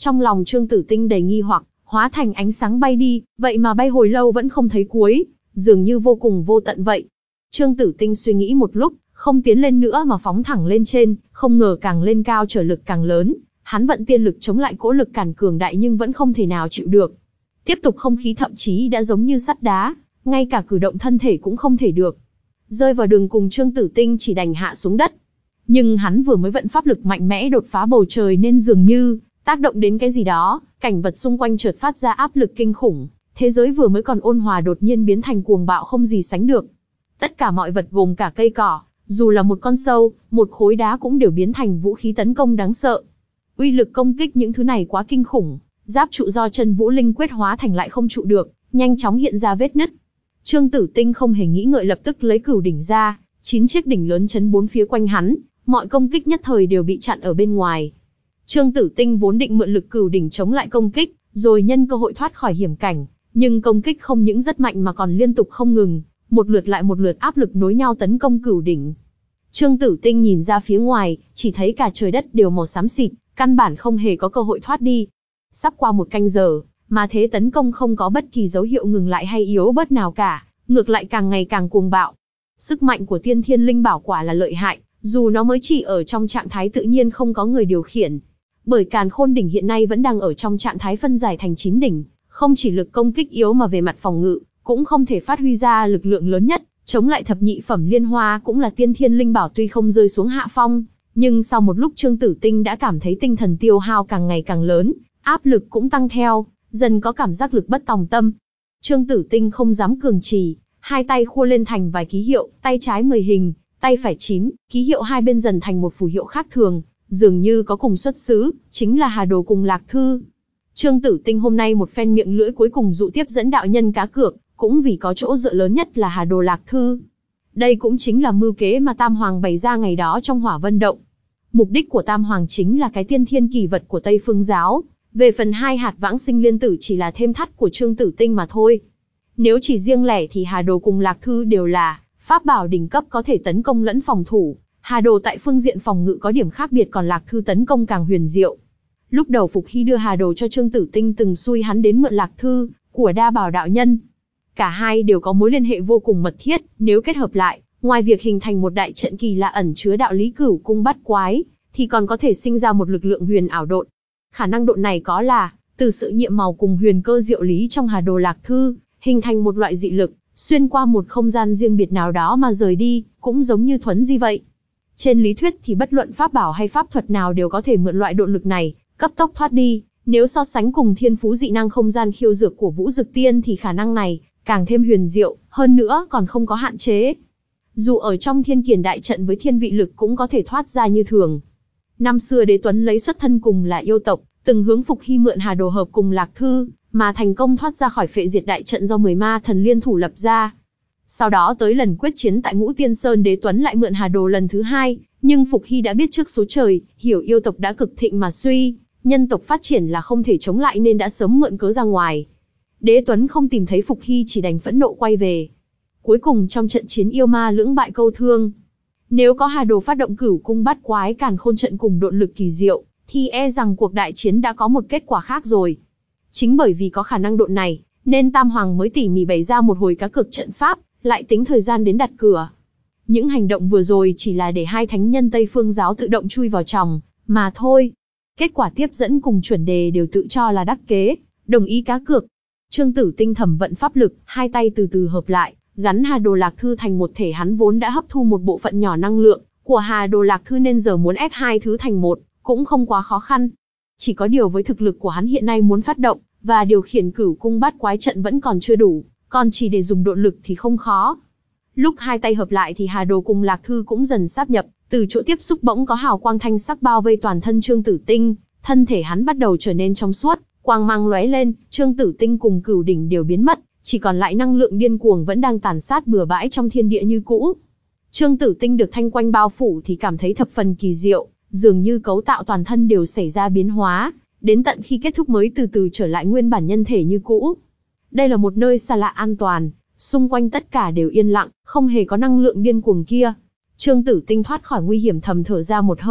Trong lòng Trương Tử Tinh đầy nghi hoặc, hóa thành ánh sáng bay đi, vậy mà bay hồi lâu vẫn không thấy cuối, dường như vô cùng vô tận vậy. Trương Tử Tinh suy nghĩ một lúc, không tiến lên nữa mà phóng thẳng lên trên, không ngờ càng lên cao trở lực càng lớn, hắn vận tiên lực chống lại cỗ lực cản cường đại nhưng vẫn không thể nào chịu được. Tiếp tục không khí thậm chí đã giống như sắt đá, ngay cả cử động thân thể cũng không thể được. Rơi vào đường cùng Trương Tử Tinh chỉ đành hạ xuống đất. Nhưng hắn vừa mới vận pháp lực mạnh mẽ đột phá bầu trời nên dường như tác động đến cái gì đó, cảnh vật xung quanh chợt phát ra áp lực kinh khủng, thế giới vừa mới còn ôn hòa đột nhiên biến thành cuồng bạo không gì sánh được. Tất cả mọi vật gồm cả cây cỏ, dù là một con sâu, một khối đá cũng đều biến thành vũ khí tấn công đáng sợ. Uy lực công kích những thứ này quá kinh khủng, giáp trụ do chân vũ linh quyết hóa thành lại không trụ được, nhanh chóng hiện ra vết nứt. Trương Tử Tinh không hề nghĩ ngợi lập tức lấy cửu đỉnh ra, chín chiếc đỉnh lớn chấn bốn phía quanh hắn, mọi công kích nhất thời đều bị chặn ở bên ngoài. Trương Tử Tinh vốn định mượn lực cửu đỉnh chống lại công kích, rồi nhân cơ hội thoát khỏi hiểm cảnh, nhưng công kích không những rất mạnh mà còn liên tục không ngừng, một lượt lại một lượt áp lực nối nhau tấn công cửu đỉnh. Trương Tử Tinh nhìn ra phía ngoài, chỉ thấy cả trời đất đều màu xám xịt, căn bản không hề có cơ hội thoát đi. Sắp qua một canh giờ, mà thế tấn công không có bất kỳ dấu hiệu ngừng lại hay yếu bớt nào cả, ngược lại càng ngày càng cuồng bạo. Sức mạnh của Tiên Thiên Linh Bảo quả là lợi hại, dù nó mới chỉ ở trong trạng thái tự nhiên không có người điều khiển. Bởi Càn Khôn đỉnh hiện nay vẫn đang ở trong trạng thái phân giải thành chín đỉnh, không chỉ lực công kích yếu mà về mặt phòng ngự, cũng không thể phát huy ra lực lượng lớn nhất, chống lại thập nhị phẩm liên hoa cũng là Tiên Thiên Linh Bảo tuy không rơi xuống hạ phong, nhưng sau một lúc Trương Tử Tinh đã cảm thấy tinh thần tiêu hao càng ngày càng lớn, áp lực cũng tăng theo, dần có cảm giác lực bất tòng tâm. Trương Tử Tinh không dám cường trì, hai tay khua lên thành vài ký hiệu, tay trái mười hình, tay phải chín, ký hiệu hai bên dần thành một phù hiệu khác thường, dường như có cùng xuất xứ, chính là Hà Đồ cùng Lạc Thư. Trương Tử Tinh hôm nay một phen miệng lưỡi cuối cùng dụ tiếp dẫn đạo nhân cá cược, cũng vì có chỗ dựa lớn nhất là Hà Đồ Lạc Thư. Đây cũng chính là mưu kế mà Tam Hoàng bày ra ngày đó trong Hỏa Vân Động. Mục đích của Tam Hoàng chính là cái tiên thiên kỳ vật của Tây Phương Giáo, về phần hai hạt vãng sinh liên tử chỉ là thêm thắt của Trương Tử Tinh mà thôi. Nếu chỉ riêng lẻ thì Hà Đồ cùng Lạc Thư đều là pháp bảo đỉnh cấp có thể tấn công lẫn phòng thủ. Hà Đồ tại phương diện phòng ngự có điểm khác biệt, còn Lạc Thư tấn công càng huyền diệu. Lúc đầu Phục Hy đưa Hà Đồ cho Trương Tử Tinh từng xui hắn đến mượn Lạc Thư của Đa Bảo đạo nhân. Cả hai đều có mối liên hệ vô cùng mật thiết, nếu kết hợp lại, ngoài việc hình thành một đại trận kỳ lạ ẩn chứa đạo lý cửu cung bát quái, thì còn có thể sinh ra một lực lượng huyền ảo độn. Khả năng độn này có là từ sự nhiệm màu cùng huyền cơ diệu lý trong Hà Đồ Lạc Thư, hình thành một loại dị lực, xuyên qua một không gian riêng biệt nào đó mà rời đi, cũng giống như thuấn di vậy. Trên lý thuyết thì bất luận pháp bảo hay pháp thuật nào đều có thể mượn loại độn lực này, cấp tốc thoát đi. Nếu so sánh cùng thiên phú dị năng không gian khiêu dược của Vũ Dực Tiên thì khả năng này càng thêm huyền diệu, hơn nữa còn không có hạn chế. Dù ở trong Thiên Kiền đại trận với thiên vị lực cũng có thể thoát ra như thường. Năm xưa Đế Tuấn lấy xuất thân cùng là yêu tộc, từng hướng Phục Hy mượn Hà Đồ hợp cùng Lạc Thư, mà thành công thoát ra khỏi phệ diệt đại trận do mười ma thần liên thủ lập ra. Sau đó tới lần quyết chiến tại Ngũ Tiên Sơn, Đế Tuấn lại mượn Hà Đồ lần thứ hai, nhưng Phục Hy đã biết trước số trời, hiểu yêu tộc đã cực thịnh mà suy, nhân tộc phát triển là không thể chống lại nên đã sớm mượn cớ ra ngoài. Đế Tuấn không tìm thấy Phục Hy chỉ đành phẫn nộ quay về. Cuối cùng trong trận chiến yêu ma lưỡng bại câu thương, nếu có Hà Đồ phát động cửu cung bát quái càn khôn trận cùng độn lực kỳ diệu, thì e rằng cuộc đại chiến đã có một kết quả khác rồi. Chính bởi vì có khả năng độn này, nên Tam Hoàng mới tỉ mỉ bày ra một hồi cá cược trận pháp, lại tính thời gian đến đặt cửa. Những hành động vừa rồi chỉ là để hai thánh nhân Tây Phương Giáo tự động chui vào chòng, mà thôi. Kết quả tiếp dẫn cùng chuẩn đề đều tự cho là đắc kế, đồng ý cá cược. Trương Tử Tinh thẩm vận pháp lực, hai tay từ từ hợp lại, gắn Hà Đồ Lạc Thư thành một thể. Hắn vốn đã hấp thu một bộ phận nhỏ năng lượng của Hà Đồ Lạc Thư nên giờ muốn ép hai thứ thành một, cũng không quá khó khăn. Chỉ có điều với thực lực của hắn hiện nay muốn phát động và điều khiển cửu cung bát quái trận vẫn còn chưa đủ, còn chỉ để dùng độn lực thì không khó. Lúc hai tay hợp lại thì Hà Đồ cùng Lạc Thư cũng dần sáp nhập, từ chỗ tiếp xúc bỗng có hào quang thanh sắc bao vây toàn thân Trương Tử Tinh, thân thể hắn bắt đầu trở nên trong suốt, quang mang lóe lên, Trương Tử Tinh cùng cửu đỉnh đều biến mất, chỉ còn lại năng lượng điên cuồng vẫn đang tàn sát bừa bãi trong thiên địa như cũ. Trương Tử Tinh được thanh quanh bao phủ thì cảm thấy thập phần kỳ diệu, dường như cấu tạo toàn thân đều xảy ra biến hóa, đến tận khi kết thúc mới từ từ trở lại nguyên bản nhân thể như cũ. Đây là một nơi xa lạ an toàn, xung quanh tất cả đều yên lặng, không hề có năng lượng điên cuồng kia. Trương Tử Tinh thoát khỏi nguy hiểm thầm thở ra một hơi,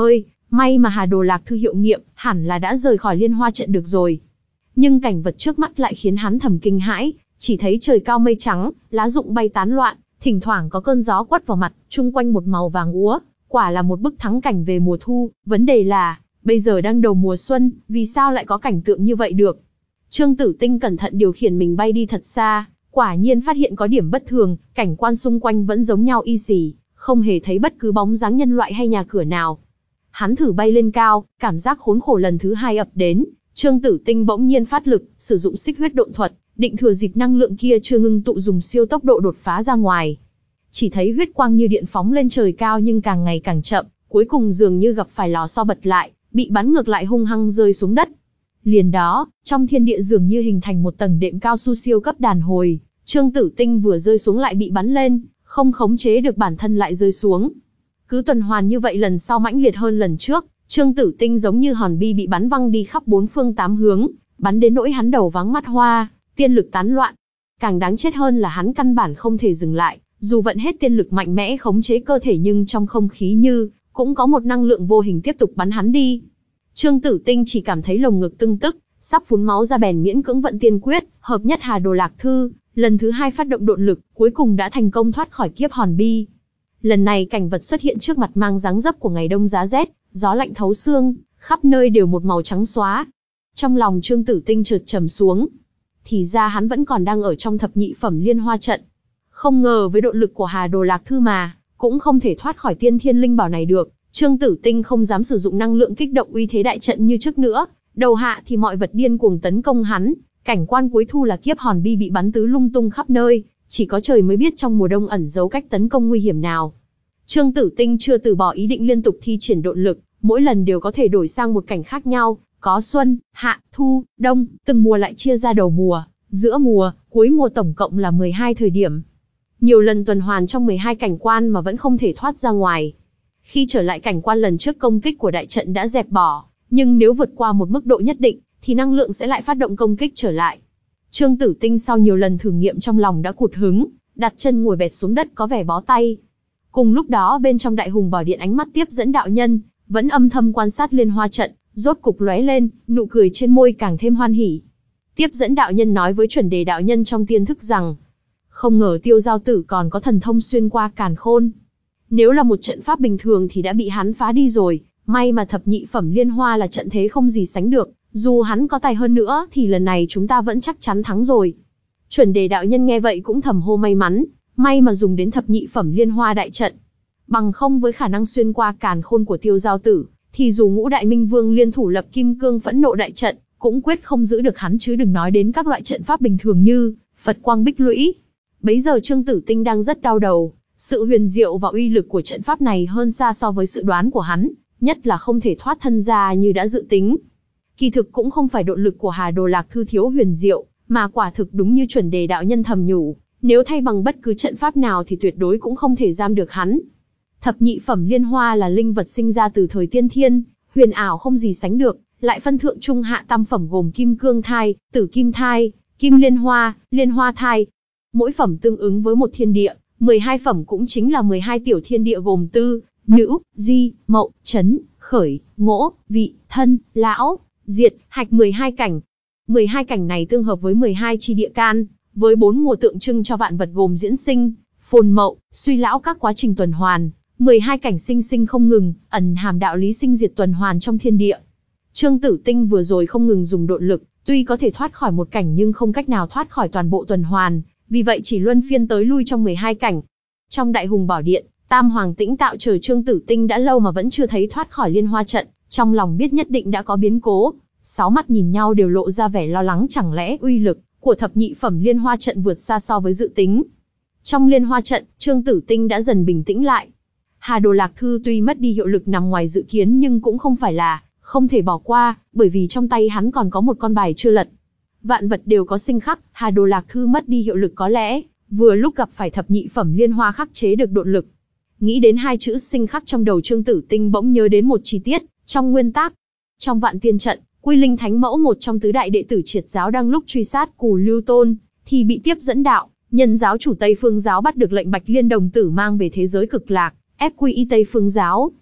May mà Hà Đồ Lạc Thư hiệu nghiệm, hẳn là đã rời khỏi liên hoa trận được rồi. Nhưng cảnh vật trước mắt lại khiến hắn thầm kinh hãi, chỉ thấy trời cao mây trắng, lá rụng bay tán loạn, thỉnh thoảng có cơn gió quất vào mặt, chung quanh một màu vàng úa, quả là một bức thắng cảnh về mùa thu. Vấn đề là, bây giờ đang đầu mùa xuân, vì sao lại có cảnh tượng như vậy được? Trương Tử Tinh cẩn thận điều khiển mình bay đi thật xa, quả nhiên phát hiện có điểm bất thường, cảnh quan xung quanh vẫn giống nhau y xì, không hề thấy bất cứ bóng dáng nhân loại hay nhà cửa nào. Hắn thử bay lên cao, cảm giác khốn khổ lần thứ hai ập đến, Trương Tử Tinh bỗng nhiên phát lực, sử dụng xích huyết độn thuật, định thừa dịp năng lượng kia chưa ngưng tụ dùng siêu tốc độ đột phá ra ngoài. Chỉ thấy huyết quang như điện phóng lên trời cao nhưng càng ngày càng chậm, cuối cùng dường như gặp phải lò xo bật lại, bị bắn ngược lại hung hăng rơi xuống đất. Liền đó, trong thiên địa dường như hình thành một tầng đệm cao su siêu cấp đàn hồi, Trương Tử Tinh vừa rơi xuống lại bị bắn lên, không khống chế được bản thân lại rơi xuống. Cứ tuần hoàn như vậy lần sau mãnh liệt hơn lần trước, Trương Tử Tinh giống như hòn bi bị bắn văng đi khắp bốn phương tám hướng, bắn đến nỗi hắn đầu váng mắt hoa, tiên lực tán loạn. Càng đáng chết hơn là hắn căn bản không thể dừng lại, dù vận hết tiên lực mạnh mẽ khống chế cơ thể nhưng trong không khí như cũng có một năng lượng vô hình tiếp tục bắn hắn đi. Trương Tử Tinh chỉ cảm thấy lồng ngực tưng tức, sắp phun máu ra bèn miễn cưỡng vận tiên quyết, hợp nhất Hà Đồ Lạc Thư, lần thứ hai phát động độn lực, cuối cùng đã thành công thoát khỏi kiếp hòn bi. Lần này cảnh vật xuất hiện trước mặt mang dáng dấp của ngày đông giá rét, gió lạnh thấu xương, khắp nơi đều một màu trắng xóa. Trong lòng Trương Tử Tinh chợt trầm xuống. Thì ra hắn vẫn còn đang ở trong thập nhị phẩm liên hoa trận. Không ngờ với độ lực của Hà Đồ Lạc Thư mà, cũng không thể thoát khỏi tiên thiên linh bảo này được. Trương Tử Tinh không dám sử dụng năng lượng kích động uy thế đại trận như trước nữa. Đầu hạ thì mọi vật điên cuồng tấn công hắn. Cảnh quan cuối thu là kiếp hòn bi bị bắn tứ lung tung khắp nơi. Chỉ có trời mới biết trong mùa đông ẩn giấu cách tấn công nguy hiểm nào. Trương Tử Tinh chưa từ bỏ ý định liên tục thi triển độn lực, mỗi lần đều có thể đổi sang một cảnh khác nhau, có xuân, hạ, thu, đông, từng mùa lại chia ra đầu mùa, giữa mùa, cuối mùa, tổng cộng là mười hai thời điểm. Nhiều lần tuần hoàn trong mười hai cảnh quan mà vẫn không thể thoát ra ngoài. Khi trở lại cảnh quan lần trước công kích của đại trận đã dẹp bỏ, nhưng nếu vượt qua một mức độ nhất định, thì năng lượng sẽ lại phát động công kích trở lại. Trương Tử Tinh sau nhiều lần thử nghiệm trong lòng đã cụt hứng, đặt chân ngồi bệt xuống đất có vẻ bó tay. Cùng lúc đó bên trong Đại Hùng Bảo Điện ánh mắt tiếp dẫn đạo nhân, vẫn âm thầm quan sát liên hoa trận, rốt cục lóe lên, nụ cười trên môi càng thêm hoan hỉ. Tiếp dẫn đạo nhân nói với chuẩn đề đạo nhân trong tiên thức rằng, không ngờ Tiêu Giao Tử còn có thần thông xuyên qua càn khôn. Nếu là một trận pháp bình thường thì đã bị hắn phá đi rồi, may mà thập nhị phẩm liên hoa là trận thế không gì sánh được, dù hắn có tài hơn nữa thì lần này chúng ta vẫn chắc chắn thắng rồi. Chuẩn đề đạo nhân nghe vậy cũng thầm hô may mắn, may mà dùng đến thập nhị phẩm liên hoa đại trận. Bằng không với khả năng xuyên qua càn khôn của Tiêu Giao Tử, thì dù ngũ đại minh vương liên thủ lập kim cương phẫn nộ đại trận, cũng quyết không giữ được hắn, chứ đừng nói đến các loại trận pháp bình thường như Phật quang bích lũy. Bấy giờ Trương Tử Tinh đang rất đau đầu, sự huyền diệu và uy lực của trận pháp này hơn xa so với sự đoán của hắn, nhất là không thể thoát thân ra như đã dự tính. Kỳ thực cũng không phải độ lực của Hà Đồ Lạc Thư thiếu huyền diệu, mà quả thực đúng như chuẩn đề đạo nhân thầm nhủ, nếu thay bằng bất cứ trận pháp nào thì tuyệt đối cũng không thể giam được hắn. Thập nhị phẩm liên hoa là linh vật sinh ra từ thời tiên thiên, huyền ảo không gì sánh được, lại phân thượng trung hạ tam phẩm gồm kim cương thai, tử kim thai, kim liên hoa, liên hoa thai. Mỗi phẩm tương ứng với một thiên địa, mười hai phẩm cũng chính là mười hai tiểu thiên địa gồm tư, nữ, di, mậu, chấn, khởi, ngỗ, vị, thân, lão, diệt, hạch mười hai cảnh. mười hai cảnh này tương hợp với mười hai chi địa can, với bốn mùa tượng trưng cho vạn vật gồm diễn sinh, phồn mậu, suy lão các quá trình tuần hoàn. mười hai cảnh sinh sinh không ngừng, ẩn hàm đạo lý sinh diệt tuần hoàn trong thiên địa. Trương Tử Tinh vừa rồi không ngừng dùng độn lực, tuy có thể thoát khỏi một cảnh nhưng không cách nào thoát khỏi toàn bộ tuần hoàn, vì vậy chỉ luân phiên tới lui trong mười hai cảnh. Trong Đại Hùng Bảo Điện, Tam Hoàng tĩnh tạo chờ Trương Tử Tinh đã lâu mà vẫn chưa thấy thoát khỏi liên hoa trận, trong lòng biết nhất định đã có biến cố, sáu mắt nhìn nhau đều lộ ra vẻ lo lắng, chẳng lẽ uy lực của thập nhị phẩm liên hoa trận vượt xa so với dự tính. Trong liên hoa trận, Trương Tử Tinh đã dần bình tĩnh lại. Hà Đồ Lạc Thư tuy mất đi hiệu lực nằm ngoài dự kiến nhưng cũng không phải là không thể bỏ qua, bởi vì trong tay hắn còn có một con bài chưa lật. Vạn vật đều có sinh khắc, Hà Đồ Lạc Thư mất đi hiệu lực có lẽ vừa lúc gặp phải thập nhị phẩm liên hoa khắc chế được độn lực. Nghĩ đến hai chữ sinh khắc trong đầu Trương Tử Tinh bỗng nhớ đến một chi tiết trong nguyên tác. Trong Vạn Tiên trận, Quy Linh Thánh Mẫu, một trong tứ đại đệ tử Triệt giáo đang lúc truy sát Cù Lưu Tôn, thì bị tiếp dẫn đạo nhân giáo chủ Tây Phương giáo bắt được lệnh Bạch Liên đồng tử mang về thế giới Cực Lạc, ép quy y Tây Phương giáo.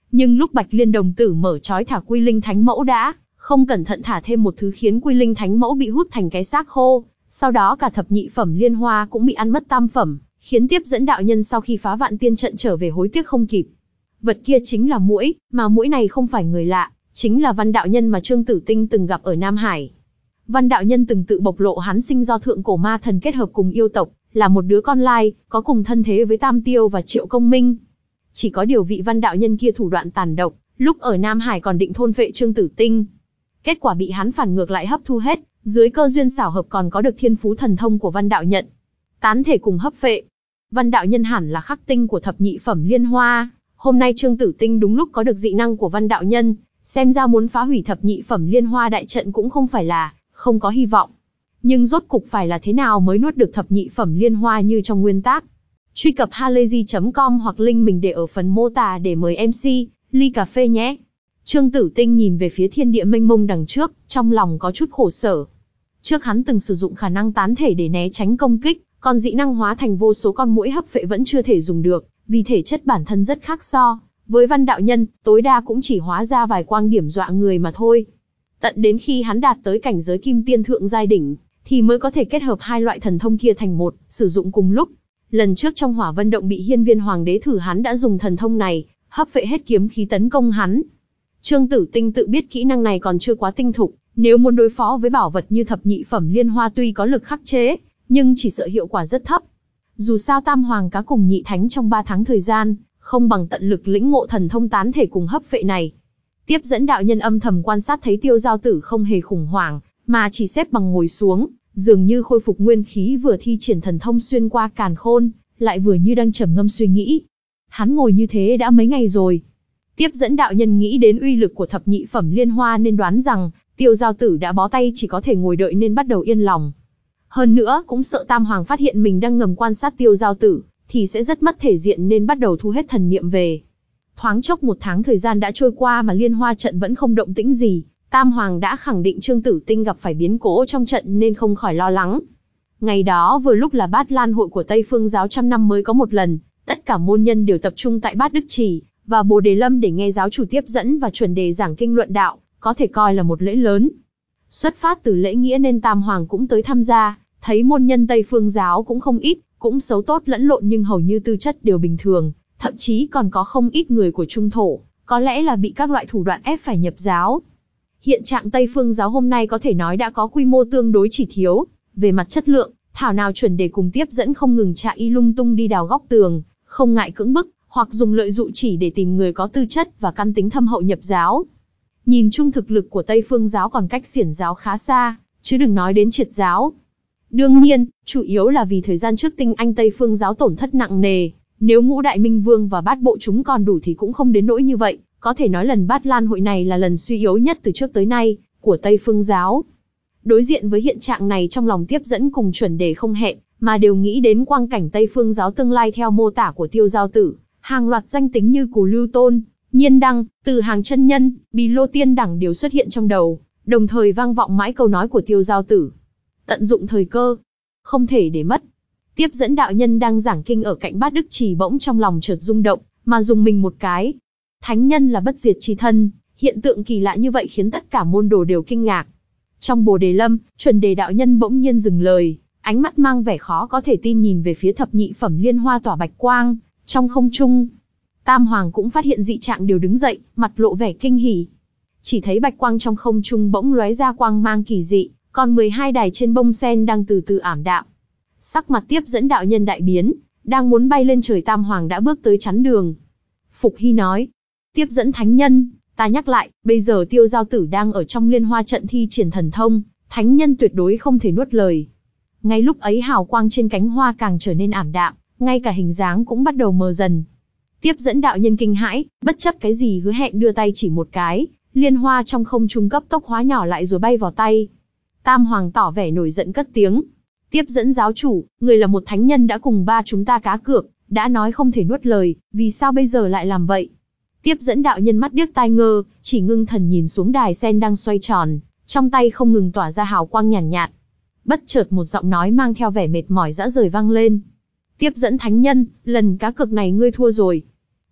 Nhưng lúc Bạch Liên đồng tử mở trói thả Quy Linh Thánh Mẫu đã, không cẩn thận thả thêm một thứ khiến Quy Linh Thánh Mẫu bị hút thành cái xác khô, sau đó cả thập nhị phẩm liên hoa cũng bị ăn mất tam phẩm, khiến tiếp dẫn đạo nhân sau khi phá vạn tiên trận trở về hối tiếc không kịp. Vật kia chính là muỗi, mà muỗi này không phải người lạ, chính là Văn đạo nhân mà Trương Tử Tinh từng gặp ở Nam Hải. Văn đạo nhân từng tự bộc lộ hắn sinh do thượng cổ ma thần kết hợp cùng yêu tộc, là một đứa con lai, có cùng thân thế với Tam Tiêu và Triệu Công Minh. Chỉ có điều vị Văn đạo nhân kia thủ đoạn tàn độc, lúc ở Nam Hải còn định thôn phệ Trương Tử Tinh. Kết quả bị hắn phản ngược lại hấp thu hết, dưới cơ duyên xảo hợp còn có được thiên phú thần thông của Văn đạo nhân. Tán thể cùng hấp phệ. Văn đạo nhân hẳn là khắc tinh của thập nhị phẩm liên hoa, hôm nay Trương Tử Tinh đúng lúc có được dị năng của Văn đạo nhân, xem ra muốn phá hủy thập nhị phẩm liên hoa đại trận cũng không phải là không có hy vọng. Nhưng rốt cục phải là thế nào mới nuốt được thập nhị phẩm liên hoa như trong nguyên tác? Truy cập halayzi chấm com hoặc link mình để ở phần mô tả để mời em xê, ly cà phê nhé. Trương Tử Tinh nhìn về phía thiên địa mênh mông đằng trước, trong lòng có chút khổ sở. Trước hắn từng sử dụng khả năng tán thể để né tránh công kích, còn dị năng hóa thành vô số con muỗi hấp phệ vẫn chưa thể dùng được, vì thể chất bản thân rất khác so với Văn đạo nhân, tối đa cũng chỉ hóa ra vài quang điểm dọa người mà thôi. Tận đến khi hắn đạt tới cảnh giới kim tiên thượng giai đỉnh, thì mới có thể kết hợp hai loại thần thông kia thành một, sử dụng cùng lúc. Lần trước trong Hỏa Vân Động bị Hiên Viên Hoàng đế thử hắn đã dùng thần thông này, hấp phệ hết kiếm khí tấn công hắn. Trương Tử Tinh tự biết kỹ năng này còn chưa quá tinh thục, nếu muốn đối phó với bảo vật như thập nhị phẩm liên hoa tuy có lực khắc chế, nhưng chỉ sợ hiệu quả rất thấp. Dù sao Tam Hoàng cá cùng Nhị Thánh trong ba tháng thời gian, không bằng tận lực lĩnh ngộ thần thông tán thể cùng hấp phệ này. Tiếp dẫn đạo nhân âm thầm quan sát thấy Tiêu Giao Tử không hề khủng hoảng, mà chỉ xếp bằng ngồi xuống, dường như khôi phục nguyên khí, vừa thi triển thần thông xuyên qua càn khôn, lại vừa như đang trầm ngâm suy nghĩ. Hắn ngồi như thế đã mấy ngày rồi. Tiếp dẫn đạo nhân nghĩ đến uy lực của thập nhị phẩm liên hoa nên đoán rằng Tiêu Giao Tử đã bó tay chỉ có thể ngồi đợi nên bắt đầu yên lòng. Hơn nữa cũng sợ Tam Hoàng phát hiện mình đang ngầm quan sát Tiêu Giao Tử, thì sẽ rất mất thể diện nên bắt đầu thu hết thần niệm về. Thoáng chốc một tháng thời gian đã trôi qua mà liên hoa trận vẫn không động tĩnh gì, Tam Hoàng đã khẳng định Trương Tử Tinh gặp phải biến cố trong trận nên không khỏi lo lắng. Ngày đó vừa lúc là Bát Lan hội của Tây Phương giáo trăm năm mới có một lần, tất cả môn nhân đều tập trung tại Bát Đức Trì và Bồ Đề Lâm để nghe giáo chủ tiếp dẫn và chuẩn đề giảng kinh luận đạo, có thể coi là một lễ lớn. Xuất phát từ lễ nghĩa nên Tam Hoàng cũng tới tham gia, thấy môn nhân Tây Phương giáo cũng không ít, cũng xấu tốt lẫn lộn nhưng hầu như tư chất đều bình thường, thậm chí còn có không ít người của trung thổ, có lẽ là bị các loại thủ đoạn ép phải nhập giáo. Hiện trạng Tây Phương giáo hôm nay có thể nói đã có quy mô tương đối chỉ thiếu, về mặt chất lượng, thảo nào chuẩn đề cùng tiếp dẫn không ngừng chạy y lung tung đi đào góc tường, không ngại cưỡng bức, hoặc dùng lợi dụ chỉ để tìm người có tư chất và căn tính thâm hậu nhập giáo. Nhìn chung thực lực của Tây Phương giáo còn cách xiển giáo khá xa, chứ đừng nói đến triệt giáo. Đương nhiên, chủ yếu là vì thời gian trước tinh anh Tây Phương giáo tổn thất nặng nề, nếu Ngũ Đại Minh Vương và Bát Bộ chúng còn đủ thì cũng không đến nỗi như vậy, có thể nói lần Bát Lan hội này là lần suy yếu nhất từ trước tới nay của Tây Phương giáo. Đối diện với hiện trạng này, trong lòng tiếp dẫn cùng chuẩn đề không hẹn mà đều nghĩ đến quang cảnh Tây Phương giáo tương lai theo mô tả của Tiêu Giao Tử, hàng loạt danh tính như Cù Lưu Tôn, Nhiên Đăng, Từ Hàng chân nhân, Bì Lô Tiên Đẳng đều xuất hiện trong đầu, đồng thời vang vọng mãi câu nói của Tiêu Giao Tử. Tận dụng thời cơ, không thể để mất. Tiếp dẫn đạo nhân đang giảng kinh ở cạnh Bát Đức Trì bỗng trong lòng chợt rung động, mà dùng mình một cái. Thánh nhân là bất diệt chi thân, hiện tượng kỳ lạ như vậy khiến tất cả môn đồ đều kinh ngạc. Trong Bồ Đề Lâm, chuẩn đề đạo nhân bỗng nhiên dừng lời, ánh mắt mang vẻ khó có thể tin nhìn về phía thập nhị phẩm liên hoa tỏa bạch quang trong không trung. Tam Hoàng cũng phát hiện dị trạng đều đứng dậy, mặt lộ vẻ kinh hỉ. Chỉ thấy bạch quang trong không trung bỗng lóe ra quang mang kỳ dị, còn mười hai đài trên bông sen đang từ từ ảm đạm. Sắc mặt tiếp dẫn đạo nhân đại biến, đang muốn bay lên trời, Tam Hoàng đã bước tới chắn đường. Phục Hy nói, tiếp dẫn thánh nhân, ta nhắc lại, bây giờ Tiêu Giao Tử đang ở trong liên hoa trận thi triển thần thông, thánh nhân tuyệt đối không thể nuốt lời. Ngay lúc ấy hào quang trên cánh hoa càng trở nên ảm đạm, ngay cả hình dáng cũng bắt đầu mờ dần. Tiếp dẫn đạo nhân kinh hãi, bất chấp cái gì hứa hẹn đưa tay chỉ một cái, liên hoa trong không trung cấp tốc hóa nhỏ lại rồi bay vào tay. Tam Hoàng tỏ vẻ nổi giận cất tiếng. Tiếp dẫn giáo chủ, người là một thánh nhân đã cùng ba chúng ta cá cược, đã nói không thể nuốt lời, vì sao bây giờ lại làm vậy? Tiếp dẫn đạo nhân mắt điếc tai ngơ, chỉ ngưng thần nhìn xuống đài sen đang xoay tròn, trong tay không ngừng tỏa ra hào quang nhàn nhạt, nhạt. Bất chợt một giọng nói mang theo vẻ mệt mỏi rã rời vang lên. Tiếp dẫn thánh nhân, lần cá cược này ngươi thua rồi.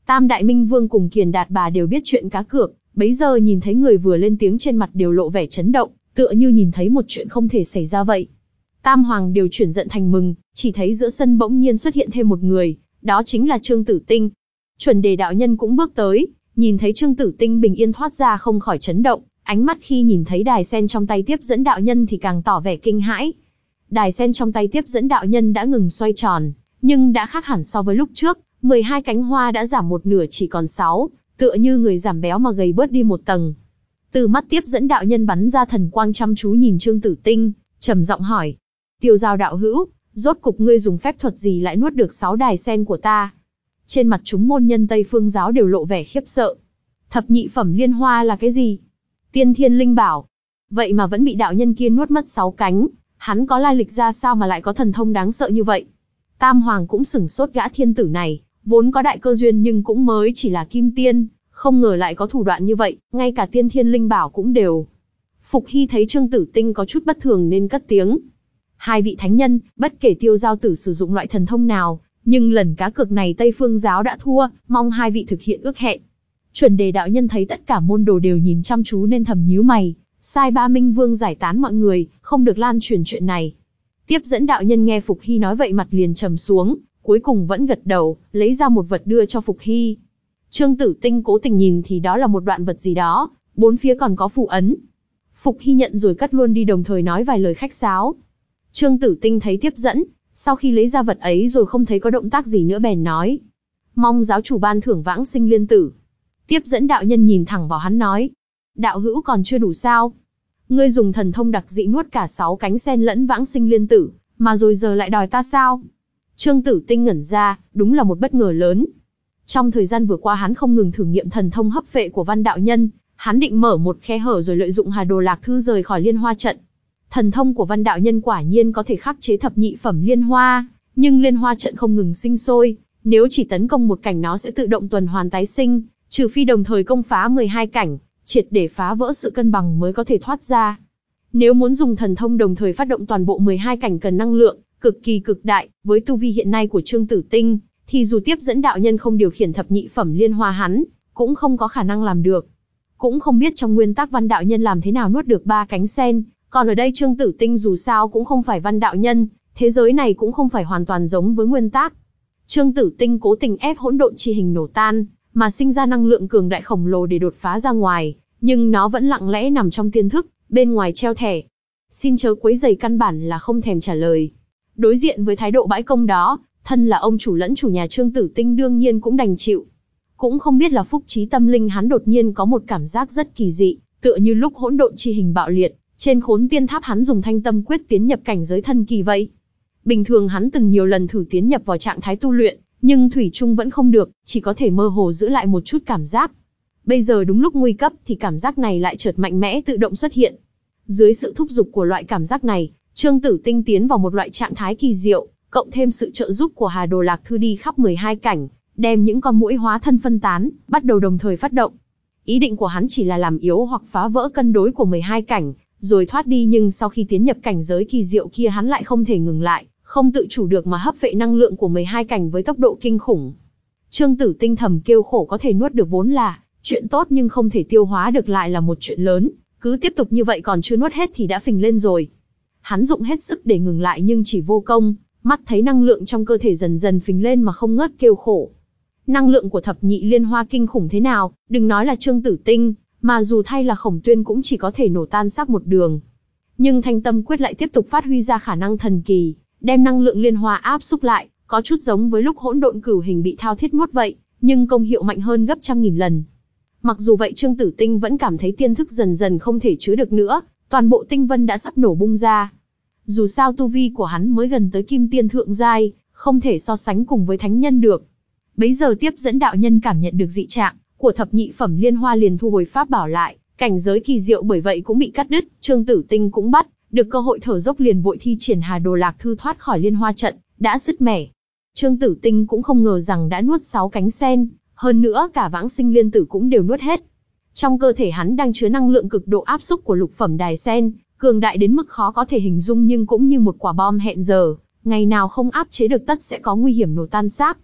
Tam Đại Minh Vương cùng Kiền Đạt Bà đều biết chuyện cá cược, bấy giờ nhìn thấy người vừa lên tiếng trên mặt đều lộ vẻ chấn động, tựa như nhìn thấy một chuyện không thể xảy ra vậy. Tam Hoàng đều chuyển giận thành mừng, chỉ thấy giữa sân bỗng nhiên xuất hiện thêm một người, đó chính là Trương Tử Tinh. Chuẩn Đề đạo nhân cũng bước tới, nhìn thấy Trương Tử Tinh bình yên thoát ra không khỏi chấn động, ánh mắt khi nhìn thấy đài sen trong tay tiếp dẫn đạo nhân thì càng tỏ vẻ kinh hãi. Đài sen trong tay tiếp dẫn đạo nhân đã ngừng xoay tròn, nhưng đã khác hẳn so với lúc trước, mười hai cánh hoa đã giảm một nửa chỉ còn sáu, tựa như người giảm béo mà gầy bớt đi một tầng. Từ mắt tiếp dẫn đạo nhân bắn ra thần quang chăm chú nhìn Trương Tử Tinh, trầm giọng hỏi: Tiêu Giao đạo hữu, rốt cục ngươi dùng phép thuật gì lại nuốt được sáu đài sen của ta? Trên mặt chúng môn nhân Tây Phương giáo đều lộ vẻ khiếp sợ. Thập nhị phẩm liên hoa là cái gì? Tiên thiên linh bảo. Vậy mà vẫn bị đạo nhân kia nuốt mất sáu cánh, hắn có lai lịch ra sao mà lại có thần thông đáng sợ như vậy? Tam Hoàng cũng sửng sốt, gã thiên tử này, vốn có đại cơ duyên nhưng cũng mới chỉ là kim tiên, không ngờ lại có thủ đoạn như vậy, ngay cả tiên thiên linh bảo cũng đều. Phục Hy thấy Trương Tử Tinh có chút bất thường nên cất tiếng: Hai vị thánh nhân, bất kể Tiêu Giao tử sử dụng loại thần thông nào, nhưng lần cá cược này Tây Phương giáo đã thua, mong hai vị thực hiện ước hẹn. Chuẩn Đề đạo nhân thấy tất cả môn đồ đều nhìn chăm chú nên thầm nhíu mày, sai ba Minh Vương giải tán mọi người, không được lan truyền chuyện này. Tiếp dẫn đạo nhân nghe Phục Hy nói vậy mặt liền trầm xuống, cuối cùng vẫn gật đầu, lấy ra một vật đưa cho Phục Hy. Trương Tử Tinh cố tình nhìn thì đó là một đoạn vật gì đó, bốn phía còn có phù ấn. Phục Hy nhận rồi cất luôn đi, đồng thời nói vài lời khách sáo. Trương Tử Tinh thấy tiếp dẫn, sau khi lấy ra vật ấy rồi không thấy có động tác gì nữa bèn nói: Mong giáo chủ ban thưởng vãng sinh liên tử. Tiếp dẫn đạo nhân nhìn thẳng vào hắn nói: Đạo hữu còn chưa đủ sao? Ngươi dùng thần thông đặc dị nuốt cả sáu cánh sen lẫn vãng sinh liên tử, mà rồi giờ lại đòi ta sao? Trương Tử Tinh ngẩn ra, đúng là một bất ngờ lớn. Trong thời gian vừa qua hắn không ngừng thử nghiệm thần thông hấp phệ của Văn đạo nhân, hắn định mở một khe hở rồi lợi dụng Hà Đồ Lạc Thư rời khỏi liên hoa trận. Thần thông của Văn đạo nhân quả nhiên có thể khắc chế thập nhị phẩm liên hoa, nhưng liên hoa trận không ngừng sinh sôi, nếu chỉ tấn công một cảnh nó sẽ tự động tuần hoàn tái sinh, trừ phi đồng thời công phá mười hai cảnh, triệt để phá vỡ sự cân bằng mới có thể thoát ra. Nếu muốn dùng thần thông đồng thời phát động toàn bộ mười hai cảnh cần năng lượng cực kỳ cực đại, với tu vi hiện nay của Trương Tử Tinh, thì dù tiếp dẫn đạo nhân không điều khiển thập nhị phẩm liên hoa hắn, cũng không có khả năng làm được. Cũng không biết trong nguyên tắc Văn đạo nhân làm thế nào nuốt được ba cánh sen, còn ở đây Trương Tử Tinh dù sao cũng không phải Văn đạo nhân, thế giới này cũng không phải hoàn toàn giống với nguyên tắc. Trương Tử Tinh cố tình ép hỗn độn chi hình nổ tan, mà sinh ra năng lượng cường đại khổng lồ để đột phá ra ngoài, nhưng nó vẫn lặng lẽ nằm trong tiên thức, bên ngoài treo thẻ: Xin chớ quấy rầy, căn bản là không thèm trả lời. Đối diện với thái độ bãi công đó, thân là ông chủ lẫn chủ nhà Trương Tử Tinh đương nhiên cũng đành chịu. Cũng không biết là phúc trí tâm linh hắn đột nhiên có một cảm giác rất kỳ dị, tựa như lúc hỗn độn chi hình bạo liệt, trên Khốn Tiên Tháp hắn dùng Thanh Tâm Quyết tiến nhập cảnh giới thần kỳ vậy. Bình thường hắn từng nhiều lần thử tiến nhập vào trạng thái tu luyện, nhưng thủy chung vẫn không được, chỉ có thể mơ hồ giữ lại một chút cảm giác. Bây giờ đúng lúc nguy cấp thì cảm giác này lại chợt mạnh mẽ tự động xuất hiện. Dưới sự thúc giục của loại cảm giác này, Trương Tử Tinh tiến vào một loại trạng thái kỳ diệu, cộng thêm sự trợ giúp của Hà Đồ Lạc Thư đi khắp mười hai cảnh, đem những con muỗi hóa thân phân tán, bắt đầu đồng thời phát động. Ý định của hắn chỉ là làm yếu hoặc phá vỡ cân đối của mười hai cảnh, rồi thoát đi, nhưng sau khi tiến nhập cảnh giới kỳ diệu kia hắn lại không thể ngừng lại, không tự chủ được mà hấp phệ năng lượng của mười hai cảnh với tốc độ kinh khủng. Trương Tử Tinh thầm kêu khổ, có thể nuốt được vốn là chuyện tốt nhưng không thể tiêu hóa được lại là một chuyện lớn, cứ tiếp tục như vậy còn chưa nuốt hết thì đã phình lên rồi. Hắn dụng hết sức để ngừng lại nhưng chỉ vô công, mắt thấy năng lượng trong cơ thể dần dần phình lên mà không ngớt kêu khổ. Năng lượng của thập nhị liên hoa kinh khủng thế nào, đừng nói là Trương Tử Tinh, mà dù thay là Khổng Tuyên cũng chỉ có thể nổ tan xác một đường. Nhưng Thanh Tâm Quyết lại tiếp tục phát huy ra khả năng thần kỳ, đem năng lượng liên hoa áp xúc lại, có chút giống với lúc hỗn độn cửu hình bị thao thiết nuốt vậy, nhưng công hiệu mạnh hơn gấp trăm nghìn lần. Mặc dù vậy Trương Tử Tinh vẫn cảm thấy tiên thức dần dần không thể chứa được nữa, toàn bộ tinh vân đã sắp nổ bung ra. Dù sao tu vi của hắn mới gần tới kim tiên thượng giai, không thể so sánh cùng với thánh nhân được. Bấy giờ tiếp dẫn đạo nhân cảm nhận được dị trạng của thập nhị phẩm liên hoa liền thu hồi pháp bảo lại, cảnh giới kỳ diệu bởi vậy cũng bị cắt đứt. Trương Tử Tinh cũng bắt được cơ hội thở dốc liền vội thi triển Hà Đồ Lạc Thư thoát khỏi liên hoa trận, đã sứt mẻ. Trương Tử Tinh cũng không ngờ rằng đã nuốt sáu cánh sen, hơn nữa cả vãng sinh liên tử cũng đều nuốt hết. Trong cơ thể hắn đang chứa năng lượng cực độ áp xúc của lục phẩm đài sen, cường đại đến mức khó có thể hình dung, nhưng cũng như một quả bom hẹn giờ, ngày nào không áp chế được tất sẽ có nguy hiểm nổ tan xác.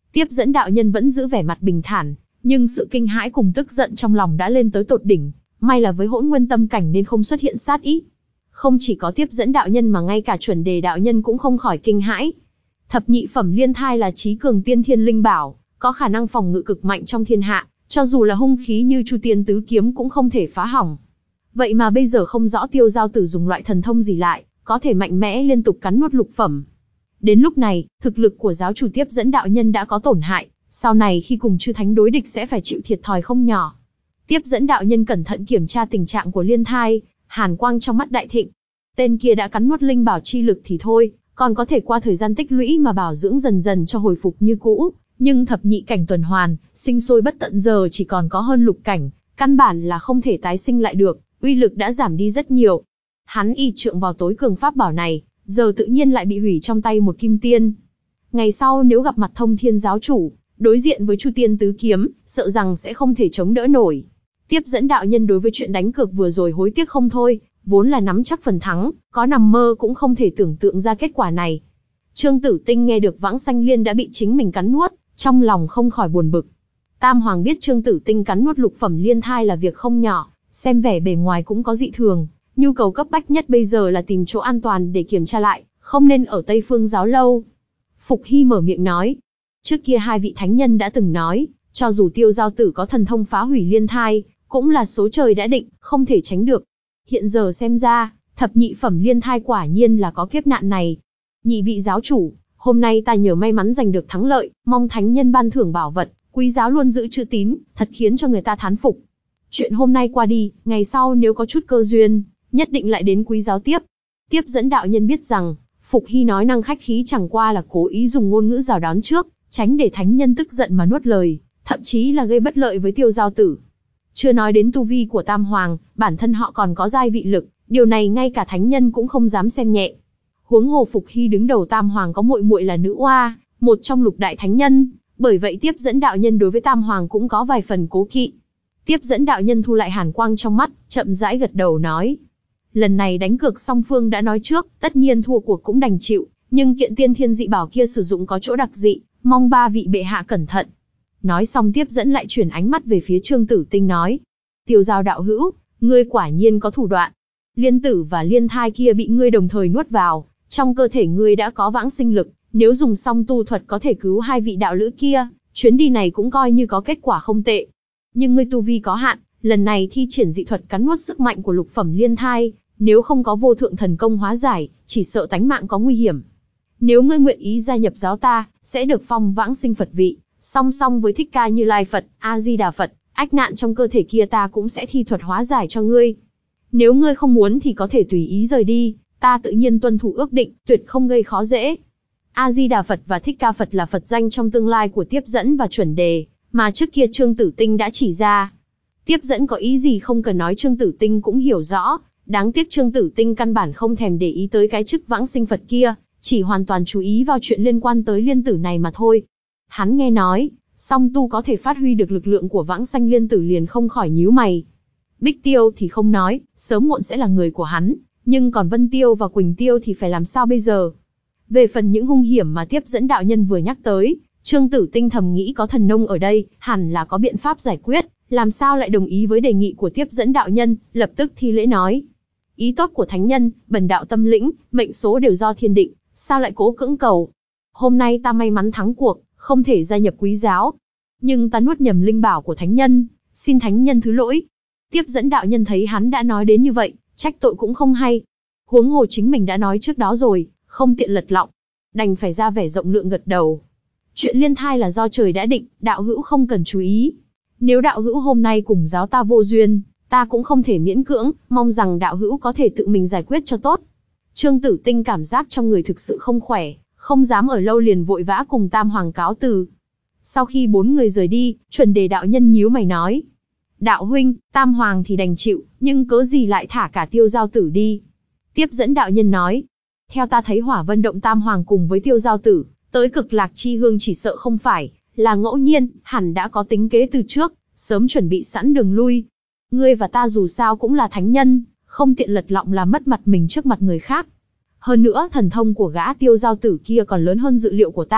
Tiếp dẫn đạo nhân vẫn giữ vẻ mặt bình thản, nhưng sự kinh hãi cùng tức giận trong lòng đã lên tới tột đỉnh, may là với hỗn nguyên tâm cảnh nên không xuất hiện sát ý. Không chỉ có tiếp dẫn đạo nhân mà ngay cả chuẩn đề đạo nhân cũng không khỏi kinh hãi. Thập nhị phẩm liên thai là chí cường tiên thiên linh bảo, có khả năng phòng ngự cực mạnh trong thiên hạ, cho dù là hung khí như Chu Tiên tứ kiếm cũng không thể phá hỏng. Vậy mà bây giờ không rõ Tiêu Giao Tử dùng loại thần thông gì lại, có thể mạnh mẽ liên tục cắn nuốt lục phẩm. Đến lúc này, thực lực của giáo chủ tiếp dẫn đạo nhân đã có tổn hại, sau này khi cùng chư thánh đối địch sẽ phải chịu thiệt thòi không nhỏ. Tiếp dẫn đạo nhân cẩn thận kiểm tra tình trạng của liên thai, hàn quang trong mắt đại thịnh. Tên kia đã cắn nuốt linh bảo chi lực thì thôi, còn có thể qua thời gian tích lũy mà bảo dưỡng dần dần cho hồi phục như cũ, nhưng thập nhị cảnh tuần hoàn, sinh sôi bất tận giờ chỉ còn có hơn lục cảnh, căn bản là không thể tái sinh lại được, uy lực đã giảm đi rất nhiều. Hắn y trượng vào tối cường pháp bảo này, giờ tự nhiên lại bị hủy trong tay một kim tiên. Ngày sau nếu gặp mặt Thông Thiên giáo chủ, đối diện với Chu Tiên tứ kiếm, sợ rằng sẽ không thể chống đỡ nổi. Tiếp dẫn đạo nhân đối với chuyện đánh cược vừa rồi hối tiếc không thôi, vốn là nắm chắc phần thắng, có nằm mơ cũng không thể tưởng tượng ra kết quả này. Trương Tử Tinh nghe được Vãng Sanh Liên đã bị chính mình cắn nuốt, trong lòng không khỏi buồn bực. Tam Hoàng biết Trương Tử Tinh cắn nuốt lục phẩm liên thai là việc không nhỏ, xem vẻ bề ngoài cũng có dị thường, nhu cầu cấp bách nhất bây giờ là tìm chỗ an toàn để kiểm tra lại, không nên ở Tây Phương giáo lâu. Phục Hy mở miệng nói, trước kia hai vị thánh nhân đã từng nói, cho dù Tiêu Giao Tử có thần thông phá hủy liên thai, cũng là số trời đã định, không thể tránh được. Hiện giờ xem ra, thập nhị phẩm liên thai quả nhiên là có kiếp nạn này. Nhị vị giáo chủ, hôm nay ta nhờ may mắn giành được thắng lợi, mong thánh nhân ban thưởng bảo vật, quý giáo luôn giữ chữ tín, thật khiến cho người ta thán phục. Chuyện hôm nay qua đi, ngày sau nếu có chút cơ duyên, nhất định lại đến quý giáo tiếp. Tiếp dẫn đạo nhân biết rằng, Phục Hy nói năng khách khí chẳng qua là cố ý dùng ngôn ngữ rào đón trước, tránh để thánh nhân tức giận mà nuốt lời, thậm chí là gây bất lợi với Tiêu Giao Tử. Chưa nói đến tu vi của Tam Hoàng, bản thân họ còn có giai vị lực, điều này ngay cả thánh nhân cũng không dám xem nhẹ. Huống hồ Phục Hy đứng đầu Tam Hoàng có muội muội là nữ oa, một trong lục đại thánh nhân, bởi vậy tiếp dẫn đạo nhân đối với Tam Hoàng cũng có vài phần cố kỵ. Tiếp dẫn đạo nhân thu lại hàn quang trong mắt, chậm rãi gật đầu nói. Lần này đánh cược song phương đã nói trước, tất nhiên thua cuộc cũng đành chịu, nhưng kiện tiên thiên dị bảo kia sử dụng có chỗ đặc dị, mong ba vị bệ hạ cẩn thận. Nói xong tiếp dẫn lại chuyển ánh mắt về phía Trương Tử Tinh nói. Tiêu Giao đạo hữu, ngươi quả nhiên có thủ đoạn. Liên tử và liên thai kia bị ngươi đồng thời nuốt vào, trong cơ thể ngươi đã có vãng sinh lực, nếu dùng song tu thuật có thể cứu hai vị đạo lữ kia, chuyến đi này cũng coi như có kết quả không tệ. Nhưng ngươi tu vi có hạn, lần này thi triển dị thuật cắn nuốt sức mạnh của lục phẩm liên thai, nếu không có vô thượng thần công hóa giải, chỉ sợ tánh mạng có nguy hiểm. Nếu ngươi nguyện ý gia nhập giáo ta, sẽ được phong vãng sinh Phật vị, song song với Thích Ca Như Lai Phật, A Di Đà Phật, ách nạn trong cơ thể kia ta cũng sẽ thi thuật hóa giải cho ngươi. Nếu ngươi không muốn thì có thể tùy ý rời đi, ta tự nhiên tuân thủ ước định, tuyệt không gây khó dễ. A Di Đà Phật và Thích Ca Phật là Phật danh trong tương lai của tiếp dẫn và chuẩn đề, mà trước kia Trương Tử Tinh đã chỉ ra. Tiếp dẫn có ý gì không cần nói Trương Tử Tinh cũng hiểu rõ, đáng tiếc Trương Tử Tinh căn bản không thèm để ý tới cái chức vãng sinh Phật kia, chỉ hoàn toàn chú ý vào chuyện liên quan tới liên tử này mà thôi. Hắn nghe nói, song tu có thể phát huy được lực lượng của vãng sanh liên tử liền không khỏi nhíu mày. Bích Tiêu thì không nói, sớm muộn sẽ là người của hắn, nhưng còn Vân Tiêu và Quỳnh Tiêu thì phải làm sao bây giờ? Về phần những hung hiểm mà tiếp dẫn đạo nhân vừa nhắc tới, Trương Tử Tinh thầm nghĩ có thần nông ở đây, hẳn là có biện pháp giải quyết, làm sao lại đồng ý với đề nghị của tiếp dẫn đạo nhân, lập tức thi lễ nói. Ý tốt của thánh nhân, bần đạo tâm lĩnh, mệnh số đều do thiên định, sao lại cố cưỡng cầu? Hôm nay ta may mắn thắng cuộc, không thể gia nhập quý giáo. Nhưng ta nuốt nhầm linh bảo của thánh nhân, xin thánh nhân thứ lỗi. Tiếp dẫn đạo nhân thấy hắn đã nói đến như vậy, trách tội cũng không hay. Huống hồ chính mình đã nói trước đó rồi, không tiện lật lọng, đành phải ra vẻ rộng lượng gật đầu. Chuyện liên thai là do trời đã định, đạo hữu không cần chú ý. Nếu đạo hữu hôm nay cùng giáo ta vô duyên, ta cũng không thể miễn cưỡng, mong rằng đạo hữu có thể tự mình giải quyết cho tốt. Trương Tử Tinh cảm giác trong người thực sự không khỏe, không dám ở lâu liền vội vã cùng Tam Hoàng cáo từ. Sau khi bốn người rời đi, Chuẩn Đề đạo nhân nhíu mày nói. Đạo huynh, Tam Hoàng thì đành chịu, nhưng cớ gì lại thả cả Tiêu Giao Tử đi? Tiếp dẫn đạo nhân nói. Theo ta thấy Hỏa Vân Động Tam Hoàng cùng với Tiêu Giao Tử, tới Cực Lạc Chi Hương chỉ sợ không phải là ngẫu nhiên, hẳn đã có tính kế từ trước, sớm chuẩn bị sẵn đường lui. Ngươi và ta dù sao cũng là thánh nhân, không tiện lật lọng làm mất mặt mình trước mặt người khác. Hơn nữa thần thông của gã Tiêu Giao Tử kia còn lớn hơn dự liệu của ta,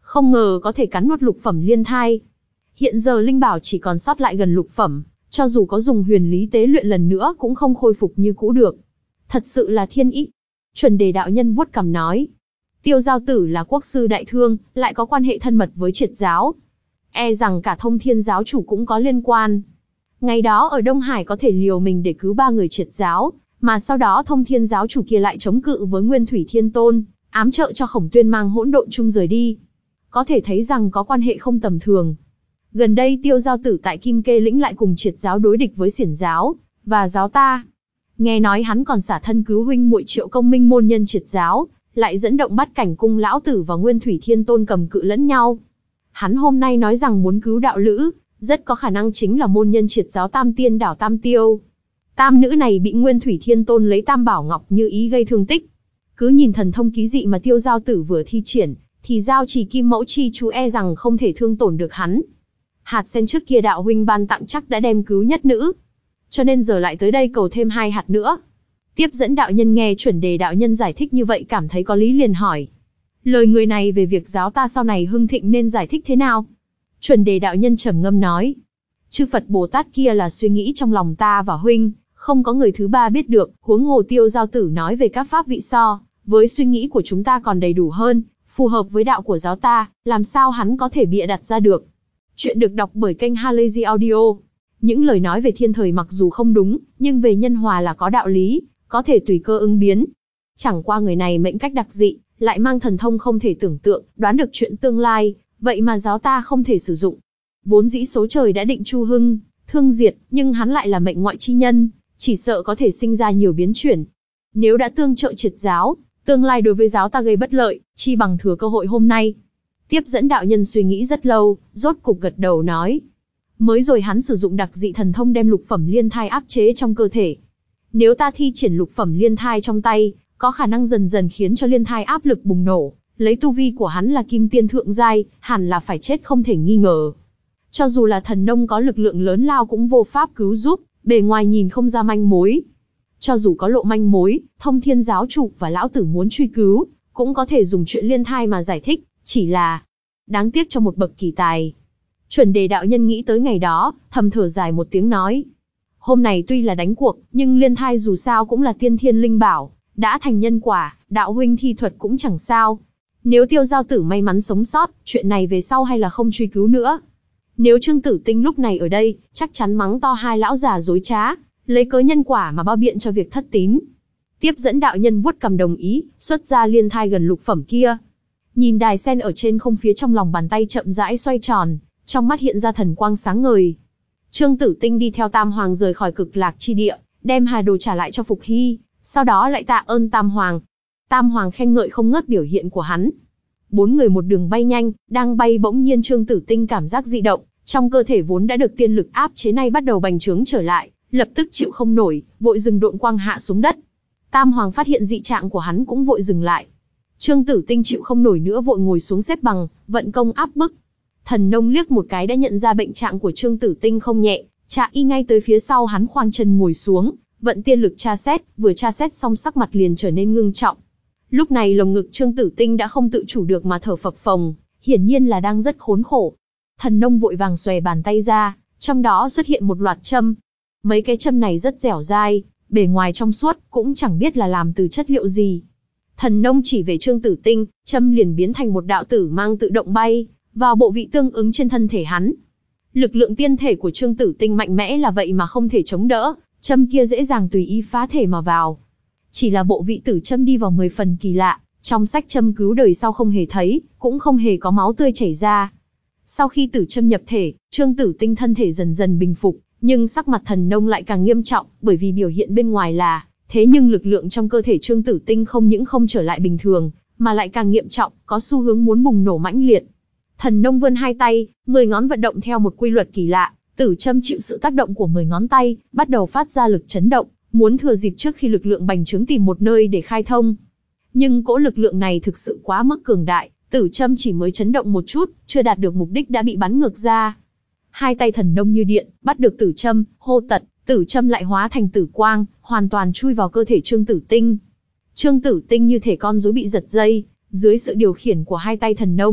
Không ngờ có thể cắn nuốt lục phẩm liên thai. Hiện giờ linh bảo chỉ còn sót lại gần lục phẩm, cho dù có dùng huyền lý tế luyện lần nữa cũng không khôi phục như cũ được. Thật sự là thiên ý. Chuẩn Đề đạo nhân vuốt cằm nói. Tiêu Giao Tử là quốc sư đại thương, lại có quan hệ thân mật với Triệt giáo. E rằng cả Thông Thiên giáo chủ cũng có liên quan. Ngày đó ở Đông Hải có thể liều mình để cứu ba người Triệt giáo, mà sau đó Thông Thiên giáo chủ kia lại chống cự với Nguyên Thủy Thiên Tôn, ám trợ cho Khổng Tuyên mang hỗn độn chung rời đi. Có thể thấy rằng có quan hệ không tầm thường. Gần đây Tiêu Giao Tử tại Kim Kê lĩnh lại cùng Triệt giáo đối địch với Xiển giáo và giáo ta. Nghe nói hắn còn xả thân cứu huynh muội Triệu Công Minh môn nhân Triệt giáo, lại dẫn động Bát Cảnh cung lão tử và Nguyên Thủy Thiên Tôn cầm cự lẫn nhau. Hắn hôm nay nói rằng muốn cứu đạo lữ, rất có khả năng chính là môn nhân Triệt giáo Tam Tiên đảo Tam Tiêu. Tam nữ này bị Nguyên Thủy Thiên Tôn lấy Tam Bảo Ngọc như ý gây thương tích. Cứ nhìn thần thông ký dị mà Tiêu Giao Tử vừa thi triển, thì giao trì kim mẫu chi chú e rằng không thể thương tổn được hắn. Hạt sen trước kia đạo huynh ban tặng chắc đã đem cứu nhất nữ, cho nên giờ lại tới đây cầu thêm hai hạt nữa. Tiếp dẫn đạo nhân nghe Chuẩn Đề đạo nhân giải thích như vậy cảm thấy có lý liền hỏi. Lời người này về việc giáo ta sau này hưng thịnh nên giải thích thế nào? Chuẩn Đề đạo nhân trầm ngâm nói. Chư Phật Bồ Tát kia là suy nghĩ trong lòng ta và huynh, không có người thứ ba biết được, huống hồ Tiêu Giao Tử nói về các pháp vị so, với suy nghĩ của chúng ta còn đầy đủ hơn, phù hợp với đạo của giáo ta, làm sao hắn có thể bịa đặt ra được. Chuyện được đọc bởi kênh Halazy Audio. Những lời nói về thiên thời mặc dù không đúng, nhưng về nhân hòa là có đạo lý, có thể tùy cơ ứng biến. Chẳng qua người này mệnh cách đặc dị, lại mang thần thông không thể tưởng tượng, đoán được chuyện tương lai, vậy mà giáo ta không thể sử dụng. Vốn dĩ số trời đã định chu hưng, thương diệt, nhưng hắn lại là mệnh ngoại chi nhân, chỉ sợ có thể sinh ra nhiều biến chuyển. Nếu đã tương trợ Triệt giáo, tương lai đối với giáo ta gây bất lợi, chi bằng thừa cơ hội hôm nay. Tiếp dẫn đạo nhân suy nghĩ rất lâu, rốt cục gật đầu nói. Mới rồi hắn sử dụng đặc dị thần thông đem lục phẩm liên thai áp chế trong cơ thể. Nếu ta thi triển lục phẩm liên thai trong tay, có khả năng dần dần khiến cho liên thai áp lực bùng nổ. Lấy tu vi của hắn là kim tiên thượng giai, hẳn là phải chết không thể nghi ngờ. Cho dù là thần nông có lực lượng lớn lao cũng vô pháp cứu giúp, bề ngoài nhìn không ra manh mối. Cho dù có lộ manh mối, Thông Thiên giáo chủ và lão tử muốn truy cứu, cũng có thể dùng chuyện liên thai mà giải thích, chỉ là đáng tiếc cho một bậc kỳ tài. Chuẩn Đề đạo nhân nghĩ tới ngày đó, thầm thở dài một tiếng nói. Hôm này tuy là đánh cuộc, nhưng liên thai dù sao cũng là tiên thiên linh bảo, đã thành nhân quả, đạo huynh thi thuật cũng chẳng sao. Nếu Tiêu Giao Tử may mắn sống sót, chuyện này về sau hay là không truy cứu nữa. Nếu Trương Tử Tinh lúc này ở đây, chắc chắn mắng to hai lão già dối trá, lấy cớ nhân quả mà bao biện cho việc thất tín. Tiếp dẫn đạo nhân vuốt cằm đồng ý, xuất ra liên thai gần lục phẩm kia. Nhìn đài sen ở trên không phía trong lòng bàn tay chậm rãi xoay tròn, trong mắt hiện ra thần quang sáng ngời. Trương Tử Tinh đi theo Tam Hoàng rời khỏi Cực Lạc chi địa, đem hà đồ trả lại cho Phục Hy, sau đó lại tạ ơn Tam Hoàng. Tam Hoàng khen ngợi không ngớt biểu hiện của hắn. Bốn người một đường bay nhanh, đang bay bỗng nhiên Trương Tử Tinh cảm giác dị động, trong cơ thể vốn đã được tiên lực áp chế nay bắt đầu bành trướng trở lại, lập tức chịu không nổi, vội dừng độn quang hạ xuống đất. Tam Hoàng phát hiện dị trạng của hắn cũng vội dừng lại. Trương Tử Tinh chịu không nổi nữa vội ngồi xuống xếp bằng, vận công áp bức. Thần nông liếc một cái đã nhận ra bệnh trạng của Trương Tử Tinh không nhẹ, tra y ngay tới phía sau hắn khoanh chân ngồi xuống, vận tiên lực tra xét, vừa tra xét xong sắc mặt liền trở nên ngưng trọng. Lúc này lồng ngực Trương Tử Tinh đã không tự chủ được mà thở phập phồng, hiển nhiên là đang rất khốn khổ. Thần nông vội vàng xòe bàn tay ra, trong đó xuất hiện một loạt châm. Mấy cái châm này rất dẻo dai, bề ngoài trong suốt, cũng chẳng biết là làm từ chất liệu gì. Thần nông chỉ về Trương Tử Tinh, châm liền biến thành một đạo tử mang tự động bay vào bộ vị tương ứng trên thân thể hắn. Lực lượng tiên thể của Trương Tử Tinh mạnh mẽ là vậy mà không thể chống đỡ, châm kia dễ dàng tùy ý phá thể mà vào. Chỉ là bộ vị tử châm đi vào mười phần kỳ lạ, trong sách châm cứu đời sau không hề thấy, cũng không hề có máu tươi chảy ra. Sau khi tử châm nhập thể, Trương Tử Tinh thân thể dần dần bình phục, nhưng sắc mặt thần nông lại càng nghiêm trọng, bởi vì biểu hiện bên ngoài là, thế nhưng lực lượng trong cơ thể Trương Tử Tinh không những không trở lại bình thường, mà lại càng nghiêm trọng, có xu hướng muốn bùng nổ mãnh liệt. Thần nông vươn hai tay, mười ngón vận động theo một quy luật kỳ lạ, tử châm chịu sự tác động của mười ngón tay, bắt đầu phát ra lực chấn động, muốn thừa dịp trước khi lực lượng bành trướng tìm một nơi để khai thông. Nhưng cỗ lực lượng này thực sự quá mức cường đại, tử châm chỉ mới chấn động một chút, chưa đạt được mục đích đã bị bắn ngược ra. Hai tay thần nông như điện, bắt được tử châm, hô tật, tử châm lại hóa thành tử quang, hoàn toàn chui vào cơ thể Trương Tử Tinh. Trương Tử Tinh như thể con rối bị giật dây, dưới sự điều khiển của hai tay thần nông,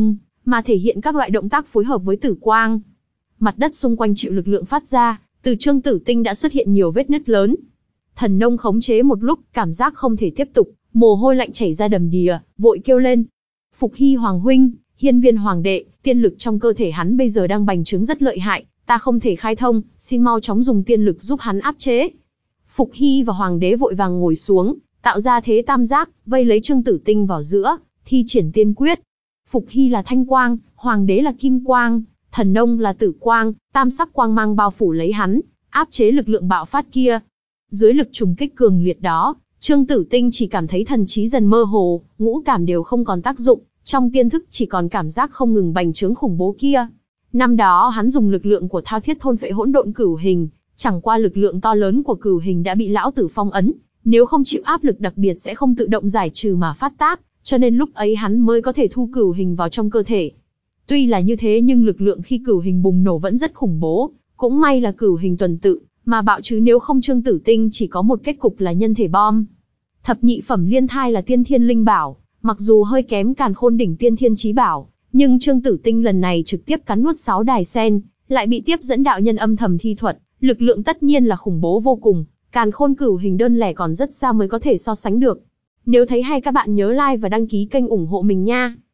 mà thể hiện các loại động tác phối hợp với tử quang. Mặt đất xung quanh chịu lực lượng phát ra, từ Trương Tử Tinh đã xuất hiện nhiều vết nứt lớn. Thần nông khống chế một lúc, cảm giác không thể tiếp tục, mồ hôi lạnh chảy ra đầm đìa, vội kêu lên. Phục Hy Hoàng huynh, Hiên Viên Hoàng đệ, tiên lực trong cơ thể hắn bây giờ đang bành trướng rất lợi hại, ta không thể khai thông, xin mau chóng dùng tiên lực giúp hắn áp chế. Phục Hy và Hoàng đế vội vàng ngồi xuống, tạo ra thế tam giác, vây lấy Trương Tử Tinh vào giữa, thi triển tiên quyết. Phục Hy là thanh quang, Hoàng đế là kim quang, thần nông là tử quang, tam sắc quang mang bao phủ lấy hắn, áp chế lực lượng bạo phát kia. Dưới lực trùng kích cường liệt đó, Trương Tử Tinh chỉ cảm thấy thần trí dần mơ hồ, ngũ cảm đều không còn tác dụng, trong tiên thức chỉ còn cảm giác không ngừng bành trướng khủng bố kia. Năm đó hắn dùng lực lượng của thao thiết thôn phệ hỗn độn cửu hình, chẳng qua lực lượng to lớn của cửu hình đã bị lão tử phong ấn, nếu không chịu áp lực đặc biệt sẽ không tự động giải trừ mà phát tác, cho nên lúc ấy hắn mới có thể thu cửu hình vào trong cơ thể. Tuy là như thế nhưng lực lượng khi cửu hình bùng nổ vẫn rất khủng bố, cũng may là cửu hình tuần tự, mà bạo chứ nếu không Trương Tử Tinh chỉ có một kết cục là nhân thể bom. Thập nhị phẩm liên thai là tiên thiên linh bảo, mặc dù hơi kém Càn Khôn đỉnh tiên thiên chí bảo, nhưng Trương Tử Tinh lần này trực tiếp cắn nuốt sáu đài sen, lại bị tiếp dẫn đạo nhân âm thầm thi thuật, lực lượng tất nhiên là khủng bố vô cùng, Càn Khôn cửu hình đơn lẻ còn rất xa mới có thể so sánh được. Nếu thấy hay các bạn nhớ like và đăng ký kênh ủng hộ mình nha.